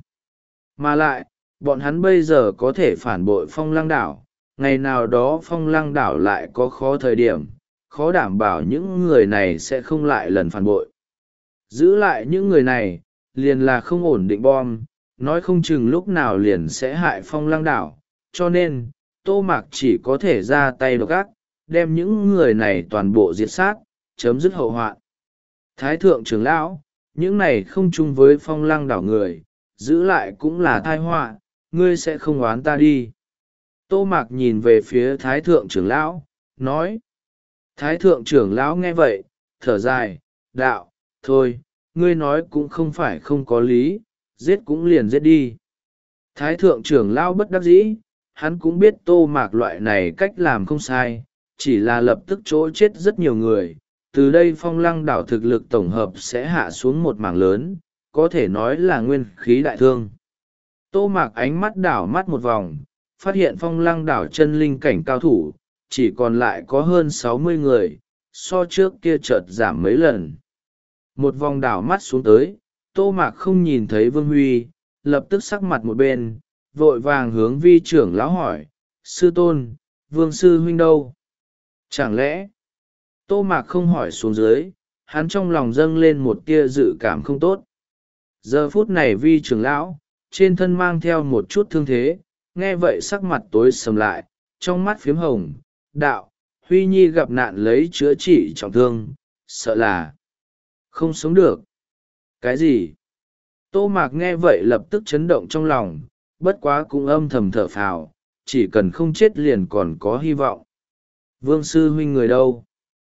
Speaker 1: Mà lại, bọn hắn bây giờ có thể phản bội phong lăng đảo, ngày nào đó phong lăng đảo lại có khó thời điểm, khó đảm bảo những người này sẽ không lại lần phản bội. Giữ lại những người này, liền là không ổn định bom, nói không chừng lúc nào liền sẽ hại phong lăng đảo, cho nên, Tô Mạc chỉ có thể ra tay độc ác, đem những người này toàn bộ diệt sát, chấm dứt hậu hoạn. Thái thượng trưởng lão, những này không chung với phong lăng đảo người, giữ lại cũng là tai họa, ngươi sẽ không oán ta đi. Tô Mạc nhìn về phía thái thượng trưởng lão, nói. Thái thượng trưởng lão nghe vậy, thở dài, đạo, thôi, ngươi nói cũng không phải không có lý, giết cũng liền giết đi. Thái thượng trưởng lão bất đắc dĩ, hắn cũng biết Tô Mạc loại này cách làm không sai, chỉ là lập tức chỗ chết rất nhiều người. Từ đây phong lăng đảo thực lực tổng hợp sẽ hạ xuống một mảng lớn, có thể nói là nguyên khí đại thương. Tô Mạc ánh mắt đảo mắt một vòng, phát hiện phong lăng đảo chân linh cảnh cao thủ, chỉ còn lại có hơn sáu mươi người, so trước kia chợt giảm mấy lần. Một vòng đảo mắt xuống tới, Tô Mạc không nhìn thấy Vương Huy, lập tức sắc mặt một bên, vội vàng hướng vi trưởng lão hỏi, sư tôn, Vương sư huynh đâu? Chẳng lẽ Tô Mạc không hỏi xuống dưới, hắn trong lòng dâng lên một tia dự cảm không tốt. Giờ phút này Vi trưởng lão trên thân mang theo một chút thương thế, nghe vậy sắc mặt tối sầm lại, trong mắt phiếm hồng. Đạo: Huy Nhi gặp nạn lấy chữa trị trọng thương, sợ là không sống được. Cái gì? Tô Mạc nghe vậy lập tức chấn động trong lòng, bất quá cũng âm thầm thở phào, chỉ cần không chết liền còn có hy vọng. Vương sư huynh người đâu?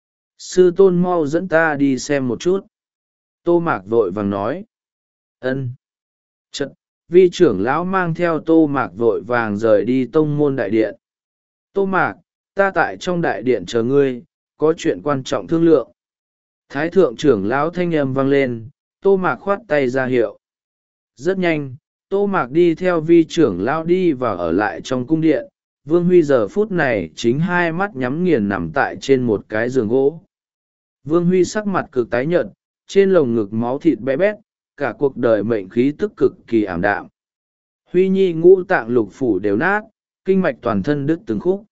Speaker 1: Sư tôn mau dẫn ta đi xem một chút. Tô Mạc vội vàng nói. Ân. Chật, Vi trưởng lão mang theo Tô Mạc vội vàng rời đi tông môn đại điện. Tô Mạc, ta tại trong đại điện chờ ngươi, có chuyện quan trọng thương lượng. Thái thượng trưởng lão thanh âm vang lên, Tô Mạc khoát tay ra hiệu. Rất nhanh, Tô Mạc đi theo Vi trưởng lão đi vào ở lại trong cung điện. Vương Huy giờ phút này chính hai mắt nhắm nghiền nằm tại trên một cái giường gỗ. Vương Huy sắc mặt cực tái nhợt, trên lồng ngực máu thịt bé bét, cả cuộc đời mệnh khí tức cực kỳ ảm đạm. Huy Nhi ngũ tạng lục phủ đều nát, kinh mạch toàn thân đứt từng khúc.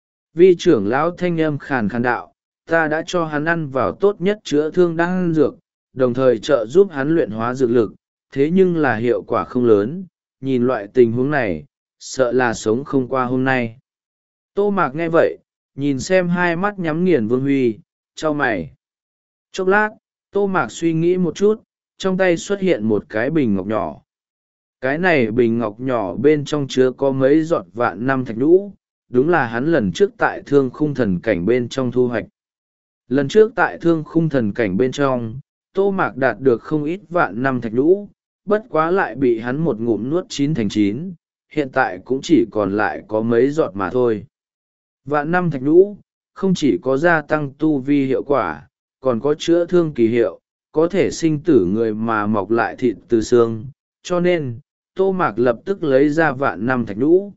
Speaker 1: Vi trưởng lão thanh âm khàn khàn đạo: Ta đã cho hắn ăn vào tốt nhất chữa thương đan dược, đồng thời trợ giúp hắn luyện hóa dược lực, thế nhưng là hiệu quả không lớn, nhìn loại tình huống này, sợ là sống không qua hôm nay. Tô Mạc nghe vậy, nhìn xem hai mắt nhắm nghiền Vương Huy, chau mày. Chốc lát, Tô Mạc suy nghĩ một chút, trong tay xuất hiện một cái bình ngọc nhỏ. Cái này bình ngọc nhỏ bên trong chứa có mấy giọt vạn năm thạch nhũ, đúng là hắn lần trước tại thương khung thần cảnh bên trong thu hoạch. Lần trước tại thương khung thần cảnh bên trong, Tô Mạc đạt được không ít vạn năm thạch nhũ, bất quá lại bị hắn một ngụm nuốt chín thành chín, hiện tại cũng chỉ còn lại có mấy giọt mà thôi. Vạn năm thạch nhũ, không chỉ có gia tăng tu vi hiệu quả, còn có chữa thương kỳ hiệu, có thể sinh tử người mà mọc lại thịt từ xương, cho nên, Tô Mạc lập tức lấy ra vạn năm thạch nhũ.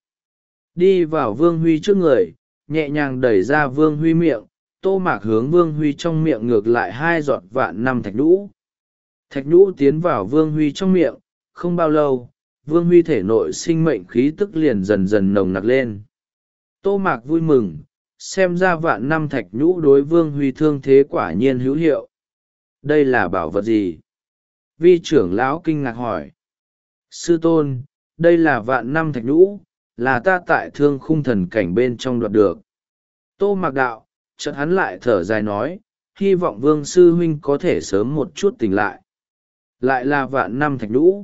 Speaker 1: Đi vào Vương Huy trước người, nhẹ nhàng đẩy ra Vương Huy miệng, Tô Mạc hướng Vương Huy trong miệng ngược lại hai giọt vạn năm thạch nhũ. Thạch nhũ tiến vào Vương Huy trong miệng, không bao lâu, Vương Huy thể nội sinh mệnh khí tức liền dần dần nồng nặc lên. Tô Mạc vui mừng, xem ra vạn năm thạch nhũ đối Vương Huy thương thế quả nhiên hữu hiệu. Đây là bảo vật gì? Vi trưởng lão kinh ngạc hỏi. Sư tôn, đây là vạn năm thạch nhũ, là ta tại thương khung thần cảnh bên trong đoạt được. Tô Mạc đạo, chợt hắn lại thở dài nói, hy vọng Vương sư huynh có thể sớm một chút tỉnh lại. Lại là vạn năm thạch nhũ.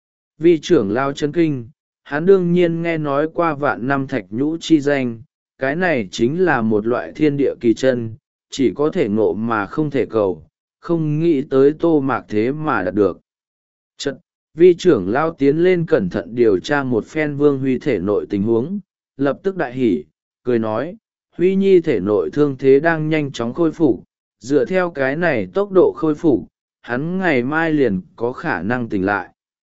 Speaker 1: Vi trưởng lão chấn kinh, hắn đương nhiên nghe nói qua vạn năm thạch nhũ chi danh, cái này chính là một loại thiên địa kỳ chân, chỉ có thể ngộ mà không thể cầu, không nghĩ tới Tô Mạc thế mà đạt được. Chật, vi trưởng lao tiến lên cẩn thận điều tra một phen Vương Huy thể nội tình huống, lập tức đại hỉ, cười nói, Huy Nhi thể nội thương thế đang nhanh chóng khôi phục, dựa theo cái này tốc độ khôi phục, hắn ngày mai liền có khả năng tỉnh lại.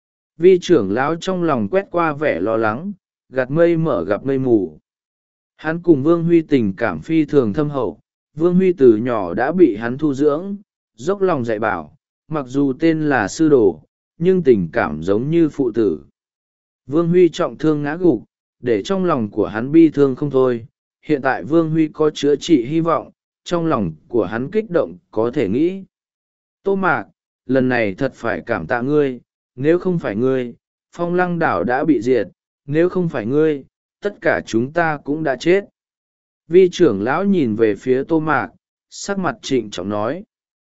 Speaker 1: Vi trưởng lão trong lòng quét qua vẻ lo lắng, gạt mây mở gặp mây mù. Hắn cùng Vương Huy tình cảm phi thường thâm hậu, Vương Huy từ nhỏ đã bị hắn thu dưỡng, dốc lòng dạy bảo, mặc dù tên là sư đồ, nhưng tình cảm giống như phụ tử. Vương Huy trọng thương ngã gục, để trong lòng của hắn bi thương không thôi, hiện tại Vương Huy có chữa trị hy vọng, trong lòng của hắn kích động có thể nghĩ. Tô Mạc, lần này thật phải cảm tạ ngươi, nếu không phải ngươi, Phong Lăng đảo đã bị diệt, nếu không phải ngươi, tất cả chúng ta cũng đã chết. Vi trưởng lão nhìn về phía Tô Mạc, sắc mặt trịnh trọng nói.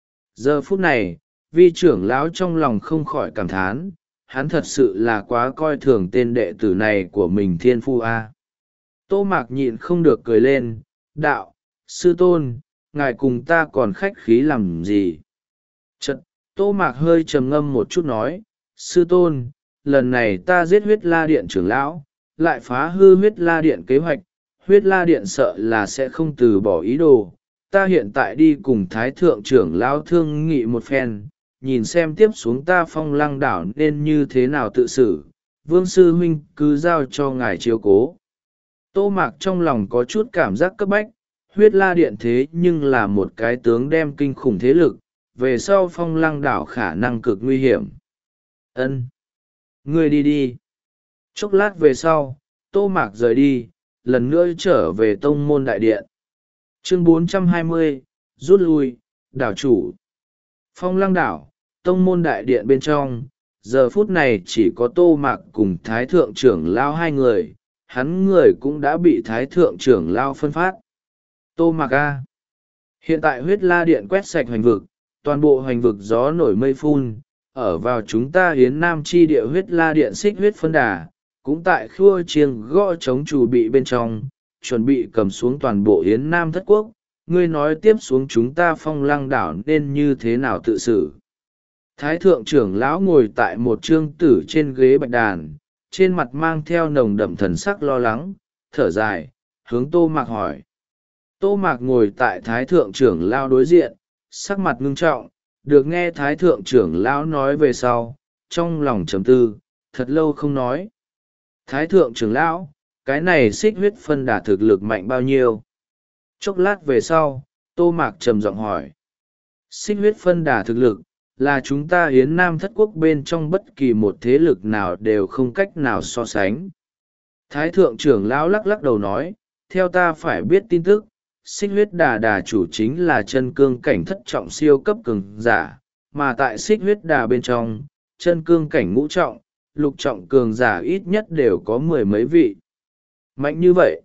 Speaker 1: Giờ phút này, vi trưởng lão trong lòng không khỏi cảm thán, hắn thật sự là quá coi thường tên đệ tử này của mình thiên phu a. Tô Mạc nhịn không được cười lên, đạo, sư tôn, ngài cùng ta còn khách khí làm gì? Chật, Tô Mạc hơi trầm ngâm một chút nói, sư tôn, lần này ta giết huyết la điện trưởng lão, lại phá hư huyết la điện kế hoạch, huyết la điện sợ là sẽ không từ bỏ ý đồ. Ta hiện tại đi cùng thái thượng trưởng lão thương nghị một phen, nhìn xem tiếp xuống ta Phong Lăng đảo nên như thế nào tự xử, Vương sư huynh cứ giao cho ngài chiếu cố. Tô Mạc trong lòng có chút cảm giác cấp bách, huyết la điện thế nhưng là một cái tướng đem kinh khủng thế lực, về sau Phong Lăng đảo khả năng cực nguy hiểm. Ân, ngươi đi đi. Chốc lát về sau, Tô Mạc rời đi, lần nữa trở về tông môn đại điện. Chương bốn trăm hai mươi, rút lui, đảo chủ. Phong Lăng đảo, tông môn đại điện bên trong, giờ phút này chỉ có Tô Mạc cùng Thái Thượng trưởng lao hai người, hắn người cũng đã bị Thái Thượng trưởng lao phân phát. Tô Mạc A. Hiện tại huyết la điện quét sạch hoành vực, toàn bộ hoành vực gió nổi mây phun, ở vào chúng ta hiến nam chi địa huyết la điện xích huyết phân đà, cũng tại khua chiêng gõ chống chủ bị bên trong, chuẩn bị cầm xuống toàn bộ hiến nam thất quốc. Ngươi nói tiếp xuống chúng ta Phong Lăng đảo nên như thế nào tự xử? Thái thượng trưởng lão ngồi tại một trương tử trên ghế bạch đàn, trên mặt mang theo nồng đậm thần sắc lo lắng, thở dài, hướng Tô Mạc hỏi. Tô Mạc ngồi tại thái thượng trưởng lão đối diện, sắc mặt ngưng trọng, được nghe thái thượng trưởng lão nói về sau, trong lòng trầm tư, thật lâu không nói. Thái thượng trưởng lão, cái này xích huyết phân đà thực lực mạnh bao nhiêu? Chốc lát về sau, Tô Mạc trầm giọng hỏi. Xích huyết phân đà thực lực, là chúng ta hiến nam thất quốc bên trong bất kỳ một thế lực nào đều không cách nào so sánh. Thái thượng trưởng lão lắc lắc đầu nói, theo ta phải biết tin tức, xích huyết đà đà chủ chính là chân cương cảnh thất trọng siêu cấp cường giả, mà tại xích huyết đà bên trong, chân cương cảnh ngũ trọng, lục trọng cường giả ít nhất đều có mười mấy vị. Mạnh như vậy.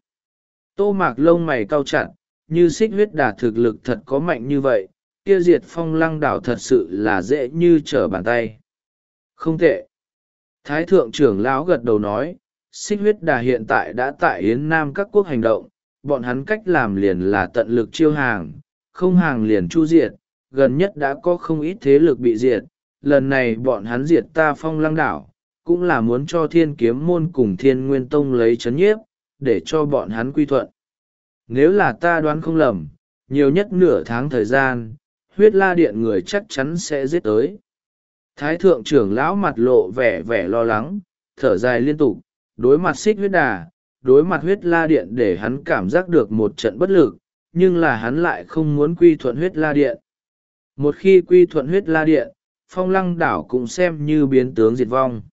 Speaker 1: Tô Mạc lông mày cau chặt, như xích huyết đà thực lực thật có mạnh như vậy, kia diệt Phong Lăng đảo thật sự là dễ như trở bàn tay. Không tệ. Thái thượng trưởng lão gật đầu nói, xích huyết đà hiện tại đã tại Yến Nam các quốc hành động, bọn hắn cách làm liền là tận lực chiêu hàng, không hàng liền chu diệt, gần nhất đã có không ít thế lực bị diệt, lần này bọn hắn diệt ta Phong Lăng đảo, cũng là muốn cho Thiên Kiếm môn cùng Thiên Nguyên tông lấy chấn nhiếp, để cho bọn hắn quy thuận. Nếu là ta đoán không lầm, nhiều nhất nửa tháng thời gian, huyết la điện người chắc chắn sẽ giết tới. Thái thượng trưởng lão mặt lộ vẻ vẻ lo lắng, thở dài liên tục, đối mặt xích huyết đà, đối mặt huyết la điện để hắn cảm giác được một trận bất lực, nhưng là hắn lại không muốn quy thuận huyết la điện. Một khi quy thuận huyết la điện, Phong Lăng đảo cũng xem như biến tướng diệt vong.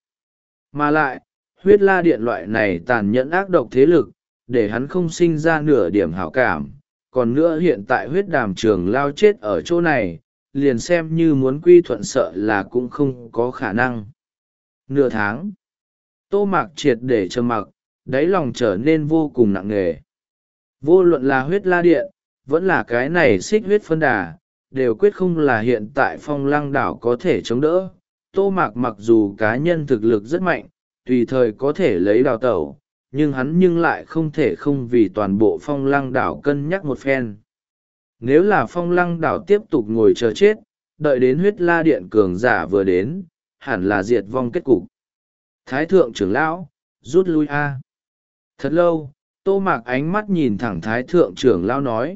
Speaker 1: Mà lại, huyết la điện loại này tàn nhẫn ác độc thế lực, để hắn không sinh ra nửa điểm hảo cảm. Còn nữa hiện tại huyết đàm trường lao chết ở chỗ này, liền xem như muốn quy thuận sợ là cũng không có khả năng. Nửa tháng, Tô Mạc triệt để trầm mặc, đáy lòng trở nên vô cùng nặng nề. Vô luận là huyết la điện, vẫn là cái này xích huyết phân đà, đều quyết không là hiện tại Phong Lăng đảo có thể chống đỡ. Tô Mạc mặc dù cá nhân thực lực rất mạnh, tùy thời có thể lấy đào tẩu, nhưng hắn nhưng lại không thể không vì toàn bộ Phong Lăng đảo cân nhắc một phen. Nếu là Phong Lăng đảo tiếp tục ngồi chờ chết, đợi đến huyết la điện cường giả vừa đến, hẳn là diệt vong kết cục. Thái thượng trưởng lão, rút lui a. Thật lâu, Tô Mạc ánh mắt nhìn thẳng thái thượng trưởng lão nói.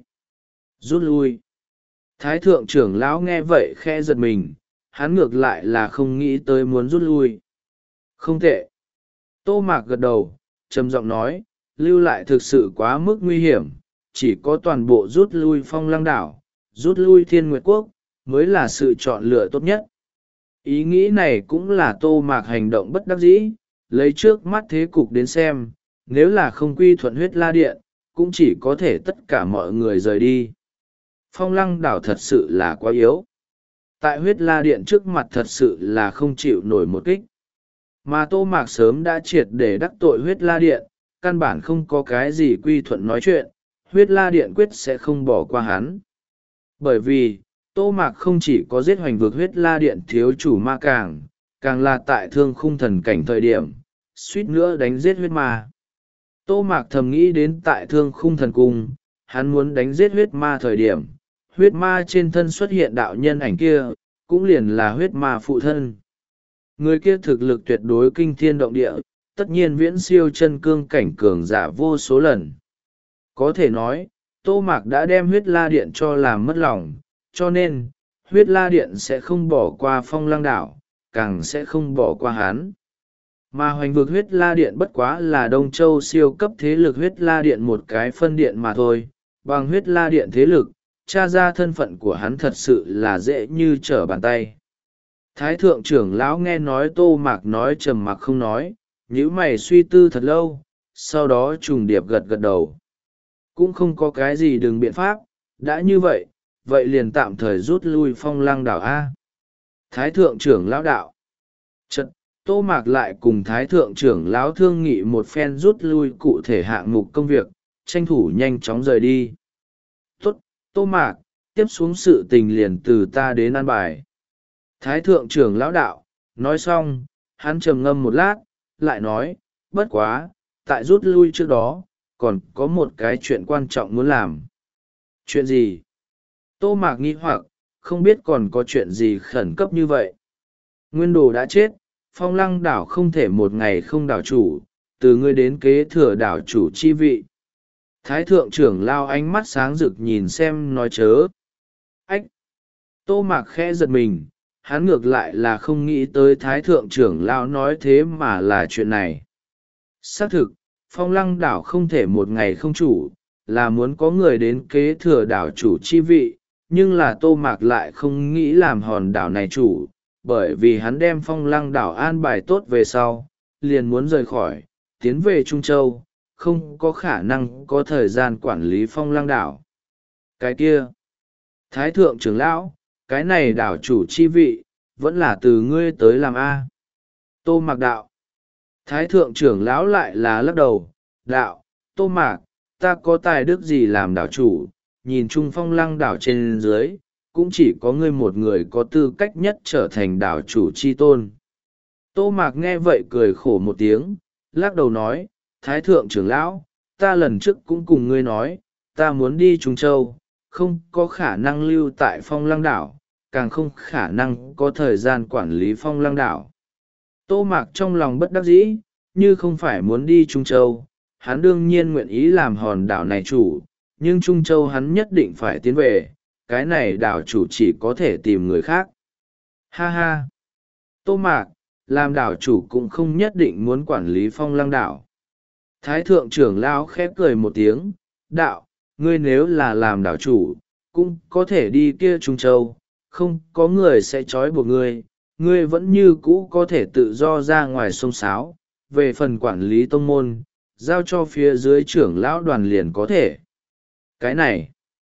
Speaker 1: Rút lui. Thái thượng trưởng lão nghe vậy khe giật mình, hắn ngược lại là không nghĩ tới muốn rút lui. Không tệ. Tô Mạc gật đầu, trầm giọng nói, lưu lại thực sự quá mức nguy hiểm, chỉ có toàn bộ rút lui Phong Lăng đảo, rút lui Thiên Nguyệt Quốc, mới là sự chọn lựa tốt nhất. Ý nghĩ này cũng là Tô Mạc hành động bất đắc dĩ, lấy trước mắt thế cục đến xem, nếu là không quy thuận huyết la điện, cũng chỉ có thể tất cả mọi người rời đi. Phong Lăng đảo thật sự là quá yếu. Tại huyết la điện trước mặt thật sự là không chịu nổi một kích. Mà Tô Mạc sớm đã triệt để đắc tội huyết la điện, căn bản không có cái gì quy thuận nói chuyện, huyết la điện quyết sẽ không bỏ qua hắn. Bởi vì, Tô Mạc không chỉ có giết hoành vực huyết la điện thiếu chủ ma càng, càng là tại thương khung thần cảnh thời điểm, suýt nữa đánh giết huyết ma. Tô Mạc thầm nghĩ đến tại thương khung thần cung, hắn muốn đánh giết huyết ma thời điểm, huyết ma trên thân xuất hiện đạo nhân ảnh kia, cũng liền là huyết ma phụ thân. Người kia thực lực tuyệt đối kinh thiên động địa, tất nhiên viễn siêu chân cương cảnh cường giả vô số lần. Có thể nói, Tô Mạc đã đem huyết la điện cho làm mất lòng, cho nên, huyết la điện sẽ không bỏ qua Phong Lăng đảo, càng sẽ không bỏ qua hắn. Mà hoành vực huyết la điện bất quá là Đông Châu siêu cấp thế lực huyết la điện một cái phân điện mà thôi, bằng huyết la điện thế lực, tra ra thân phận của hắn thật sự là dễ như trở bàn tay. Thái thượng trưởng lão nghe nói Tô Mạc nói trầm mặc không nói, nhíu mày suy tư thật lâu, sau đó trùng điệp gật gật đầu. cũng không có cái gì đừng biện pháp, đã như vậy vậy liền tạm thời rút lui phong lăng đảo a. Thái thượng trưởng lão đạo. Chật, Tô Mạc lại cùng Thái thượng trưởng lão thương nghị một phen rút lui cụ thể hạng mục công việc, tranh thủ nhanh chóng rời đi. Tốt, Tô Mạc, tiếp xuống sự tình liền từ ta đến an bài. Thái thượng trưởng lão đạo, nói xong, hắn trầm ngâm một lát, lại nói, bất quá, tại rút lui trước đó, còn có một cái chuyện quan trọng muốn làm. Chuyện gì? Tô Mạc nghi hoặc, không biết còn có chuyện gì khẩn cấp như vậy. Nguyên Đồ đã chết, phong lăng đảo không thể một ngày không đảo chủ, từ ngươi đến kế thừa đảo chủ chi vị. Thái thượng trưởng lao ánh mắt sáng rực nhìn xem nói chớ. Ách! Tô Mạc khẽ giật mình, hắn ngược lại là không nghĩ tới thái thượng trưởng lao nói thế mà là chuyện này. Xác thực, phong lăng đảo không thể một ngày không chủ, là muốn có người đến kế thừa đảo chủ chi vị, nhưng là Tô Mạc lại không nghĩ làm hòn đảo này chủ, bởi vì hắn đem phong lăng đảo an bài tốt về sau, liền muốn rời khỏi, tiến về Trung Châu, không có khả năng có thời gian quản lý phong lăng đảo. Cái kia, Thái thượng trưởng lão, cái này đảo chủ chi vị, vẫn là từ ngươi tới làm A. Tô Mạc đạo. Thái thượng trưởng lão lại là lắc đầu, đạo, Tô Mạc, ta có tài đức gì làm đảo chủ, nhìn chung phong lăng đảo trên dưới, cũng chỉ có ngươi một người có tư cách nhất trở thành đảo chủ chi tôn. Tô Mạc nghe vậy cười khổ một tiếng, lắc đầu nói, Thái thượng trưởng lão, ta lần trước cũng cùng ngươi nói, ta muốn đi Trung Châu, không có khả năng lưu tại phong lăng đảo, càng không khả năng có thời gian quản lý phong lăng đảo. Tô Mạc trong lòng bất đắc dĩ, như không phải muốn đi Trung Châu, hắn đương nhiên nguyện ý làm hòn đảo này chủ, nhưng Trung Châu hắn nhất định phải tiến về, cái này đảo chủ chỉ có thể tìm người khác. Ha ha! Tô Mạc, làm đảo chủ cũng không nhất định muốn quản lý phong lăng đảo. Thái thượng trưởng lão khép cười một tiếng, đạo, ngươi nếu là làm đảo chủ, cũng có thể đi kia Trung Châu, không có người sẽ trói buộc ngươi, ngươi vẫn như cũ có thể tự do ra ngoài sông sáo, về phần quản lý tông môn, giao cho phía dưới trưởng lão đoàn liền có thể. Cái này,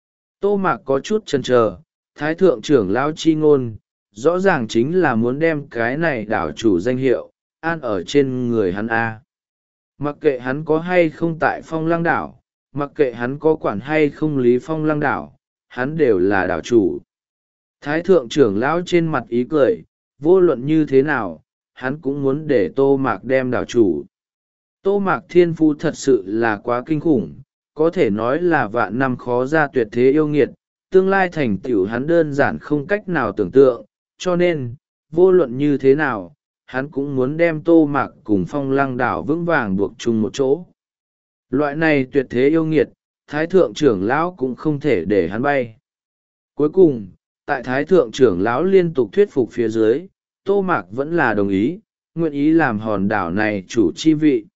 Speaker 1: Tô Mạc có chút chần chờ, Thái thượng trưởng lão chi ngôn, rõ ràng chính là muốn đem cái này đảo chủ danh hiệu, an ở trên người hắn A. Mặc kệ hắn có hay không tại phong lăng đảo, mặc kệ hắn có quản hay không lý phong lăng đảo, hắn đều là đảo chủ. Thái thượng trưởng lão trên mặt ý cười, vô luận như thế nào, hắn cũng muốn để Tô Mạc đem đảo chủ. Tô Mạc thiên phu thật sự là quá kinh khủng, có thể nói là vạn năm khó ra tuyệt thế yêu nghiệt, tương lai thành tựu hắn đơn giản không cách nào tưởng tượng, cho nên, vô luận như thế nào, hắn cũng muốn đem Tô Mạc cùng phong lăng đảo vững vàng buộc chung một chỗ. Loại này tuyệt thế yêu nghiệt, Thái thượng trưởng lão cũng không thể để hắn bay. Cuối cùng, tại Thái thượng trưởng lão liên tục thuyết phục phía dưới, Tô Mạc vẫn là đồng ý, nguyện ý làm hòn đảo này chủ chi vị.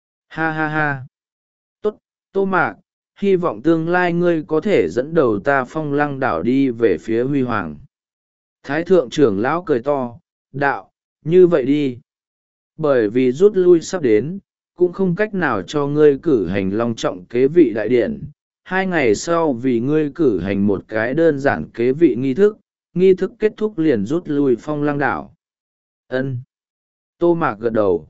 Speaker 1: Ha ha ha! Tốt, Tô Mạc, hy vọng tương lai ngươi có thể dẫn đầu ta phong lăng đảo đi về phía huy hoàng. Thái thượng trưởng lão cười to, đạo, như vậy đi. Bởi vì rút lui sắp đến, cũng không cách nào cho ngươi cử hành long trọng kế vị đại điện. Hai ngày sau vì ngươi cử hành một cái đơn giản kế vị nghi thức, nghi thức kết thúc liền rút lui phong lăng đảo. Ân. Tô Mạc gật đầu.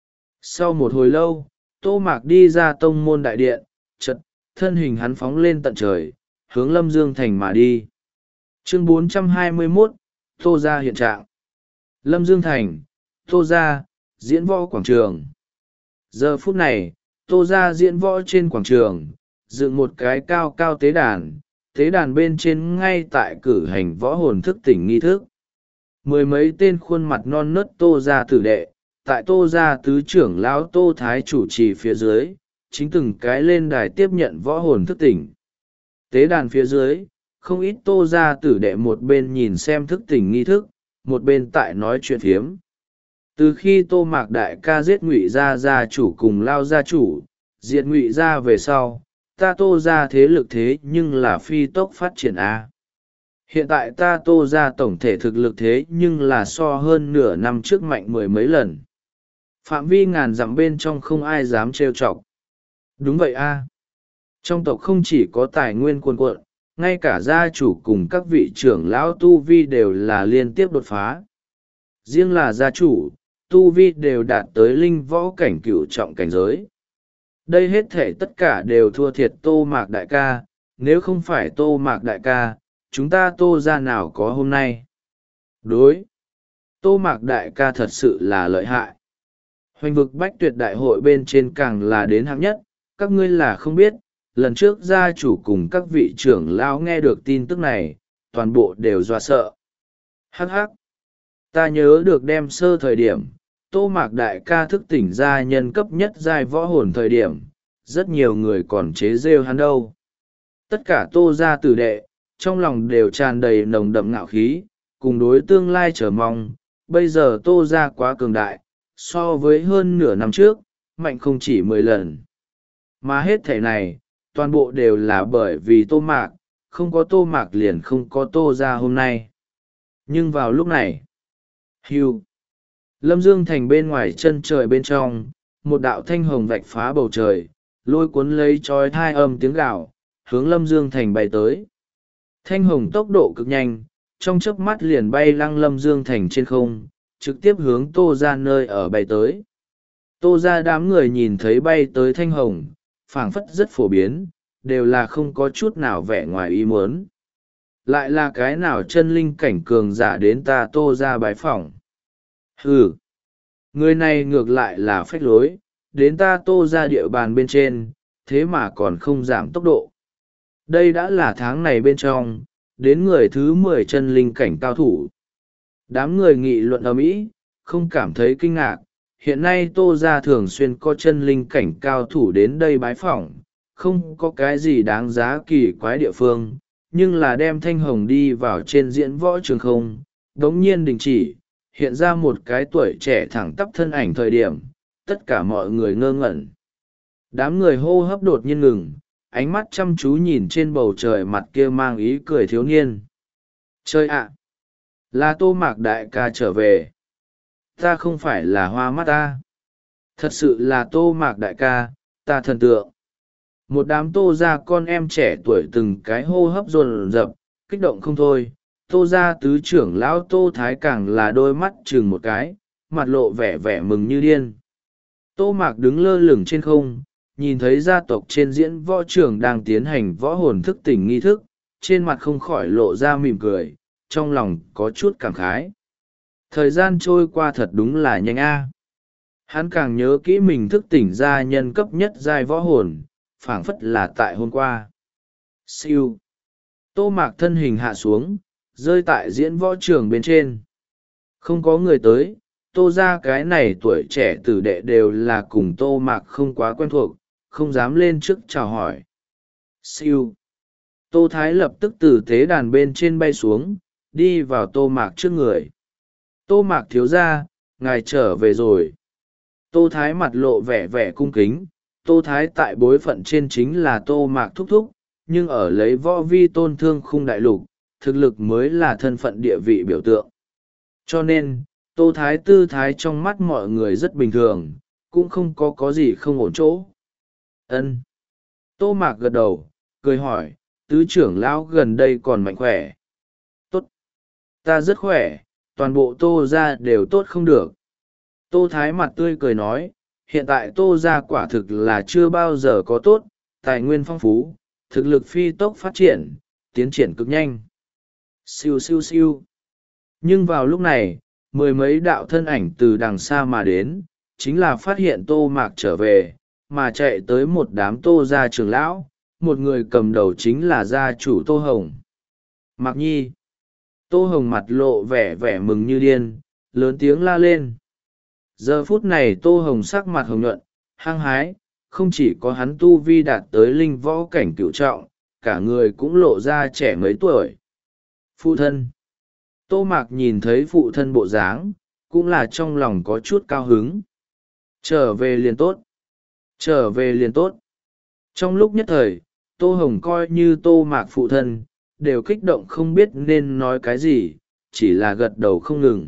Speaker 1: Sau một hồi lâu, Tô Mạc đi ra tông môn đại điện, chật, thân hình hắn phóng lên tận trời, hướng Lâm Dương Thành mà đi. Chương bốn trăm hai mươi mốt, Tô Gia hiện trạng. Lâm Dương Thành, Tô Gia, diễn võ quảng trường. Giờ phút này, Tô Gia diễn võ trên quảng trường, dựng một cái cao cao tế đàn, tế đàn bên trên ngay tại cử hành võ hồn thức tỉnh nghi thức. Mười mấy tên khuôn mặt non nớt Tô Gia tử đệ, tại Tô Gia tứ trưởng lão Tô Thái chủ trì phía dưới, chính từng cái lên đài tiếp nhận võ hồn thức tỉnh. Tế đàn phía dưới, không ít Tô Gia tử đệ một bên nhìn xem thức tỉnh nghi thức, một bên tại nói chuyện phiếm. Từ khi Tô Mạc đại ca giết Ngụy gia gia chủ cùng Lao gia chủ, diệt Ngụy gia về sau, ta Tô Gia thế lực thế nhưng là phi tốc phát triển a. Hiện tại ta Tô Gia tổng thể thực lực thế nhưng là so hơn nửa năm trước mạnh mười mấy lần. Phạm vi ngàn dặm bên trong không ai dám trêu chọc. Đúng vậy a. Trong tộc không chỉ có tài nguyên cuồn cuộn, ngay cả gia chủ cùng các vị trưởng lão tu vi đều là liên tiếp đột phá. Riêng là gia chủ, tu vi đều đạt tới linh võ cảnh cửu trọng cảnh giới. Đây hết thể tất cả đều thua thiệt Tô Mạc đại ca, nếu không phải Tô Mạc đại ca, chúng ta Tô ra nào có hôm nay. Đối, Tô Mạc đại ca thật sự là lợi hại. Hoành vực bách tuyệt đại hội bên trên càng là đến hạng nhất, các ngươi là không biết, lần trước gia chủ cùng các vị trưởng lão nghe được tin tức này, toàn bộ đều dọa sợ. Hắc hắc, ta nhớ được đem sơ thời điểm, Tô Mạc đại ca thức tỉnh ra nhân cấp nhất giai võ hồn thời điểm, rất nhiều người còn chế rêu hắn đâu. Tất cả Tô gia tử đệ, trong lòng đều tràn đầy nồng đậm ngạo khí, cùng đối tương lai chờ mong. Bây giờ Tô gia quá cường đại, so với hơn nửa năm trước, mạnh không chỉ mười lần. Mà hết thể này, toàn bộ đều là bởi vì Tô Mạc, không có Tô Mạc liền không có Tô gia hôm nay. Nhưng vào lúc này, hiu, Lâm Dương Thành bên ngoài chân trời bên trong, một đạo thanh hồng vạch phá bầu trời, lôi cuốn lấy trói thai âm tiếng gạo, hướng Lâm Dương Thành bay tới. Thanh hồng tốc độ cực nhanh, trong chớp mắt liền bay lăng Lâm Dương Thành trên không, trực tiếp hướng Tô ra nơi ở bay tới. Tô ra đám người nhìn thấy bay tới thanh hồng, phảng phất rất phổ biến, đều là không có chút nào vẻ ngoài ý muốn. Lại là cái nào chân linh cảnh cường giả đến ta Tô ra bái phỏng. Hừ, người này ngược lại là phách lối, đến ta Tô ra địa bàn bên trên, thế mà còn không giảm tốc độ. Đây đã là tháng này bên trong, đến người thứ mười chân linh cảnh cao thủ. Đám người nghị luận ầm ĩ, không cảm thấy kinh ngạc. Hiện nay Tô ra thường xuyên có chân linh cảnh cao thủ đến đây bái phỏng, không có cái gì đáng giá kỳ quái địa phương, nhưng là đem thanh hồng đi vào trên diễn võ trường không, đống nhiên đình chỉ, hiện ra một cái tuổi trẻ thẳng tắp thân ảnh thời điểm, tất cả mọi người ngơ ngẩn. Đám người hô hấp đột nhiên ngừng, ánh mắt chăm chú nhìn trên bầu trời mặt kia mang ý cười thiếu niên. Chơi ạ! Là Tô Mạc đại ca trở về. Ta không phải là hoa mắt ta. Thật sự là Tô Mạc đại ca, ta thần tượng. Một đám Tô ra con em trẻ tuổi từng cái hô hấp dồn dập, kích động không thôi. Tô ra tứ trưởng lão Tô Thái càng là đôi mắt chừng một cái, mặt lộ vẻ vẻ mừng như điên. Tô Mạc đứng lơ lửng trên không, nhìn thấy gia tộc trên diễn võ trường đang tiến hành võ hồn thức tỉnh nghi thức, trên mặt không khỏi lộ ra mỉm cười, trong lòng có chút cảm khái. Thời gian trôi qua thật đúng là nhanh a. Hắn càng nhớ kỹ mình thức tỉnh ra nhân cấp nhất giai võ hồn, phảng phất là tại hôm qua. Siêu. Tô Mạc thân hình hạ xuống, rơi tại diễn võ trường bên trên. Không có người tới, Tô ra cái này tuổi trẻ tử đệ đều là cùng Tô Mạc không quá quen thuộc, không dám lên trước chào hỏi. Siêu. Tô Thái lập tức từ tế đàn bên trên bay xuống, đi vào Tô Mạc trước người. Tô Mạc thiếu ra, ngài trở về rồi. Tô Thái mặt lộ vẻ vẻ cung kính. Tô Thái tại bối phận trên chính là Tô Mạc thúc thúc, nhưng ở lấy võ vi tôn thương khung đại lục, thực lực mới là thân phận địa vị biểu tượng. Cho nên, Tô Thái tư thái trong mắt mọi người rất bình thường, cũng không có có gì không ổn chỗ. Ân. Tô Mạc gật đầu, cười hỏi, tứ trưởng lão gần đây còn mạnh khỏe. Tốt. Ta rất khỏe, toàn bộ Tô ra đều tốt không được. Tô Thái mặt tươi cười nói, hiện tại Tô ra quả thực là chưa bao giờ có tốt, tài nguyên phong phú, thực lực phi tốc phát triển, tiến triển cực nhanh. Siêu siêu siêu. Nhưng vào lúc này, mười mấy đạo thân ảnh từ đằng xa mà đến, chính là phát hiện Tô Mạc trở về, mà chạy tới một đám Tô gia trưởng lão, một người cầm đầu chính là gia chủ Tô Hồng. Mạc Nhi. Tô Hồng mặt lộ vẻ vẻ mừng như điên, lớn tiếng la lên. Giờ phút này Tô Hồng sắc mặt hồng nhuận, hăng hái, không chỉ có hắn tu vi đạt tới linh võ cảnh cửu trọng, cả người cũng lộ ra trẻ mấy tuổi. Phụ thân. Tô Mạc nhìn thấy phụ thân bộ dáng, cũng là trong lòng có chút cao hứng. Trở về liền tốt. Trở về liền tốt. Trong lúc nhất thời, Tô Hồng coi như Tô Mạc phụ thân, đều kích động không biết nên nói cái gì, chỉ là gật đầu không ngừng.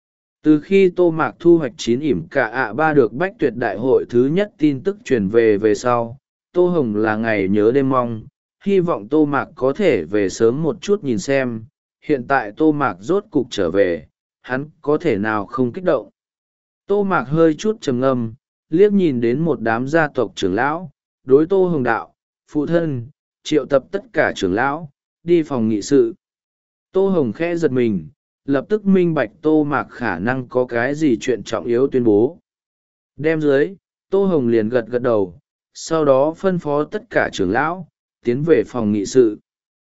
Speaker 1: Từ khi Tô Mạc thu hoạch chín ỉm cả ạ ba được bách tuyệt đại hội thứ nhất tin tức truyền về về sau, Tô Hồng là ngày nhớ đêm mong, hy vọng Tô Mạc có thể về sớm một chút nhìn xem. Hiện tại Tô Mạc rốt cục trở về, hắn có thể nào không kích động. Tô Mạc hơi chút trầm ngâm, liếc nhìn đến một đám gia tộc trưởng lão, đối Tô Hồng đạo: phụ thân, triệu tập tất cả trưởng lão, đi phòng nghị sự. Tô Hồng khẽ giật mình, lập tức minh bạch Tô Mạc khả năng có cái gì chuyện trọng yếu tuyên bố. Đem dưới, Tô Hồng liền gật gật đầu, sau đó phân phó tất cả trưởng lão, tiến về phòng nghị sự.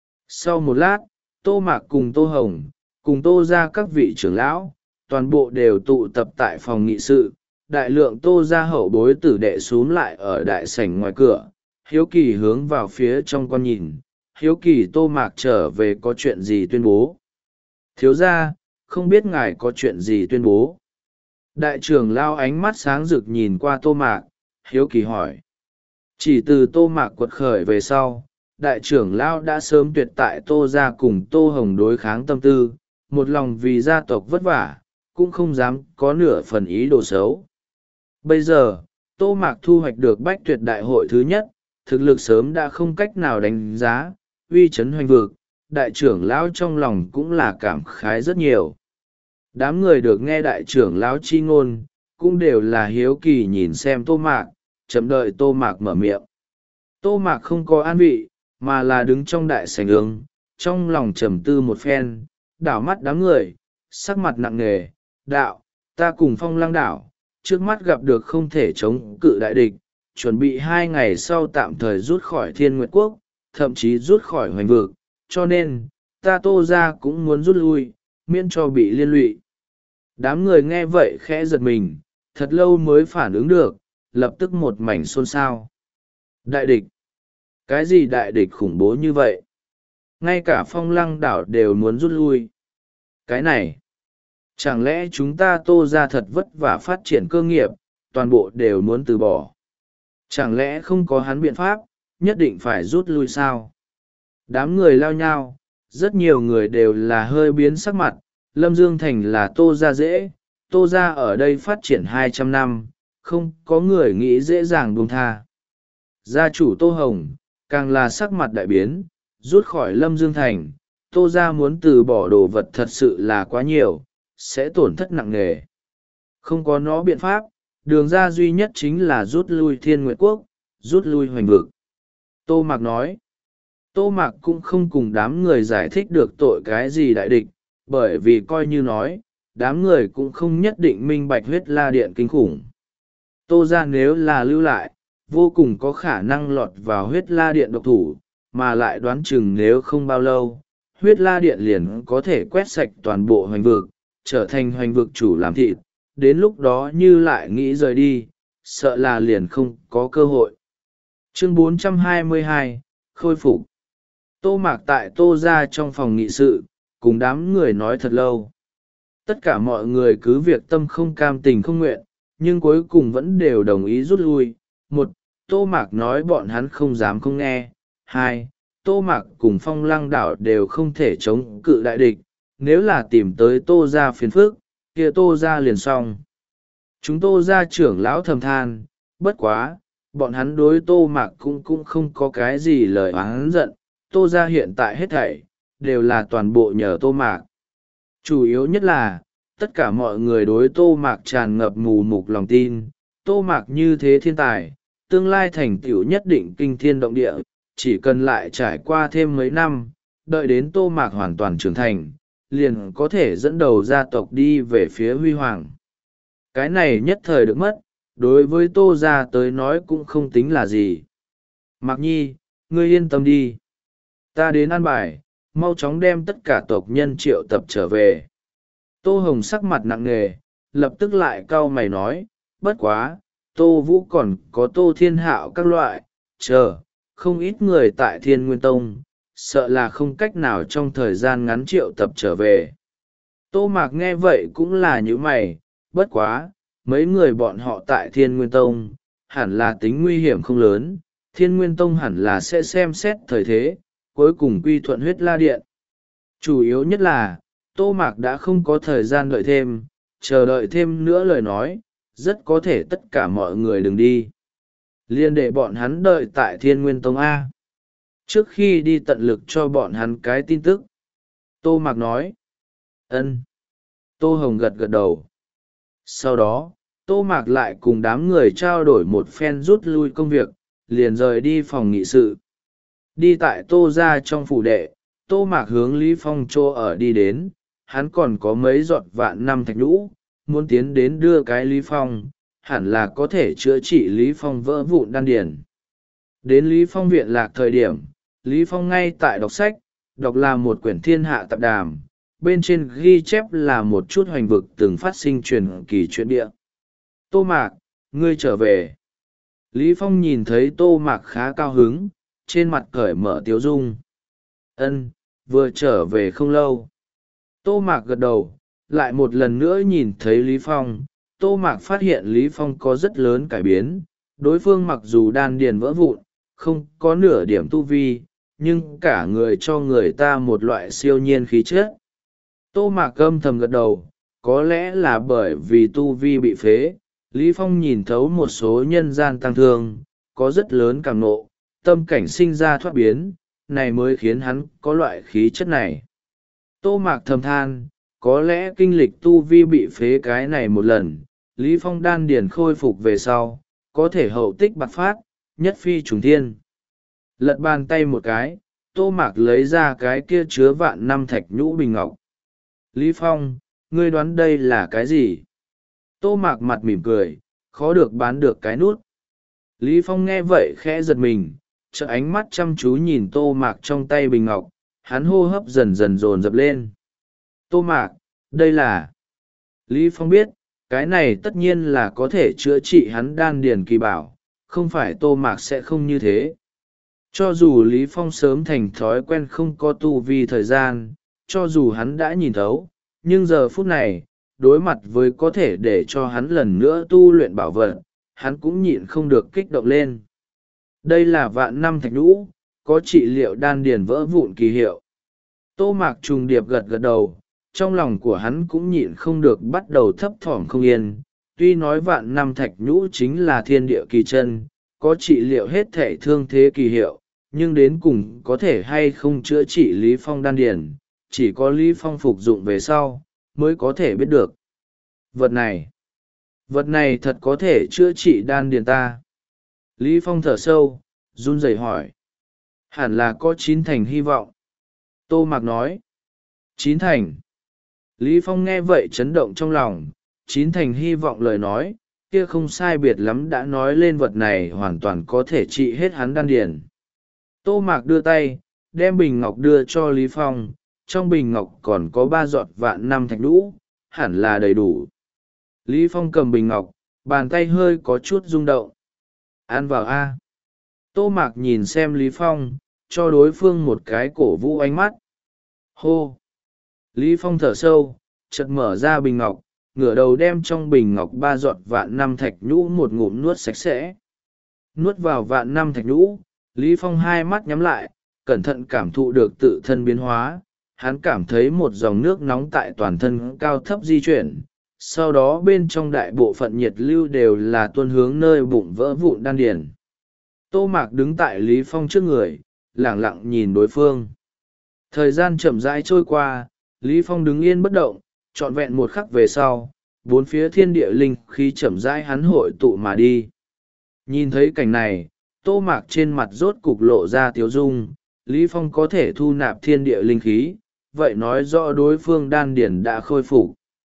Speaker 1: Sau một lát, Tô Mạc cùng Tô Hồng, cùng Tô ra các vị trưởng lão, toàn bộ đều tụ tập tại phòng nghị sự. Đại lượng Tô ra hậu bối tử đệ xuống lại ở đại sảnh ngoài cửa, hiếu kỳ hướng vào phía trong con nhìn, hiếu kỳ Tô Mạc trở về có chuyện gì tuyên bố. Thiếu ra, không biết ngài có chuyện gì tuyên bố. Đại trưởng lao ánh mắt sáng rực nhìn qua Tô Mạc, hiếu kỳ hỏi. Chỉ từ Tô Mạc quật khởi về sau, đại trưởng lao đã sớm tuyệt tại Tô ra cùng Tô Hồng đối kháng tâm tư, một lòng vì gia tộc vất vả, cũng không dám có nửa phần ý đồ xấu. Bây giờ, Tô Mạc thu hoạch được bách tuyệt đại hội thứ nhất, thực lực sớm đã không cách nào đánh giá, uy chấn hoành vực, đại trưởng lão trong lòng cũng là cảm khái rất nhiều. Đám người được nghe đại trưởng lão chi ngôn, cũng đều là hiếu kỳ nhìn xem Tô Mạc, chậm đợi Tô Mạc mở miệng. Tô Mạc không có an vị, mà là đứng trong đại sảnh ương, trong lòng trầm tư một phen, đảo mắt đám người, sắc mặt nặng nề, đạo, ta cùng Phong Lăng đảo, trước mắt gặp được không thể chống cự đại địch, chuẩn bị hai ngày sau tạm thời rút khỏi Thiên Nguyệt Quốc, thậm chí rút khỏi hoành vực, cho nên, ta Tô ra cũng muốn rút lui, miễn cho bị liên lụy. Đám người nghe vậy khẽ giật mình, thật lâu mới phản ứng được, lập tức một mảnh xôn xao. Đại địch? Cái gì đại địch khủng bố như vậy? Ngay cả Phong Lăng đảo đều muốn rút lui. Cái này, chẳng lẽ chúng ta Tô ra thật vất vả phát triển cơ nghiệp, toàn bộ đều muốn từ bỏ? Chẳng lẽ không có hắn biện pháp, nhất định phải rút lui sao? Đám người lao nhau, rất nhiều người đều là hơi biến sắc mặt. Lâm Dương Thành là Tô ra dễ, Tô ra ở đây phát triển hai trăm năm, không có người nghĩ dễ dàng buông tha. Gia chủ Tô Hồng, càng là sắc mặt đại biến, rút khỏi Lâm Dương Thành, Tô ra muốn từ bỏ đồ vật thật sự là quá nhiều, sẽ tổn thất nặng nề. Không có nó biện pháp, đường ra duy nhất chính là rút lui Thiên Nguyệt Quốc, rút lui hoành vực. Tô Mạc nói, Tô Mạc cũng không cùng đám người giải thích được tội cái gì đại địch, bởi vì coi như nói, đám người cũng không nhất định minh bạch huyết la điện kinh khủng. Tô ra nếu là lưu lại, vô cùng có khả năng lọt vào huyết la điện độc thủ, mà lại đoán chừng nếu không bao lâu, huyết la điện liền có thể quét sạch toàn bộ hoành vực, trở thành hoành vực chủ làm thịt, đến lúc đó như lại nghĩ rời đi, sợ là liền không có cơ hội. Chương bốn trăm hai mươi hai, Khôi phục. Tô Mạc tại Tô ra trong phòng nghị sự, cùng đám người nói thật lâu. Tất cả mọi người cứ việc tâm không cam tình không nguyện, nhưng cuối cùng vẫn đều đồng ý rút lui. Một, Tô Mạc nói bọn hắn không dám không nghe. Hai, Tô Mạc cùng Phong Lăng đảo đều không thể chống cự đại địch, nếu là tìm tới Tô ra phiền phức, kia Tô ra liền xong. Chúng Tô ra trưởng lão thầm than, bất quá, bọn hắn đối Tô Mạc cũng cũng không có cái gì lời oán giận, Tô ra hiện tại hết thảy đều là toàn bộ nhờ Tô Mạc. Chủ yếu nhất là, tất cả mọi người đối Tô Mạc tràn ngập mù mục lòng tin, Tô Mạc như thế thiên tài, tương lai thành tựu nhất định kinh thiên động địa, chỉ cần lại trải qua thêm mấy năm, đợi đến Tô Mạc hoàn toàn trưởng thành, liền có thể dẫn đầu gia tộc đi về phía huy hoàng. Cái này nhất thời được mất, đối với Tô gia tới nói cũng không tính là gì. Mạc Nhi, ngươi yên tâm đi. Ta đến an bài, mau chóng đem tất cả tộc nhân triệu tập trở về. Tô Hồng sắc mặt nặng nề, lập tức lại cau mày nói, bất quá, Tô Vũ còn có Tô Thiên Hạo các loại, chờ, không ít người tại Thiên Nguyên Tông, sợ là không cách nào trong thời gian ngắn triệu tập trở về. Tô Mạc nghe vậy cũng là như mày, bất quá, mấy người bọn họ tại Thiên Nguyên Tông, hẳn là tính nguy hiểm không lớn, Thiên Nguyên Tông hẳn là sẽ xem xét thời thế, cuối cùng quy thuận huyết la điện. Chủ yếu nhất là, Tô Mạc đã không có thời gian đợi thêm, chờ đợi thêm nữa lời nói, rất có thể tất cả mọi người đừng đi. liền để bọn hắn đợi tại Thiên Nguyên Tông A, trước khi đi tận lực cho bọn hắn cái tin tức. Tô Mạc nói. Ân. Tô Hồng gật gật đầu. Sau đó Tô Mạc lại cùng đám người trao đổi một phen rút lui công việc, liền rời đi phòng nghị sự. Đi tại Tô ra trong phủ đệ, Tô Mạc hướng Lý Phong chỗ ở đi đến, hắn còn có mấy giọt vạn năm thạch nhũ, muốn tiến đến đưa cái Lý Phong, hẳn là có thể chữa trị Lý Phong vỡ vụn đan điền. Đến Lý Phong viện lạc thời điểm, Lý Phong ngay tại đọc sách, đọc là một quyển thiên hạ tạp đàm, bên trên ghi chép là một chút hoành vực từng phát sinh truyền kỳ chuyện địa. Tô Mạc, ngươi trở về. Lý Phong nhìn thấy Tô Mạc khá cao hứng, trên mặt cởi mở tiếu dung. Ân, vừa trở về không lâu. Tô Mạc gật đầu, lại một lần nữa nhìn thấy Lý Phong. Tô Mạc phát hiện Lý Phong có rất lớn cải biến, đối phương mặc dù đan điền vỡ vụn, không có nửa điểm tu vi, nhưng cả người cho người ta một loại siêu nhiên khí chất. Tô Mạc âm thầm gật đầu, có lẽ là bởi vì tu vi bị phế, Lý Phong nhìn thấu một số nhân gian tăng thương, có rất lớn cảm nộ, tâm cảnh sinh ra thoát biến, này mới khiến hắn có loại khí chất này. Tô Mạc thầm than, có lẽ kinh lịch tu vi bị phế cái này một lần, Lý Phong đan điền khôi phục về sau, có thể hậu tích bạc phát, nhất phi trùng thiên. Lật bàn tay một cái, Tô Mạc lấy ra cái kia chứa vạn năm thạch nhũ bình ngọc. Lý Phong, ngươi đoán đây là cái gì? Tô Mạc mặt mỉm cười, khó được bán được cái nút. Lý Phong nghe vậy khẽ giật mình, chợ ánh mắt chăm chú nhìn Tô Mạc trong tay bình ngọc, hắn hô hấp dần dần dồn dập lên. Tô Mạc, đây là... Lý Phong biết, cái này tất nhiên là có thể chữa trị hắn đan điền kỳ bảo, không phải Tô Mạc sẽ không như thế. Cho dù Lý Phong sớm thành thói quen không có tu vi thời gian, cho dù hắn đã nhìn thấu, nhưng giờ phút này, đối mặt với có thể để cho hắn lần nữa tu luyện bảo vật, hắn cũng nhịn không được kích động lên. Đây là vạn năm thạch nhũ, có trị liệu đan điền vỡ vụn kỳ hiệu. Tô Mạc trùng điệp gật gật đầu, trong lòng của hắn cũng nhịn không được bắt đầu thấp thỏm không yên. Tuy nói vạn năm thạch nhũ chính là thiên địa kỳ chân, có trị liệu hết thể thương thế kỳ hiệu, nhưng đến cùng có thể hay không chữa trị Lý Phong đan điền, chỉ có Lý Phong phục dụng về sau, mới có thể biết được. Vật này, vật này thật có thể chữa trị đan điền ta. Lý Phong thở sâu, run rẩy hỏi. Hẳn là có chín thành hy vọng. Tô Mạc nói. Chín thành. Lý Phong nghe vậy chấn động trong lòng, chín thành hy vọng lời nói, kia không sai biệt lắm đã nói lên vật này hoàn toàn có thể trị hết hắn đan điền. Tô Mạc đưa tay, đem bình ngọc đưa cho Lý Phong, trong bình ngọc còn có ba giọt vạn năm thạch nhũ, hẳn là đầy đủ. Lý Phong cầm bình ngọc, bàn tay hơi có chút rung động. Ăn vào A. Tô Mạc nhìn xem Lý Phong, cho đối phương một cái cổ vũ ánh mắt. Hô. Lý Phong thở sâu, chợt mở ra bình ngọc, ngửa đầu đem trong bình ngọc ba giọt vạn năm thạch nhũ một ngụm nuốt sạch sẽ. Nuốt vào vạn năm thạch nhũ, Lý Phong hai mắt nhắm lại, cẩn thận cảm thụ được tự thân biến hóa. Hắn cảm thấy một dòng nước nóng tại toàn thân cao thấp di chuyển, sau đó bên trong đại bộ phận nhiệt lưu đều là tuôn hướng nơi bụng vỡ vụn đan điền. Tô Mạc đứng tại Lý Phong trước người, lẳng lặng nhìn đối phương. Thời gian chậm rãi trôi qua, Lý Phong đứng yên bất động, trọn vẹn một khắc về sau, bốn phía thiên địa linh khí chậm rãi hắn hội tụ mà đi. Nhìn thấy cảnh này, Tô Mạc trên mặt rốt cục lộ ra tiếu dung, Lý Phong có thể thu nạp thiên địa linh khí, vậy nói rõ đối phương đan điển đã khôi phục.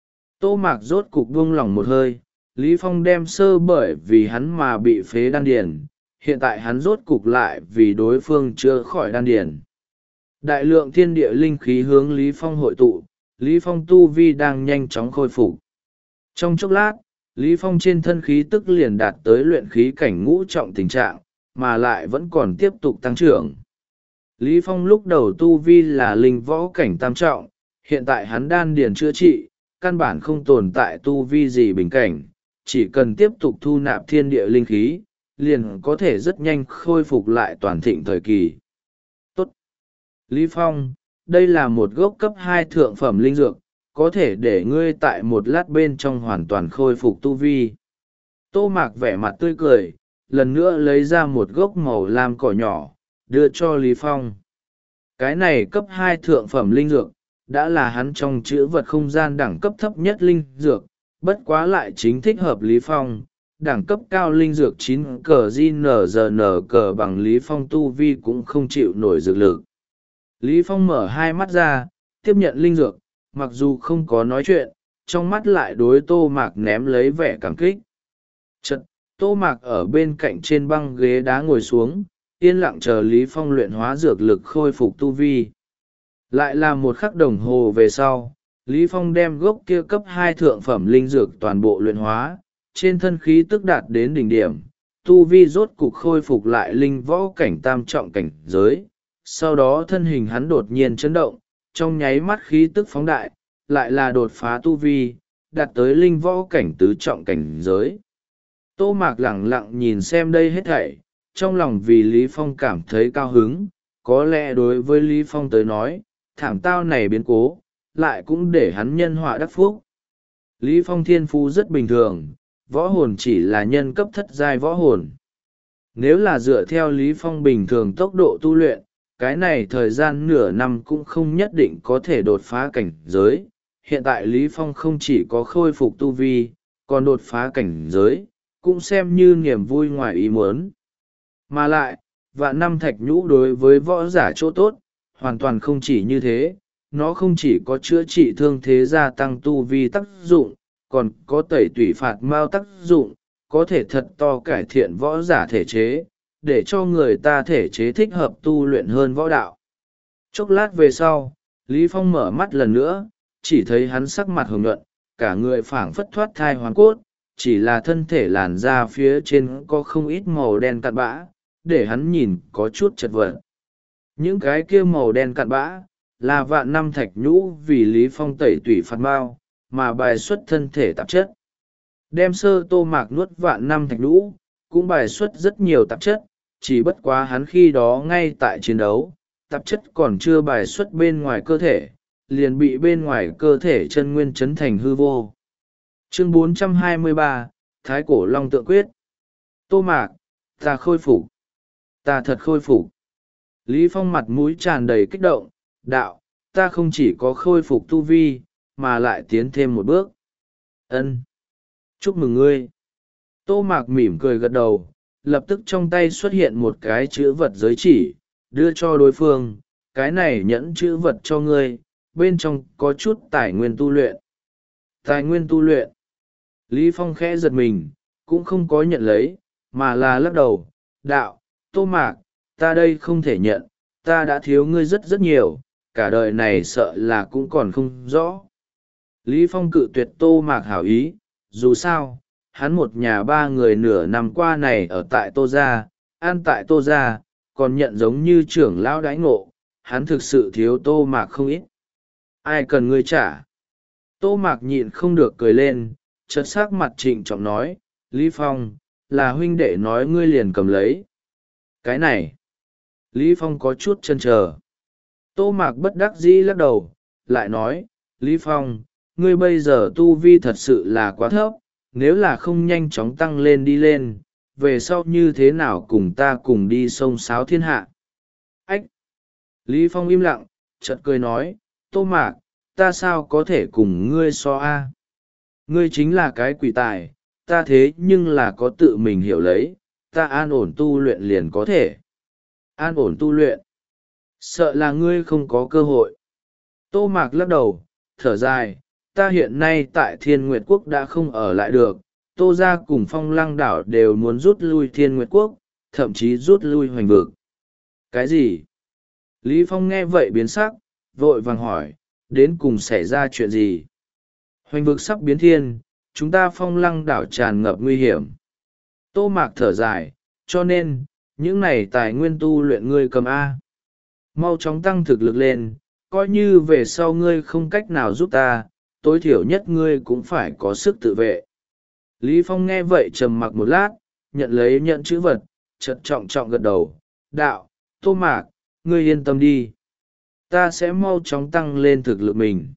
Speaker 1: Tô Mạc rốt cục buông lỏng một hơi, Lý Phong đem sơ bởi vì hắn mà bị phế đan điển, hiện tại hắn rốt cục lại vì đối phương chưa khỏi đan điển. Đại lượng thiên địa linh khí hướng Lý Phong hội tụ, Lý Phong tu vi đang nhanh chóng khôi phục. Trong chốc lát, Lý Phong trên thân khí tức liền đạt tới luyện khí cảnh ngũ trọng tình trạng, mà lại vẫn còn tiếp tục tăng trưởng. Lý Phong lúc đầu tu vi là linh võ cảnh tam trọng, hiện tại hắn đan điền chữa trị, căn bản không tồn tại tu vi gì bình cảnh, chỉ cần tiếp tục thu nạp thiên địa linh khí, liền có thể rất nhanh khôi phục lại toàn thịnh thời kỳ. Tốt! Lý Phong, đây là một gốc cấp hai thượng phẩm linh dược, có thể để ngươi tại một lát bên trong hoàn toàn khôi phục tu vi. Tô Mạc vẻ mặt tươi cười, lần nữa lấy ra một gốc màu lam cỏ nhỏ đưa cho Lý Phong. Cái này cấp hai thượng phẩm linh dược, đã là hắn trong chữ vật không gian đẳng cấp thấp nhất linh dược, bất quá lại chính thích hợp Lý Phong. Đẳng cấp cao linh dược chín cờ giê en giê en cờ bằng Lý Phong tu vi cũng không chịu nổi dược lực. Lý Phong mở hai mắt ra, tiếp nhận linh dược, mặc dù không có nói chuyện, trong mắt lại đối Tô Mạc ném lấy vẻ cảm kích. Chật, Tô Mạc ở bên cạnh trên băng ghế đá ngồi xuống, yên lặng chờ Lý Phong luyện hóa dược lực khôi phục tu vi. Lại là một khắc đồng hồ về sau, Lý Phong đem gốc kia cấp hai thượng phẩm linh dược toàn bộ luyện hóa, trên thân khí tức đạt đến đỉnh điểm, tu vi rốt cục khôi phục lại linh võ cảnh tam trọng cảnh giới. Sau đó thân hình hắn đột nhiên chấn động, trong nháy mắt khí tức phóng đại, lại là đột phá tu vi, đạt tới linh võ cảnh tứ trọng cảnh giới. Tô Mạc lẳng lặng nhìn xem đây hết thảy, trong lòng vì Lý Phong cảm thấy cao hứng. Có lẽ đối với Lý Phong tới nói, thảm tao này biến cố, lại cũng để hắn nhân họa đắc phúc. Lý Phong thiên phú rất bình thường, võ hồn chỉ là nhân cấp thất giai võ hồn. Nếu là dựa theo Lý Phong bình thường tốc độ tu luyện, cái này thời gian nửa năm cũng không nhất định có thể đột phá cảnh giới. Hiện tại Lý Phong không chỉ có khôi phục tu vi, còn đột phá cảnh giới, cũng xem như niềm vui ngoài ý muốn. Mà lại, vạn năm thạch nhũ đối với võ giả chỗ tốt, hoàn toàn không chỉ như thế, nó không chỉ có chữa trị thương thế gia tăng tu vi tác dụng, còn có tẩy tủy phạt mao tác dụng, có thể thật to cải thiện võ giả thể chế, để cho người ta thể chế thích hợp tu luyện hơn võ đạo. Chốc lát về sau, Lý Phong mở mắt lần nữa, chỉ thấy hắn sắc mặt hồng nhuận, cả người phảng phất thoát thai hoàn cốt, chỉ là thân thể làn da phía trên có không ít màu đen cặn bã, để hắn nhìn có chút chật vật. Những cái kia màu đen cặn bã, là vạn năm thạch nhũ vì Lý Phong tẩy tủy phạt mao, mà bài xuất thân thể tạp chất. Đem sơ Tô Mạc nuốt vạn năm thạch nhũ, cũng bài xuất rất nhiều tạp chất, chỉ bất quá hắn khi đó ngay tại chiến đấu, tạp chất còn chưa bài xuất bên ngoài cơ thể, liền bị bên ngoài cơ thể chân nguyên chấn thành hư vô. Chương bốn trăm hai mươi ba, Thái Cổ Long Tượng Quyết. Tô Mạc, ta khôi phục. Ta thật khôi phục. Lý Phong mặt mũi tràn đầy kích động, đạo, ta không chỉ có khôi phục tu vi, mà lại tiến thêm một bước. Ân, chúc mừng ngươi. Tô Mạc mỉm cười gật đầu, lập tức trong tay xuất hiện một cái chữ vật giới chỉ, đưa cho đối phương, cái này nhẫn chữ vật cho ngươi, bên trong có chút tài nguyên tu luyện. Tài nguyên tu luyện. Lý Phong khẽ giật mình, cũng không có nhận lấy, mà là lắc đầu, đạo, Tô Mạc, ta đây không thể nhận, ta đã thiếu ngươi rất rất nhiều, cả đời này sợ là cũng còn không rõ. Lý Phong cự tuyệt Tô Mạc hảo ý, dù sao, hắn một nhà ba người nửa năm qua này ở tại Tô Gia, ăn tại Tô Gia, còn nhận giống như trưởng lão đãi ngộ, hắn thực sự thiếu Tô Mạc không ít. Ai cần ngươi trả? Tô Mạc nhịn không được cười lên, chợt sắc mặt trịnh trọng nói, Lý Phong, là huynh đệ nói ngươi liền cầm lấy. Cái này, Lý Phong có chút chần chờ. Tô Mạc bất đắc dĩ lắc đầu, lại nói, Lý Phong, ngươi bây giờ tu vi thật sự là quá thấp, nếu là không nhanh chóng tăng lên đi lên, về sau như thế nào cùng ta cùng đi sông sáo thiên hạ. Ách! Lý Phong im lặng, chợt cười nói, Tô Mạc, ta sao có thể cùng ngươi so a? Ngươi chính là cái quỷ tài, ta thế nhưng là có tự mình hiểu lấy, ta an ổn tu luyện liền có thể. An ổn tu luyện. Sợ là ngươi không có cơ hội. Tô Mạc lắc đầu, thở dài, ta hiện nay tại Thiên Nguyệt Quốc đã không ở lại được, Tô Gia cùng Phong Lăng Đảo đều muốn rút lui Thiên Nguyệt Quốc, thậm chí rút lui Hoành Vực. Cái gì? Lý Phong nghe vậy biến sắc, vội vàng hỏi, đến cùng xảy ra chuyện gì? Hoành Vực sắp biến thiên, chúng ta Phong Lăng Đảo tràn ngập nguy hiểm. Tô Mạc thở dài, cho nên, những này tài nguyên tu luyện ngươi cầm A. Mau chóng tăng thực lực lên, coi như về sau ngươi không cách nào giúp ta, tối thiểu nhất ngươi cũng phải có sức tự vệ. Lý Phong nghe vậy trầm mặc một lát, nhận lấy nhận chữ vật, chợt trọng trọng gật đầu, đạo, Tô Mạc, ngươi yên tâm đi. Ta sẽ mau chóng tăng lên thực lực mình.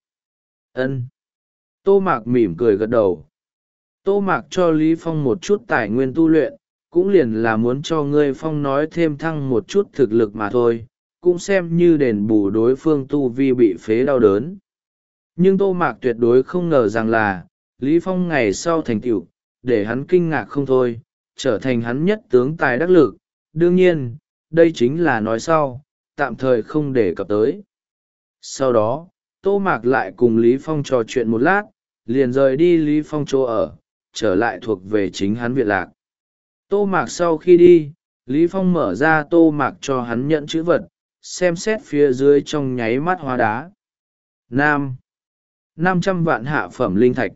Speaker 1: Ân. Tô Mạc mỉm cười gật đầu. Tô Mạc cho Lý Phong một chút tài nguyên tu luyện, cũng liền là muốn cho ngươi phong nói thêm thăng một chút thực lực mà thôi, cũng xem như đền bù đối phương tu vi bị phế đau đớn. Nhưng Tô Mạc tuyệt đối không ngờ rằng là, Lý Phong ngày sau thành tựu, để hắn kinh ngạc không thôi, trở thành hắn nhất tướng tài đắc lực. Đương nhiên, đây chính là nói sau, tạm thời không để cập tới. Sau đó, Tô Mạc lại cùng Lý Phong trò chuyện một lát, liền rời đi Lý Phong chỗ ở, trở lại thuộc về chính hắn viện lạc. Tô Mạc sau khi đi, Lý Phong mở ra Tô Mạc cho hắn nhận chữ vật, xem xét phía dưới trong nháy mắt hóa đá. Nam. năm trăm vạn hạ phẩm linh thạch.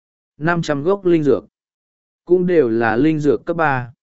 Speaker 1: năm trăm gốc linh dược. Cũng đều là linh dược cấp ba.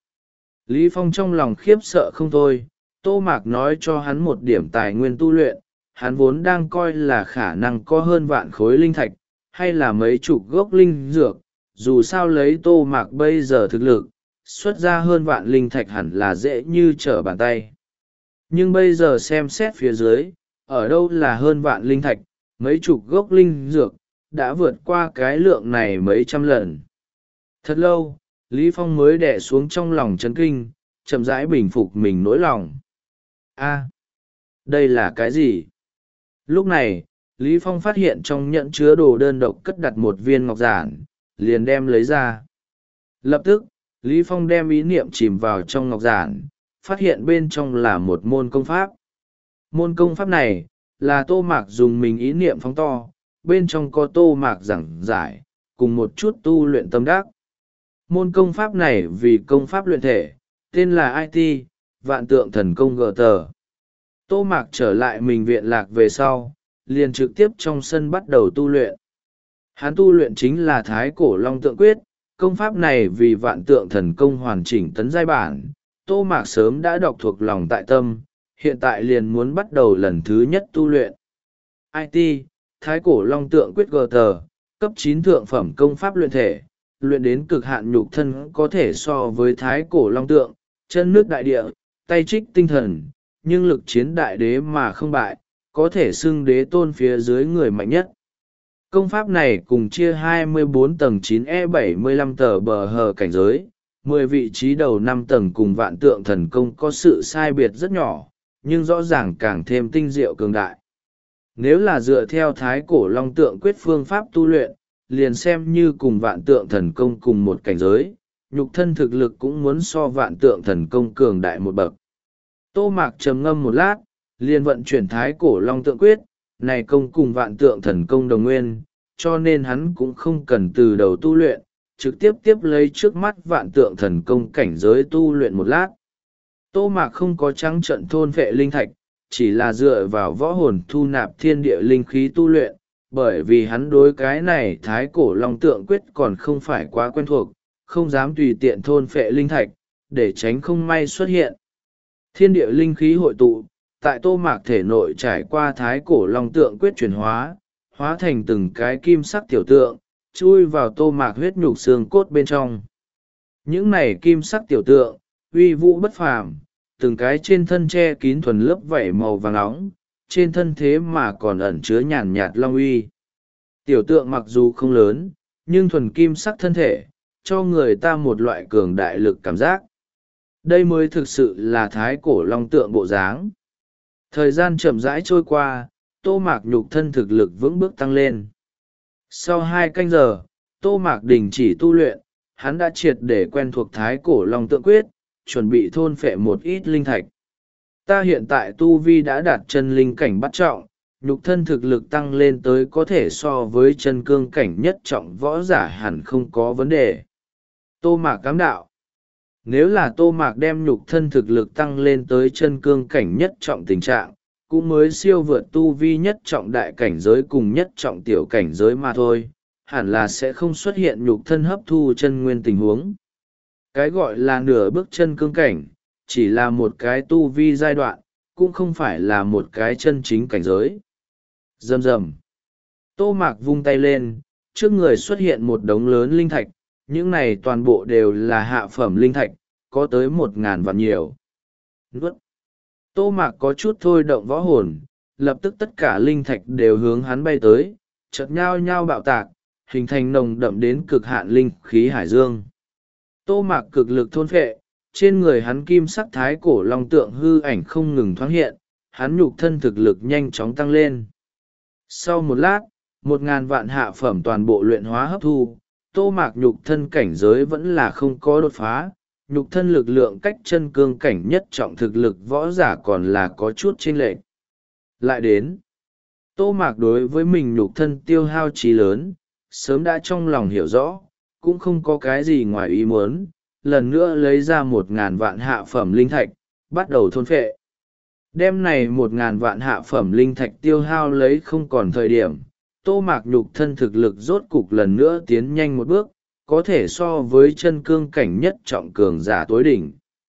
Speaker 1: Lý Phong trong lòng khiếp sợ không thôi, Tô Mạc nói cho hắn một điểm tài nguyên tu luyện, hắn vốn đang coi là khả năng có hơn vạn khối linh thạch, hay là mấy chục gốc linh dược, dù sao lấy Tô Mạc bây giờ thực lực, xuất ra hơn vạn linh thạch hẳn là dễ như trở bàn tay. Nhưng bây giờ xem xét phía dưới, ở đâu là hơn vạn linh thạch, mấy chục gốc linh dược, đã vượt qua cái lượng này mấy trăm lần. Thật lâu, Lý Phong mới đè xuống trong lòng chấn kinh, chậm rãi bình phục mình nỗi lòng. A, đây là cái gì? Lúc này, Lý Phong phát hiện trong nhẫn chứa đồ đơn độc cất đặt một viên ngọc giản, liền đem lấy ra. Lập tức, Lý Phong đem ý niệm chìm vào trong ngọc giản, phát hiện bên trong là một môn công pháp. Môn công pháp này, là Tô Mạc dùng mình ý niệm phóng to, bên trong có Tô Mạc giảng giải, cùng một chút tu luyện tâm đắc. Môn công pháp này vì công pháp luyện thể, tên là i tê, Vạn Tượng Thần Công gờ tờ. Tô Mạc trở lại mình viện lạc về sau, liền trực tiếp trong sân bắt đầu tu luyện. Hắn tu luyện chính là Thái Cổ Long Tượng Quyết, công pháp này vì Vạn Tượng Thần Công hoàn chỉnh tấn giai bản, Tô Mạc sớm đã đọc thuộc lòng tại tâm, hiện tại liền muốn bắt đầu lần thứ nhất tu luyện. i tê, Thái Cổ Long Tượng Quyết gờ tờ, cấp chín thượng phẩm công pháp luyện thể, luyện đến cực hạn nhục thân có thể so với Thái Cổ Long Tượng, chân nước đại địa, tay trích tinh thần, nhưng lực chiến đại đế mà không bại, có thể xưng đế tôn phía dưới người mạnh nhất. Công pháp này cùng chia hai mươi bốn tầng chín e bảy mươi lăm tờ bờ hờ cảnh giới, mười vị trí đầu năm tầng cùng Vạn Tượng Thần Công có sự sai biệt rất nhỏ, nhưng rõ ràng càng thêm tinh diệu cường đại. Nếu là dựa theo Thái Cổ Long Tượng Quyết phương pháp tu luyện, liền xem như cùng Vạn Tượng Thần Công cùng một cảnh giới, nhục thân thực lực cũng muốn so Vạn Tượng Thần Công cường đại một bậc. Tô Mạc trầm ngâm một lát, liền vận chuyển Thái Cổ Long Tượng Quyết, này công cùng Vạn Tượng Thần Công đồng nguyên, cho nên hắn cũng không cần từ đầu tu luyện, trực tiếp tiếp lấy trước mắt Vạn Tượng Thần Công cảnh giới tu luyện một lát. Tô Mạc không có trắng trận thôn vệ linh thạch, chỉ là dựa vào võ hồn thu nạp thiên địa linh khí tu luyện, bởi vì hắn đối cái này Thái Cổ Long Tượng Quyết còn không phải quá quen thuộc, không dám tùy tiện thôn phệ linh thạch, để tránh không may xuất hiện. Thiên địa linh khí hội tụ, tại Tô Mạc thể nội trải qua Thái Cổ Long Tượng Quyết chuyển hóa, hóa thành từng cái kim sắc tiểu tượng, chui vào Tô Mạc huyết nhục xương cốt bên trong. Những này kim sắc tiểu tượng, uy vũ bất phàm, từng cái trên thân che kín thuần lớp vảy màu vàng nóng, trên thân thế mà còn ẩn chứa nhàn nhạt long uy. Tiểu tượng mặc dù không lớn, nhưng thuần kim sắc thân thể, cho người ta một loại cường đại lực cảm giác. Đây mới thực sự là Thái Cổ Long Tượng bộ dáng. Thời gian chậm rãi trôi qua, Tô Mạc nhục thân thực lực vững bước tăng lên. Sau hai canh giờ, Tô Mạc đình chỉ tu luyện, hắn đã triệt để quen thuộc Thái Cổ Long Tượng Quyết, chuẩn bị thôn phệ một ít linh thạch. Ta hiện tại tu vi đã đạt chân linh cảnh bắt trọng, nhục thân thực lực tăng lên tới có thể so với chân cương cảnh nhất trọng võ giả hẳn không có vấn đề. Tô Mạc cám đạo. Nếu là Tô Mạc đem nhục thân thực lực tăng lên tới chân cương cảnh nhất trọng tình trạng, cũng mới siêu vượt tu vi nhất trọng đại cảnh giới cùng nhất trọng tiểu cảnh giới mà thôi, hẳn là sẽ không xuất hiện nhục thân hấp thu chân nguyên tình huống. Cái gọi là nửa bước chân cương cảnh, chỉ là một cái tu vi giai đoạn, cũng không phải là một cái chân chính cảnh giới. Rầm rầm. Tô Mạc vung tay lên, trước người xuất hiện một đống lớn linh thạch, những này toàn bộ đều là hạ phẩm linh thạch, có tới một ngàn vạn nhiều. Nuốt. Tô Mạc có chút thôi động võ hồn, lập tức tất cả linh thạch đều hướng hắn bay tới, chợt nhao nhao bạo tạc, hình thành nồng đậm đến cực hạn linh khí hải dương. Tô Mạc cực lực thôn phệ, trên người hắn kim sắc thái cổ long tượng hư ảnh không ngừng thoáng hiện, hắn nhục thân thực lực nhanh chóng tăng lên. Sau một lát, một ngàn vạn hạ phẩm toàn bộ luyện hóa hấp thu, Tô Mạc nhục thân cảnh giới vẫn là không có đột phá, nhục thân lực lượng cách chân cương cảnh nhất trọng thực lực võ giả còn là có chút chênh lệch. Lại đến, Tô Mạc đối với mình nhục thân tiêu hao chí lớn, sớm đã trong lòng hiểu rõ, cũng không có cái gì ngoài ý muốn, lần nữa lấy ra một ngàn vạn hạ phẩm linh thạch, bắt đầu thôn phệ. Đêm này một ngàn vạn hạ phẩm linh thạch tiêu hao lấy không còn thời điểm, Tô Mạc nhục thân thực lực rốt cục lần nữa tiến nhanh một bước, có thể so với chân cương cảnh nhất trọng cường giả tối đỉnh.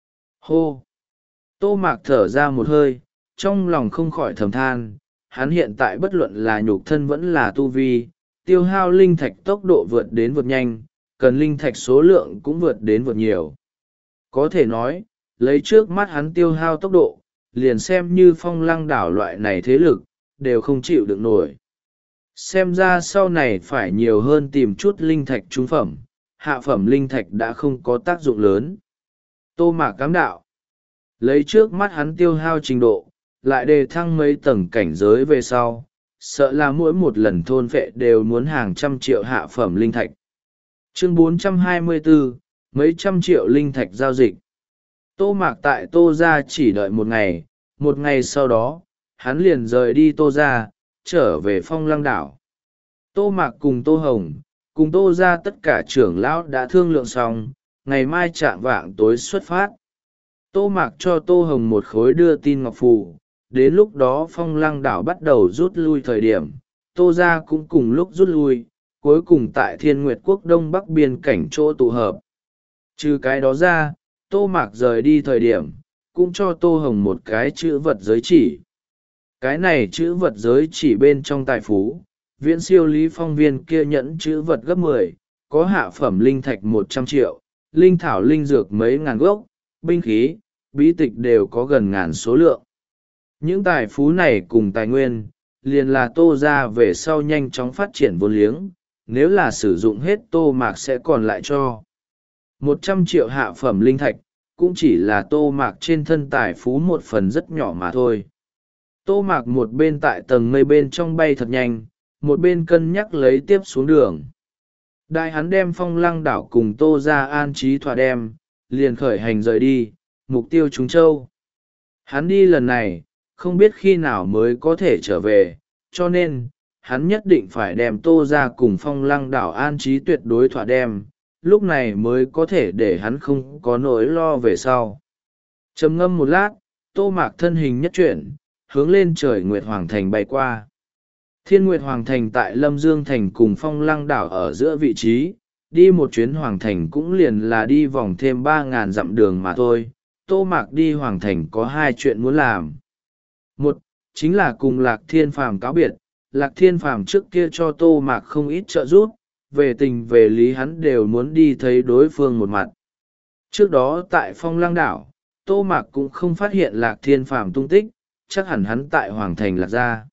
Speaker 1: Hô! Tô Mạc thở ra một hơi, trong lòng không khỏi thầm than, hắn hiện tại bất luận là nhục thân vẫn là tu vi, tiêu hao linh thạch tốc độ vượt đến vượt nhanh, cần linh thạch số lượng cũng vượt đến vượt nhiều. Có thể nói, lấy trước mắt hắn tiêu hao tốc độ, liền xem như Phong Lăng đảo loại này thế lực, đều không chịu được nổi. Xem ra sau này phải nhiều hơn tìm chút linh thạch trung phẩm, hạ phẩm linh thạch đã không có tác dụng lớn. Tô Mạc cám đạo. Lấy trước mắt hắn tiêu hao trình độ, lại đề thăng mấy tầng cảnh giới về sau, sợ là mỗi một lần thôn phệ đều muốn hàng trăm triệu hạ phẩm linh thạch. Chương bốn trăm hai mươi bốn, mấy trăm triệu linh thạch giao dịch. Tô Mạc tại Tô Gia chỉ đợi một ngày, một ngày sau đó, hắn liền rời đi Tô Gia, trở về Phong Lăng đảo. Tô Mạc cùng Tô Hồng, cùng Tô Gia tất cả trưởng lão đã thương lượng xong, ngày mai chạng vạng tối xuất phát. Tô Mạc cho Tô Hồng một khối đưa tin ngọc phù, đến lúc đó Phong Lăng đảo bắt đầu rút lui thời điểm, Tô Gia cũng cùng lúc rút lui, cuối cùng tại Thiên Nguyệt Quốc Đông Bắc biên cảnh chỗ tụ hợp. Trừ cái đó ra, Tô Mạc rời đi thời điểm, cũng cho Tô Hồng một cái chữ vật giới chỉ. Cái này chữ vật giới chỉ bên trong tài phú, viễn siêu Lý Phong viên kia nhẫn chữ vật gấp mười, có hạ phẩm linh thạch một trăm triệu, linh thảo linh dược mấy ngàn gốc, binh khí, bí tịch đều có gần ngàn số lượng. Những tài phú này cùng tài nguyên, liền là Tô Gia về sau nhanh chóng phát triển vốn liếng, nếu là sử dụng hết Tô Mạc sẽ còn lại cho. một trăm triệu hạ phẩm linh thạch, cũng chỉ là Tô Mạc trên thân tài phú một phần rất nhỏ mà thôi. Tô Mạc một bên tại tầng mây bên trong bay thật nhanh, một bên cân nhắc lấy tiếp xuống đường. Đại hắn đem Phong Lăng đảo cùng Tô Gia an trí thỏa đem, liền khởi hành rời đi, mục tiêu Trung Châu. Hắn đi lần này, không biết khi nào mới có thể trở về, cho nên, hắn nhất định phải đem Tô Gia cùng Phong Lăng đảo an trí tuyệt đối thỏa đem, lúc này mới có thể để hắn không có nỗi lo về sau. Trầm ngâm một lát, Tô Mạc thân hình nhất chuyển, hướng lên trời Nguyệt Hoàng Thành bay qua. Thiên Nguyệt Hoàng Thành tại Lâm Dương Thành cùng Phong Lăng đảo ở giữa vị trí, đi một chuyến Hoàng Thành cũng liền là đi vòng thêm ba ngàn dặm đường mà thôi. Tô Mạc đi Hoàng Thành có hai chuyện muốn làm. Một, chính là cùng Lạc Thiên Phàm cáo biệt. Lạc Thiên Phàm trước kia cho Tô Mạc không ít trợ giúp, về tình về lý hắn đều muốn đi thấy đối phương một mặt. Trước đó tại Phong Lăng đảo, Tô Mạc cũng không phát hiện Lạc Thiên Phàm tung tích, chắc hẳn hắn tại Hoàng Thành Lạc gia.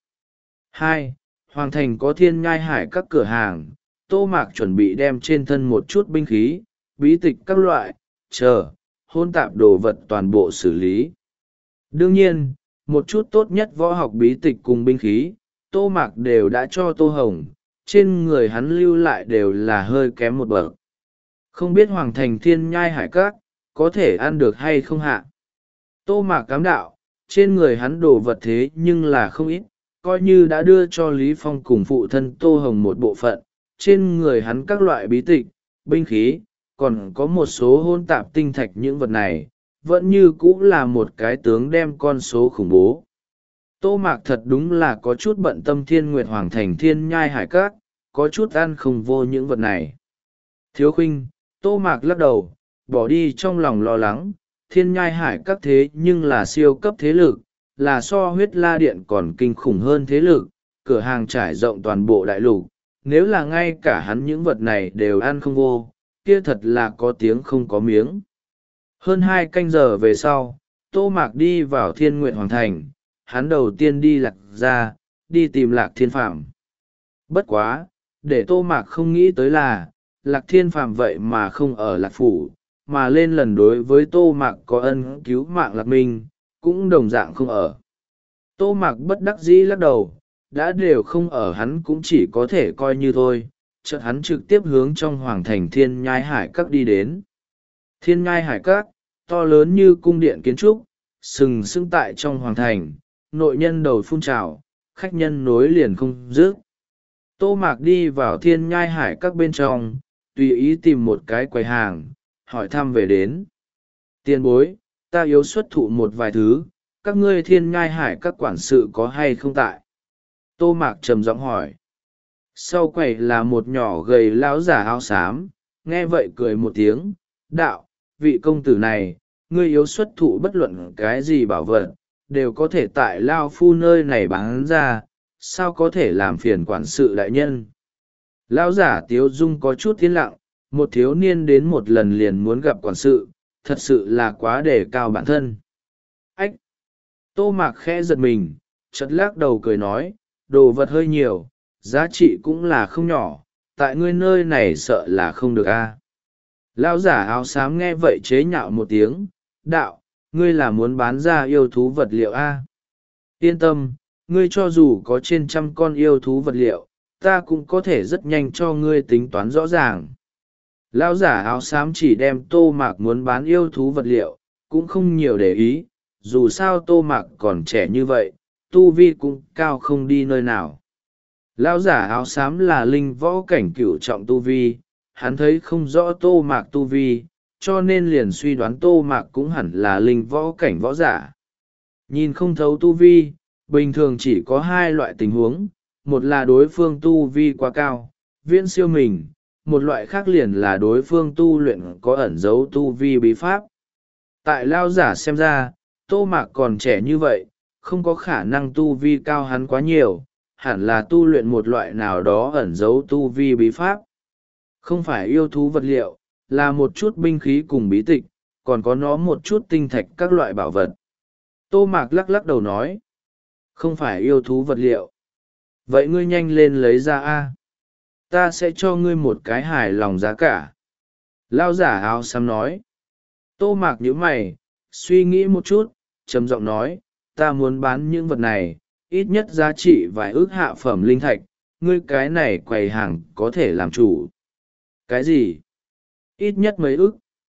Speaker 1: Hai, Hoàng Thành có Thiên Nhai Hải các cửa hàng, Tô Mạc chuẩn bị đem trên thân một chút binh khí, bí tịch các loại, chờ, hôn tạp đồ vật toàn bộ xử lý. Đương nhiên, một chút tốt nhất võ học bí tịch cùng binh khí, Tô Mạc đều đã cho Tô Hồng, trên người hắn lưu lại đều là hơi kém một bậc. Không biết Hoàng Thành Thiên Nhai Hải các, có thể ăn được hay không hạ. Tô Mạc cám đạo, trên người hắn đồ vật thế nhưng là không ít, coi như đã đưa cho Lý Phong cùng phụ thân Tô Hồng một bộ phận, trên người hắn các loại bí tịch, binh khí, còn có một số hôn tạp tinh thạch những vật này, vẫn như cũ là một cái tướng đem con số khủng bố. Tô Mạc thật đúng là có chút bận tâm Thiên Nguyệt Hoàng Thành Thiên Nhai Hải các, có chút ăn không vô những vật này. Thiếu khuynh, Tô Mạc lắc đầu, bỏ đi trong lòng lo lắng, Thiên Nhai Hải các thế nhưng là siêu cấp thế lực, là so Huyết La Điện còn kinh khủng hơn thế lực, cửa hàng trải rộng toàn bộ đại lục, nếu là ngay cả hắn những vật này đều ăn không vô, kia thật là có tiếng không có miếng. Hơn hai canh giờ về sau, Tô Mạc đi vào Thiên Nguyệt Hoàng Thành, hắn đầu tiên đi Lạc gia, đi tìm Lạc Thiên Phàm. Bất quá, để Tô Mạc không nghĩ tới là, Lạc Thiên Phàm vậy mà không ở Lạc Phủ, mà lên lần đối với tô mạc có ân cứu mạng lạc minh cũng đồng dạng không ở. Tô mạc bất đắc dĩ lắc đầu, đã đều không ở hắn cũng chỉ có thể coi như thôi. Chợt hắn trực tiếp hướng trong hoàng thành thiên nhai hải các đi đến. Thiên nhai hải các to lớn như cung điện kiến trúc, sừng sững tại trong hoàng thành, nội nhân đầu phun trào, khách nhân nối liền không dứt. Tô mạc đi vào thiên nhai hải các bên trong, tùy ý tìm một cái quầy hàng, hỏi thăm về đến. Tiền bối, ta yếu xuất thụ một vài thứ, các ngươi thiên nhai hải các quản sự có hay không tại? Tô mạc trầm giọng hỏi. Sau quầy là một nhỏ gầy lão giả áo xám, nghe vậy cười một tiếng, đạo, vị công tử này, ngươi yếu xuất thụ bất luận cái gì bảo vật, đều có thể tại lao phu nơi này bán ra, sao có thể làm phiền quản sự đại nhân. Lão giả tiếu dung có chút tiến lặng, một thiếu niên đến một lần liền muốn gặp quản sự, thật sự là quá đề cao bản thân. Ách! Tô mạc khẽ giật mình, chợt lắc đầu cười nói, đồ vật hơi nhiều, giá trị cũng là không nhỏ, tại ngươi nơi này sợ là không được a. Lão giả áo xám nghe vậy chế nhạo một tiếng, đạo, ngươi là muốn bán ra yêu thú vật liệu a? Yên tâm, ngươi cho dù có trên trăm con yêu thú vật liệu, ta cũng có thể rất nhanh cho ngươi tính toán rõ ràng. Lão giả áo xám chỉ đem tô mạc muốn bán yêu thú vật liệu, cũng không nhiều để ý, dù sao tô mạc còn trẻ như vậy, tu vi cũng cao không đi nơi nào. Lão giả áo xám là linh võ cảnh cửu trọng tu vi, hắn thấy không rõ tô mạc tu vi, cho nên liền suy đoán tô mạc cũng hẳn là linh võ cảnh võ giả. Nhìn không thấu tu vi, bình thường chỉ có hai loại tình huống, một là đối phương tu vi quá cao, viễn siêu mình, một loại khác liền là đối phương tu luyện có ẩn dấu tu vi bí pháp. Tại lao giả xem ra, tô mạc còn trẻ như vậy, không có khả năng tu vi cao hắn quá nhiều, hẳn là tu luyện một loại nào đó ẩn dấu tu vi bí pháp. Không phải yêu thú vật liệu, là một chút binh khí cùng bí tịch, còn có nó một chút tinh thạch các loại bảo vật. Tô mạc lắc lắc đầu nói, không phải yêu thú vật liệu. Vậy ngươi nhanh lên lấy ra a, ta sẽ cho ngươi một cái hài lòng giá cả. Lao giả áo xám nói. Tô mạc nhíu mày, suy nghĩ một chút, trầm giọng nói, ta muốn bán những vật này, ít nhất giá trị vài ước hạ phẩm linh thạch, ngươi cái này quầy hàng có thể làm chủ. Cái gì? Ít nhất mấy ước?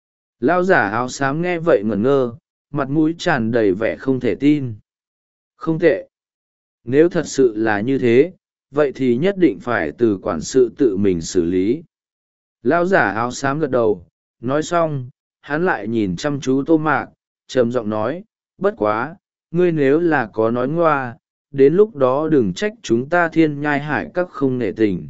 Speaker 1: Lao giả áo xám nghe vậy ngẩn ngơ, mặt mũi tràn đầy vẻ không thể tin. Không tệ. Nếu thật sự là như thế, vậy thì nhất định phải từ quản sự tự mình xử lý. Lao giả áo xám gật đầu, nói xong, hắn lại nhìn chăm chú tô mạc, trầm giọng nói, bất quá, ngươi nếu là có nói ngoa, đến lúc đó đừng trách chúng ta thiên nhai hải các không nể tình.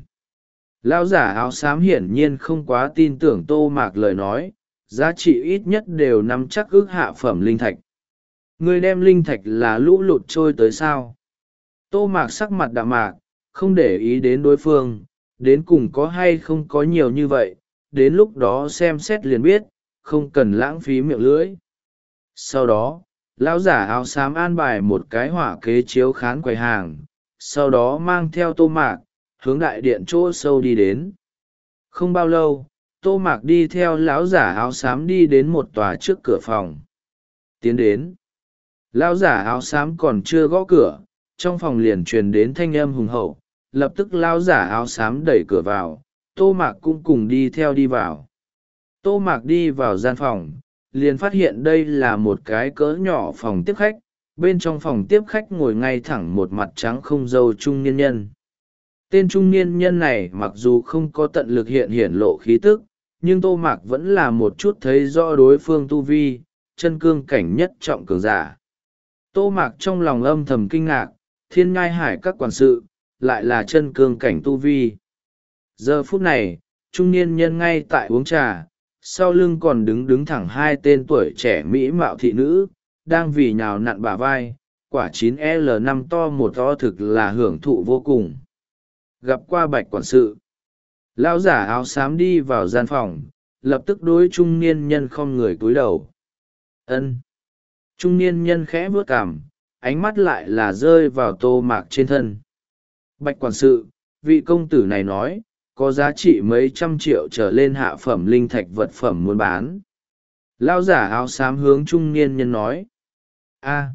Speaker 1: Lão giả áo xám hiển nhiên không quá tin tưởng tô mạc lời nói, giá trị ít nhất đều nắm chắc ước hạ phẩm linh thạch. Ngươi đem linh thạch là lũ lụt trôi tới sao? Tô mạc sắc mặt đạm mạc, không để ý đến đối phương, đến cùng có hay không có nhiều như vậy, đến lúc đó xem xét liền biết, không cần lãng phí miệng lưỡi. Sau đó, lão giả áo xám an bài một cái hỏa kế chiếu khán quầy hàng, sau đó mang theo tô mạc, hướng đại điện chỗ sâu đi đến. Không bao lâu, tô mạc đi theo lão giả áo xám đi đến một tòa trước cửa phòng. Tiến đến. Lão giả áo xám còn chưa gõ cửa, trong phòng liền truyền đến thanh âm hùng hậu, lập tức lão giả áo xám đẩy cửa vào, tô mạc cũng cùng đi theo đi vào. Tô mạc đi vào gian phòng, liền phát hiện đây là một cái cỡ nhỏ phòng tiếp khách, bên trong phòng tiếp khách ngồi ngay thẳng một mặt trắng không râu trung niên nhân. Tên trung niên nhân này mặc dù không có tận lực hiện hiển lộ khí tức, nhưng tô mạc vẫn là một chút thấy rõ đối phương tu vi, chân cương cảnh nhất trọng cường giả. Tô mạc trong lòng âm thầm kinh ngạc, thiên ngai hải các quản sự, lại là chân cương cảnh tu vi. Giờ phút này, trung niên nhân ngay tại uống trà, sau lưng còn đứng đứng thẳng hai tên tuổi trẻ mỹ mạo thị nữ, đang vì nhào nặn bả vai, quả chín L năm to một to thực là hưởng thụ vô cùng. Gặp qua bạch quản sự, lão giả áo xám đi vào gian phòng, lập tức đối trung niên nhân không người cúi đầu. Ân. Trung niên nhân khẽ vớt cằm, ánh mắt lại là rơi vào tô mạc trên thân. Bạch quản sự, vị công tử này nói, có giá trị mấy trăm triệu trở lên hạ phẩm linh thạch vật phẩm muốn bán. Lão giả áo xám hướng trung niên nhân nói. A,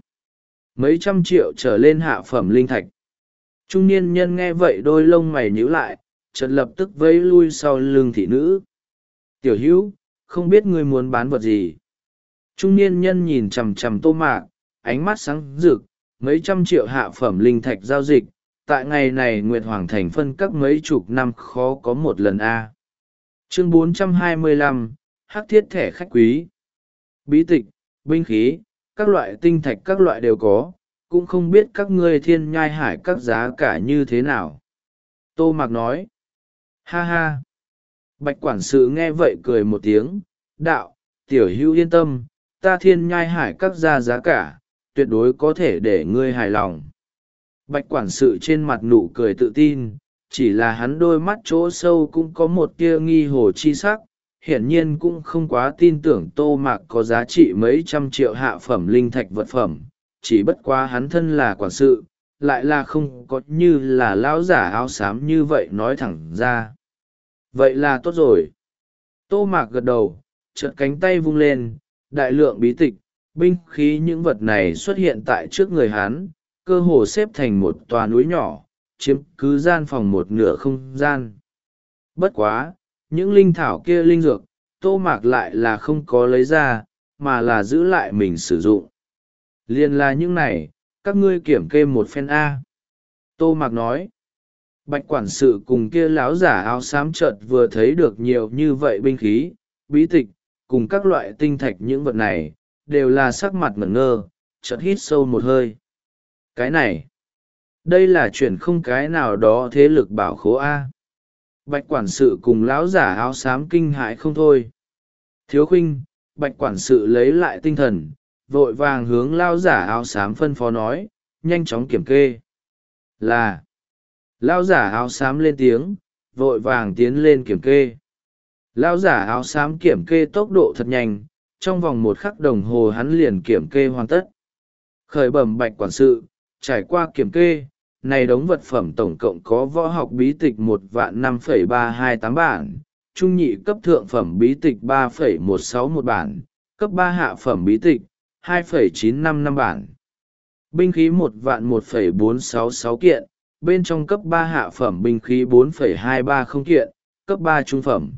Speaker 1: mấy trăm triệu trở lên hạ phẩm linh thạch. Trung niên nhân nghe vậy đôi lông mày nhíu lại, chợt lập tức vẫy lui sau lưng thị nữ. Tiểu hữu, không biết ngươi muốn bán vật gì? Trung niên nhân nhìn chằm chằm Tô Mạc, ánh mắt sáng rực, mấy trăm triệu hạ phẩm linh thạch giao dịch, tại ngày này Nguyệt Hoàng Thành phân các mấy chục năm khó có một lần a. Chương bốn trăm hai mươi lăm, hắc thiết thẻ khách quý. Bí tịch, binh khí, các loại tinh thạch các loại đều có, cũng không biết các ngươi thiên nhai hải các giá cả như thế nào. Tô Mạc nói. Ha ha. Bạch quản sự nghe vậy cười một tiếng, đạo, tiểu hữu yên tâm, ta thiên nhai hải các ra giá cả, tuyệt đối có thể để ngươi hài lòng. Bạch quản sự trên mặt nụ cười tự tin, chỉ là hắn đôi mắt chỗ sâu cũng có một tia nghi hồ chi sắc, hiển nhiên cũng không quá tin tưởng Tô Mạc có giá trị mấy trăm triệu hạ phẩm linh thạch vật phẩm, chỉ bất quá hắn thân là quản sự, lại là không có như là lão giả áo xám như vậy nói thẳng ra. Vậy là tốt rồi. Tô Mạc gật đầu, chợt cánh tay vung lên, đại lượng bí tịch, binh khí những vật này xuất hiện tại trước người hắn, cơ hồ xếp thành một tòa núi nhỏ, chiếm cứ gian phòng một nửa không gian. Bất quá, những linh thảo kia linh dược, Tô Mạc lại là không có lấy ra, mà là giữ lại mình sử dụng. Liên là những này, các ngươi kiểm kê một phen A. Tô Mạc nói. Bạch quản sự cùng kia láo giả áo xám chợt vừa thấy được nhiều như vậy binh khí, bí tịch, cùng các loại tinh thạch những vật này, đều là sắc mặt ngẩn ngơ, chợt hít sâu một hơi. Cái này, đây là chuyện không cái nào đó thế lực bảo khố A. Bạch quản sự cùng lão giả áo xám kinh hãi không thôi. Thiếu khuynh, bạch quản sự lấy lại tinh thần, vội vàng hướng lão giả áo xám phân phó nói, nhanh chóng kiểm kê. Là, lão giả áo xám lên tiếng, vội vàng tiến lên kiểm kê. Lão giả áo xám kiểm kê tốc độ thật nhanh, trong vòng một khắc đồng hồ hắn liền kiểm kê hoàn tất. Khởi bẩm bạch quản sự, trải qua kiểm kê, này đống vật phẩm tổng cộng có võ học bí tịch một vạn năm phẩy ba hai tám bản, trung nhị cấp thượng phẩm bí tịch ba phẩy một sáu một bản, cấp ba hạ phẩm bí tịch hai phẩy chín năm năm bản. Binh khí một vạn một phẩy bốn sáu sáu kiện, bên trong cấp ba hạ phẩm binh khí bốn phẩy hai ba không kiện, cấp ba trung phẩm.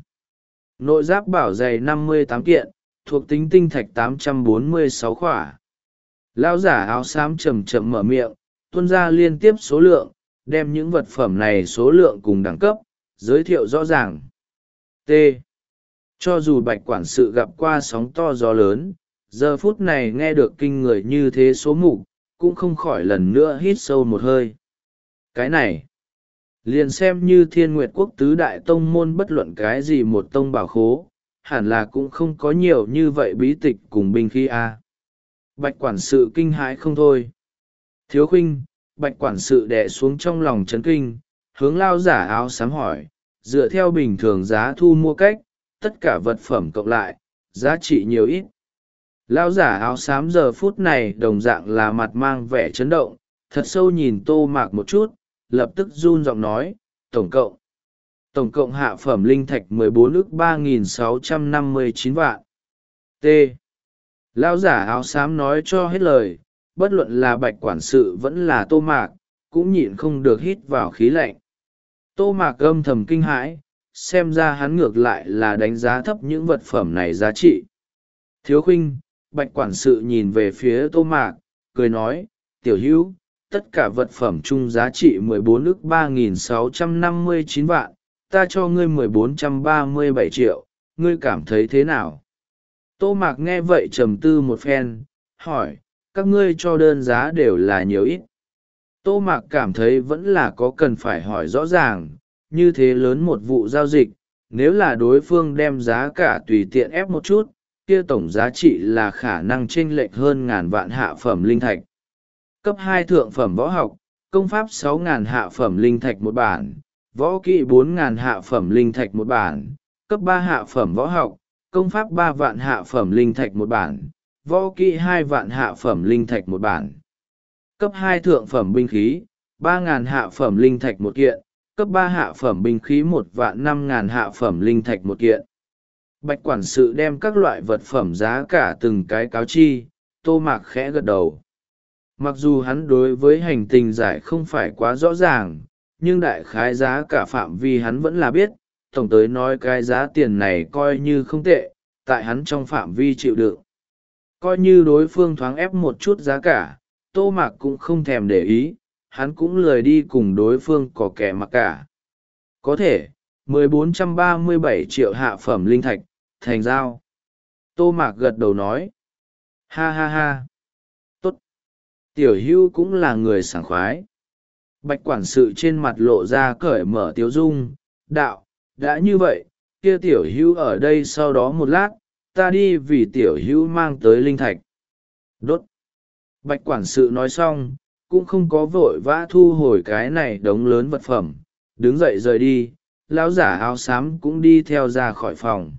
Speaker 1: Nội giáp bảo dày năm mươi tám kiện, thuộc tính tinh thạch tám trăm bốn mươi sáu khỏa. Lão giả áo xám chậm chậm mở miệng, tuôn ra liên tiếp số lượng, đem những vật phẩm này số lượng cùng đẳng cấp, giới thiệu rõ ràng. T. Cho dù bạch quản sự gặp qua sóng to gió lớn, giờ phút này nghe được kinh người như thế số mục, cũng không khỏi lần nữa hít sâu một hơi. Cái này, liền xem như Thiên Nguyệt Quốc tứ đại tông môn bất luận cái gì một tông bảo khố, hẳn là cũng không có nhiều như vậy bí tịch cùng binh khí a. Bạch quản sự kinh hãi không thôi. Thiếu khuynh, bạch quản sự đè xuống trong lòng chấn kinh, hướng lao giả áo xám hỏi, dựa theo bình thường giá thu mua cách, tất cả vật phẩm cộng lại, giá trị nhiều ít. Lao giả áo xám giờ phút này đồng dạng là mặt mang vẻ chấn động, thật sâu nhìn Tô Mạc một chút, lập tức run giọng nói, tổng cộng. Tổng cộng hạ phẩm linh thạch mười bốn ức ba nghìn sáu trăm năm mươi chín vạn. T. Lao giả áo xám nói cho hết lời, bất luận là bạch quản sự vẫn là Tô Mạc, cũng nhịn không được hít vào khí lạnh. Tô Mạc âm thầm kinh hãi, xem ra hắn ngược lại là đánh giá thấp những vật phẩm này giá trị. Thiếu khuynh, bạch quản sự nhìn về phía Tô Mạc, cười nói, tiểu hữu, tất cả vật phẩm chung giá trị mười bốn ức ba nghìn sáu trăm năm mươi chín vạn, ta cho ngươi mười bốn trăm ba mươi bảy triệu, ngươi cảm thấy thế nào? Tô Mạc nghe vậy trầm tư một phen, hỏi, các ngươi cho đơn giá đều là nhiều ít. Tô Mạc cảm thấy vẫn là có cần phải hỏi rõ ràng, như thế lớn một vụ giao dịch, nếu là đối phương đem giá cả tùy tiện ép một chút, kia tổng giá trị là khả năng chênh lệch hơn ngàn vạn hạ phẩm linh thạch. Cấp hai thượng phẩm võ học, công pháp sáu ngàn hạ phẩm linh thạch một bản, võ kỹ bốn ngàn hạ phẩm linh thạch một bản, cấp ba hạ phẩm võ học, công pháp ba vạn hạ phẩm linh thạch một bản, võ kỹ hai vạn hạ phẩm linh thạch một bản. Cấp hai thượng phẩm binh khí, ba ngàn hạ phẩm linh thạch một kiện, cấp ba hạ phẩm binh khí một vạn năm ngàn hạ phẩm linh thạch một kiện. Bạch quản sự đem các loại vật phẩm giá cả từng cái cáo chi. Tô Mạc khẽ gật đầu. Mặc dù hắn đối với hành tình giải không phải quá rõ ràng, nhưng đại khái giá cả phạm vi hắn vẫn là biết. Tổng tới nói cái giá tiền này coi như không tệ, tại hắn trong phạm vi chịu đựng. Coi như đối phương thoáng ép một chút giá cả, Tô Mạc cũng không thèm để ý, hắn cũng lười đi cùng đối phương có kẻ mặc cả. Có thể, mười bốn trăm ba mươi bảy triệu hạ phẩm linh thạch, thành giao. Tô Mạc gật đầu nói. Ha ha ha. Tốt. Tiểu Hưu cũng là người sảng khoái. Bạch quản sự trên mặt lộ ra cởi mở tiếu dung. Đạo, đã như vậy, kia Tiểu Hưu ở đây sau đó một lát, ta đi vì Tiểu Hưu mang tới linh thạch. Đốt. Bạch quản sự nói xong, cũng không có vội vã thu hồi cái này đống lớn vật phẩm, đứng dậy rời đi. Lão giả áo xám cũng đi theo ra khỏi phòng.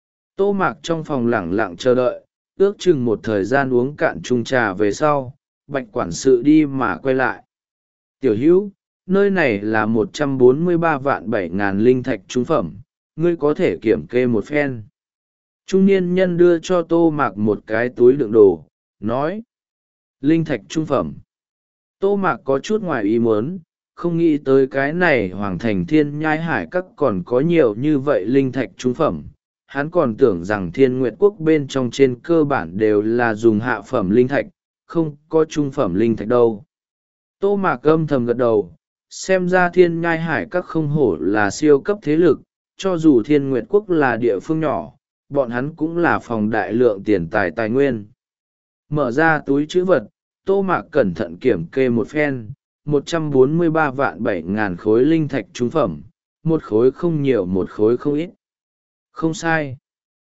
Speaker 1: Tô Mạc trong phòng lẳng lặng chờ đợi, ước chừng một thời gian uống cạn chung trà về sau, bạch quản sự đi mà quay lại. Tiểu Hữu, nơi này là một trăm bốn mươi ba vạn bảy ngàn linh thạch trung phẩm, ngươi có thể kiểm kê một phen. Trung niên nhân đưa cho Tô Mạc một cái túi đựng đồ, nói. Linh thạch trung phẩm. Tô Mạc có chút ngoài ý muốn, không nghĩ tới cái này Hoàng Thành Thiên Nhai Hải Các còn có nhiều như vậy linh thạch trung phẩm. Hắn còn tưởng rằng Thiên Nguyệt Quốc bên trong trên cơ bản đều là dùng hạ phẩm linh thạch, không có trung phẩm linh thạch đâu. Tô Mạc âm thầm gật đầu, xem ra Thiên Nhai Hải Các không hổ là siêu cấp thế lực, cho dù Thiên Nguyệt Quốc là địa phương nhỏ, bọn hắn cũng là phòng đại lượng tiền tài tài nguyên. Mở ra túi trữ vật, Tô Mạc cẩn thận kiểm kê một phen, một trăm bốn mươi ba vạn bảy ngàn khối linh thạch trung phẩm, một khối không nhiều một khối không ít. Không sai.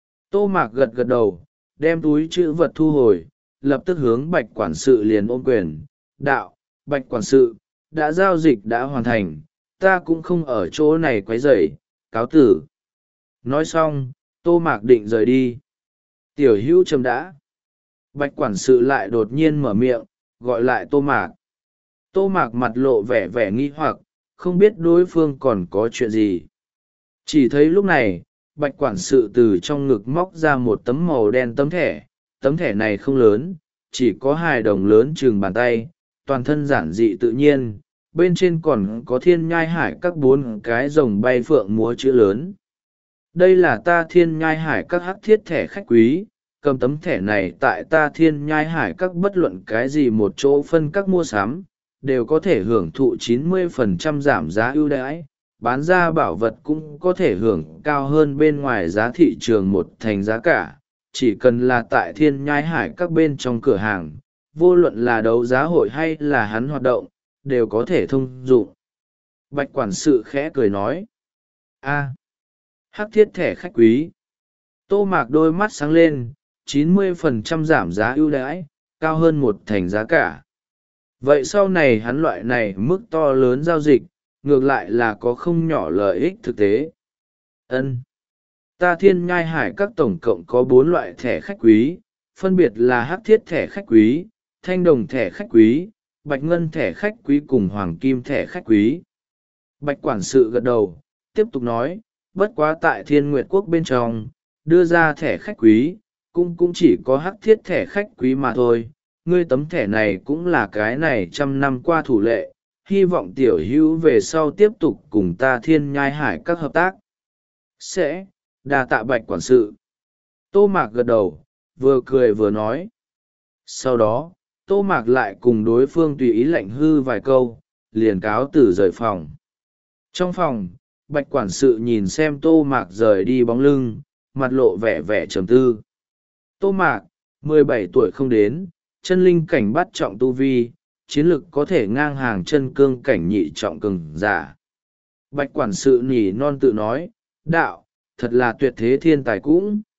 Speaker 1: Tô Mạc gật gật đầu, đem túi trữ vật thu hồi, lập tức hướng bạch quản sự liền ôm quyền. Đạo, bạch quản sự, đã giao dịch đã hoàn thành, ta cũng không ở chỗ này quấy rầy, cáo tử. Nói xong, Tô Mạc định rời đi. Tiểu Hữu chấm đã. Bạch quản sự lại đột nhiên mở miệng, gọi lại Tô Mạc. Tô Mạc mặt lộ vẻ vẻ nghi hoặc, không biết đối phương còn có chuyện gì. Chỉ thấy lúc này, bạch quản sự từ trong ngực móc ra một tấm màu đen tấm thẻ. Tấm thẻ này không lớn, chỉ có hai đồng lớn chừng bàn tay, toàn thân giản dị tự nhiên, bên trên còn có Thiên Nhai Hải Các bốn cái rồng bay phượng múa chữ lớn. Đây là ta Thiên Nhai Hải Các hắc thiết thẻ khách quý, cầm tấm thẻ này tại ta Thiên Nhai Hải Các bất luận cái gì một chỗ phân các mua sắm, đều có thể hưởng thụ chín mươi phần trăm giảm giá ưu đãi, bán ra bảo vật cũng có thể hưởng cao hơn bên ngoài giá thị trường một thành giá cả. Chỉ cần là tại Thiên Nhai Hải Các bên trong cửa hàng, vô luận là đấu giá hội hay là hắn hoạt động, đều có thể thông dụng. Bạch quản sự khẽ cười nói. A, hắc thiết thẻ khách quý. Tô Mạc đôi mắt sáng lên, chín mươi phần trăm giảm giá ưu đãi, cao hơn một thành giá cả. Vậy sau này hắn loại này mức to lớn giao dịch, ngược lại là có không nhỏ lợi ích thực tế. Ân, ta Thiên Nhai Hải Các tổng cộng có bốn loại thẻ khách quý, phân biệt là hắc thiết thẻ khách quý, thanh đồng thẻ khách quý, bạch ngân thẻ khách quý cùng hoàng kim thẻ khách quý. Bạch quản sự gật đầu, tiếp tục nói, bất quá tại Thiên Nguyệt Quốc bên trong, đưa ra thẻ khách quý, cũng cũng chỉ có hắc thiết thẻ khách quý mà thôi. Ngươi tấm thẻ này cũng là cái này trăm năm qua thủ lệ, hy vọng Tiểu Hữu về sau tiếp tục cùng ta Thiên Nhai Hải Các hợp tác. Sẽ, đa tạ bạch quản sự. Tô Mạc gật đầu, vừa cười vừa nói. Sau đó, Tô Mạc lại cùng đối phương tùy ý lệnh hư vài câu, liền cáo từ rời phòng. Trong phòng, bạch quản sự nhìn xem Tô Mạc rời đi bóng lưng, mặt lộ vẻ vẻ trầm tư. Tô Mạc, mười bảy tuổi không đến, chân linh cảnh bắt trọng tu vi, chiến lực có thể ngang hàng chân cương cảnh nhị trọng cường giả. Bạch quản sự nhỉ non tự nói, đạo, thật là tuyệt thế thiên tài cũng.